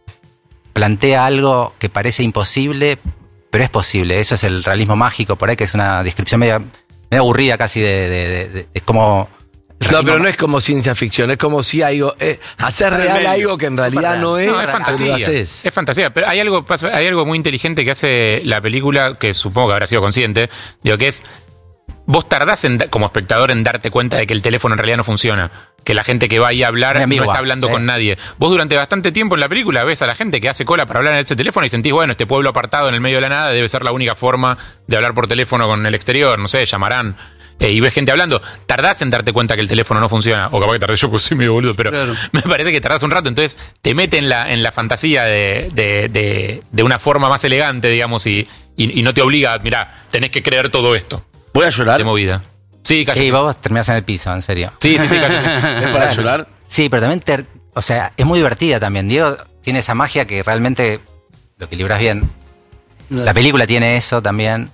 plantea algo que parece imposible, pero es posible. Eso es el realismo mágico por ahí, que es una descripción medio aburrida casi de cómo... No, pero no es como ciencia ficción, es como si hacer real algo que en realidad no es. No, es fantasía. Es fantasía, pero hay algo muy inteligente que hace la película, que supongo que habrá sido consciente, digo, que es, vos tardás como espectador en darte cuenta de que el teléfono en realidad no funciona, que la gente que va ahí a hablar no está hablando con nadie. Vos durante bastante tiempo en la película ves a la gente que hace cola para hablar en ese teléfono y sentís, bueno, este pueblo apartado en el medio de la nada debe ser la única forma de hablar por teléfono con el exterior, no sé, llamarán. Y ves gente hablando, tardás en darte cuenta que el teléfono no funciona, o capaz que tardé yo porque soy medio boludo, pero claro, me parece que tardás un rato, entonces te mete en la fantasía de una forma más elegante, digamos, y no te obliga, mirá, tenés que creer todo esto. ¿Voy a llorar? De movida. Sí, cállate. Sí, vos terminás en el piso, en serio. Sí, cállate. ¿Es para llorar? Sí, pero también, es muy divertida también. Diego tiene esa magia que realmente lo equilibras bien. La película tiene eso también.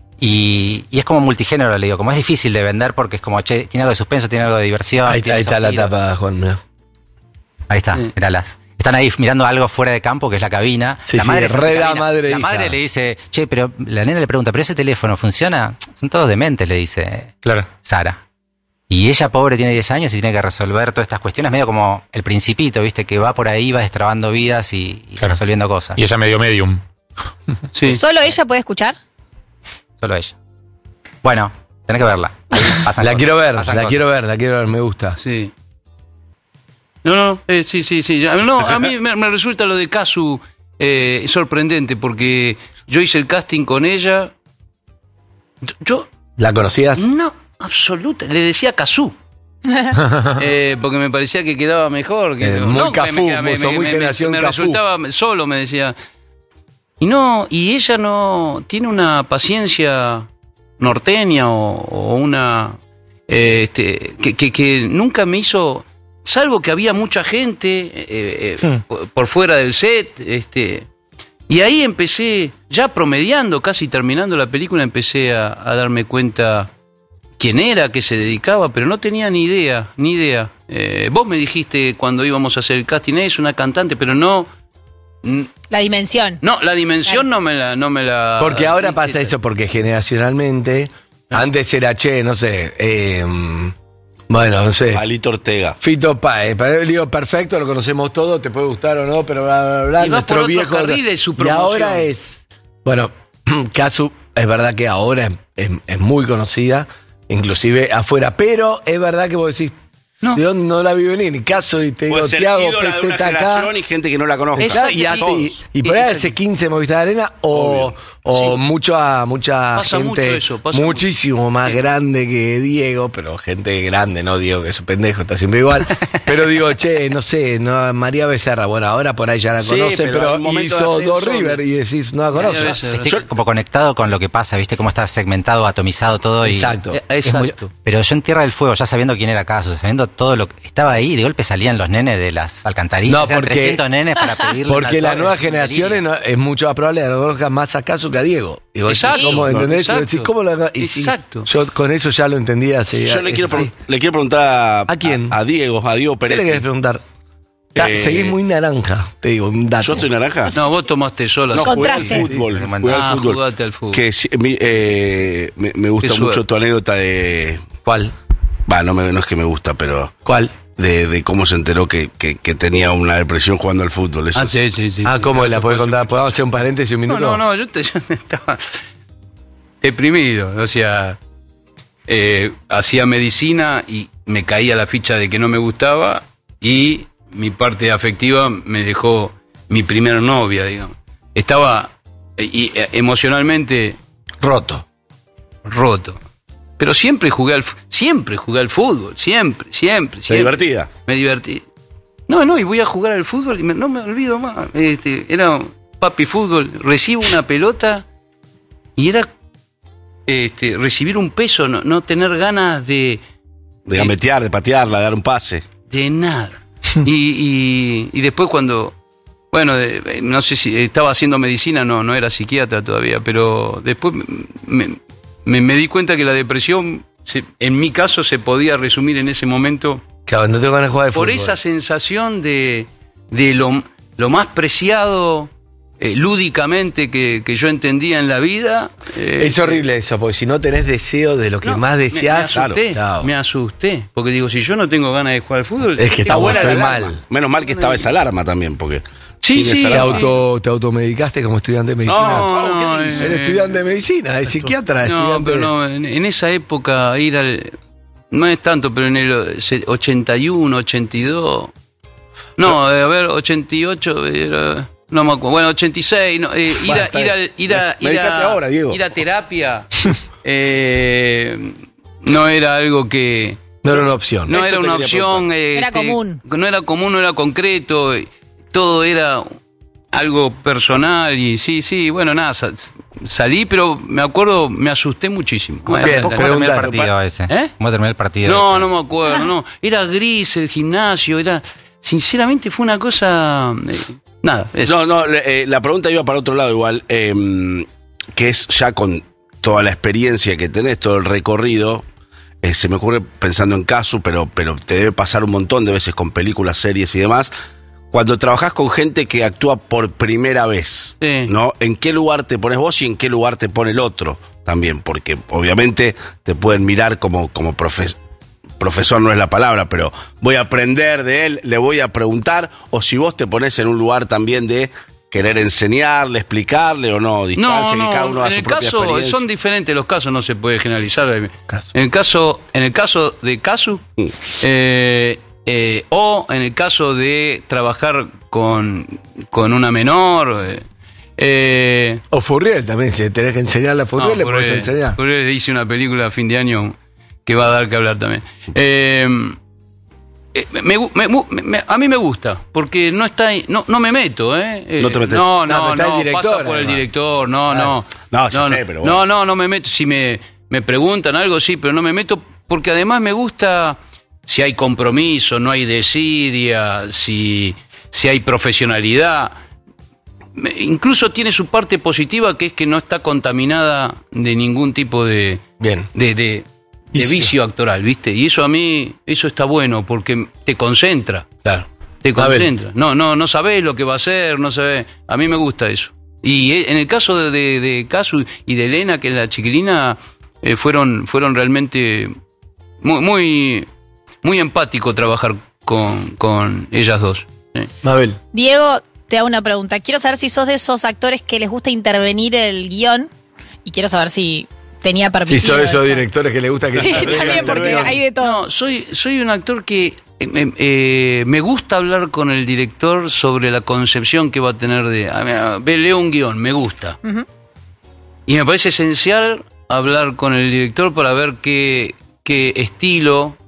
Y es como multigénero, le digo, como es difícil de vender porque es como, che, tiene algo de suspenso, tiene algo de diversión. Ahí está la tapa, Juan, mirá. Ahí está, míralas. Están ahí mirando algo fuera de campo, que es la cabina. Sí, la madre la madre le dice, che, pero la nena le pregunta, ¿pero ese teléfono funciona? Son todos dementes, le dice Sara. Y ella, pobre, tiene 10 años y tiene que resolver todas estas cuestiones, medio como el Principito, ¿viste? Que va por ahí, va destrabando vidas y resolviendo cosas. Y ella medio medium. Sí. ¿Solo ella puede escuchar? Solo ella. Bueno, tenés que verla. La quiero ver, me gusta. Sí. Sí. No, a mí me resulta lo de Casu sorprendente porque Yo hice el casting con ella. Yo... ¿La conocías? No, absoluta. Le decía Cazú. Porque me parecía que quedaba mejor. Que, muy Cafú, muy generación me Cafú. resultaba solo, me decía. Y ella no tiene una paciencia norteña o una que nunca me hizo, salvo que había mucha gente por fuera del set, y ahí empecé, ya promediando, casi terminando la película, empecé a darme cuenta quién era, a qué se dedicaba, pero no tenía ni idea. Vos me dijiste cuando íbamos a hacer el casting, es una cantante, pero no... La dimensión. No, la dimensión no me la... Porque ahora pasa eso, porque generacionalmente, antes era, no sé, bueno, no sé. Palito Ortega. Fito Páez. Digo, perfecto, lo conocemos todo, te puede gustar o no, pero bla, bla, bla. Y va por otros carriles su promoción. Y ahora es... Bueno, Cazzu es verdad que ahora es muy conocida, inclusive afuera, pero es verdad que vos decís, yo no la vi venir, ni caso, y te digo, Puede ser Tiago, ídola de una generación y gente que no la conozca. Y por ahí hace 15 Movistar Arena o mucha pasa gente mucho eso, pasa muchísimo más grande que Diego, pero gente grande, no Diego que es un pendejo, está siempre igual. Pero digo, no sé, María Becerra, bueno, ahora por ahí ya la conocen, pero hizo Do River y decís, no la conoces. Estoy como conectado con lo que pasa, ¿viste? Cómo está segmentado, atomizado todo. Exacto. Pero yo en Tierra del Fuego, ya sabiendo quién era Cazzu, sabiendo todo lo que estaba ahí, de golpe salían los nenes de las alcantarillas, no, porque, 300 nenes para pedirle. Porque las nuevas generaciones es mucho más probable que lo conozcan más a Cazzu que a Diego. Exacto. ¿Cómo entendés? Exacto. ¿Cómo lo Exacto. Yo con eso ya lo entendía. Yo le quiero preguntar ¿a quién? A Diego Pérez. ¿Qué le querés preguntar? Seguís muy naranja, te digo, un dato. ¿Yo estoy naranja? No, vos tomaste solo. No, jugué al fútbol. Jugaste al fútbol. Que me gusta mucho tu anécdota de... ¿Cuál? No es que me gusta, pero... ¿Cuál? De cómo se enteró que tenía una depresión jugando al fútbol. Eso. Sí. ¿Cómo la podés contar? ¿Podemos hacer un paréntesis un minuto? No, yo estaba deprimido. O sea, hacía medicina y me caía la ficha de que no me gustaba, y mi parte afectiva me dejó mi primera novia, digamos. Estaba emocionalmente roto. Pero siempre jugué al fútbol, siempre. ¿Te divertía? Me divertí. No, y voy a jugar al fútbol y no me olvido más. Era papi fútbol, recibo una pelota y era recibir un peso, no tener ganas de gambetear, de patearla, de dar un pase. De nada. y después cuando... Bueno, no sé si estaba haciendo medicina, no era psiquiatra todavía, pero después me di cuenta que la depresión, en mi caso, se podía resumir en ese momento. Claro, no tengo ganas de jugar al fútbol. Por esa sensación de lo más preciado lúdicamente que yo entendía en la vida. Es horrible eso, porque si no tenés deseo de lo que más deseás, me asusté. Porque digo, si yo no tengo ganas de jugar al fútbol, es que está bueno, estoy mal. Menos mal que estaba esa alarma también, porque... Sí. ¿Te automedicaste como estudiante de medicina? No, ¿Eres estudiante de medicina? ¿Es psiquiatra? En esa época ir al... No es tanto, pero en el 81, 82... No, 88... Era, no me acuerdo. Bueno, 86... ir a terapia no era algo que... No era una opción. No era una opción. Era común. No era común, no era concreto. Todo era algo personal y bueno, nada, salí, pero me acuerdo, me asusté muchísimo. ¿Cómo terminó el partido ese? ¿Cómo terminó el partido ese? No me acuerdo, Era gris el gimnasio, sinceramente fue una cosa... nada. Eso. La pregunta iba para otro lado igual, que es ya con toda la experiencia que tenés, todo el recorrido... se me ocurre pensando en Cazzu, pero te debe pasar un montón de veces con películas, series y demás. Cuando trabajás con gente que actúa por primera vez, ¿no? ¿En qué lugar te pones vos y en qué lugar te pone el otro también? Porque obviamente te pueden mirar como profesor, no es la palabra, pero voy a aprender de él, le voy a preguntar, o si vos te pones en un lugar también de querer enseñarle, explicarle o no, distancia, que cada uno a su propia experiencia. Son diferentes los casos, no se puede generalizar. En el caso de Cazzu, o en el caso de trabajar con una menor, O Furriel también, si tenés que enseñarle a Furriel, le podés enseñar. Furriel hice una película a fin de año que va a dar que hablar también. A mí me gusta, porque no está ahí, no me meto, No te metes. No, director, pasa por el además. director, no, sé, pero bueno. no me meto. Si me preguntan algo, sí, pero no me meto, porque además me gusta si hay compromiso, no hay desidia, si hay profesionalidad. Incluso tiene su parte positiva, que es que no está contaminada de ningún tipo de vicio actoral, ¿viste? Y eso a mí, eso está bueno, porque te concentra. Claro. Te concentra. No sabés lo que va a hacer, no sabés. A mí me gusta eso. Y en el caso de Casu y de Elena, que es la chiquilina, fueron realmente muy empático trabajar con ellas dos. Mabel. Diego, te hago una pregunta. Quiero saber si sos de esos actores que les gusta intervenir el guión, y quiero saber si tenía permitido. Si sos de esos eso. directores que les gusta que Sí, está bien, porque hay de todo. No, soy un actor que me gusta hablar con el director sobre la concepción que va a tener leo un guión, me gusta. Uh-huh. Y me parece esencial hablar con el director para ver qué estilo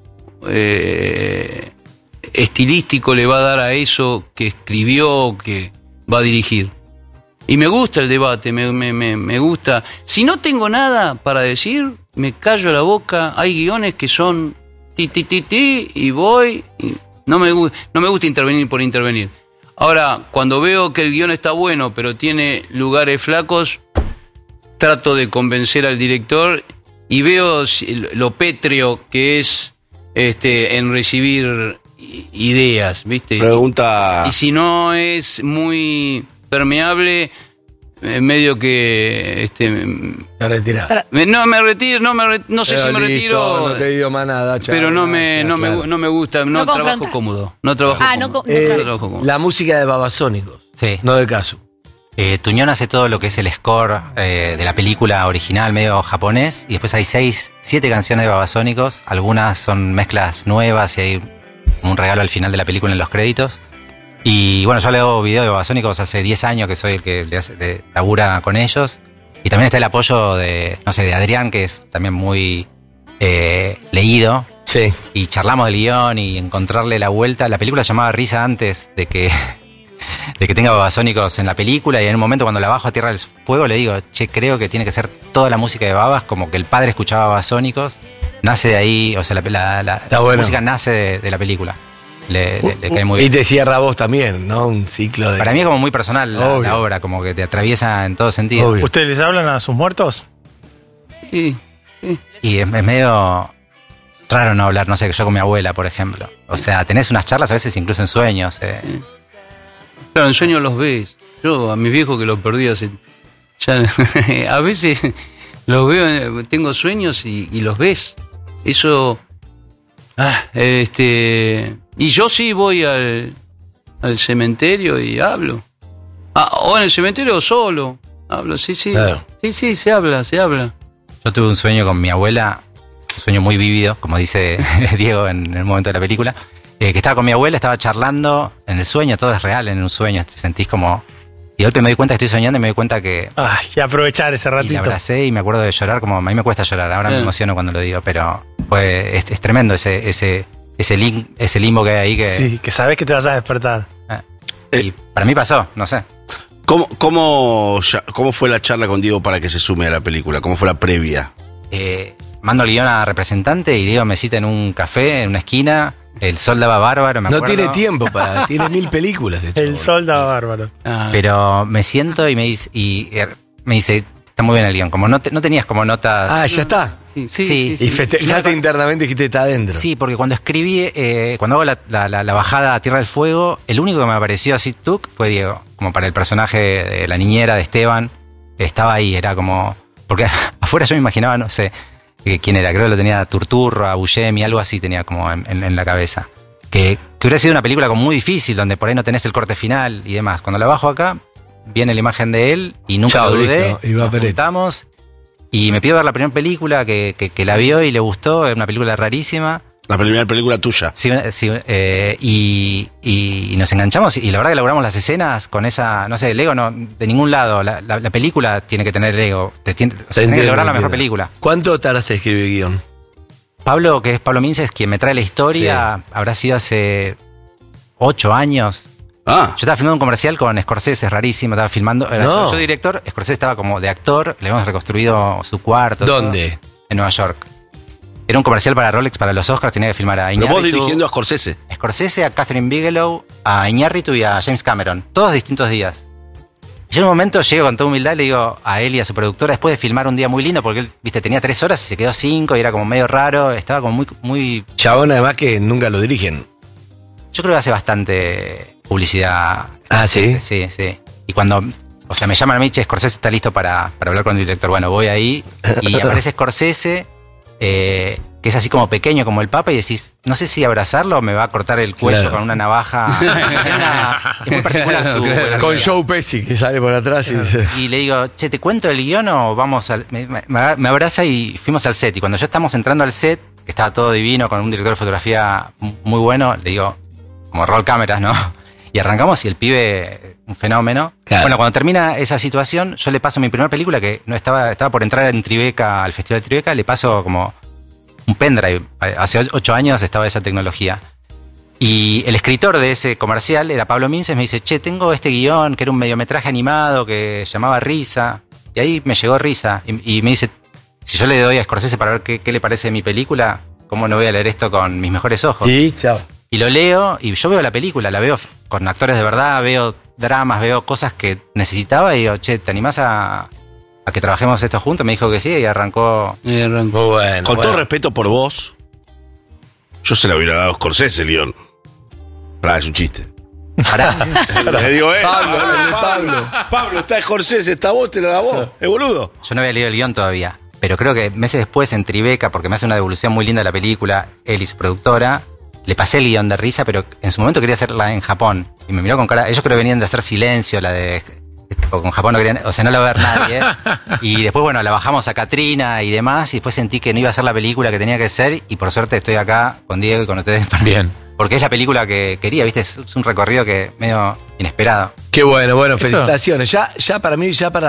estilístico le va a dar a eso que escribió, que va a dirigir. Y me gusta el debate, me gusta. Si no tengo nada para decir, me callo la boca. Hay guiones que son y voy. Y no me gusta intervenir por intervenir. Ahora, cuando veo que el guión está bueno, pero tiene lugares flacos, trato de convencer al director y veo lo pétreo que es en recibir ideas, ¿viste? Pregunta. Y si no es muy permeable, medio que Te retirás. no me retiro, no sé si me retiro, No te digo más nada, chaval. pero no me gusta, no trabajo confrontas. cómodo, no trabajo cómodo. No trabajo cómodo. La música de Babasónicos, Sí. no de Casu. Tuñón hace todo lo que es el score de la película original, medio japonés, y después hay 7 canciones de Babasónicos. Algunas son mezclas nuevas y hay un regalo al final de la película en los créditos. Y bueno, yo le hago video de Babasónicos hace 10 años que soy el que labura con ellos. Y también está el apoyo de Adrián, que es también muy leído. Sí. Y charlamos del guión y encontrarle la vuelta. La película se llamaba Risa antes de que tenga Babasónicos en la película, y en un momento cuando la bajo a Tierra del Fuego le digo, creo que tiene que ser toda la música de Babas, como que el padre escuchaba Babasónicos, nace de ahí, o sea, la música nace de la película. Le cae muy bien. Y te cierra vos también, ¿no? Un ciclo de... Para mí es como muy personal la obra, como que te atraviesa en todo sentido. Obvio. ¿Ustedes les hablan a sus muertos? Sí. Y es medio raro no hablar, no sé, yo con mi abuela, por ejemplo. O sea, tenés unas charlas a veces incluso en sueños. Claro, en sueños los ves. Yo a mis viejos que los perdí hace... a veces los veo, tengo sueños y los ves. Eso... Y yo sí voy al cementerio y hablo. O en el cementerio o solo. Hablo, sí. Claro. Sí, se habla. Yo tuve un sueño con mi abuela, un sueño muy vívido, como dice Diego en el momento de la película, que estaba con mi abuela, estaba charlando en el sueño, todo es real en un sueño, te sentís como... Y de golpe me doy cuenta que estoy soñando y me doy cuenta que... Y aprovechar ese ratito. Y la abracé y me acuerdo de llorar, como a mí me cuesta llorar, ahora me emociono cuando lo digo, pero es tremendo ese limbo que hay ahí que... Sí, que sabes que te vas a despertar. Y para mí pasó, no sé. ¿Cómo fue la charla con Diego para que se sume a la película? ¿Cómo fue la previa? Mando el guión a representante y Diego me cita en un café, en una esquina. El sol daba bárbaro, me acuerdo. No tiene tiempo tiene 1000 películas. El sol daba bárbaro. Pero me siento y me dice, está muy bien el guión. Como no tenías como notas... ya está. Sí. Y festejaste internamente, dijiste, está adentro. Sí, porque cuando escribí, cuando hago la bajada a Tierra del Fuego, el único que me apareció así, fue Diego. Como para el personaje de la niñera de Esteban, estaba ahí, era como... Porque afuera yo me imaginaba, no sé quién era, creo que lo tenía Turturro, a Buscemi, algo así tenía como en la cabeza. Que hubiera sido una película como muy difícil, donde por ahí no tenés el corte final y demás. Cuando la bajo acá, viene la imagen de él y nunca lo dudé. Nos juntamos y me pidió ver la primera película que la vio y le gustó, es una película rarísima. La primera película tuya. Sí, y nos enganchamos y la verdad que logramos las escenas con esa, no sé, el ego no, de ningún lado. La película tiene que tener el ego. Tenés que lograr la mejor película. ¿Cuánto tardaste en escribir el guión? Pablo, que es Pablo Minces, quien me trae la historia, habrá sido hace 8 años. Yo estaba filmando un comercial con Scorsese, es rarísimo, estaba filmando. Yo director, Scorsese estaba como de actor, le habíamos reconstruido su cuarto. ¿Dónde? Todo, en Nueva York. Era un comercial para Rolex, para los Oscars, tenía que filmar a Iñárritu. Pero vos dirigiendo a Scorsese. Scorsese, a Catherine Bigelow, a Iñárritu y a James Cameron. Todos distintos días. Yo en un momento llego con toda humildad y le digo a él y a su productora, después de filmar un día muy lindo, porque él, viste, tenía 3 horas y se quedó 5 y era como medio raro, estaba como muy... Chabón, además que nunca lo dirigen. Yo creo que hace bastante publicidad. Ah, ¿sí? Sí. Y cuando... O sea, me llaman a mí, che, Scorsese está listo para hablar con el director. Bueno, voy ahí y aparece Scorsese... que es así como pequeño como el Papa y decís, no sé si abrazarlo o me va a cortar el cuello con una navaja. Es muy particular con Joe Pesci que sale por atrás y le digo, che, ¿te cuento el guión o vamos al...? Me abraza y fuimos al set y cuando ya estamos entrando al set, que estaba todo divino con un director de fotografía muy bueno, le digo, como roll cámaras, ¿no? Y arrancamos y el pibe, un fenómeno. Claro. Bueno, cuando termina esa situación, yo le paso mi primera película, que no estaba por entrar en Tribeca, al Festival de Tribeca, le paso como un pendrive. Hace 8 años estaba esa tecnología. Y el escritor de ese comercial era Pablo Minces, me dice, che, tengo este guión, que era un mediometraje animado, que llamaba Risa. Y ahí me llegó Risa. Y me dice, si yo le doy a Scorsese para ver qué le parece de mi película, ¿cómo no voy a leer esto con mis mejores ojos? Y chao. Y lo leo y yo veo la película, la veo con actores de verdad, veo dramas, veo cosas que necesitaba y digo, che, ¿te animás a que trabajemos esto juntos? Me dijo que sí y arrancó. Muy bueno. Con todo respeto por vos, yo se la hubiera dado a Scorsese el guión. Es un chiste. Le digo, Pablo, está Scorsese, está vos, te la da vos, es boludo. Yo no había leído el guión todavía, pero creo que meses después en Tribeca, porque me hace una devolución muy linda de la película, él y su productora, le pasé el guión de Risa, pero en su momento quería hacerla en Japón. Y me miró con cara... Ellos creo que venían de hacer Silencio, la de... Con Japón no querían... O sea, no la va a ver nadie. Y después, bueno, la bajamos a Katrina y demás. Y después sentí que no iba a ser la película que tenía que ser. Y por suerte estoy acá con Diego y con ustedes. Bien. Porque es la película que quería, ¿viste? Es un recorrido que medio inesperado. Qué bueno, felicitaciones. Ya para mí, ya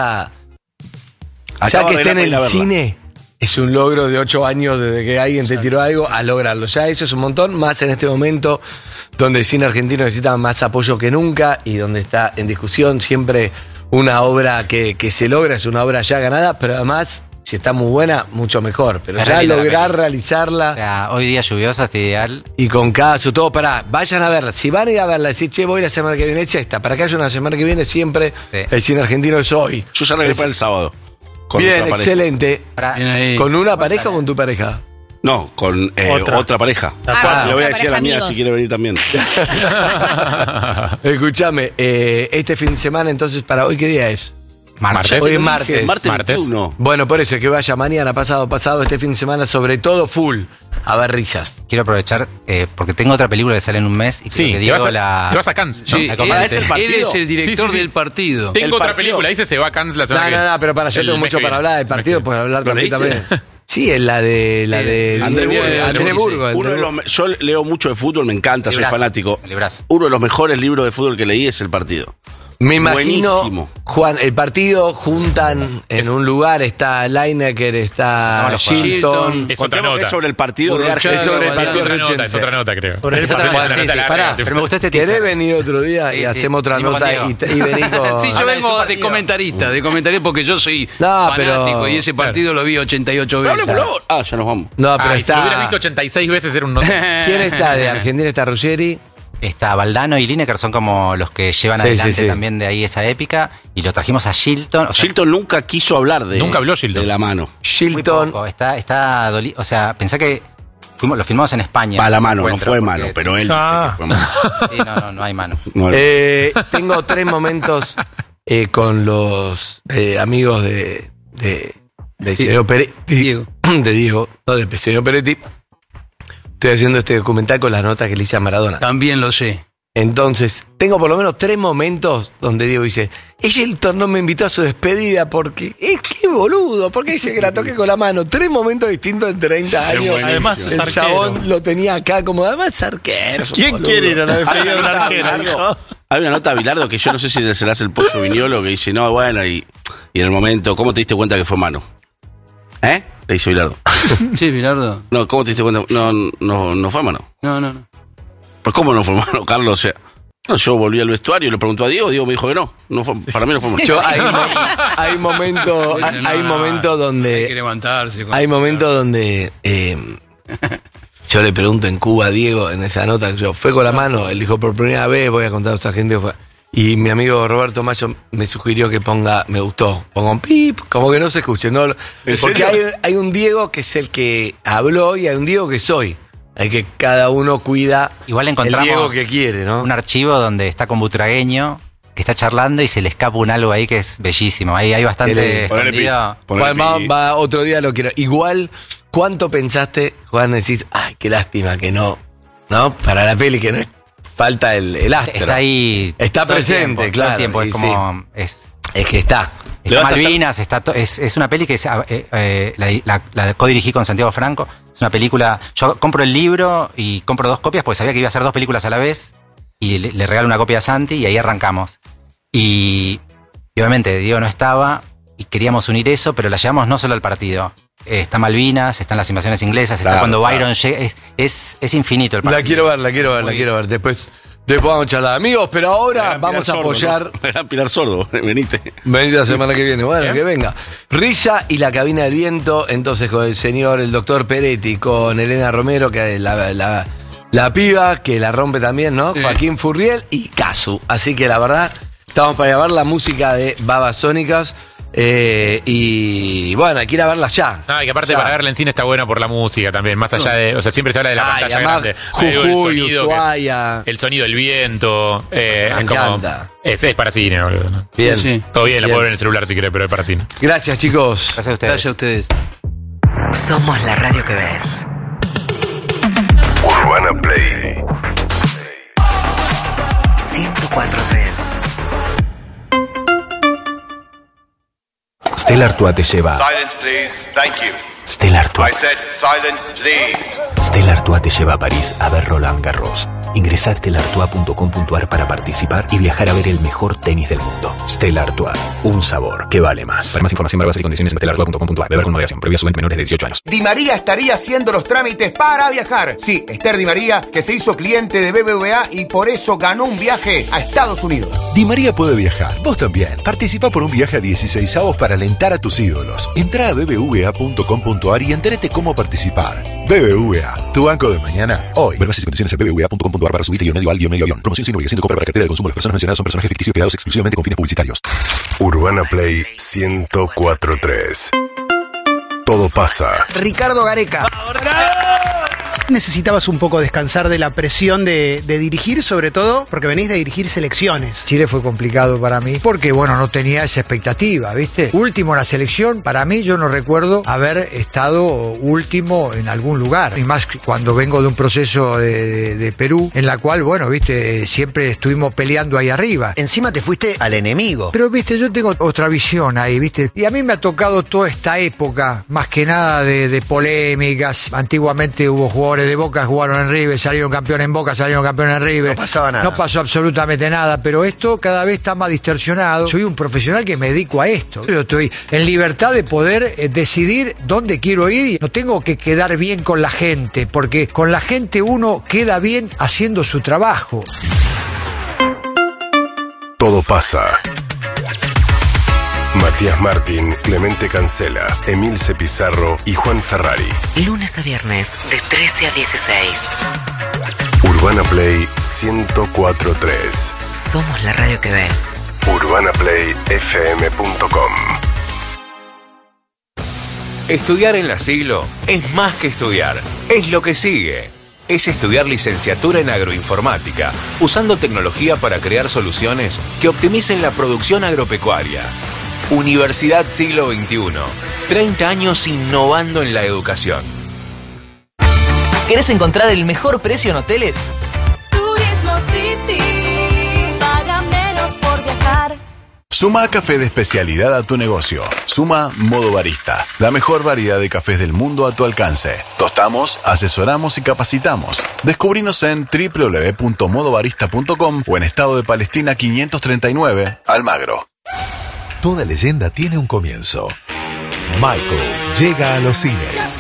que esté en el cine... Es un logro de 8 años desde que alguien te tiró algo a lograrlo. Ya eso es un montón, más en este momento donde el cine argentino necesita más apoyo que nunca y donde está en discusión siempre una obra que se logra, es una obra ya ganada, pero además, si está muy buena, mucho mejor. Pero ya lograr realizarla. O sea, hoy día lluvioso, está ideal. Y con caso, todo, vayan a verla. Si van a ir a verla, decir, che, voy la semana que viene, es esta. Para que haya una semana que viene, siempre el cine argentino es hoy. Yo ya regresé para el sábado. Bien, excelente. ¿Con una pareja o con tu pareja? No, con otra pareja. Le voy a decir a la mía si quiere venir también. Escúchame, este fin de semana, entonces, para hoy, ¿qué día es? Martes. Hoy es martes. Martes 21. Bueno, por eso, que vaya mañana, pasado, este fin de semana, sobre todo full, a ver Risas. Quiero aprovechar, porque tengo otra película que sale en un mes y que Diego te vas a Cannes. Sí, él es el director del partido. Tengo otra película, dice se va a Cannes la semana que viene. No, pero yo tengo mucho para hablar del partido, pues hablar también. Sí, es la de André Burgo. Yo leo mucho de fútbol, me encanta, soy fanático. Uno de los mejores libros de fútbol que leí es El Partido. Me imagino, Juan, el partido juntan en un lugar, está Lineker, está Shilton. Es otra nota. Es sobre el partido de Argentina. Es otra nota, creo. Pero me gustó este teaser. ¿Querés venir otro día y hacemos otra nota y venir con... Sí, yo vengo de comentarista porque yo soy fanático y ese partido lo vi 88 veces. Ya nos vamos. No, pero si lo hubiera visto 86 veces era un nota. ¿Quién está de Argentina? Está Ruggeri. Está Valdano y Lineker, son como los que llevan adelante también de ahí esa épica. Y lo trajimos a Shilton. O sea, Shilton nunca quiso hablar nunca habló Shilton. De la mano. Shilton. Está dolido. O sea, pensá que lo filmamos en España. Va la mano, no fue mano, pero él dice que fue mano. Sí, no hay mano. Tengo 3 momentos con los amigos de señor Peretti. De Diego, no de señor Peretti. Estoy haciendo este documental con las notas que le hice a Maradona. También lo sé. Entonces, tengo por lo menos 3 momentos donde Diego dice, Shilton no me invitó a su despedida porque es que boludo, ¿por qué dice que la toque con la mano? 3 momentos distintos en 30 años. Además es el arquero. chabón lo tenía acá como, además es arquero. ¿Quién quiere ir a la despedida de un arquero? Hay una nota de Bilardo que yo no sé si se la hace el Pollo Viñolo, que dice, no, bueno, y en el momento, ¿cómo te diste cuenta que fue mano? Le dice Bilardo. Sí, Bilardo. No, ¿cómo te diste cuenta? No fue mano. No. Pues ¿cómo no fue mano, Carlos? O sea, no, yo volví al vestuario y le preguntó a Diego me dijo que no fue, para mí no fue mano. Hay momentos donde... Hay que levantarse. Hay momentos donde... yo le pregunto en Cuba a Diego, en esa nota, fue con la mano, él dijo, por primera vez voy a contar a esa gente que fue. Y mi amigo Roberto Mayo me sugirió que ponga, me gustó, ponga un pip, como que no se escuche, ¿no? Porque hay un Diego que es el que habló y hay un Diego que soy. Hay que cada uno cuida igual el encontramos Diego que quiere, ¿no? un archivo donde está con Butragueño, que está charlando y se le escapa un algo ahí que es bellísimo. Ahí hay bastante escondido. Va, otro día lo quiero. Igual, ¿cuánto pensaste, Juan? Decís, ay, qué lástima que no, para la peli que no falta el astro. Está ahí. Está presente, tiempo, claro. Todo el tiempo, es como. Es que está. Está Malvinas, es una peli que la codirigí con Santiago Franco. Es una película. Yo compro el libro y compro 2 copias porque sabía que iba a hacer 2 películas a la vez. Y le regalo una copia a Santi y ahí arrancamos. Y obviamente Diego no estaba y queríamos unir eso, pero la llevamos no solo al partido. Está Malvinas, están las invasiones inglesas, está cuando Byron llega. Es infinito el partido. La quiero ver. Después vamos a charlar, amigos, pero ahora vamos a apoyar. Pilar Sordo, venite la semana que viene. Bueno, que venga. Risa y la cabina del viento, entonces con el doctor Peretti, con Elena Romero, que es la piba, que la rompe también, ¿no? Sí. Joaquín Furriel y Casu. Así que la verdad, estamos para llevar la música de Babasónicas. Y bueno, hay que ir a verla ya. No, y que aparte para verla en cine está bueno por la música también. Más allá de. O sea, siempre se habla de la pantalla grande. Jujuy, el sonido del viento. Me encanta. Ese es para cine, boludo, ¿no? Bien. Sí. Todo bien, la puedo ver en el celular si querés, pero es para cine. Gracias, chicos. Gracias a ustedes. Somos la radio que ves. Urbana Play 104.3. Stella Artois te lleva. Silence, please. Thank you. Stella Artois. I said silence, please. Stella Artois te lleva a París a ver Roland Garros. Ingresa a stellartois.com.ar para participar y viajar a ver el mejor tenis del mundo. Stella Artois, un sabor que vale más. Para más información, bases y condiciones en stellartois.com.ar. Beber con moderación. Prohibida su venta a menores de 18 años. Di María estaría haciendo los trámites para viajar. Sí, Esther Di María, que se hizo cliente de BBVA y por eso ganó un viaje a Estados Unidos. Di María puede viajar, vos también. Participa por un viaje a 16avos para alentar a tus ídolos. Entrá a bbva.com.ar y entérate cómo participar. BBVA, tu banco de mañana, hoy. Ver bases y condiciones en bbva.com.ar para subirte-medio al-medio-avión. Promoción sin obligación de compra para cartera de consumo. Las personas mencionadas son personajes ficticios creados exclusivamente con fines publicitarios. Urbana Play 104.3. Todo pasa. Ricardo Gareca. Necesitabas un poco descansar de la presión de dirigir, sobre todo porque venís de dirigir selecciones. Chile fue complicado para mí porque, bueno, no tenía esa expectativa, ¿viste? Último en la selección, para mí yo no recuerdo haber estado último en algún lugar. Y más cuando vengo de un proceso de Perú, en la cual, bueno, ¿viste? Siempre estuvimos peleando ahí arriba. Encima te fuiste al enemigo. Pero, ¿viste? Yo tengo otra visión ahí, ¿viste? Y a mí me ha tocado toda esta época, más que nada de polémicas. Antiguamente hubo jugadores de Boca, jugaron en River, salieron campeones en Boca, salieron campeones en River. No pasaba nada. No pasó absolutamente nada, pero esto cada vez está más distorsionado. Soy un profesional que me dedico a esto. Yo estoy en libertad de poder decidir dónde quiero ir y no tengo que quedar bien con la gente, porque con la gente uno queda bien haciendo su trabajo. Todo pasa. Matías Martín, Clemente Cancela, Emilce Pizarro y Juan Ferrari. Lunes a viernes de 13 a 16. Urbana Play 104.3. Somos la radio que ves. UrbanaPlayFM.com. Estudiar en la Siglo es más que estudiar, es lo que sigue. Es estudiar licenciatura en agroinformática, usando tecnología para crear soluciones que optimicen la producción agropecuaria. Universidad Siglo XXI. 30 años innovando en la educación. ¿Querés encontrar el mejor precio en hoteles? Turismo City. Paga menos por viajar. Suma café de especialidad a tu negocio. Suma Modo Barista, la mejor variedad de cafés del mundo a tu alcance. Tostamos, asesoramos y capacitamos. Descubrinos en www.modobarista.com o en Estado de Palestina 539, Almagro. Toda leyenda tiene un comienzo. Michael llega a los cines.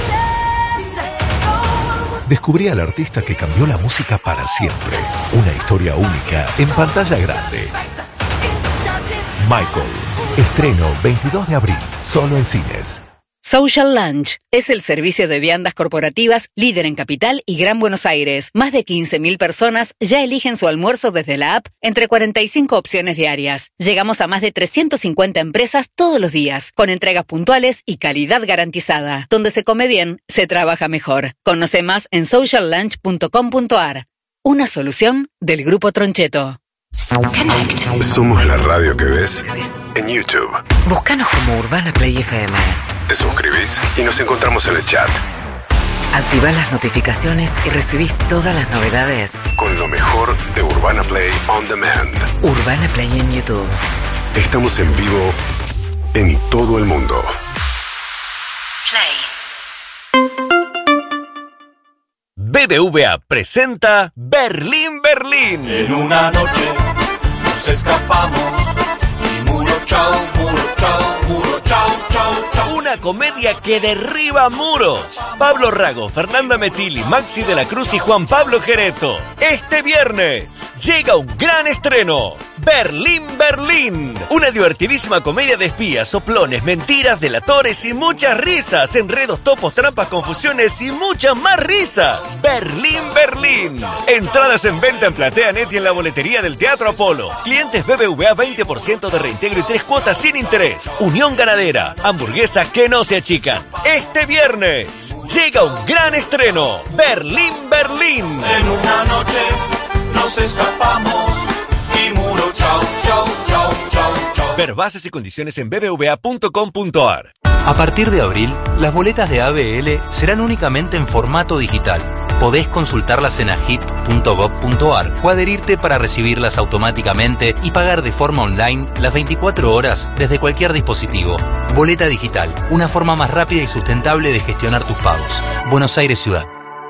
Descubrí al artista que cambió la música para siempre. Una historia única en pantalla grande. Michael. Estreno 22 de abril, solo en cines. Social Lunch es el servicio de viandas corporativas líder en Capital y Gran Buenos Aires. Más de 15.000 personas ya eligen su almuerzo desde la app entre 45 opciones diarias. Llegamos a más de 350 empresas todos los días, con entregas puntuales y calidad garantizada. Donde se come bien, se trabaja mejor. Conoce más en sociallunch.com.ar. Una solución del Grupo Troncheto. Connect. Somos la radio que ves en YouTube. Búscanos como Urbana Play FM. Te suscribís y nos encontramos en el chat. Activás las notificaciones y recibís todas las novedades. Con lo mejor de Urbana Play On Demand. Urbana Play en YouTube. Estamos en vivo en todo el mundo. BBVA presenta Berlín, Berlín. En una noche nos escapamos y muro chao, muro chao, muro chao, chao, chao. Una comedia que derriba muros. Pablo Rago, Fernanda Metilli, Maxi de la Cruz y Juan Pablo Gereto. Este viernes llega un gran estreno. Berlín, Berlín. Una divertidísima comedia de espías, soplones, mentiras, delatores y muchas risas. Enredos, topos, trampas, confusiones y muchas más risas. Berlín, Berlín. Entradas en venta en PlateaNet y en la boletería del Teatro Apolo. Clientes BBVA 20% de reintegro y 3 cuotas sin interés. Unión Ganadera. Hamburguesas que no se achican. Este viernes llega un gran estreno. Berlín, Berlín. En una noche nos escapamos y muro chao, chao, chao, chao, chao. Ver bases y condiciones en bbva.com.ar. A partir de abril, las boletas de ABL serán únicamente en formato digital. Podés consultarlas en agip.gov.ar o adherirte para recibirlas automáticamente y pagar de forma online las 24 horas desde cualquier dispositivo. Boleta digital, una forma más rápida y sustentable de gestionar tus pagos. Buenos Aires Ciudad.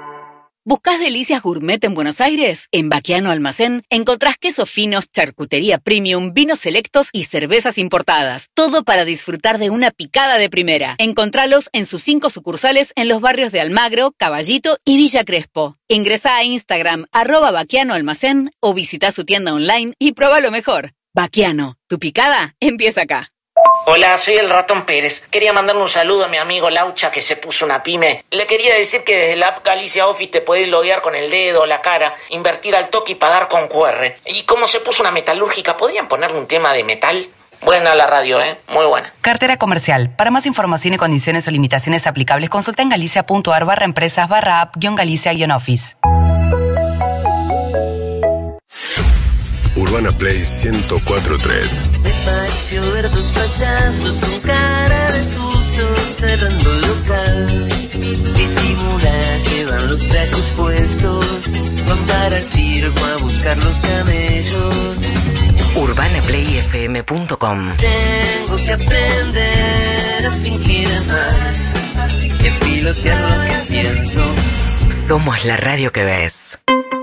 ¿Buscás delicias gourmet en Buenos Aires? En Baquiano Almacén encontrás quesos finos, charcutería premium, vinos selectos y cervezas importadas. Todo para disfrutar de una picada de primera. Encontralos en sus 5 sucursales en los barrios de Almagro, Caballito y Villa Crespo. Ingresá a Instagram @Baquiano Almacén o visita su tienda online y prueba lo mejor. Baquiano, tu picada empieza acá. Hola, soy el Ratón Pérez. Quería mandarle un saludo a mi amigo Laucha que se puso una pyme. Le quería decir que desde la app Galicia Office te podés loguear con el dedo o la cara, invertir al toque y pagar con QR. Y como se puso una metalúrgica, ¿podrían ponerle un tema de metal? Buena la radio, muy buena. Cartera comercial. Para más información y condiciones o limitaciones aplicables, consulta en galicia.ar/empresas/app-galicia-office. Urbana Play 104.3. Me pareció ver dos payasos con cara de susto cerrando el local. Disimular, llevan los trajes puestos, van para el circo a buscar los camellos. UrbanaPlayFM.com. Tengo que aprender a fingir más, que pilotear lo que pienso. Somos la radio que ves.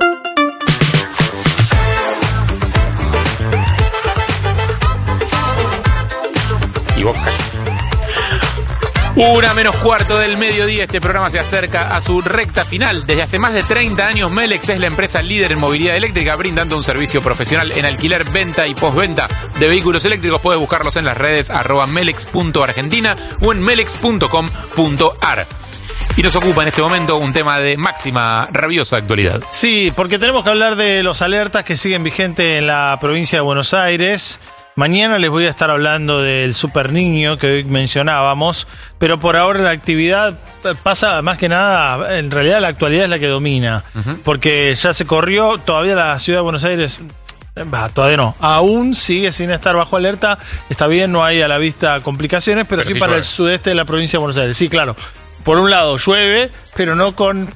Y Boca. 1:45 del mediodía, este programa se acerca a su recta final. Desde hace más de 30 años, Melex es la empresa líder en movilidad eléctrica, brindando un servicio profesional en alquiler, venta y postventa de vehículos eléctricos. Puedes buscarlos en las redes @melex.argentina o en melex.com.ar. Y nos ocupa en este momento un tema de máxima rabiosa actualidad. Sí, porque tenemos que hablar de los alertas que siguen vigentes en la provincia de Buenos Aires. Mañana les voy a estar hablando del Super Niño que hoy mencionábamos, pero por ahora la actividad pasa más que nada, en realidad la actualidad es la que domina, porque ya se corrió, todavía la ciudad de Buenos Aires, todavía no, aún sigue sin estar bajo alerta, está bien, no hay a la vista complicaciones, pero sí para llueve. El sudeste de la provincia de Buenos Aires, sí, claro, por un lado llueve, pero no con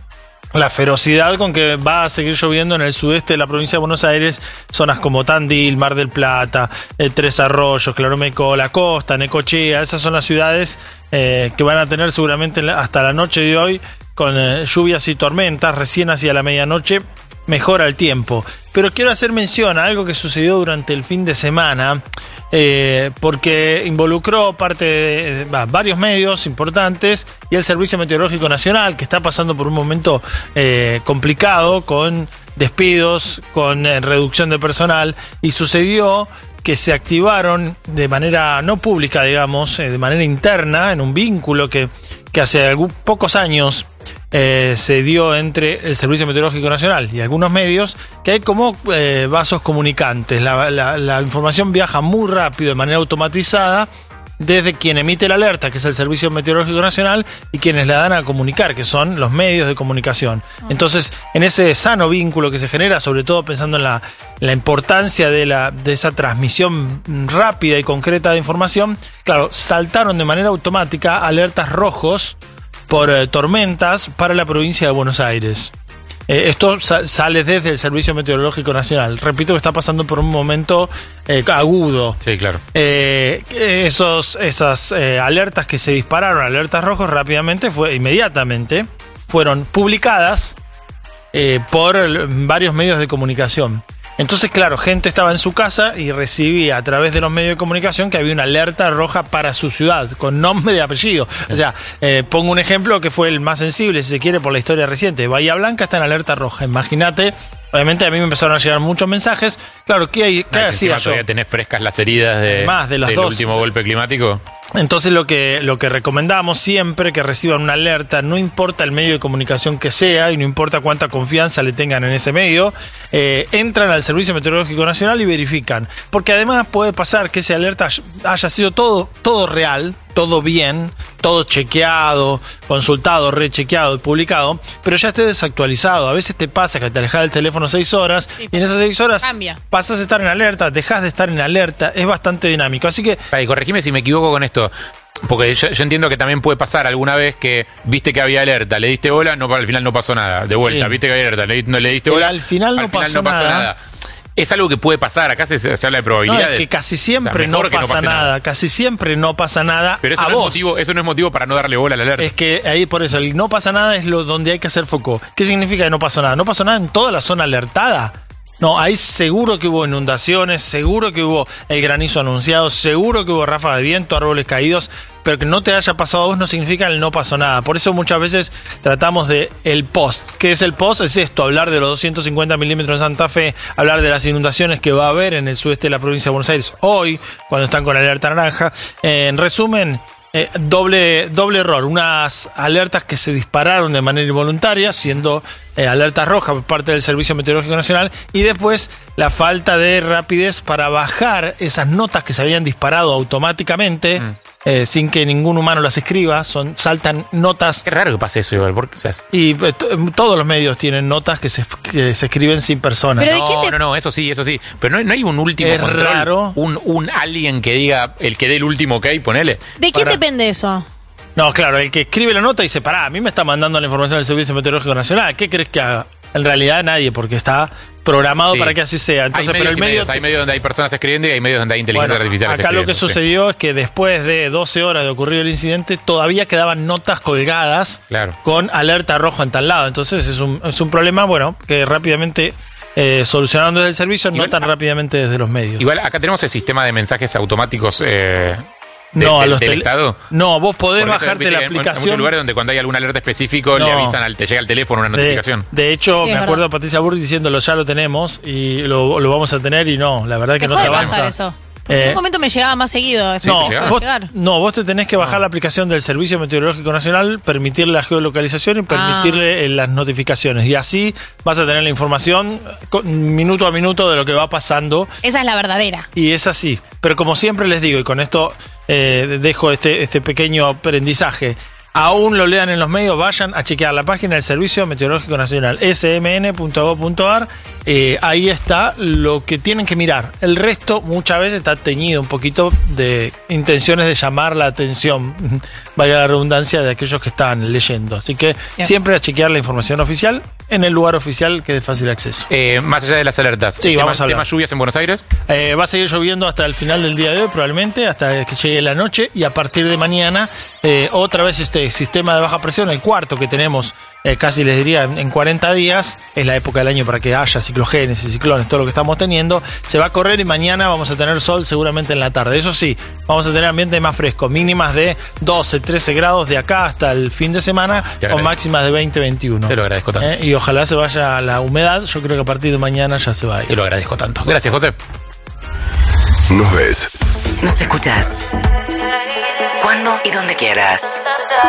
la ferocidad con que va a seguir lloviendo en el sudeste de la provincia de Buenos Aires, zonas como Tandil, Mar del Plata, Tres Arroyos, Claromeco, La Costa, Necochea. Esas son las ciudades que van a tener seguramente hasta la noche de hoy con lluvias y tormentas. Recién hacia la medianoche mejora el tiempo. Pero quiero hacer mención a algo que sucedió durante el fin de semana, porque involucró parte de varios medios importantes y el Servicio Meteorológico Nacional, que está pasando por un momento complicado, con despidos, con reducción de personal, y sucedió que se activaron de manera no pública, digamos, de manera interna, en un vínculo que hace pocos años se dio entre el Servicio Meteorológico Nacional y algunos medios, que hay como vasos comunicantes. La información viaja muy rápido, de manera automatizada, desde quien emite la alerta, que es el Servicio Meteorológico Nacional, y quienes la dan a comunicar, que son los medios de comunicación. Entonces, en ese sano vínculo que se genera, sobre todo pensando en la importancia de esa transmisión rápida y concreta de información, claro, saltaron de manera automática alertas rojos por tormentas para la provincia de Buenos Aires. Esto sale desde el Servicio Meteorológico Nacional. Repito que está pasando por un momento agudo. Sí, claro. Esas alertas que se dispararon, alertas rojos, inmediatamente fueron publicadas por varios medios de comunicación. Entonces, claro, gente estaba en su casa y recibía a través de los medios de comunicación que había una alerta roja para su ciudad, con nombre y apellido. O sea, pongo un ejemplo que fue el más sensible, si se quiere, por la historia reciente. Bahía Blanca está en alerta roja. Imagínate, obviamente a mí me empezaron a llegar muchos mensajes. Claro, ¿qué hacía yo? ¿Todavía tenés frescas las heridas del último golpe climático? Entonces lo que recomendamos siempre que reciban una alerta, no importa el medio de comunicación que sea y no importa cuánta confianza le tengan en ese medio, entran al Servicio Meteorológico Nacional y verifican. Porque además puede pasar que esa alerta haya sido todo real, todo bien, todo chequeado, consultado, rechequeado y publicado, pero ya esté desactualizado. A veces te pasa que te alejas del teléfono 6 horas y en esas 6 horas pasas a estar en alerta, dejas de estar en alerta, es bastante dinámico. Así que... Corregime si me equivoco con esto, porque yo entiendo que también puede pasar alguna vez que viste que había alerta, le diste bola, al final no pasó nada. De vuelta, Sí. Viste que había alerta, le diste bola, al final no pasó nada. Es algo que puede pasar, acá se habla de probabilidades. No, es que casi siempre O sea, mejor no pasa nada, casi siempre no pasa nada. Pero eso a no, vos. eso no es motivo para no darle bola a la alerta. Es que ahí por eso, el no pasa nada es donde hay que hacer foco. ¿Qué significa que no pasó nada? No pasó nada en toda la zona alertada. No, ahí seguro que hubo inundaciones, seguro que hubo el granizo anunciado, seguro que hubo ráfagas de viento, árboles caídos, pero que no te haya pasado a vos no significa el no pasó nada. Por eso muchas veces tratamos de el post. ¿Qué es el post? Es esto, hablar de los 250 milímetros en Santa Fe, hablar de las inundaciones que va a haber en el sudeste de la provincia de Buenos Aires hoy, cuando están con la alerta naranja. En resumen, doble error, unas alertas que se dispararon de manera involuntaria, siendo alertas rojas por parte del Servicio Meteorológico Nacional, y después la falta de rapidez para bajar esas notas que se habían disparado automáticamente, sin que ningún humano las escriba, saltan notas. Qué raro que pase eso, igual, porque, y todos los medios tienen notas que se escriben sin personas. No, eso sí, pero no hay un último es control, raro. un alguien que diga, el que dé el último ok, ponele. ¿De quién depende eso? No, claro, el que escribe la nota dice, pará, a mí me está mandando la información del Servicio Meteorológico Nacional, ¿qué crees que haga? En realidad nadie, porque está programado para que así sea. Entonces, hay pero el medio... hay medios donde hay personas escribiendo y hay medios donde hay inteligencia artificial. Acá lo que sucedió es que después de 12 horas de ocurrido el incidente, todavía quedaban notas colgadas con alerta roja en tal lado. Entonces es un problema, que rápidamente... solucionaron desde el servicio, no tan rápidamente desde los medios. Igual acá tenemos el sistema de mensajes automáticos del Estado. No, vos podés Por eso, bajarte viste la que aplicación. Hay muchos lugares donde cuando hay alguna alerta específico le avisan, te llega al teléfono una notificación. De hecho, Sí, me acuerdo a Patricia Burri diciéndolo, ya lo tenemos y lo vamos a tener, y no, la verdad que no se Dejó de avanza. pasar eso. En un momento me llegaba más seguido. Vos te tenés que bajar la aplicación del Servicio Meteorológico Nacional, permitirle la geolocalización y permitirle las notificaciones. Y así vas a tener la información minuto a minuto de lo que va pasando. Esa es la verdadera. Y es así. Pero como siempre les digo, y con esto dejo este pequeño aprendizaje, aún lo lean en los medios, vayan a chequear la página del Servicio Meteorológico Nacional, smn.gov.ar. Ahí está lo que tienen que mirar. El resto muchas veces está teñido un poquito de intenciones de llamar la atención valga la redundancia, de aquellos que están leyendo. Así que Bien. siempre a chequear la información oficial en el lugar oficial que es de fácil acceso. Más allá de las alertas, Sí, vamos a hablar. ¿tema lluvias en Buenos Aires? Va a seguir lloviendo hasta el final del día de hoy, probablemente, hasta que llegue la noche, y a partir de mañana, otra vez este sistema de baja presión, el cuarto que tenemos, casi les diría, en 40 días, es la época del año para que haya ciclogénesis, ciclones, todo lo que estamos teniendo, se va a correr y mañana vamos a tener sol seguramente en la tarde. Eso sí, vamos a tener ambiente más fresco, mínimas de 12, 13 grados de acá hasta el fin de semana, con máximas de 20, 21. Te lo agradezco tanto. Y ojalá se vaya la humedad, yo creo que a partir de mañana ya se va a ir. Te lo agradezco tanto. Gracias, José. Nos ves. Nos escuchás. Cuando y donde quieras.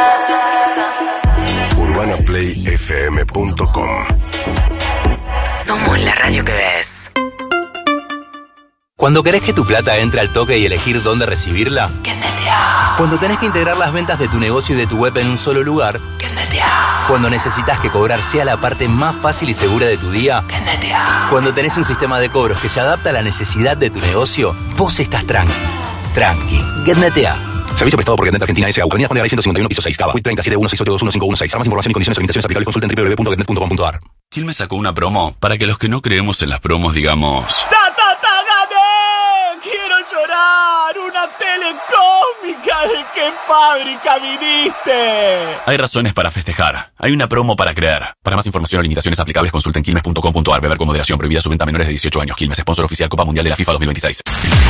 UrbanaPlayFM.com. Somos la radio que ves. Cuando querés que tu plata entre al toque y elegir dónde recibirla, Kennetea. Cuando tenés que integrar las ventas de tu negocio y de tu web en un solo lugar, Kennetea. Cuando necesitas que cobrar sea la parte más fácil y segura de tu día, Kennetea. Cuando tenés un sistema de cobros que se adapta a la necesidad de tu negocio, vos estás tranqui. Tranqui. Kennetea. Servicio prestado por Getnet Argentina S.A. Avenida Juan de Garay 151, piso 6, Cava. WIT 3716821516. Para más información y condiciones de limitaciones aplicables consulta en www.getnet.com.ar. Quilmes sacó una promo para que los que no creemos en las promos digamos... ¡Gané! ¡Quiero llorar! ¡Una tele cósmica! ¿De qué fábrica viniste? Hay razones para festejar. Hay una promo para creer. Para más información o limitaciones aplicables consulta en quilmes.com.ar. Beber con moderación. Prohibida su venta a menores de 18 años. Quilmes, sponsor oficial Copa Mundial de la FIFA 2026.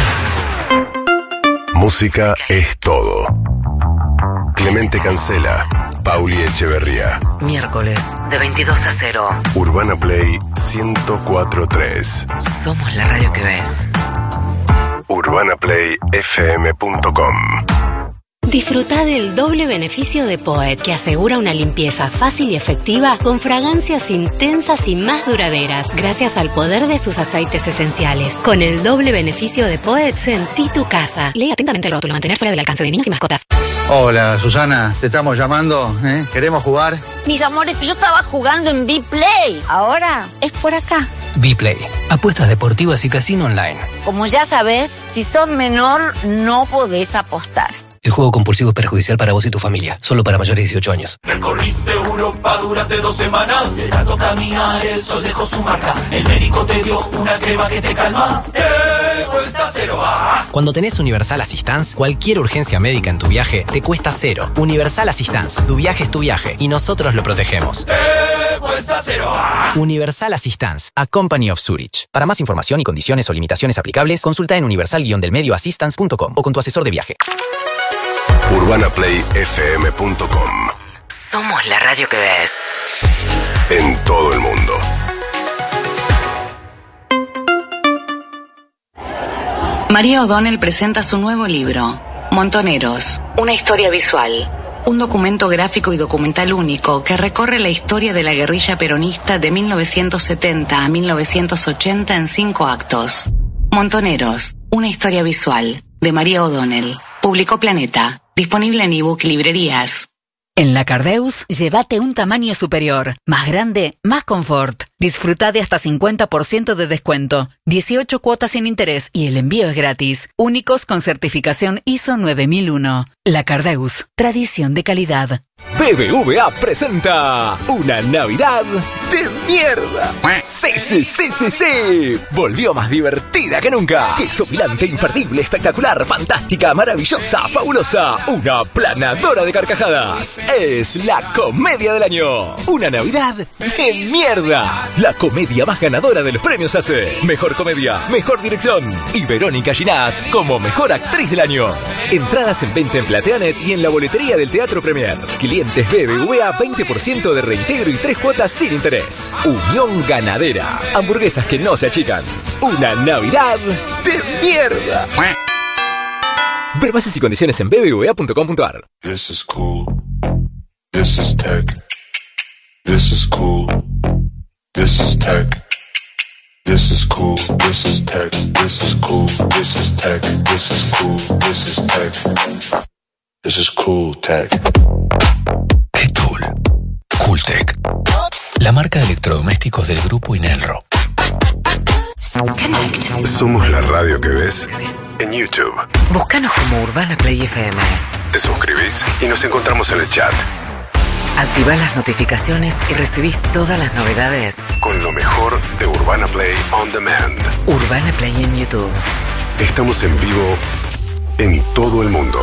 Música es todo. Clemente Cancela, Pauli Echeverría. Miércoles de 22 a 0. Urbana Play 104.3. Somos la radio que ves. UrbanaPlayFM.com. Disfruta del doble beneficio de Poet, que asegura una limpieza fácil y efectiva con fragancias intensas y más duraderas, gracias al poder de sus aceites esenciales. Con el doble beneficio de Poet, sentí tu casa. Lee atentamente el rótulo, mantener fuera del alcance de niños y mascotas. Hola, Susana, te estamos llamando, ¿eh? ¿Queremos jugar? Mis amores, yo estaba jugando en B-Play. Ahora es por acá. B-Play, apuestas deportivas y casino online. Como ya sabes, si sos menor, no podés apostar. El juego compulsivo es perjudicial para vos y tu familia. Solo para mayores de 18 años. Recorriste Europa durante 2 semanas. De tanto caminar, el sol dejó su marca. El médico te dio una crema que te calma. Cuesta 0. Cuando tenés Universal Assistance, cualquier urgencia médica en tu viaje te cuesta 0. Universal Assistance. Tu viaje es tu viaje y nosotros lo protegemos. Cuesta 0. Universal Assistance. A Company of Zurich. Para más información y condiciones o limitaciones aplicables, consulta en universal-delmedioassistance.com o con tu asesor de viaje. UrbanaPlayFM.com. Somos la radio que ves. En todo el mundo. María O'Donnell presenta su nuevo libro, Montoneros, una historia visual. Un documento gráfico y documental único que recorre la historia de la guerrilla peronista de 1970 a 1980 en 5 actos. Montoneros, una historia visual, de María O'Donnell. Publicó Planeta. Disponible en ebook y librerías. En la Cardeus, llévate un tamaño superior. Más grande, más confort. Disfruta de hasta 50% de descuento. 18 cuotas sin interés y el envío es gratis. Únicos con certificación ISO 9001. La Cardeus, tradición de calidad. BBVA presenta una Navidad de mierda. Sí. Volvió más divertida que nunca. Desopilante, imperdible, espectacular, fantástica, maravillosa, fabulosa. Una planadora de carcajadas. Es la comedia del año. Una Navidad de mierda. La comedia más ganadora de los premios ACE. Mejor comedia, mejor dirección. Y Verónica Ginás como mejor actriz del año. Entradas en venta en Plateanet y en la boletería del Teatro Premier. Clientes BBVA, 20% de reintegro y 3 cuotas sin interés. Unión Ganadera. Hamburguesas que no se achican. Una Navidad de mierda. Ver bases y condiciones en bbva.com.ar. This is cool. This is tech. This is cool. This is tech. This is cool. This is tech. This is cool. This is tech. This is cool. This is tech. This is cool tech. ¿Qué tool? Cooltech. La marca de electrodomésticos del grupo Inelro. Somos la radio que ves en YouTube. Búscanos como Urbana Play FM. Te suscribís y nos encontramos en el chat. Activás las notificaciones y recibís todas las novedades. Con lo mejor de Urbana Play On Demand. Urbana Play en YouTube. Estamos en vivo en todo el mundo.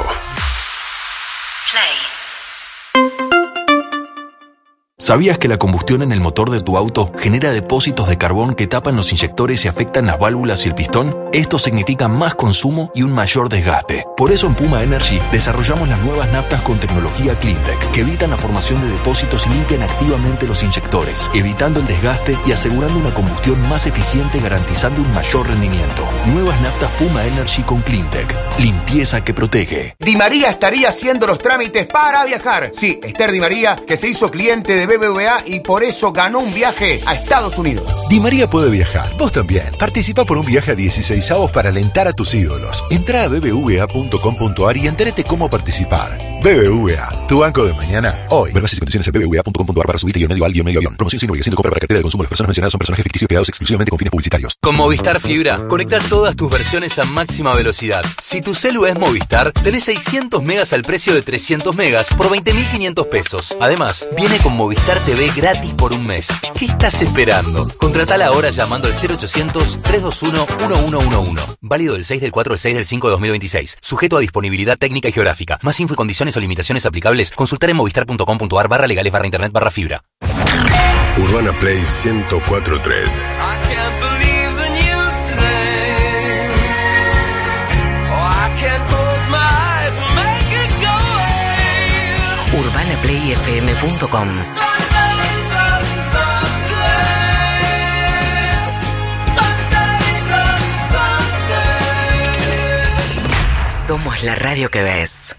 ¿Sabías que la combustión en el motor de tu auto genera depósitos de carbón que tapan los inyectores y afectan las válvulas y el pistón? Esto significa más consumo y un mayor desgaste. Por eso en Puma Energy desarrollamos las nuevas naftas con tecnología CleanTech que evitan la formación de depósitos y limpian activamente los inyectores, evitando el desgaste y asegurando una combustión más eficiente, garantizando un mayor rendimiento. Nuevas naftas Puma Energy con CleanTech. Limpieza que protege. Di María estaría haciendo los trámites para viajar. Sí, Esther Di María, que se hizo cliente de BBVA y por eso ganó un viaje a Estados Unidos. Di María puede viajar. Vos también. Participa por un viaje a 16avos para alentar a tus ídolos. Entrá a bbva.com.ar y entérate cómo participar. BBVA, tu banco de mañana, hoy. Ver bases y condiciones en bbva.com.ar para subirte medio al avión. Promoción sin obligación de compra para cartera de consumo. Las personas mencionadas son personajes ficticios creados exclusivamente con fines publicitarios. Con Movistar Fibra, conecta todas tus versiones a máxima velocidad. Si tu celu es Movistar, tenés 600 megas al precio de 300 megas por 20.500 pesos. Además, viene con Movistar TV gratis por un mes. ¿Qué estás esperando? Contratala ahora llamando al 0800-321-1111. Válido del 6 del 4 al 6 del 5 de 2026. Sujeto a disponibilidad técnica y geográfica. Más info y condiciones o limitaciones aplicables, consultar en movistar.com.ar/legales/internet/fibra. Urbana Play 104.3. UrbanaPlayFM.com. Somos la radio que ves.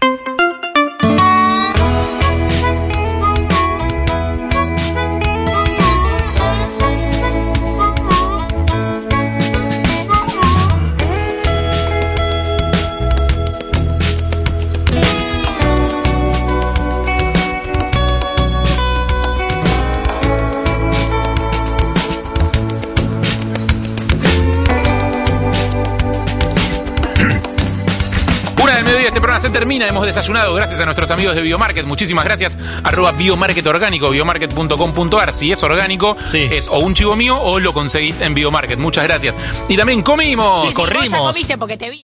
Este programa se termina, hemos desayunado gracias a nuestros amigos de Biomarket, muchísimas gracias. @Biomarket Orgánico, biomarket.com.ar. Si es orgánico, es o un chivo mío o lo conseguís en Biomarket. Muchas gracias. Y también comimos, corrimos. Vos ya comiste porque te vi.